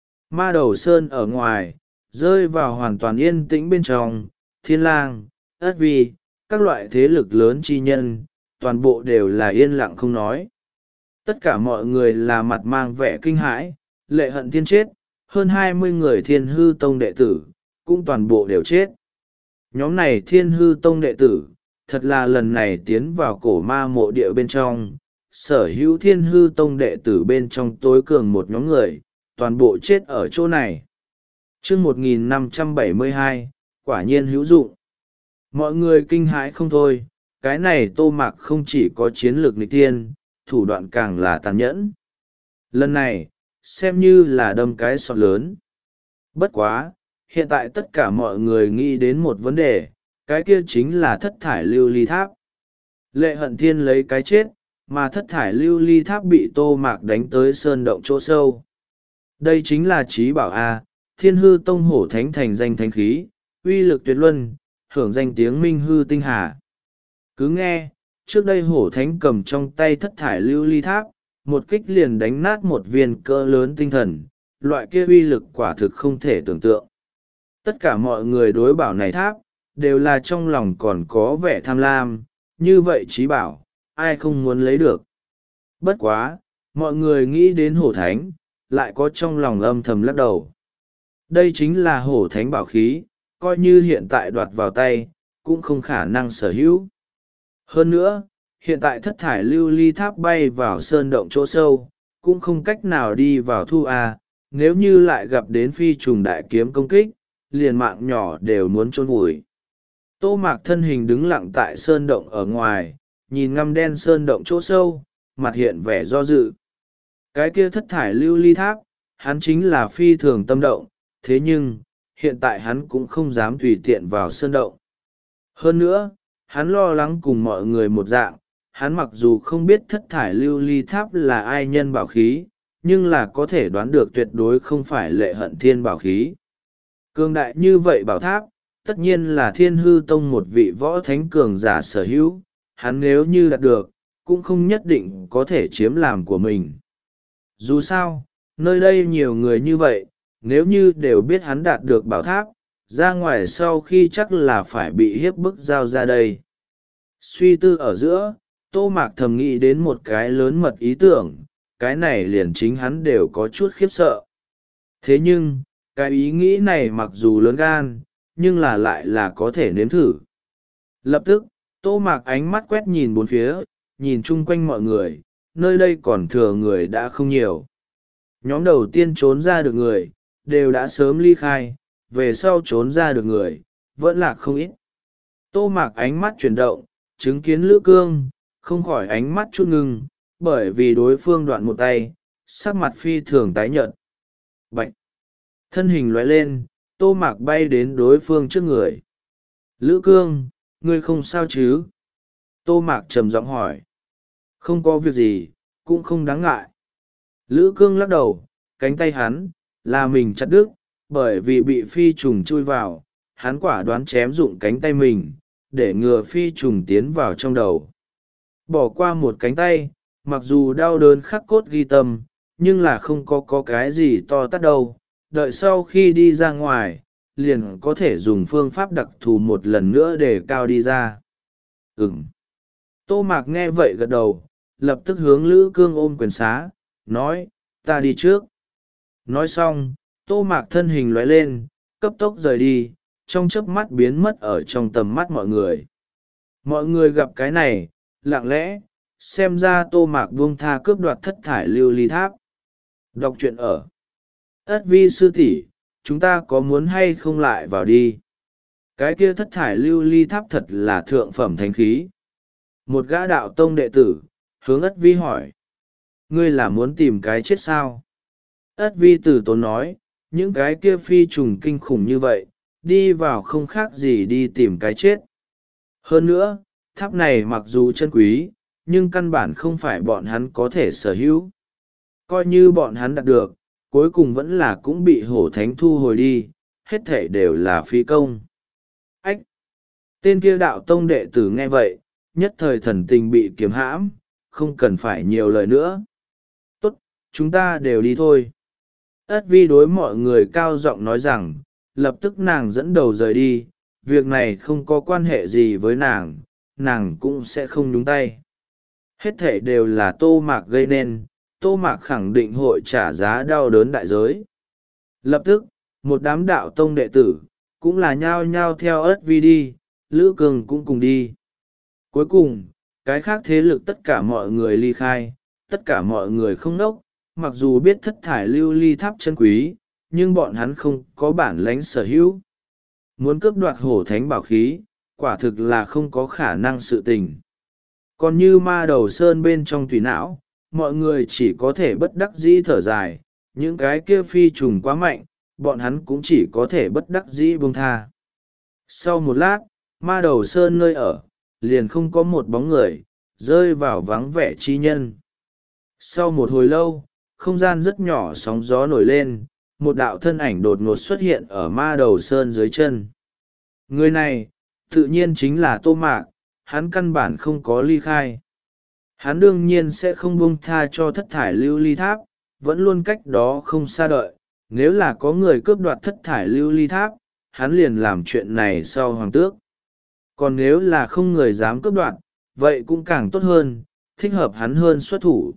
Ma Đầu Sơn ở ngoài, rơi vào hoàn toàn yên tĩnh bên trong, Thiên Lang, Ất Vi, các loại thế lực lớn chi nhân, toàn bộ đều là yên lặng không nói. Tất cả mọi người là mặt mang vẻ kinh hãi, Lệ Hận Thiên chết, hơn hai mươi người Thiên Hư Tông đệ tử, cũng toàn bộ đều chết. Nhóm này Thiên Hư Tông đệ tử, thật là lần này tiến vào cổ ma mộ địa bên trong, sở hữu Thiên Hư Tông đệ tử bên trong tối cường một nhóm người, toàn bộ chết ở chỗ này. Chương một nghìn năm trăm bảy mươi hai, quả nhiên hữu dụng. Mọi người kinh hãi không thôi, cái này Tô Mạc không chỉ có chiến lược nghịch tiên, thủ đoạn càng là tàn nhẫn. Lần này, xem như là đâm cái sọt lớn. Bất quá, hiện tại tất cả mọi người nghĩ đến một vấn đề, cái kia chính là thất thải lưu ly tháp. Lệ Hận Thiên lấy cái chết, mà thất thải lưu ly tháp bị Tô Mạc đánh tới sơn động chỗ sâu. Đây chính là trí bảo A, Thiên Hư Tông hổ thánh thành danh thánh khí, uy lực tuyệt luân, hưởng danh tiếng minh hư tinh hà. Cứ nghe, trước đây hổ thánh cầm trong tay thất thải lưu ly tháp, một kích liền đánh nát một viên cỡ lớn tinh thần, loại kia uy lực quả thực không thể tưởng tượng. Tất cả mọi người đối bảo này tháp, đều là trong lòng còn có vẻ tham lam, như vậy trí bảo, ai không muốn lấy được. Bất quá, mọi người nghĩ đến hổ thánh, lại có trong lòng âm thầm lắc đầu. Đây chính là hổ thánh bảo khí, coi như hiện tại đoạt vào tay, cũng không khả năng sở hữu. Hơn nữa, hiện tại thất thải lưu ly tháp bay vào sơn động chỗ sâu, cũng không cách nào đi vào thu a. Nếu như lại gặp đến phi trùng đại kiếm công kích, liền mạng nhỏ đều muốn chôn vùi. Tô Mạc thân hình đứng lặng tại sơn động ở ngoài, nhìn ngăm đen sơn động chỗ sâu, mặt hiện vẻ do dự. Cái kia thất thải lưu ly tháp, hắn chính là phi thường tâm động, thế nhưng, hiện tại hắn cũng không dám tùy tiện vào sơn động. Hơn nữa, hắn lo lắng cùng mọi người một dạng, hắn mặc dù không biết thất thải lưu ly tháp là ai nhân bảo khí, nhưng là có thể đoán được tuyệt đối không phải Lệ Hận Thiên bảo khí. Cường đại như vậy bảo tháp, tất nhiên là Thiên Hư Tông một vị võ thánh cường giả sở hữu, hắn nếu như đạt được, cũng không nhất định có thể chiếm làm của mình. Dù sao, nơi đây nhiều người như vậy, nếu như đều biết hắn đạt được bảo tháp, ra ngoài sau khi chắc là phải bị hiếp bức giao ra đây. Suy tư ở giữa, Tô Mạc thầm nghĩ đến một cái lớn mật ý tưởng, cái này liền chính hắn đều có chút khiếp sợ. Thế nhưng, cái ý nghĩ này mặc dù lớn gan, nhưng là lại là có thể nếm thử. Lập tức, Tô Mạc ánh mắt quét nhìn bốn phía, nhìn chung quanh mọi người, nơi đây còn thừa người đã không nhiều. Nhóm đầu tiên trốn ra được người, đều đã sớm ly khai, về sau trốn ra được người, vẫn là không ít. Tô Mạc ánh mắt chuyển động, chứng kiến Lữ Cương, không khỏi ánh mắt chút ngưng, bởi vì đối phương đoạn một tay, sắc mặt phi thường tái nhợt. Bạch! Thân hình lóe lên, Tô Mạc bay đến đối phương trước người. Lữ Cương, ngươi không sao chứ? Tô Mạc trầm giọng hỏi. Không có việc gì, cũng không đáng ngại. Lữ cương lắc đầu, cánh tay hắn là mình chặt đứt, bởi vì bị phi trùng chui vào, hắn quả đoán chém dụng cánh tay mình để ngừa phi trùng tiến vào trong đầu. Bỏ qua một cánh tay, mặc dù đau đớn khắc cốt ghi tâm, nhưng là không có, có cái gì to tát đâu. Đợi sau khi đi ra ngoài, liền có thể dùng phương pháp đặc thù một lần nữa để cao đi ra. Ừm. Tô Mạc nghe vậy gật đầu, lập tức hướng Lữ Cương ôm quyền xá, nói, ta đi trước. Nói xong, Tô Mạc thân hình lóe lên, cấp tốc rời đi, trong chớp mắt biến mất ở trong tầm mắt mọi người. Mọi người gặp cái này, lặng lẽ, xem ra Tô Mạc buông tha cướp đoạt thất thải lưu ly tháp. Đọc truyện ở Ất Vi sư tỷ, chúng ta có muốn hay không lại vào đi? Cái kia thất thải lưu ly tháp thật là thượng phẩm thánh khí. Một gã đạo tông đệ tử, hướng Ất Vi hỏi. Ngươi là muốn tìm cái chết sao? Ất Vi tử tốn nói, những cái kia phi trùng kinh khủng như vậy, đi vào không khác gì đi tìm cái chết. Hơn nữa, tháp này mặc dù chân quý, nhưng căn bản không phải bọn hắn có thể sở hữu. Coi như bọn hắn đạt được, cuối cùng vẫn là cũng bị hổ thánh thu hồi đi, hết thể đều là phí công. Ách! Tên kia đạo tông đệ tử nghe vậy, nhất thời thần tình bị kiếm hãm, không cần phải nhiều lời nữa. Tốt, chúng ta đều đi thôi. Ất Vi đối mọi người cao giọng nói rằng, lập tức nàng dẫn đầu rời đi, việc này không có quan hệ gì với nàng, nàng cũng sẽ không nhúng tay. Hết thể đều là Tô Mạc gây nên, Tô Mạc khẳng định hội trả giá đau đớn đại giới. Lập tức, một đám đạo tông đệ tử, cũng là nhao nhao theo Ất Vi đi, Lữ Cương cũng cùng đi. Cuối cùng, cái khác thế lực tất cả mọi người ly khai, tất cả mọi người không nốc, mặc dù biết thất thải lưu ly tháp chân quý, nhưng bọn hắn không có bản lãnh sở hữu. Muốn cướp đoạt hổ thánh bảo khí, quả thực là không có khả năng sự tình. Còn như ma đầu sơn bên trong tùy não, mọi người chỉ có thể bất đắc dĩ thở dài, những cái kia phi trùng quá mạnh, bọn hắn cũng chỉ có thể bất đắc dĩ buông tha. Sau một lát, ma đầu sơn nơi ở, liền không có một bóng người, rơi vào vắng vẻ chi nhân. Sau một hồi lâu, không gian rất nhỏ sóng gió nổi lên, một đạo thân ảnh đột ngột xuất hiện ở ma đầu sơn dưới chân. Người này, tự nhiên chính là Tô Mạc, hắn căn bản không có ly khai. Hắn đương nhiên sẽ không buông tha cho thất thải lưu ly tháp, vẫn luôn cách đó không xa đợi. Nếu là có người cướp đoạt thất thải lưu ly tháp, hắn liền làm chuyện này sau hoàng tước. Còn nếu là không người dám cướp đoạt, vậy cũng càng tốt hơn, thích hợp hắn hơn xuất thủ.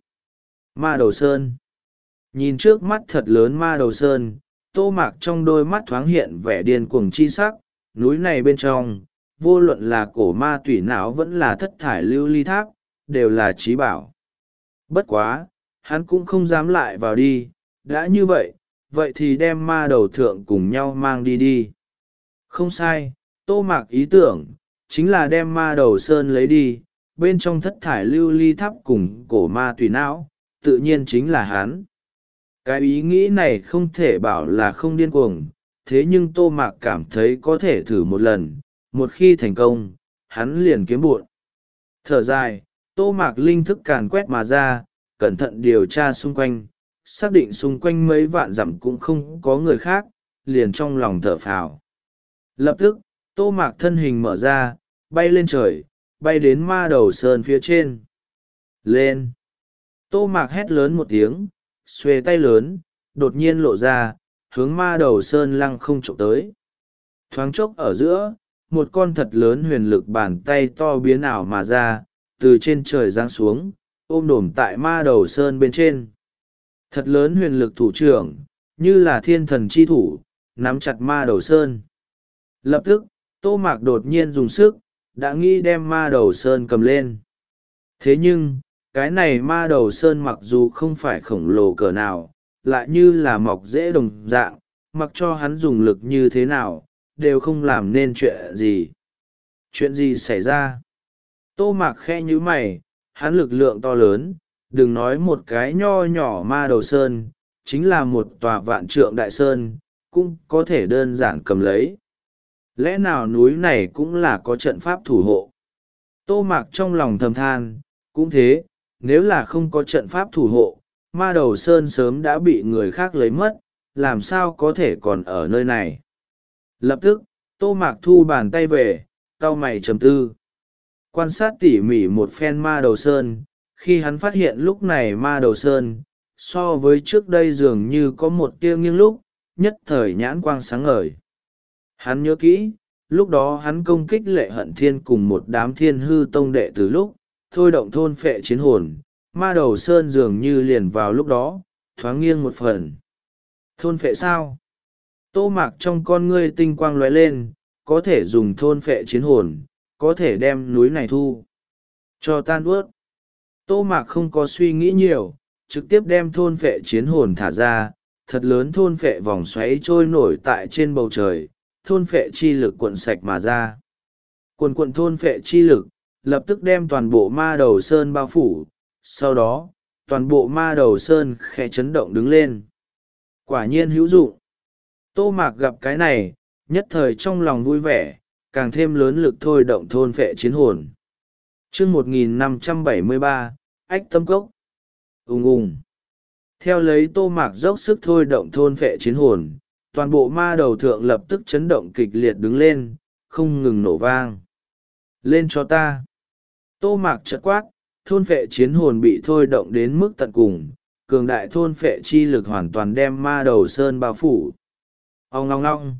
Ma đầu sơn. Nhìn trước mắt thật lớn ma đầu sơn, Tô Mạc trong đôi mắt thoáng hiện vẻ điên cuồng chi sắc, núi này bên trong, vô luận là cổ ma tủy não vẫn là thất thải lưu ly tháp, đều là trí bảo. Bất quá, hắn cũng không dám lại vào đi, đã như vậy, vậy thì đem ma đầu thượng cùng nhau mang đi đi. Không sai, Tô Mạc ý tưởng, chính là đem ma đầu sơn lấy đi, bên trong thất thải lưu ly tháp cùng cổ ma tùy não, tự nhiên chính là hắn. Cái ý nghĩ này không thể bảo là không điên cuồng, thế nhưng Tô Mạc cảm thấy có thể thử một lần, một khi thành công, hắn liền kiếm bụn. Thở dài, Tô Mạc linh thức càn quét mà ra, cẩn thận điều tra xung quanh, xác định xung quanh mấy vạn dặm cũng không có người khác, liền trong lòng thở phào. Lập tức, Tô Mạc thân hình mở ra, bay lên trời, bay đến ma đầu sơn phía trên. Lên! Tô Mạc hét lớn một tiếng, xuề tay lớn, đột nhiên lộ ra, hướng ma đầu sơn lăng không trộm tới. Thoáng chốc ở giữa, một con thật lớn huyền lực bàn tay to biến ảo mà ra, từ trên trời giáng xuống, ôm đổm tại ma đầu sơn bên trên. Thật lớn huyền lực thủ trưởng, như là thiên thần chi thủ, nắm chặt ma đầu sơn. Lập tức, Tô Mạc đột nhiên dùng sức, đã nghĩ đem ma đầu sơn cầm lên. Thế nhưng, cái này ma đầu sơn mặc dù không phải khổng lồ cỡ nào, lại như là mọc dễ đồng dạng, mặc cho hắn dùng lực như thế nào, đều không làm nên chuyện gì. Chuyện gì xảy ra? Tô Mạc khẽ nhíu mày, hắn lực lượng to lớn, đừng nói một cái nho nhỏ ma đầu sơn, chính là một tòa vạn trượng đại sơn, cũng có thể đơn giản cầm lấy. Lẽ nào núi này cũng là có trận pháp thủ hộ? Tô Mạc trong lòng thầm than, cũng thế, nếu là không có trận pháp thủ hộ, ma đầu sơn sớm đã bị người khác lấy mất, làm sao có thể còn ở nơi này. Lập tức, Tô Mạc thu bàn tay về, cau mày trầm tư. Quan sát tỉ mỉ một phen ma đầu sơn, khi hắn phát hiện lúc này ma đầu sơn, so với trước đây dường như có một tia nghiêng lúc, nhất thời nhãn quang sáng ngời. Hắn nhớ kỹ, lúc đó hắn công kích Lệ Hận Thiên cùng một đám thiên hư tông đệ từ lúc, thôi động thôn phệ chiến hồn, ma đầu sơn dường như liền vào lúc đó, thoáng nghiêng một phần. Thôn phệ sao? Tô Mạc trong con ngươi tinh quang lóe lên, có thể dùng thôn phệ chiến hồn, có thể đem núi này thu cho tan ướt. Tô Mạc không có suy nghĩ nhiều, trực tiếp đem thôn phệ chiến hồn thả ra, thật lớn thôn phệ vòng xoáy trôi nổi tại trên bầu trời, thôn phệ chi lực cuộn sạch mà ra. Cuộn cuộn thôn phệ chi lực, lập tức đem toàn bộ ma đầu sơn bao phủ, sau đó, toàn bộ ma đầu sơn khẽ chấn động đứng lên. Quả nhiên hữu dụng. Tô Mạc gặp cái này, nhất thời trong lòng vui vẻ, càng thêm lớn lực thôi động thôn phệ chiến hồn. chương một nghìn năm trăm bảy mươi ba, ách tâm cốc. Ùng ùng. Theo lấy Tô Mạc dốc sức thôi động thôn phệ chiến hồn, toàn bộ ma đầu thượng lập tức chấn động kịch liệt đứng lên, không ngừng nổ vang. Lên cho ta. Tô Mạc chợt quát, thôn phệ chiến hồn bị thôi động đến mức tận cùng, cường đại thôn phệ chi lực hoàn toàn đem ma đầu sơn bao phủ. Ong long long.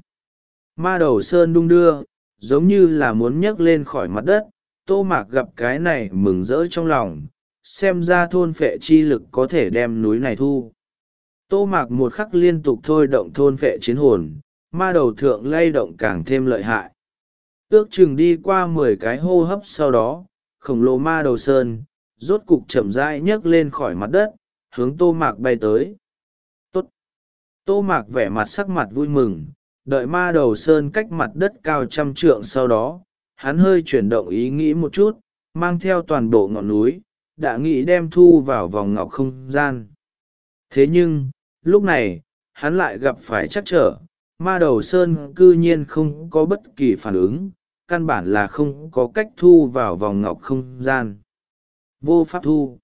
Ma đầu sơn đung đưa, giống như là muốn nhấc lên khỏi mặt đất. Tô Mạc gặp cái này mừng rỡ trong lòng, xem ra thôn phệ chi lực có thể đem núi này thu. Tô Mạc một khắc liên tục thôi động thôn phệ chiến hồn, ma đầu thượng lay động càng thêm lợi hại. Ước chừng đi qua mười cái hô hấp sau đó, khổng lồ ma đầu sơn, rốt cục chậm rãi nhấc lên khỏi mặt đất, hướng Tô Mạc bay tới. Tốt! Tô Mạc vẻ mặt sắc mặt vui mừng, đợi ma đầu sơn cách mặt đất cao trăm trượng sau đó, hắn hơi chuyển động ý nghĩ một chút, mang theo toàn bộ ngọn núi, đã nghĩ đem thu vào vòng ngọc không gian. Thế nhưng, lúc này, hắn lại gặp phải trắc trở, ma đầu sơn cư nhiên không có bất kỳ phản ứng, căn bản là không có cách thu vào vòng ngọc không gian. Vô pháp thu.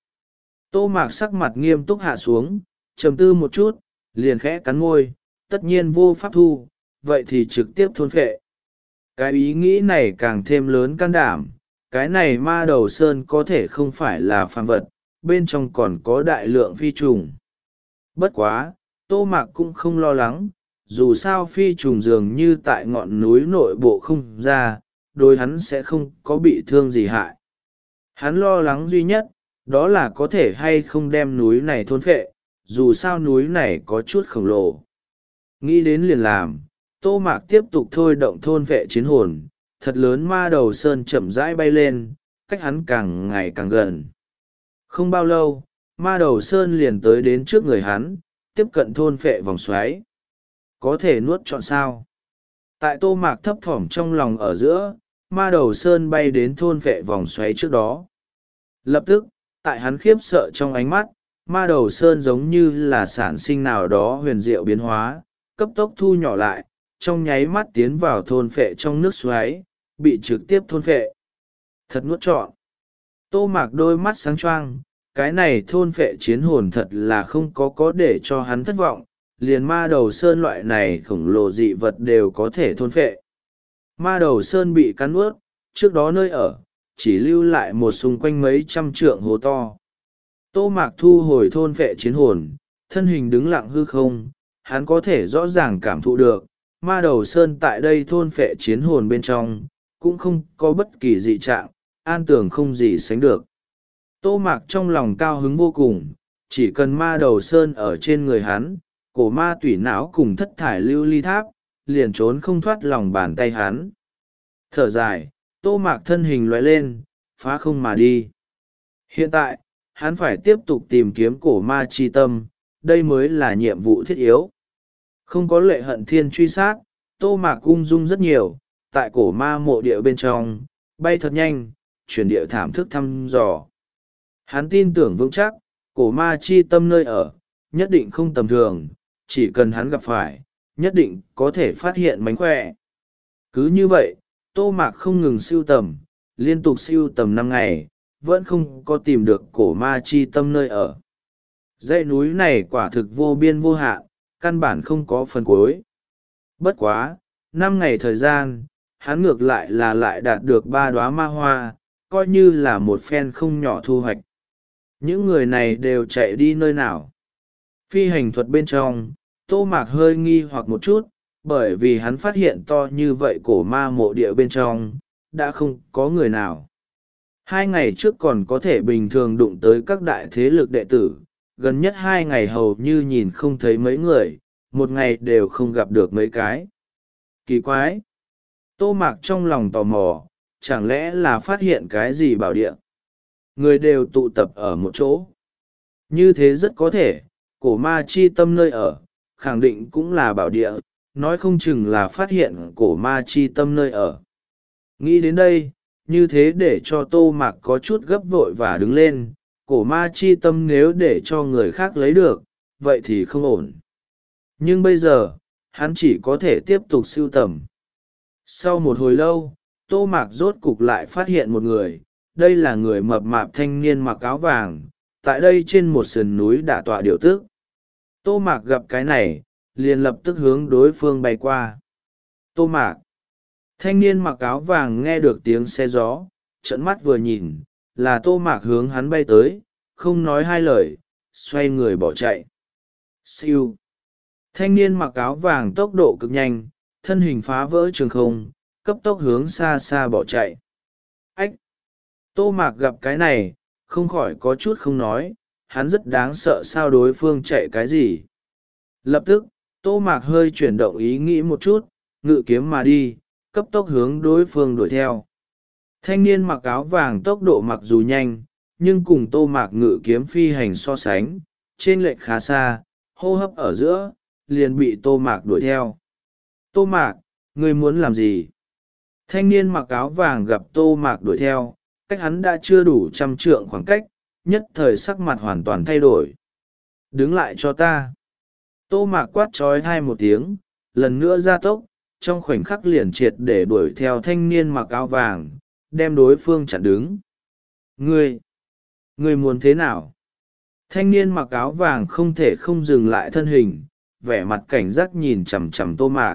Tô Mạc sắc mặt nghiêm túc hạ xuống, trầm tư một chút, liền khẽ cắn môi, tất nhiên vô pháp thu, vậy thì trực tiếp thôn phệ. Cái ý nghĩ này càng thêm lớn can đảm, cái này ma đầu sơn có thể không phải là phàm vật, bên trong còn có đại lượng phi trùng. Bất quá, Tô Mạc cũng không lo lắng, dù sao phi trùng dường như tại ngọn núi nội bộ không ra, đối hắn sẽ không có bị thương gì hại. Hắn lo lắng duy nhất, đó là có thể hay không đem núi này thôn phệ, dù sao núi này có chút khổng lồ. Nghĩ đến liền làm, Tô Mạc tiếp tục thôi động thôn phệ chiến hồn, thật lớn ma đầu sơn chậm rãi bay lên, cách hắn càng ngày càng gần. Không bao lâu, ma đầu sơn liền tới đến trước người hắn, tiếp cận thôn phệ vòng xoáy. Có thể nuốt trọn sao? Tại Tô Mạc thấp thỏm trong lòng ở giữa, ma đầu sơn bay đến thôn phệ vòng xoáy trước đó. Lập tức, tại hắn khiếp sợ trong ánh mắt, ma đầu sơn giống như là sản sinh nào đó huyền diệu biến hóa, cấp tốc thu nhỏ lại, trong nháy mắt tiến vào thôn phệ trong nước xoáy, bị trực tiếp thôn phệ. Thật nuốt trọn. Tô Mạc đôi mắt sáng choang, cái này thôn phệ chiến hồn thật là không có có để cho hắn thất vọng, liền ma đầu sơn loại này khổng lồ dị vật đều có thể thôn phệ. Ma đầu sơn bị cắn nuốt, trước đó nơi ở, chỉ lưu lại một xung quanh mấy trăm trượng hố to. Tô Mạc thu hồi thôn phệ chiến hồn, thân hình đứng lặng hư không, hắn có thể rõ ràng cảm thụ được, ma đầu sơn tại đây thôn phệ chiến hồn bên trong, cũng không có bất kỳ dị trạng, an tường không gì sánh được. Tô Mạc trong lòng cao hứng vô cùng, chỉ cần ma đầu sơn ở trên người hắn, cổ ma tủy não cùng thất thải lưu ly tháp, liền trốn không thoát lòng bàn tay hắn. Thở dài, Tô Mạc thân hình lóe lên, phá không mà đi. Hiện tại, hắn phải tiếp tục tìm kiếm cổ ma chi tâm, đây mới là nhiệm vụ thiết yếu. Không có Lệ Hận Thiên truy sát, Tô Mạc ung dung rất nhiều, tại cổ ma mộ địa bên trong, bay thật nhanh, chuyển địa thảm thức thăm dò. Hắn tin tưởng vững chắc, cổ ma chi tâm nơi ở, nhất định không tầm thường, chỉ cần hắn gặp phải, nhất định có thể phát hiện mánh khỏe. Cứ như vậy, Tô Mạc không ngừng siêu tầm, liên tục siêu tầm năm ngày, vẫn không có tìm được cổ ma chi tâm nơi ở. Dãy núi này quả thực vô biên vô hạn, căn bản không có phần cuối. Bất quá, năm ngày thời gian, hắn ngược lại là lại đạt được ba đóa ma hoa, coi như là một phen không nhỏ thu hoạch. Những người này đều chạy đi nơi nào? Phi hành thuật bên trong, Tô Mạc hơi nghi hoặc một chút, bởi vì hắn phát hiện to như vậy cổ ma mộ địa bên trong, đã không có người nào. Hai ngày trước còn có thể bình thường đụng tới các đại thế lực đệ tử, gần nhất hai ngày hầu như nhìn không thấy mấy người, một ngày đều không gặp được mấy cái. Kỳ quái! Tô Mạc trong lòng tò mò, chẳng lẽ là phát hiện cái gì bảo địa? Người đều tụ tập ở một chỗ. Như thế rất có thể, cổ ma chi tâm nơi ở, khẳng định cũng là bảo địa, nói không chừng là phát hiện cổ ma chi tâm nơi ở. Nghĩ đến đây, như thế để cho Tô Mạc có chút gấp vội và đứng lên, cổ ma chi tâm nếu để cho người khác lấy được, vậy thì không ổn. Nhưng bây giờ, hắn chỉ có thể tiếp tục sưu tầm. Sau một hồi lâu, Tô Mạc rốt cục lại phát hiện một người, đây là người mập mạp thanh niên mặc áo vàng, tại đây trên một sườn núi đả tọa điều tức. Tô Mạc gặp cái này, liền lập tức hướng đối phương bay qua. Tô Mạc! Thanh niên mặc áo vàng nghe được tiếng xe gió, trợn mắt vừa nhìn, là Tô Mạc hướng hắn bay tới, không nói hai lời, xoay người bỏ chạy. Siêu! Thanh niên mặc áo vàng tốc độ cực nhanh, thân hình phá vỡ trường không, cấp tốc hướng xa xa bỏ chạy. Ách! Tô Mạc gặp cái này, không khỏi có chút không nói, hắn rất đáng sợ sao đối phương chạy cái gì. Lập tức, Tô Mạc hơi chuyển động ý nghĩ một chút, ngự kiếm mà đi, cấp tốc hướng đối phương đuổi theo. Thanh niên mặc áo vàng tốc độ mặc dù nhanh, nhưng cùng Tô Mạc ngự kiếm phi hành so sánh, trên lệch khá xa, hô hấp ở giữa, liền bị Tô Mạc đuổi theo. Tô Mạc, ngươi muốn làm gì? Thanh niên mặc áo vàng gặp Tô Mạc đuổi theo, cách hắn đã chưa đủ trăm trượng khoảng cách, nhất thời sắc mặt hoàn toàn thay đổi. Đứng lại cho ta. Tô Mạc quát trói thai một tiếng, lần nữa ra tốc, trong khoảnh khắc liền triệt để đuổi theo thanh niên mặc áo vàng, đem đối phương chặn đứng. Ngươi! Ngươi muốn thế nào? Thanh niên mặc áo vàng không thể không dừng lại thân hình, vẻ mặt cảnh giác nhìn chằm chằm Tô Mạc.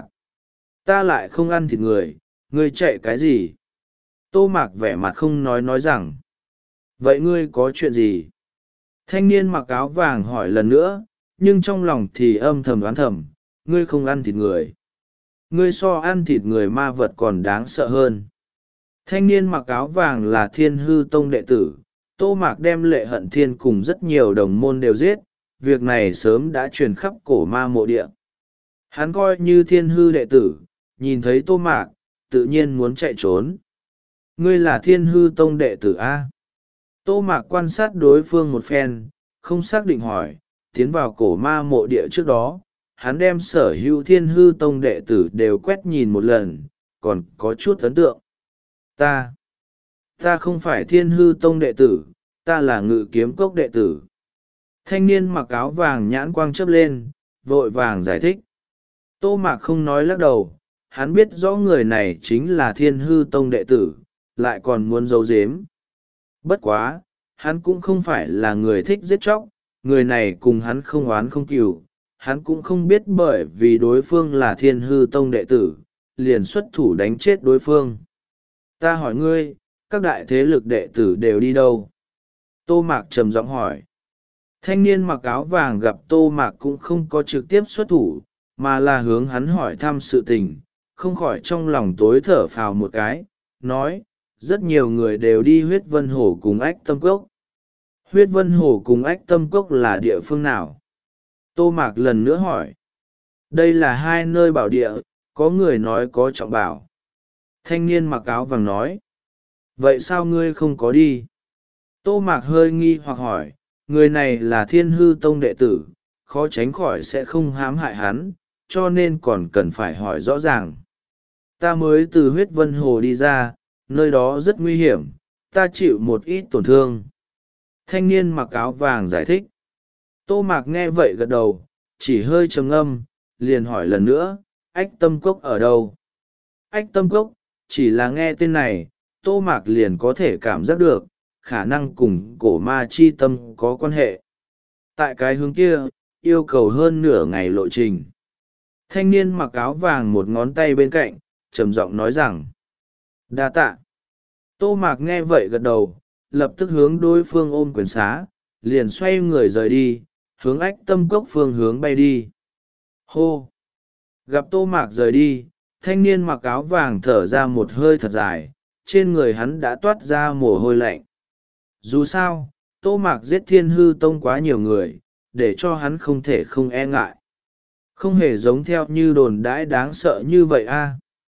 Ta lại không ăn thịt người, ngươi chạy cái gì? Tô Mạc vẻ mặt không nói nói rằng. Vậy ngươi có chuyện gì? Thanh niên mặc áo vàng hỏi lần nữa, nhưng trong lòng thì âm thầm đoán thầm, ngươi không ăn thịt người. Ngươi so ăn thịt người ma vật còn đáng sợ hơn. Thanh niên mặc áo vàng là Thiên Hư Tông đệ tử, Tô Mạc đem Lệ Hận Thiên cùng rất nhiều đồng môn đều giết, việc này sớm đã truyền khắp cổ ma mộ địa. Hắn coi như Thiên Hư đệ tử, nhìn thấy Tô Mạc, tự nhiên muốn chạy trốn. Ngươi là Thiên Hư Tông đệ tử A. Tô Mạc quan sát đối phương một phen, không xác định hỏi, tiến vào cổ ma mộ địa trước đó, hắn đem sở hữu Thiên Hư Tông đệ tử đều quét nhìn một lần, còn có chút ấn tượng. Ta, ta không phải Thiên Hư Tông đệ tử, ta là Ngự Kiếm Cốc đệ tử. Thanh niên mặc áo vàng nhãn quang chớp lên, vội vàng giải thích. Tô Mạc không nói lắc đầu, hắn biết rõ người này chính là Thiên Hư Tông đệ tử, lại còn muốn giấu giếm. Bất quá, hắn cũng không phải là người thích giết chóc, người này cùng hắn không oán không cừu, hắn cũng không biết bởi vì đối phương là Thiên Hư Tông đệ tử, liền xuất thủ đánh chết đối phương. Ta hỏi ngươi, các đại thế lực đệ tử đều đi đâu? Tô Mạc trầm giọng hỏi. Thanh niên mặc áo vàng gặp Tô Mạc cũng không có trực tiếp xuất thủ, mà là hướng hắn hỏi thăm sự tình, không khỏi trong lòng tối thở phào một cái, nói, rất nhiều người đều đi huyết vân hồ cùng ách tâm cốc. Huyết vân hồ cùng ách tâm cốc là địa phương nào? Tô Mạc lần nữa hỏi. Đây là hai nơi bảo địa, có người nói có trọng bảo. Thanh niên mặc áo vàng nói. Vậy sao ngươi không có đi? Tô Mạc hơi nghi hoặc hỏi, người này là Thiên Hư Tông đệ tử, khó tránh khỏi sẽ không hãm hại hắn, cho nên còn cần phải hỏi rõ ràng. Ta mới từ huyết vân hồ đi ra, nơi đó rất nguy hiểm, ta chịu một ít tổn thương. Thanh niên mặc áo vàng giải thích. Tô Mạc nghe vậy gật đầu, chỉ hơi trầm ngâm, liền hỏi lần nữa, ách tâm cốc ở đâu? Ách tâm cốc, chỉ là nghe tên này, Tô Mạc liền có thể cảm giác được, khả năng cùng cổ ma chi tâm có quan hệ. Tại cái hướng kia, yêu cầu hơn nửa ngày lộ trình. Thanh niên mặc áo vàng một ngón tay bên cạnh, trầm giọng nói rằng: đa tạ. Tô Mạc nghe vậy gật đầu, lập tức hướng đối phương ôm quyền xá, liền xoay người rời đi, hướng ách tâm cốc phương hướng bay đi. Hô! Gặp Tô Mạc rời đi, thanh niên mặc áo vàng thở ra một hơi thật dài, trên người hắn đã toát ra mồ hôi lạnh. Dù sao, Tô Mạc giết Thiên Hư Tông quá nhiều người, để cho hắn không thể không e ngại. Không hề giống theo như đồn đãi đáng sợ như vậy a.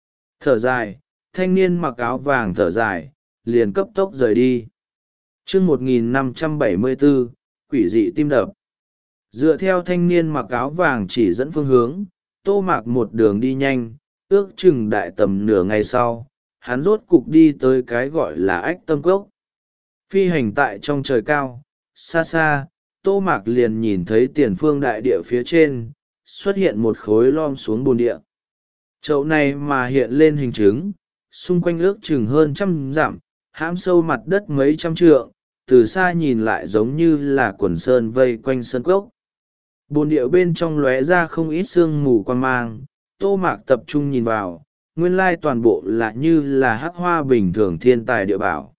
Thở dài, thanh niên mặc áo vàng thở dài, liền cấp tốc rời đi. Chương một nghìn năm trăm bảy mươi bốn, quỷ dị tim đập. Dựa theo thanh niên mặc áo vàng chỉ dẫn phương hướng, Tô Mạc một đường đi nhanh, ước chừng đại tầm nửa ngày sau, hắn rốt cục đi tới cái gọi là ách tâm cốc. Phi hành tại trong trời cao, xa xa, Tô Mạc liền nhìn thấy tiền phương đại địa phía trên, xuất hiện một khối lom xuống bùn địa. Chậu này mà hiện lên hình trứng, xung quanh ước chừng hơn trăm dặm, hãm sâu mặt đất mấy trăm trượng, từ xa nhìn lại giống như là quần sơn vây quanh sân cốc. Bồn địa bên trong lóe ra không ít sương mù quan mang, Tô Mạc tập trung nhìn vào, nguyên lai toàn bộ là như là hắc hoa bình thường thiên tài địa bảo.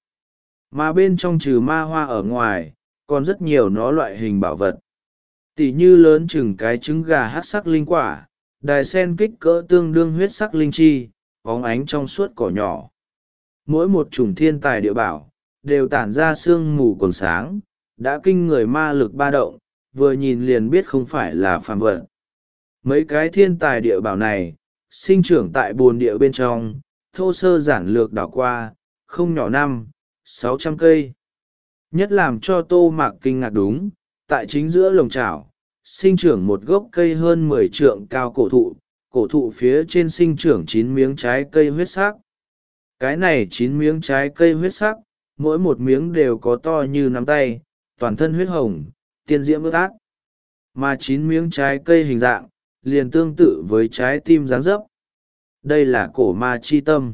Mà bên trong trừ ma hoa ở ngoài, còn rất nhiều nó loại hình bảo vật. Tỉ như lớn chừng cái trứng gà hắc sắc linh quả, đài sen kích cỡ tương đương huyết sắc linh chi, bóng ánh trong suốt cỏ nhỏ. Mỗi một chủng thiên tài địa bảo, đều tản ra sương mù còn sáng, đã kinh người ma lực ba động, vừa nhìn liền biết không phải là phàm vật. Mấy cái thiên tài địa bảo này, sinh trưởng tại bồn địa bên trong, thô sơ giản lược đảo qua, không nhỏ năm, sáu trăm cây. Nhất làm cho Tô Mạc kinh ngạc đúng, tại chính giữa lồng chảo, sinh trưởng một gốc cây hơn mười trượng cao cổ thụ, cổ thụ phía trên sinh trưởng chín miếng trái cây huyết sắc. Cái này chín miếng trái cây huyết sắc, mỗi một miếng đều có to như nắm tay, toàn thân huyết hồng, tiên diễm ướt át. Mà chín miếng trái cây hình dạng, liền tương tự với trái tim dáng dấp. Đây là cổ ma chi tâm.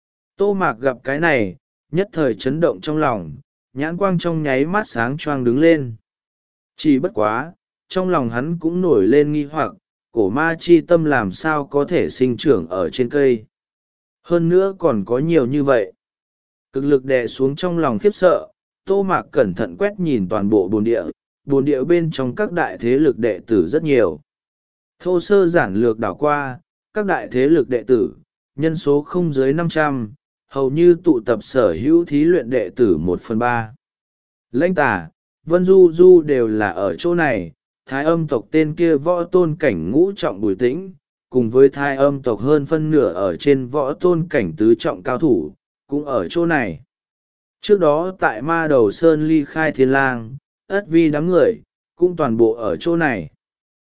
Tô Mạc gặp cái này, nhất thời chấn động trong lòng, nhãn quang trong nháy mắt sáng choang đứng lên. Chỉ bất quá, trong lòng hắn cũng nổi lên nghi hoặc, cổ ma chi tâm làm sao có thể sinh trưởng ở trên cây. Hơn nữa còn có nhiều như vậy. Cực lực đè xuống trong lòng khiếp sợ, Tô Mạc cẩn thận quét nhìn toàn bộ bồn địa, bồn địa bên trong các đại thế lực đệ tử rất nhiều. Thô sơ giản lược đảo qua, các đại thế lực đệ tử, nhân số không dưới năm trăm, hầu như tụ tập sở hữu thí luyện đệ tử một phần ba. Lãnh Tà, Vân Du Du đều là ở chỗ này, thái âm tộc tên kia võ tôn cảnh ngũ trọng Bùi Tĩnh, cùng với thái âm tộc hơn phân nửa ở trên võ tôn cảnh tứ trọng cao thủ, cũng ở chỗ này. Trước đó tại Ma Đầu Sơn ly khai thiên lang, ất vi đám người, cũng toàn bộ ở chỗ này.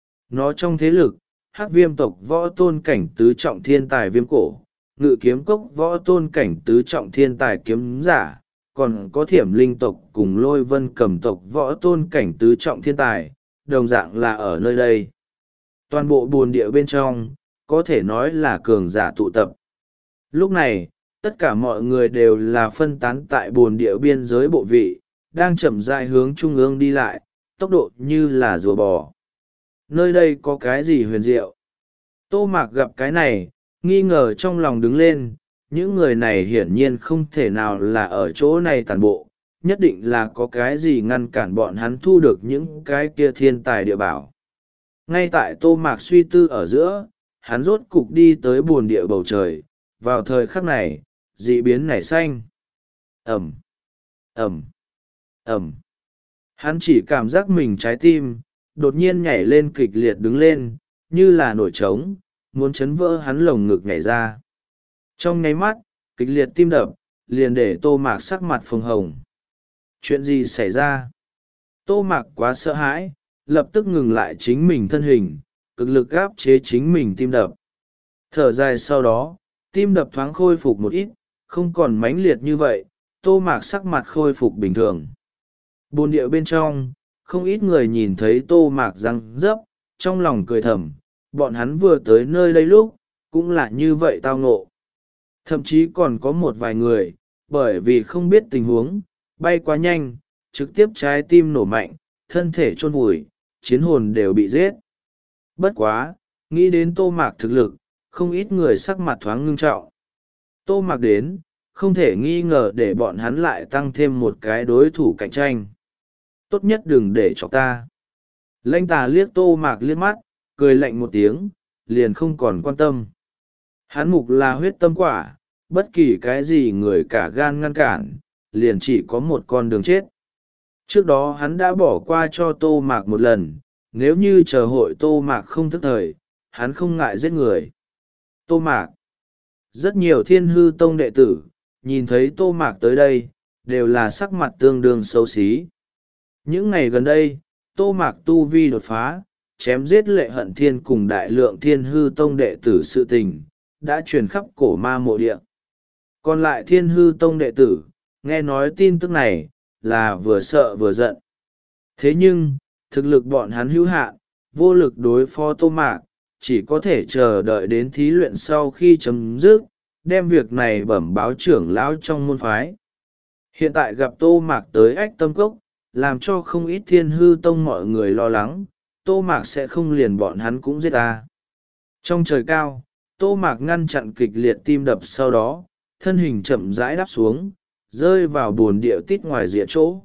Nó trong thế lực, hắc viêm tộc võ tôn cảnh tứ trọng thiên tài viêm cổ, ngự kiếm cốc võ tôn cảnh tứ trọng thiên tài kiếm giả, còn có thiểm linh tộc cùng lôi vân cầm tộc võ tôn cảnh tứ trọng thiên tài, đồng dạng là ở nơi đây. Toàn bộ bồn địa bên trong, có thể nói là cường giả tụ tập. Lúc này, tất cả mọi người đều là phân tán tại bồn địa biên giới bộ vị, đang chậm rãi hướng trung ương đi lại, tốc độ như là rùa bò. Nơi đây có cái gì huyền diệu? Tô Mạc gặp cái này, nghi ngờ trong lòng đứng lên, những người này hiển nhiên không thể nào là ở chỗ này tàn bộ, nhất định là có cái gì ngăn cản bọn hắn thu được những cái kia thiên tài địa bảo. Ngay tại Tô Mạc suy tư ở giữa, hắn rốt cục đi tới bồn địa bầu trời, vào thời khắc này, dị biến nảy xanh. Ẩm, Ẩm, Ẩm. Hắn chỉ cảm giác mình trái tim, đột nhiên nhảy lên kịch liệt đứng lên, như là nổi trống, muốn chấn vỡ hắn lồng ngực nhảy ra. Trong nháy mắt, kịch liệt tim đập, liền để Tô Mạc sắc mặt phồng hồng. Chuyện gì xảy ra? Tô Mạc quá sợ hãi, lập tức ngừng lại chính mình thân hình, cực lực gáp chế chính mình tim đập. Thở dài sau đó, tim đập thoáng khôi phục một ít, không còn mãnh liệt như vậy, Tô Mạc sắc mặt khôi phục bình thường. Bồn địa bên trong, không ít người nhìn thấy Tô Mạc răng rấp, trong lòng cười thầm, bọn hắn vừa tới nơi đây lúc, cũng là như vậy tao ngộ. Thậm chí còn có một vài người, bởi vì không biết tình huống, bay quá nhanh, trực tiếp trái tim nổ mạnh, thân thể chôn vùi, chiến hồn đều bị giết. Bất quá, nghĩ đến Tô Mạc thực lực, không ít người sắc mặt thoáng ngưng trọng. Tô Mạc đến, không thể nghi ngờ để bọn hắn lại tăng thêm một cái đối thủ cạnh tranh. Tốt nhất đừng để cho ta. Lãnh Tà liếc Tô Mạc liếc mắt, cười lạnh một tiếng, liền không còn quan tâm. Hắn mục là huyết tâm quả, bất kỳ cái gì người cả gan ngăn cản, liền chỉ có một con đường chết. Trước đó hắn đã bỏ qua cho Tô Mạc một lần, nếu như chờ hội Tô Mạc không thức thời, hắn không ngại giết người. Tô Mạc. Rất nhiều Thiên Hư Tông đệ tử, nhìn thấy Tô Mạc tới đây, đều là sắc mặt tương đương xấu xí. Những ngày gần đây, Tô Mạc tu vi đột phá, chém giết Lệ Hận Thiên cùng đại lượng Thiên Hư Tông đệ tử sự tình, đã truyền khắp cổ ma mộ địa. Còn lại Thiên Hư Tông đệ tử, nghe nói tin tức này, là vừa sợ vừa giận. Thế nhưng, thực lực bọn hắn hữu hạn, vô lực đối phó Tô Mạc, chỉ có thể chờ đợi đến thí luyện sau khi chấm dứt, đem việc này bẩm báo trưởng lão trong môn phái. Hiện tại gặp Tô Mạc tới Ách Tâm Cốc, làm cho không ít Thiên Hư Tông mọi người lo lắng, Tô Mạc sẽ không liền bọn hắn cũng giết ta. Trong trời cao, Tô Mạc ngăn chặn kịch liệt tim đập, sau đó, thân hình chậm rãi đáp xuống, rơi vào bồn địa tít ngoài rìa chỗ.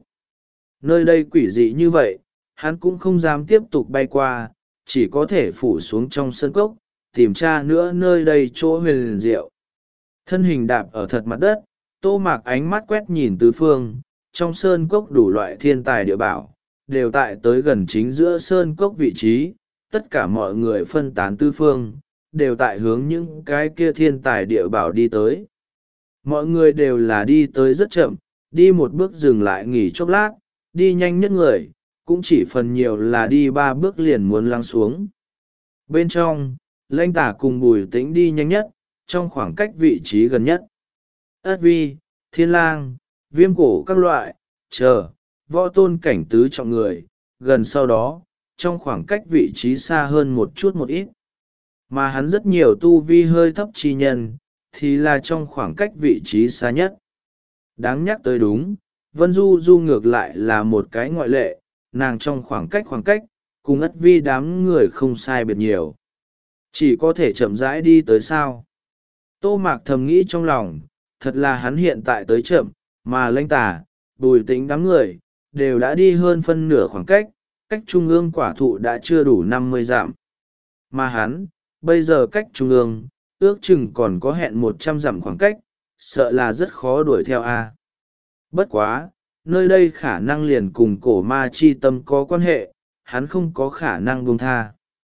Nơi đây quỷ dị như vậy, hắn cũng không dám tiếp tục bay qua, chỉ có thể phủ xuống trong sân cốc, tìm tra nữa nơi đây chỗ huyền diệu. Thân hình đạp ở thật mặt đất, Tô Mạc ánh mắt quét nhìn tứ phương, trong sơn cốc đủ loại thiên tài địa bảo, đều tại tới gần chính giữa sơn cốc vị trí, tất cả mọi người phân tán tứ phương, đều tại hướng những cái kia thiên tài địa bảo đi tới. Mọi người đều là đi tới rất chậm, đi một bước dừng lại nghỉ chốc lát, đi nhanh nhất người, cũng chỉ phần nhiều là đi ba bước liền muốn lắng xuống. Bên trong, Lãnh Tà cùng Bùi Tĩnh đi nhanh nhất, trong khoảng cách vị trí gần nhất. Ất Vi, Thiên Lang, Viêm Cổ các loại, chờ, võ tôn cảnh tứ trọng người, gần sau đó, trong khoảng cách vị trí xa hơn một chút một ít. Mà hắn rất nhiều tu vi hơi thấp chi nhân, thì là trong khoảng cách vị trí xa nhất. Đáng nhắc tới đúng, Vân Du Du ngược lại là một cái ngoại lệ, nàng trong khoảng cách khoảng cách, cùng Ất Vi đám người không sai biệt nhiều. Chỉ có thể chậm rãi đi tới sao. Tô Mạc thầm nghĩ trong lòng, thật là hắn hiện tại tới chậm, mà Lãnh Tà, Bùi Tĩnh đám người, đều đã đi hơn phân nửa khoảng cách, cách trung ương quả thụ đã chưa đủ năm mươi dặm. Mà hắn, bây giờ cách trung ương, ước chừng còn có hẹn một trăm dặm khoảng cách, sợ là rất khó đuổi theo a. Bất quá, nơi đây khả năng liền cùng cổ ma chi tâm có quan hệ, hắn không có khả năng buông tha.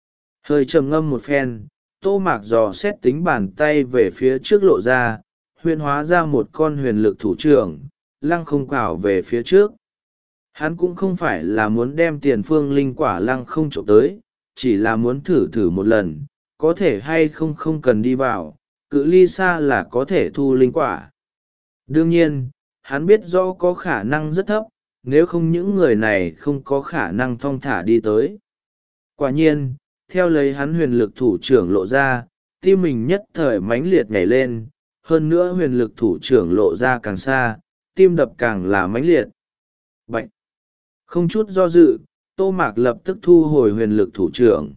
Hơi trầm ngâm một phen, Tô Mạc dò xét tính bàn tay về phía trước lộ ra, huyền hóa ra một con huyền lực thủ trưởng, lăng không cào về phía trước. Hắn cũng không phải là muốn đem tiền phương linh quả lăng không trộm tới, chỉ là muốn thử thử một lần, có thể hay không không cần đi vào, cự ly xa là có thể thu linh quả. Đương nhiên, hắn biết rõ có khả năng rất thấp, nếu không những người này không có khả năng thong thả đi tới. Quả nhiên, theo lấy hắn huyền lực thủ trưởng lộ ra, tim mình nhất thời mãnh liệt nhảy lên, hơn nữa huyền lực thủ trưởng lộ ra càng xa, tim đập càng là mãnh liệt. Bạch! Không chút do dự, Tô Mạc lập tức thu hồi huyền lực thủ trưởng.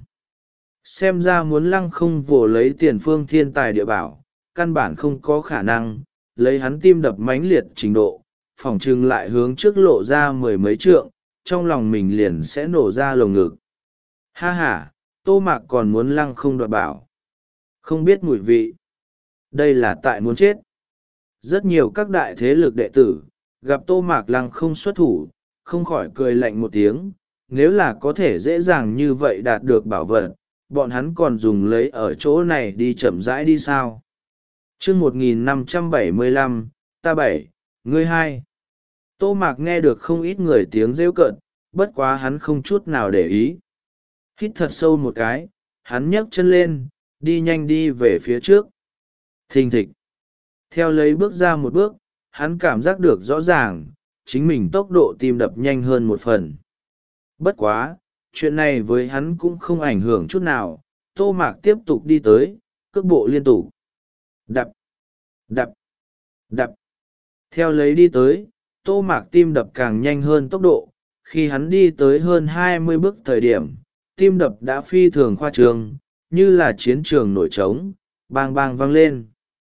Xem ra muốn lăng không vồ lấy tiền phương thiên tài địa bảo, căn bản không có khả năng, lấy hắn tim đập mãnh liệt trình độ, phỏng chừng lại hướng trước lộ ra mười mấy trượng, trong lòng mình liền sẽ nổ ra lồng ngực. Ha ha, Tô Mạc còn muốn lăng không đoạt bảo. Không biết mùi vị. Đây là tại muốn chết. Rất nhiều các đại thế lực đệ tử, gặp Tô Mạc lăng không xuất thủ, không khỏi cười lạnh một tiếng. Nếu là có thể dễ dàng như vậy đạt được bảo vật, bọn hắn còn dùng lấy ở chỗ này đi chậm rãi đi sao. chương một nghìn năm trăm bảy mươi lăm, ta bảy, ngươi hai. Tô Mạc nghe được không ít người tiếng rêu cợt, bất quá hắn không chút nào để ý. Hít thật sâu một cái, hắn nhấc chân lên, đi nhanh đi về phía trước. Thình thịch. Theo lấy bước ra một bước, hắn cảm giác được rõ ràng, chính mình tốc độ tim đập nhanh hơn một phần. Bất quá, chuyện này với hắn cũng không ảnh hưởng chút nào, Tô Mạc tiếp tục đi tới, cước bộ liên tục. Đập, đập, đập. Theo lấy đi tới, Tô Mạc tim đập càng nhanh hơn tốc độ, khi hắn đi tới hơn hai mươi bước thời điểm tim đập đã phi thường khoa trương, như là chiến trường nổi trống, bang bang vang lên.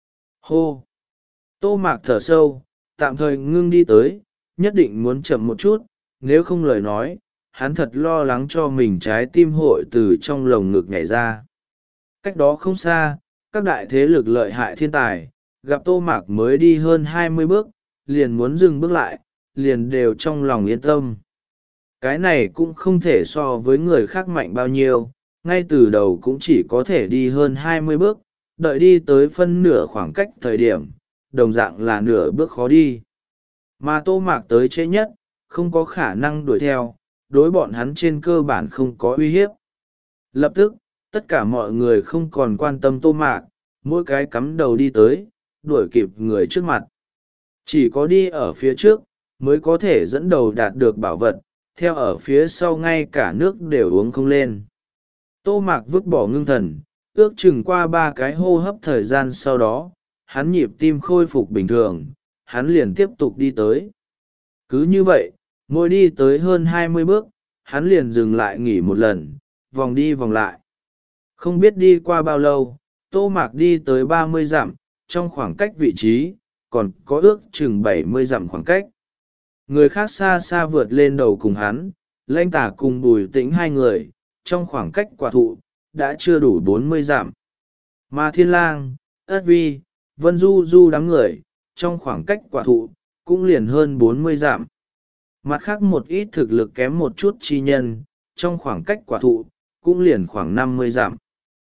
Hô! Tô Mạc thở sâu, tạm thời ngưng đi tới, nhất định muốn chậm một chút, nếu không lời nói, hắn thật lo lắng cho mình trái tim hội từ trong lồng ngực nhảy ra. Cách đó không xa, các đại thế lực lợi hại thiên tài, gặp Tô Mạc mới đi hơn hai mươi bước, liền muốn dừng bước lại, liền đều trong lòng yên tâm. Cái này cũng không thể so với người khác mạnh bao nhiêu, ngay từ đầu cũng chỉ có thể đi hơn hai mươi bước, đợi đi tới phân nửa khoảng cách thời điểm, đồng dạng là nửa bước khó đi. Mà Tô Mạc tới trễ nhất, không có khả năng đuổi theo, đối bọn hắn trên cơ bản không có uy hiếp. Lập tức, tất cả mọi người không còn quan tâm Tô Mạc, mỗi cái cắm đầu đi tới, đuổi kịp người trước mặt. Chỉ có đi ở phía trước, mới có thể dẫn đầu đạt được bảo vật, theo ở phía sau ngay cả nước đều uống không lên. Tô Mạc vứt bỏ ngưng thần, ước chừng qua ba cái hô hấp thời gian sau đó, hắn nhịp tim khôi phục bình thường, hắn liền tiếp tục đi tới. Cứ như vậy, mỗi đi tới hơn hai mươi bước, hắn liền dừng lại nghỉ một lần, vòng đi vòng lại. Không biết đi qua bao lâu, Tô Mạc đi tới ba mươi dặm, trong khoảng cách vị trí, còn có ước chừng bảy mươi dặm khoảng cách. Người khác xa xa vượt lên đầu cùng hắn, Lãnh Tả cùng Bùi Tĩnh hai người, trong khoảng cách quả thụ, đã chưa đủ bốn mươi dặm. Mà Thiên Lang, Ất Vi, Vân Du Du đám người, trong khoảng cách quả thụ, cũng liền hơn bốn mươi dặm. Mặt khác một ít thực lực kém một chút chi nhân, trong khoảng cách quả thụ, cũng liền khoảng năm mươi dặm.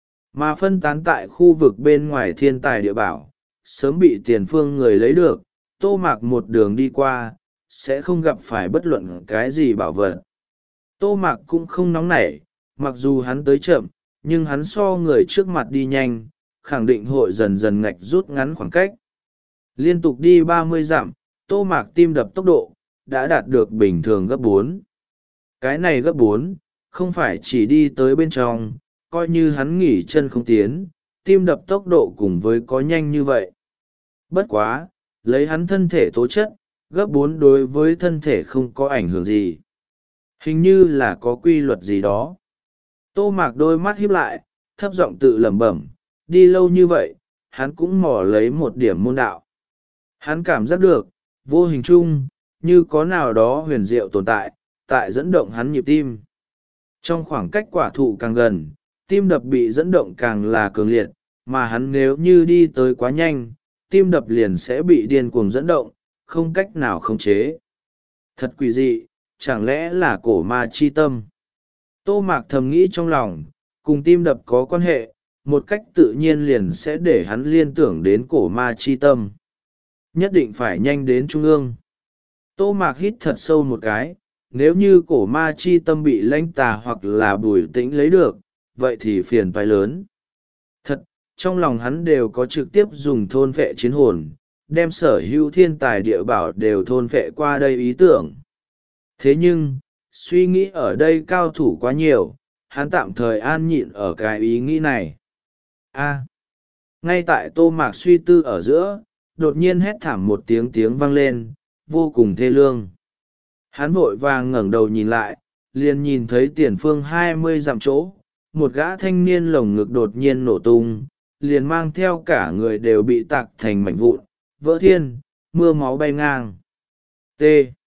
Mà phân tán tại khu vực bên ngoài thiên tài địa bảo, sớm bị tiền phương người lấy được, Tô Mạc một đường đi qua, sẽ không gặp phải bất luận cái gì bảo vật. Tô Mạc cũng không nóng nảy, mặc dù hắn tới chậm, nhưng hắn so người trước mặt đi nhanh, khẳng định hội dần dần ngạch rút ngắn khoảng cách. Liên tục đi ba mươi dặm, Tô Mạc tim đập tốc độ, đã đạt được bình thường gấp bốn. Cái này gấp bốn, không phải chỉ đi tới bên trong, coi như hắn nghỉ chân không tiến, tim đập tốc độ cùng với có nhanh như vậy. Bất quá, lấy hắn thân thể tố chất, gấp bốn đối với thân thể không có ảnh hưởng gì. Hình như là có quy luật gì đó. Tô Mạc đôi mắt híp lại, thấp giọng tự lẩm bẩm, đi lâu như vậy, hắn cũng mò lấy một điểm môn đạo. Hắn cảm giác được, vô hình chung, như có nào đó huyền diệu tồn tại, tại dẫn động hắn nhịp tim. Trong khoảng cách quả thụ càng gần, tim đập bị dẫn động càng là cường liệt, mà hắn nếu như đi tới quá nhanh, tim đập liền sẽ bị điên cuồng dẫn động, không cách nào khống chế. Thật quỷ dị, chẳng lẽ là cổ ma chi tâm? Tô Mạc thầm nghĩ trong lòng, cùng tim đập có quan hệ, một cách tự nhiên liền sẽ để hắn liên tưởng đến cổ ma chi tâm. Nhất định phải nhanh đến trung ương. Tô Mạc hít thật sâu một cái, nếu như cổ ma chi tâm bị Lãnh Tà hoặc là Bùi Tĩnh lấy được, vậy thì phiền toái lớn. Thật, trong lòng hắn đều có trực tiếp dùng thôn phệ chiến hồn, đem sở hữu thiên tài địa bảo đều thôn phệ qua đây ý tưởng. Thế nhưng, suy nghĩ ở đây cao thủ quá nhiều, hắn tạm thời an nhịn ở cái ý nghĩ này. A. Ngay tại Tô Mạc suy tư ở giữa, đột nhiên hét thảm một tiếng tiếng vang lên, vô cùng thê lương. Hắn vội vàng ngẩng đầu nhìn lại, liền nhìn thấy tiền phương hai mươi dặm chỗ, một gã thanh niên lồng ngực đột nhiên nổ tung, liền mang theo cả người đều bị tạc thành mảnh vụn, vỡ thiên, mưa máu bay ngang. T.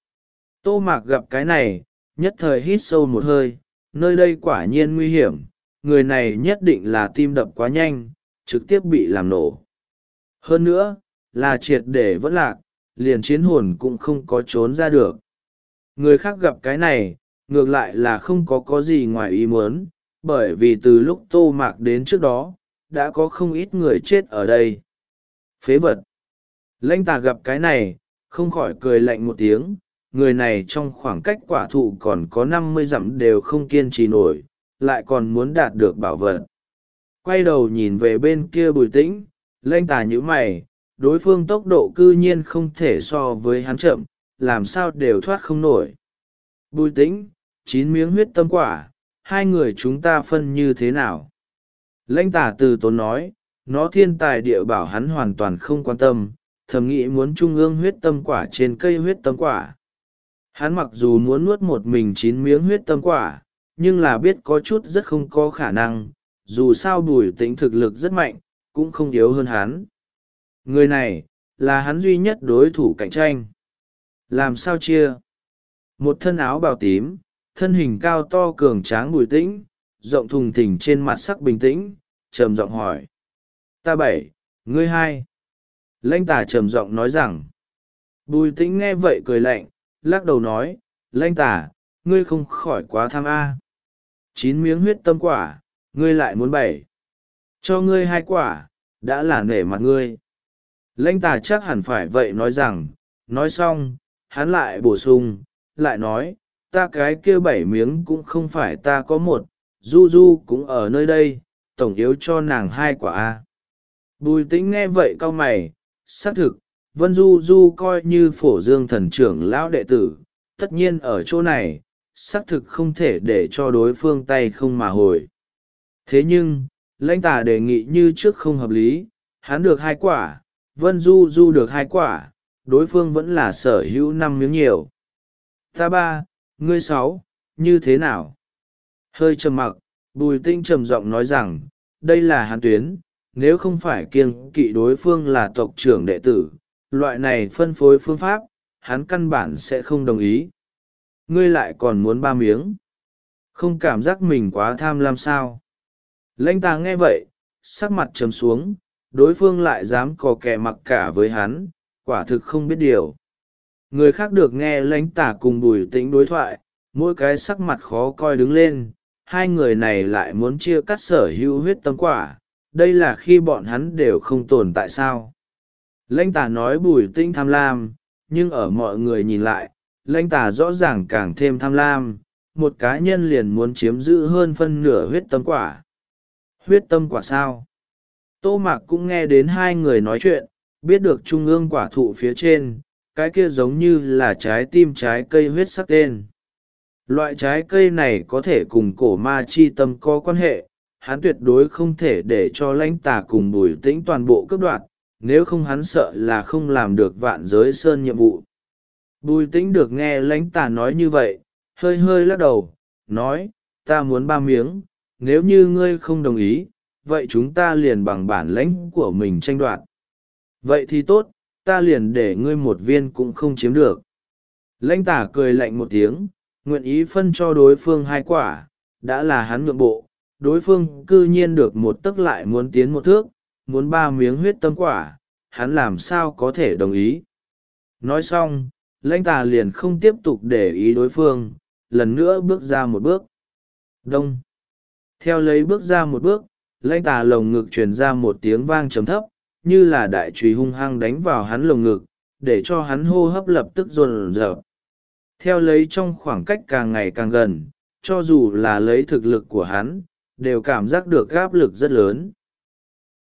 Tô Mạc gặp cái này, nhất thời hít sâu một hơi, nơi đây quả nhiên nguy hiểm, người này nhất định là tim đập quá nhanh, trực tiếp bị làm nổ. Hơn nữa, là triệt để vẫn lạc, liền chiến hồn cũng không có trốn ra được. Người khác gặp cái này, ngược lại là không có có gì ngoài ý muốn, bởi vì từ lúc Tô Mạc đến trước đó, đã có không ít người chết ở đây. Phế vật. Lãnh Tà gặp cái này, không khỏi cười lạnh một tiếng, người này trong khoảng cách quả thụ còn có năm mươi dặm đều không kiên trì nổi, lại còn muốn đạt được bảo vật. Quay đầu nhìn về bên kia Bùi Tĩnh, Lãnh Tà nhíu mày, đối phương tốc độ cư nhiên không thể so với hắn chậm, làm sao đều thoát không nổi. Bùi Tĩnh, chín miếng huyết tâm quả, hai người chúng ta phân như thế nào? Lãnh Tà từ tốn nói, nó thiên tài địa bảo hắn hoàn toàn không quan tâm, thầm nghĩ muốn trung ương huyết tâm quả trên cây huyết tâm quả. Hắn mặc dù muốn nuốt một mình chín miếng huyết tâm quả, nhưng là biết có chút rất không có khả năng, dù sao Bùi Tĩnh thực lực rất mạnh, cũng không yếu hơn hắn. Người này, là hắn duy nhất đối thủ cạnh tranh. Làm sao chia? Một thân áo bào tím, thân hình cao to cường tráng Bùi Tĩnh, rộng thùng thình trên mặt sắc bình tĩnh, trầm giọng hỏi. Ta bảy, ngươi hai. Lãnh tà trầm giọng nói rằng. Bùi Tĩnh nghe vậy cười lạnh, lắc đầu nói, lãnh tà, ngươi không khỏi quá tham a. Chín miếng huyết tâm quả, ngươi lại muốn bảy. Cho ngươi hai quả, đã là nể mặt ngươi. Lãnh tà chắc hẳn phải vậy nói rằng, nói xong, hắn lại bổ sung, lại nói, ta cái kia bảy miếng cũng không phải ta có một, du du cũng ở nơi đây, tổng yếu cho nàng hai quả a. Bùi Tĩnh nghe vậy cau mày, xác thực, Vân Du Du coi như phổ dương thần trưởng lão đệ tử, tất nhiên ở chỗ này, xác thực không thể để cho đối phương tay không mà hồi. Thế nhưng, lãnh tà đề nghị như trước không hợp lý, hắn được hai quả, Vân Du Du được hai quả, đối phương vẫn là sở hữu năm miếng nhiều. Ta ba, ngươi sáu, như thế nào? Hơi trầm mặc, Bùi Tĩnh trầm giọng nói rằng, đây là hắn tuyến, nếu không phải kiêng kỵ đối phương là tộc trưởng đệ tử, loại này phân phối phương pháp, hắn căn bản sẽ không đồng ý. Ngươi lại còn muốn ba miếng. Không cảm giác mình quá tham lam sao? Lãnh tà nghe vậy, sắc mặt trầm xuống, đối phương lại dám cò kè mặc cả với hắn, quả thực không biết điều. Người khác được nghe lãnh tà cùng Bùi Tĩnh đối thoại, mỗi cái sắc mặt khó coi đứng lên, hai người này lại muốn chia cắt sở hữu huyết tâm quả, đây là khi bọn hắn đều không tồn tại sao. Lãnh tà nói Bùi Tĩnh tham lam, nhưng ở mọi người nhìn lại, lãnh tà rõ ràng càng thêm tham lam, một cá nhân liền muốn chiếm giữ hơn phân nửa huyết tâm quả. Huyết tâm quả sao? Tô Mạc cũng nghe đến hai người nói chuyện, biết được trung ương quả thụ phía trên, cái kia giống như là trái tim trái cây huyết sắc tên. Loại trái cây này có thể cùng cổ ma chi tâm có quan hệ, hắn tuyệt đối không thể để cho lãnh tà cùng Bùi Tĩnh toàn bộ cướp đoạt, nếu không hắn sợ là không làm được vạn giới sơn nhiệm vụ. Bùi Tĩnh được nghe lãnh tà nói như vậy, hơi hơi lắc đầu, nói, ta muốn ba miếng, nếu như ngươi không đồng ý, vậy chúng ta liền bằng bản lãnh của mình tranh đoạt. Vậy thì tốt, ta liền để ngươi một viên cũng không chiếm được. Lãnh tà cười lạnh một tiếng, nguyện ý phân cho đối phương hai quả, đã là hắn nhượng bộ, đối phương cư nhiên được một tấc lại muốn tiến một thước, muốn ba miếng huyết tâm quả, hắn làm sao có thể đồng ý. Nói xong, lãnh tà liền không tiếp tục để ý đối phương, lần nữa bước ra một bước. Đông. Theo lấy bước ra một bước, lãnh tà lồng ngực truyền ra một tiếng vang trầm thấp, như là đại chùy hung hăng đánh vào hắn lồng ngực, để cho hắn hô hấp lập tức dồn dập. Theo lấy trong khoảng cách càng ngày càng gần, cho dù là lấy thực lực của hắn, đều cảm giác được áp lực rất lớn.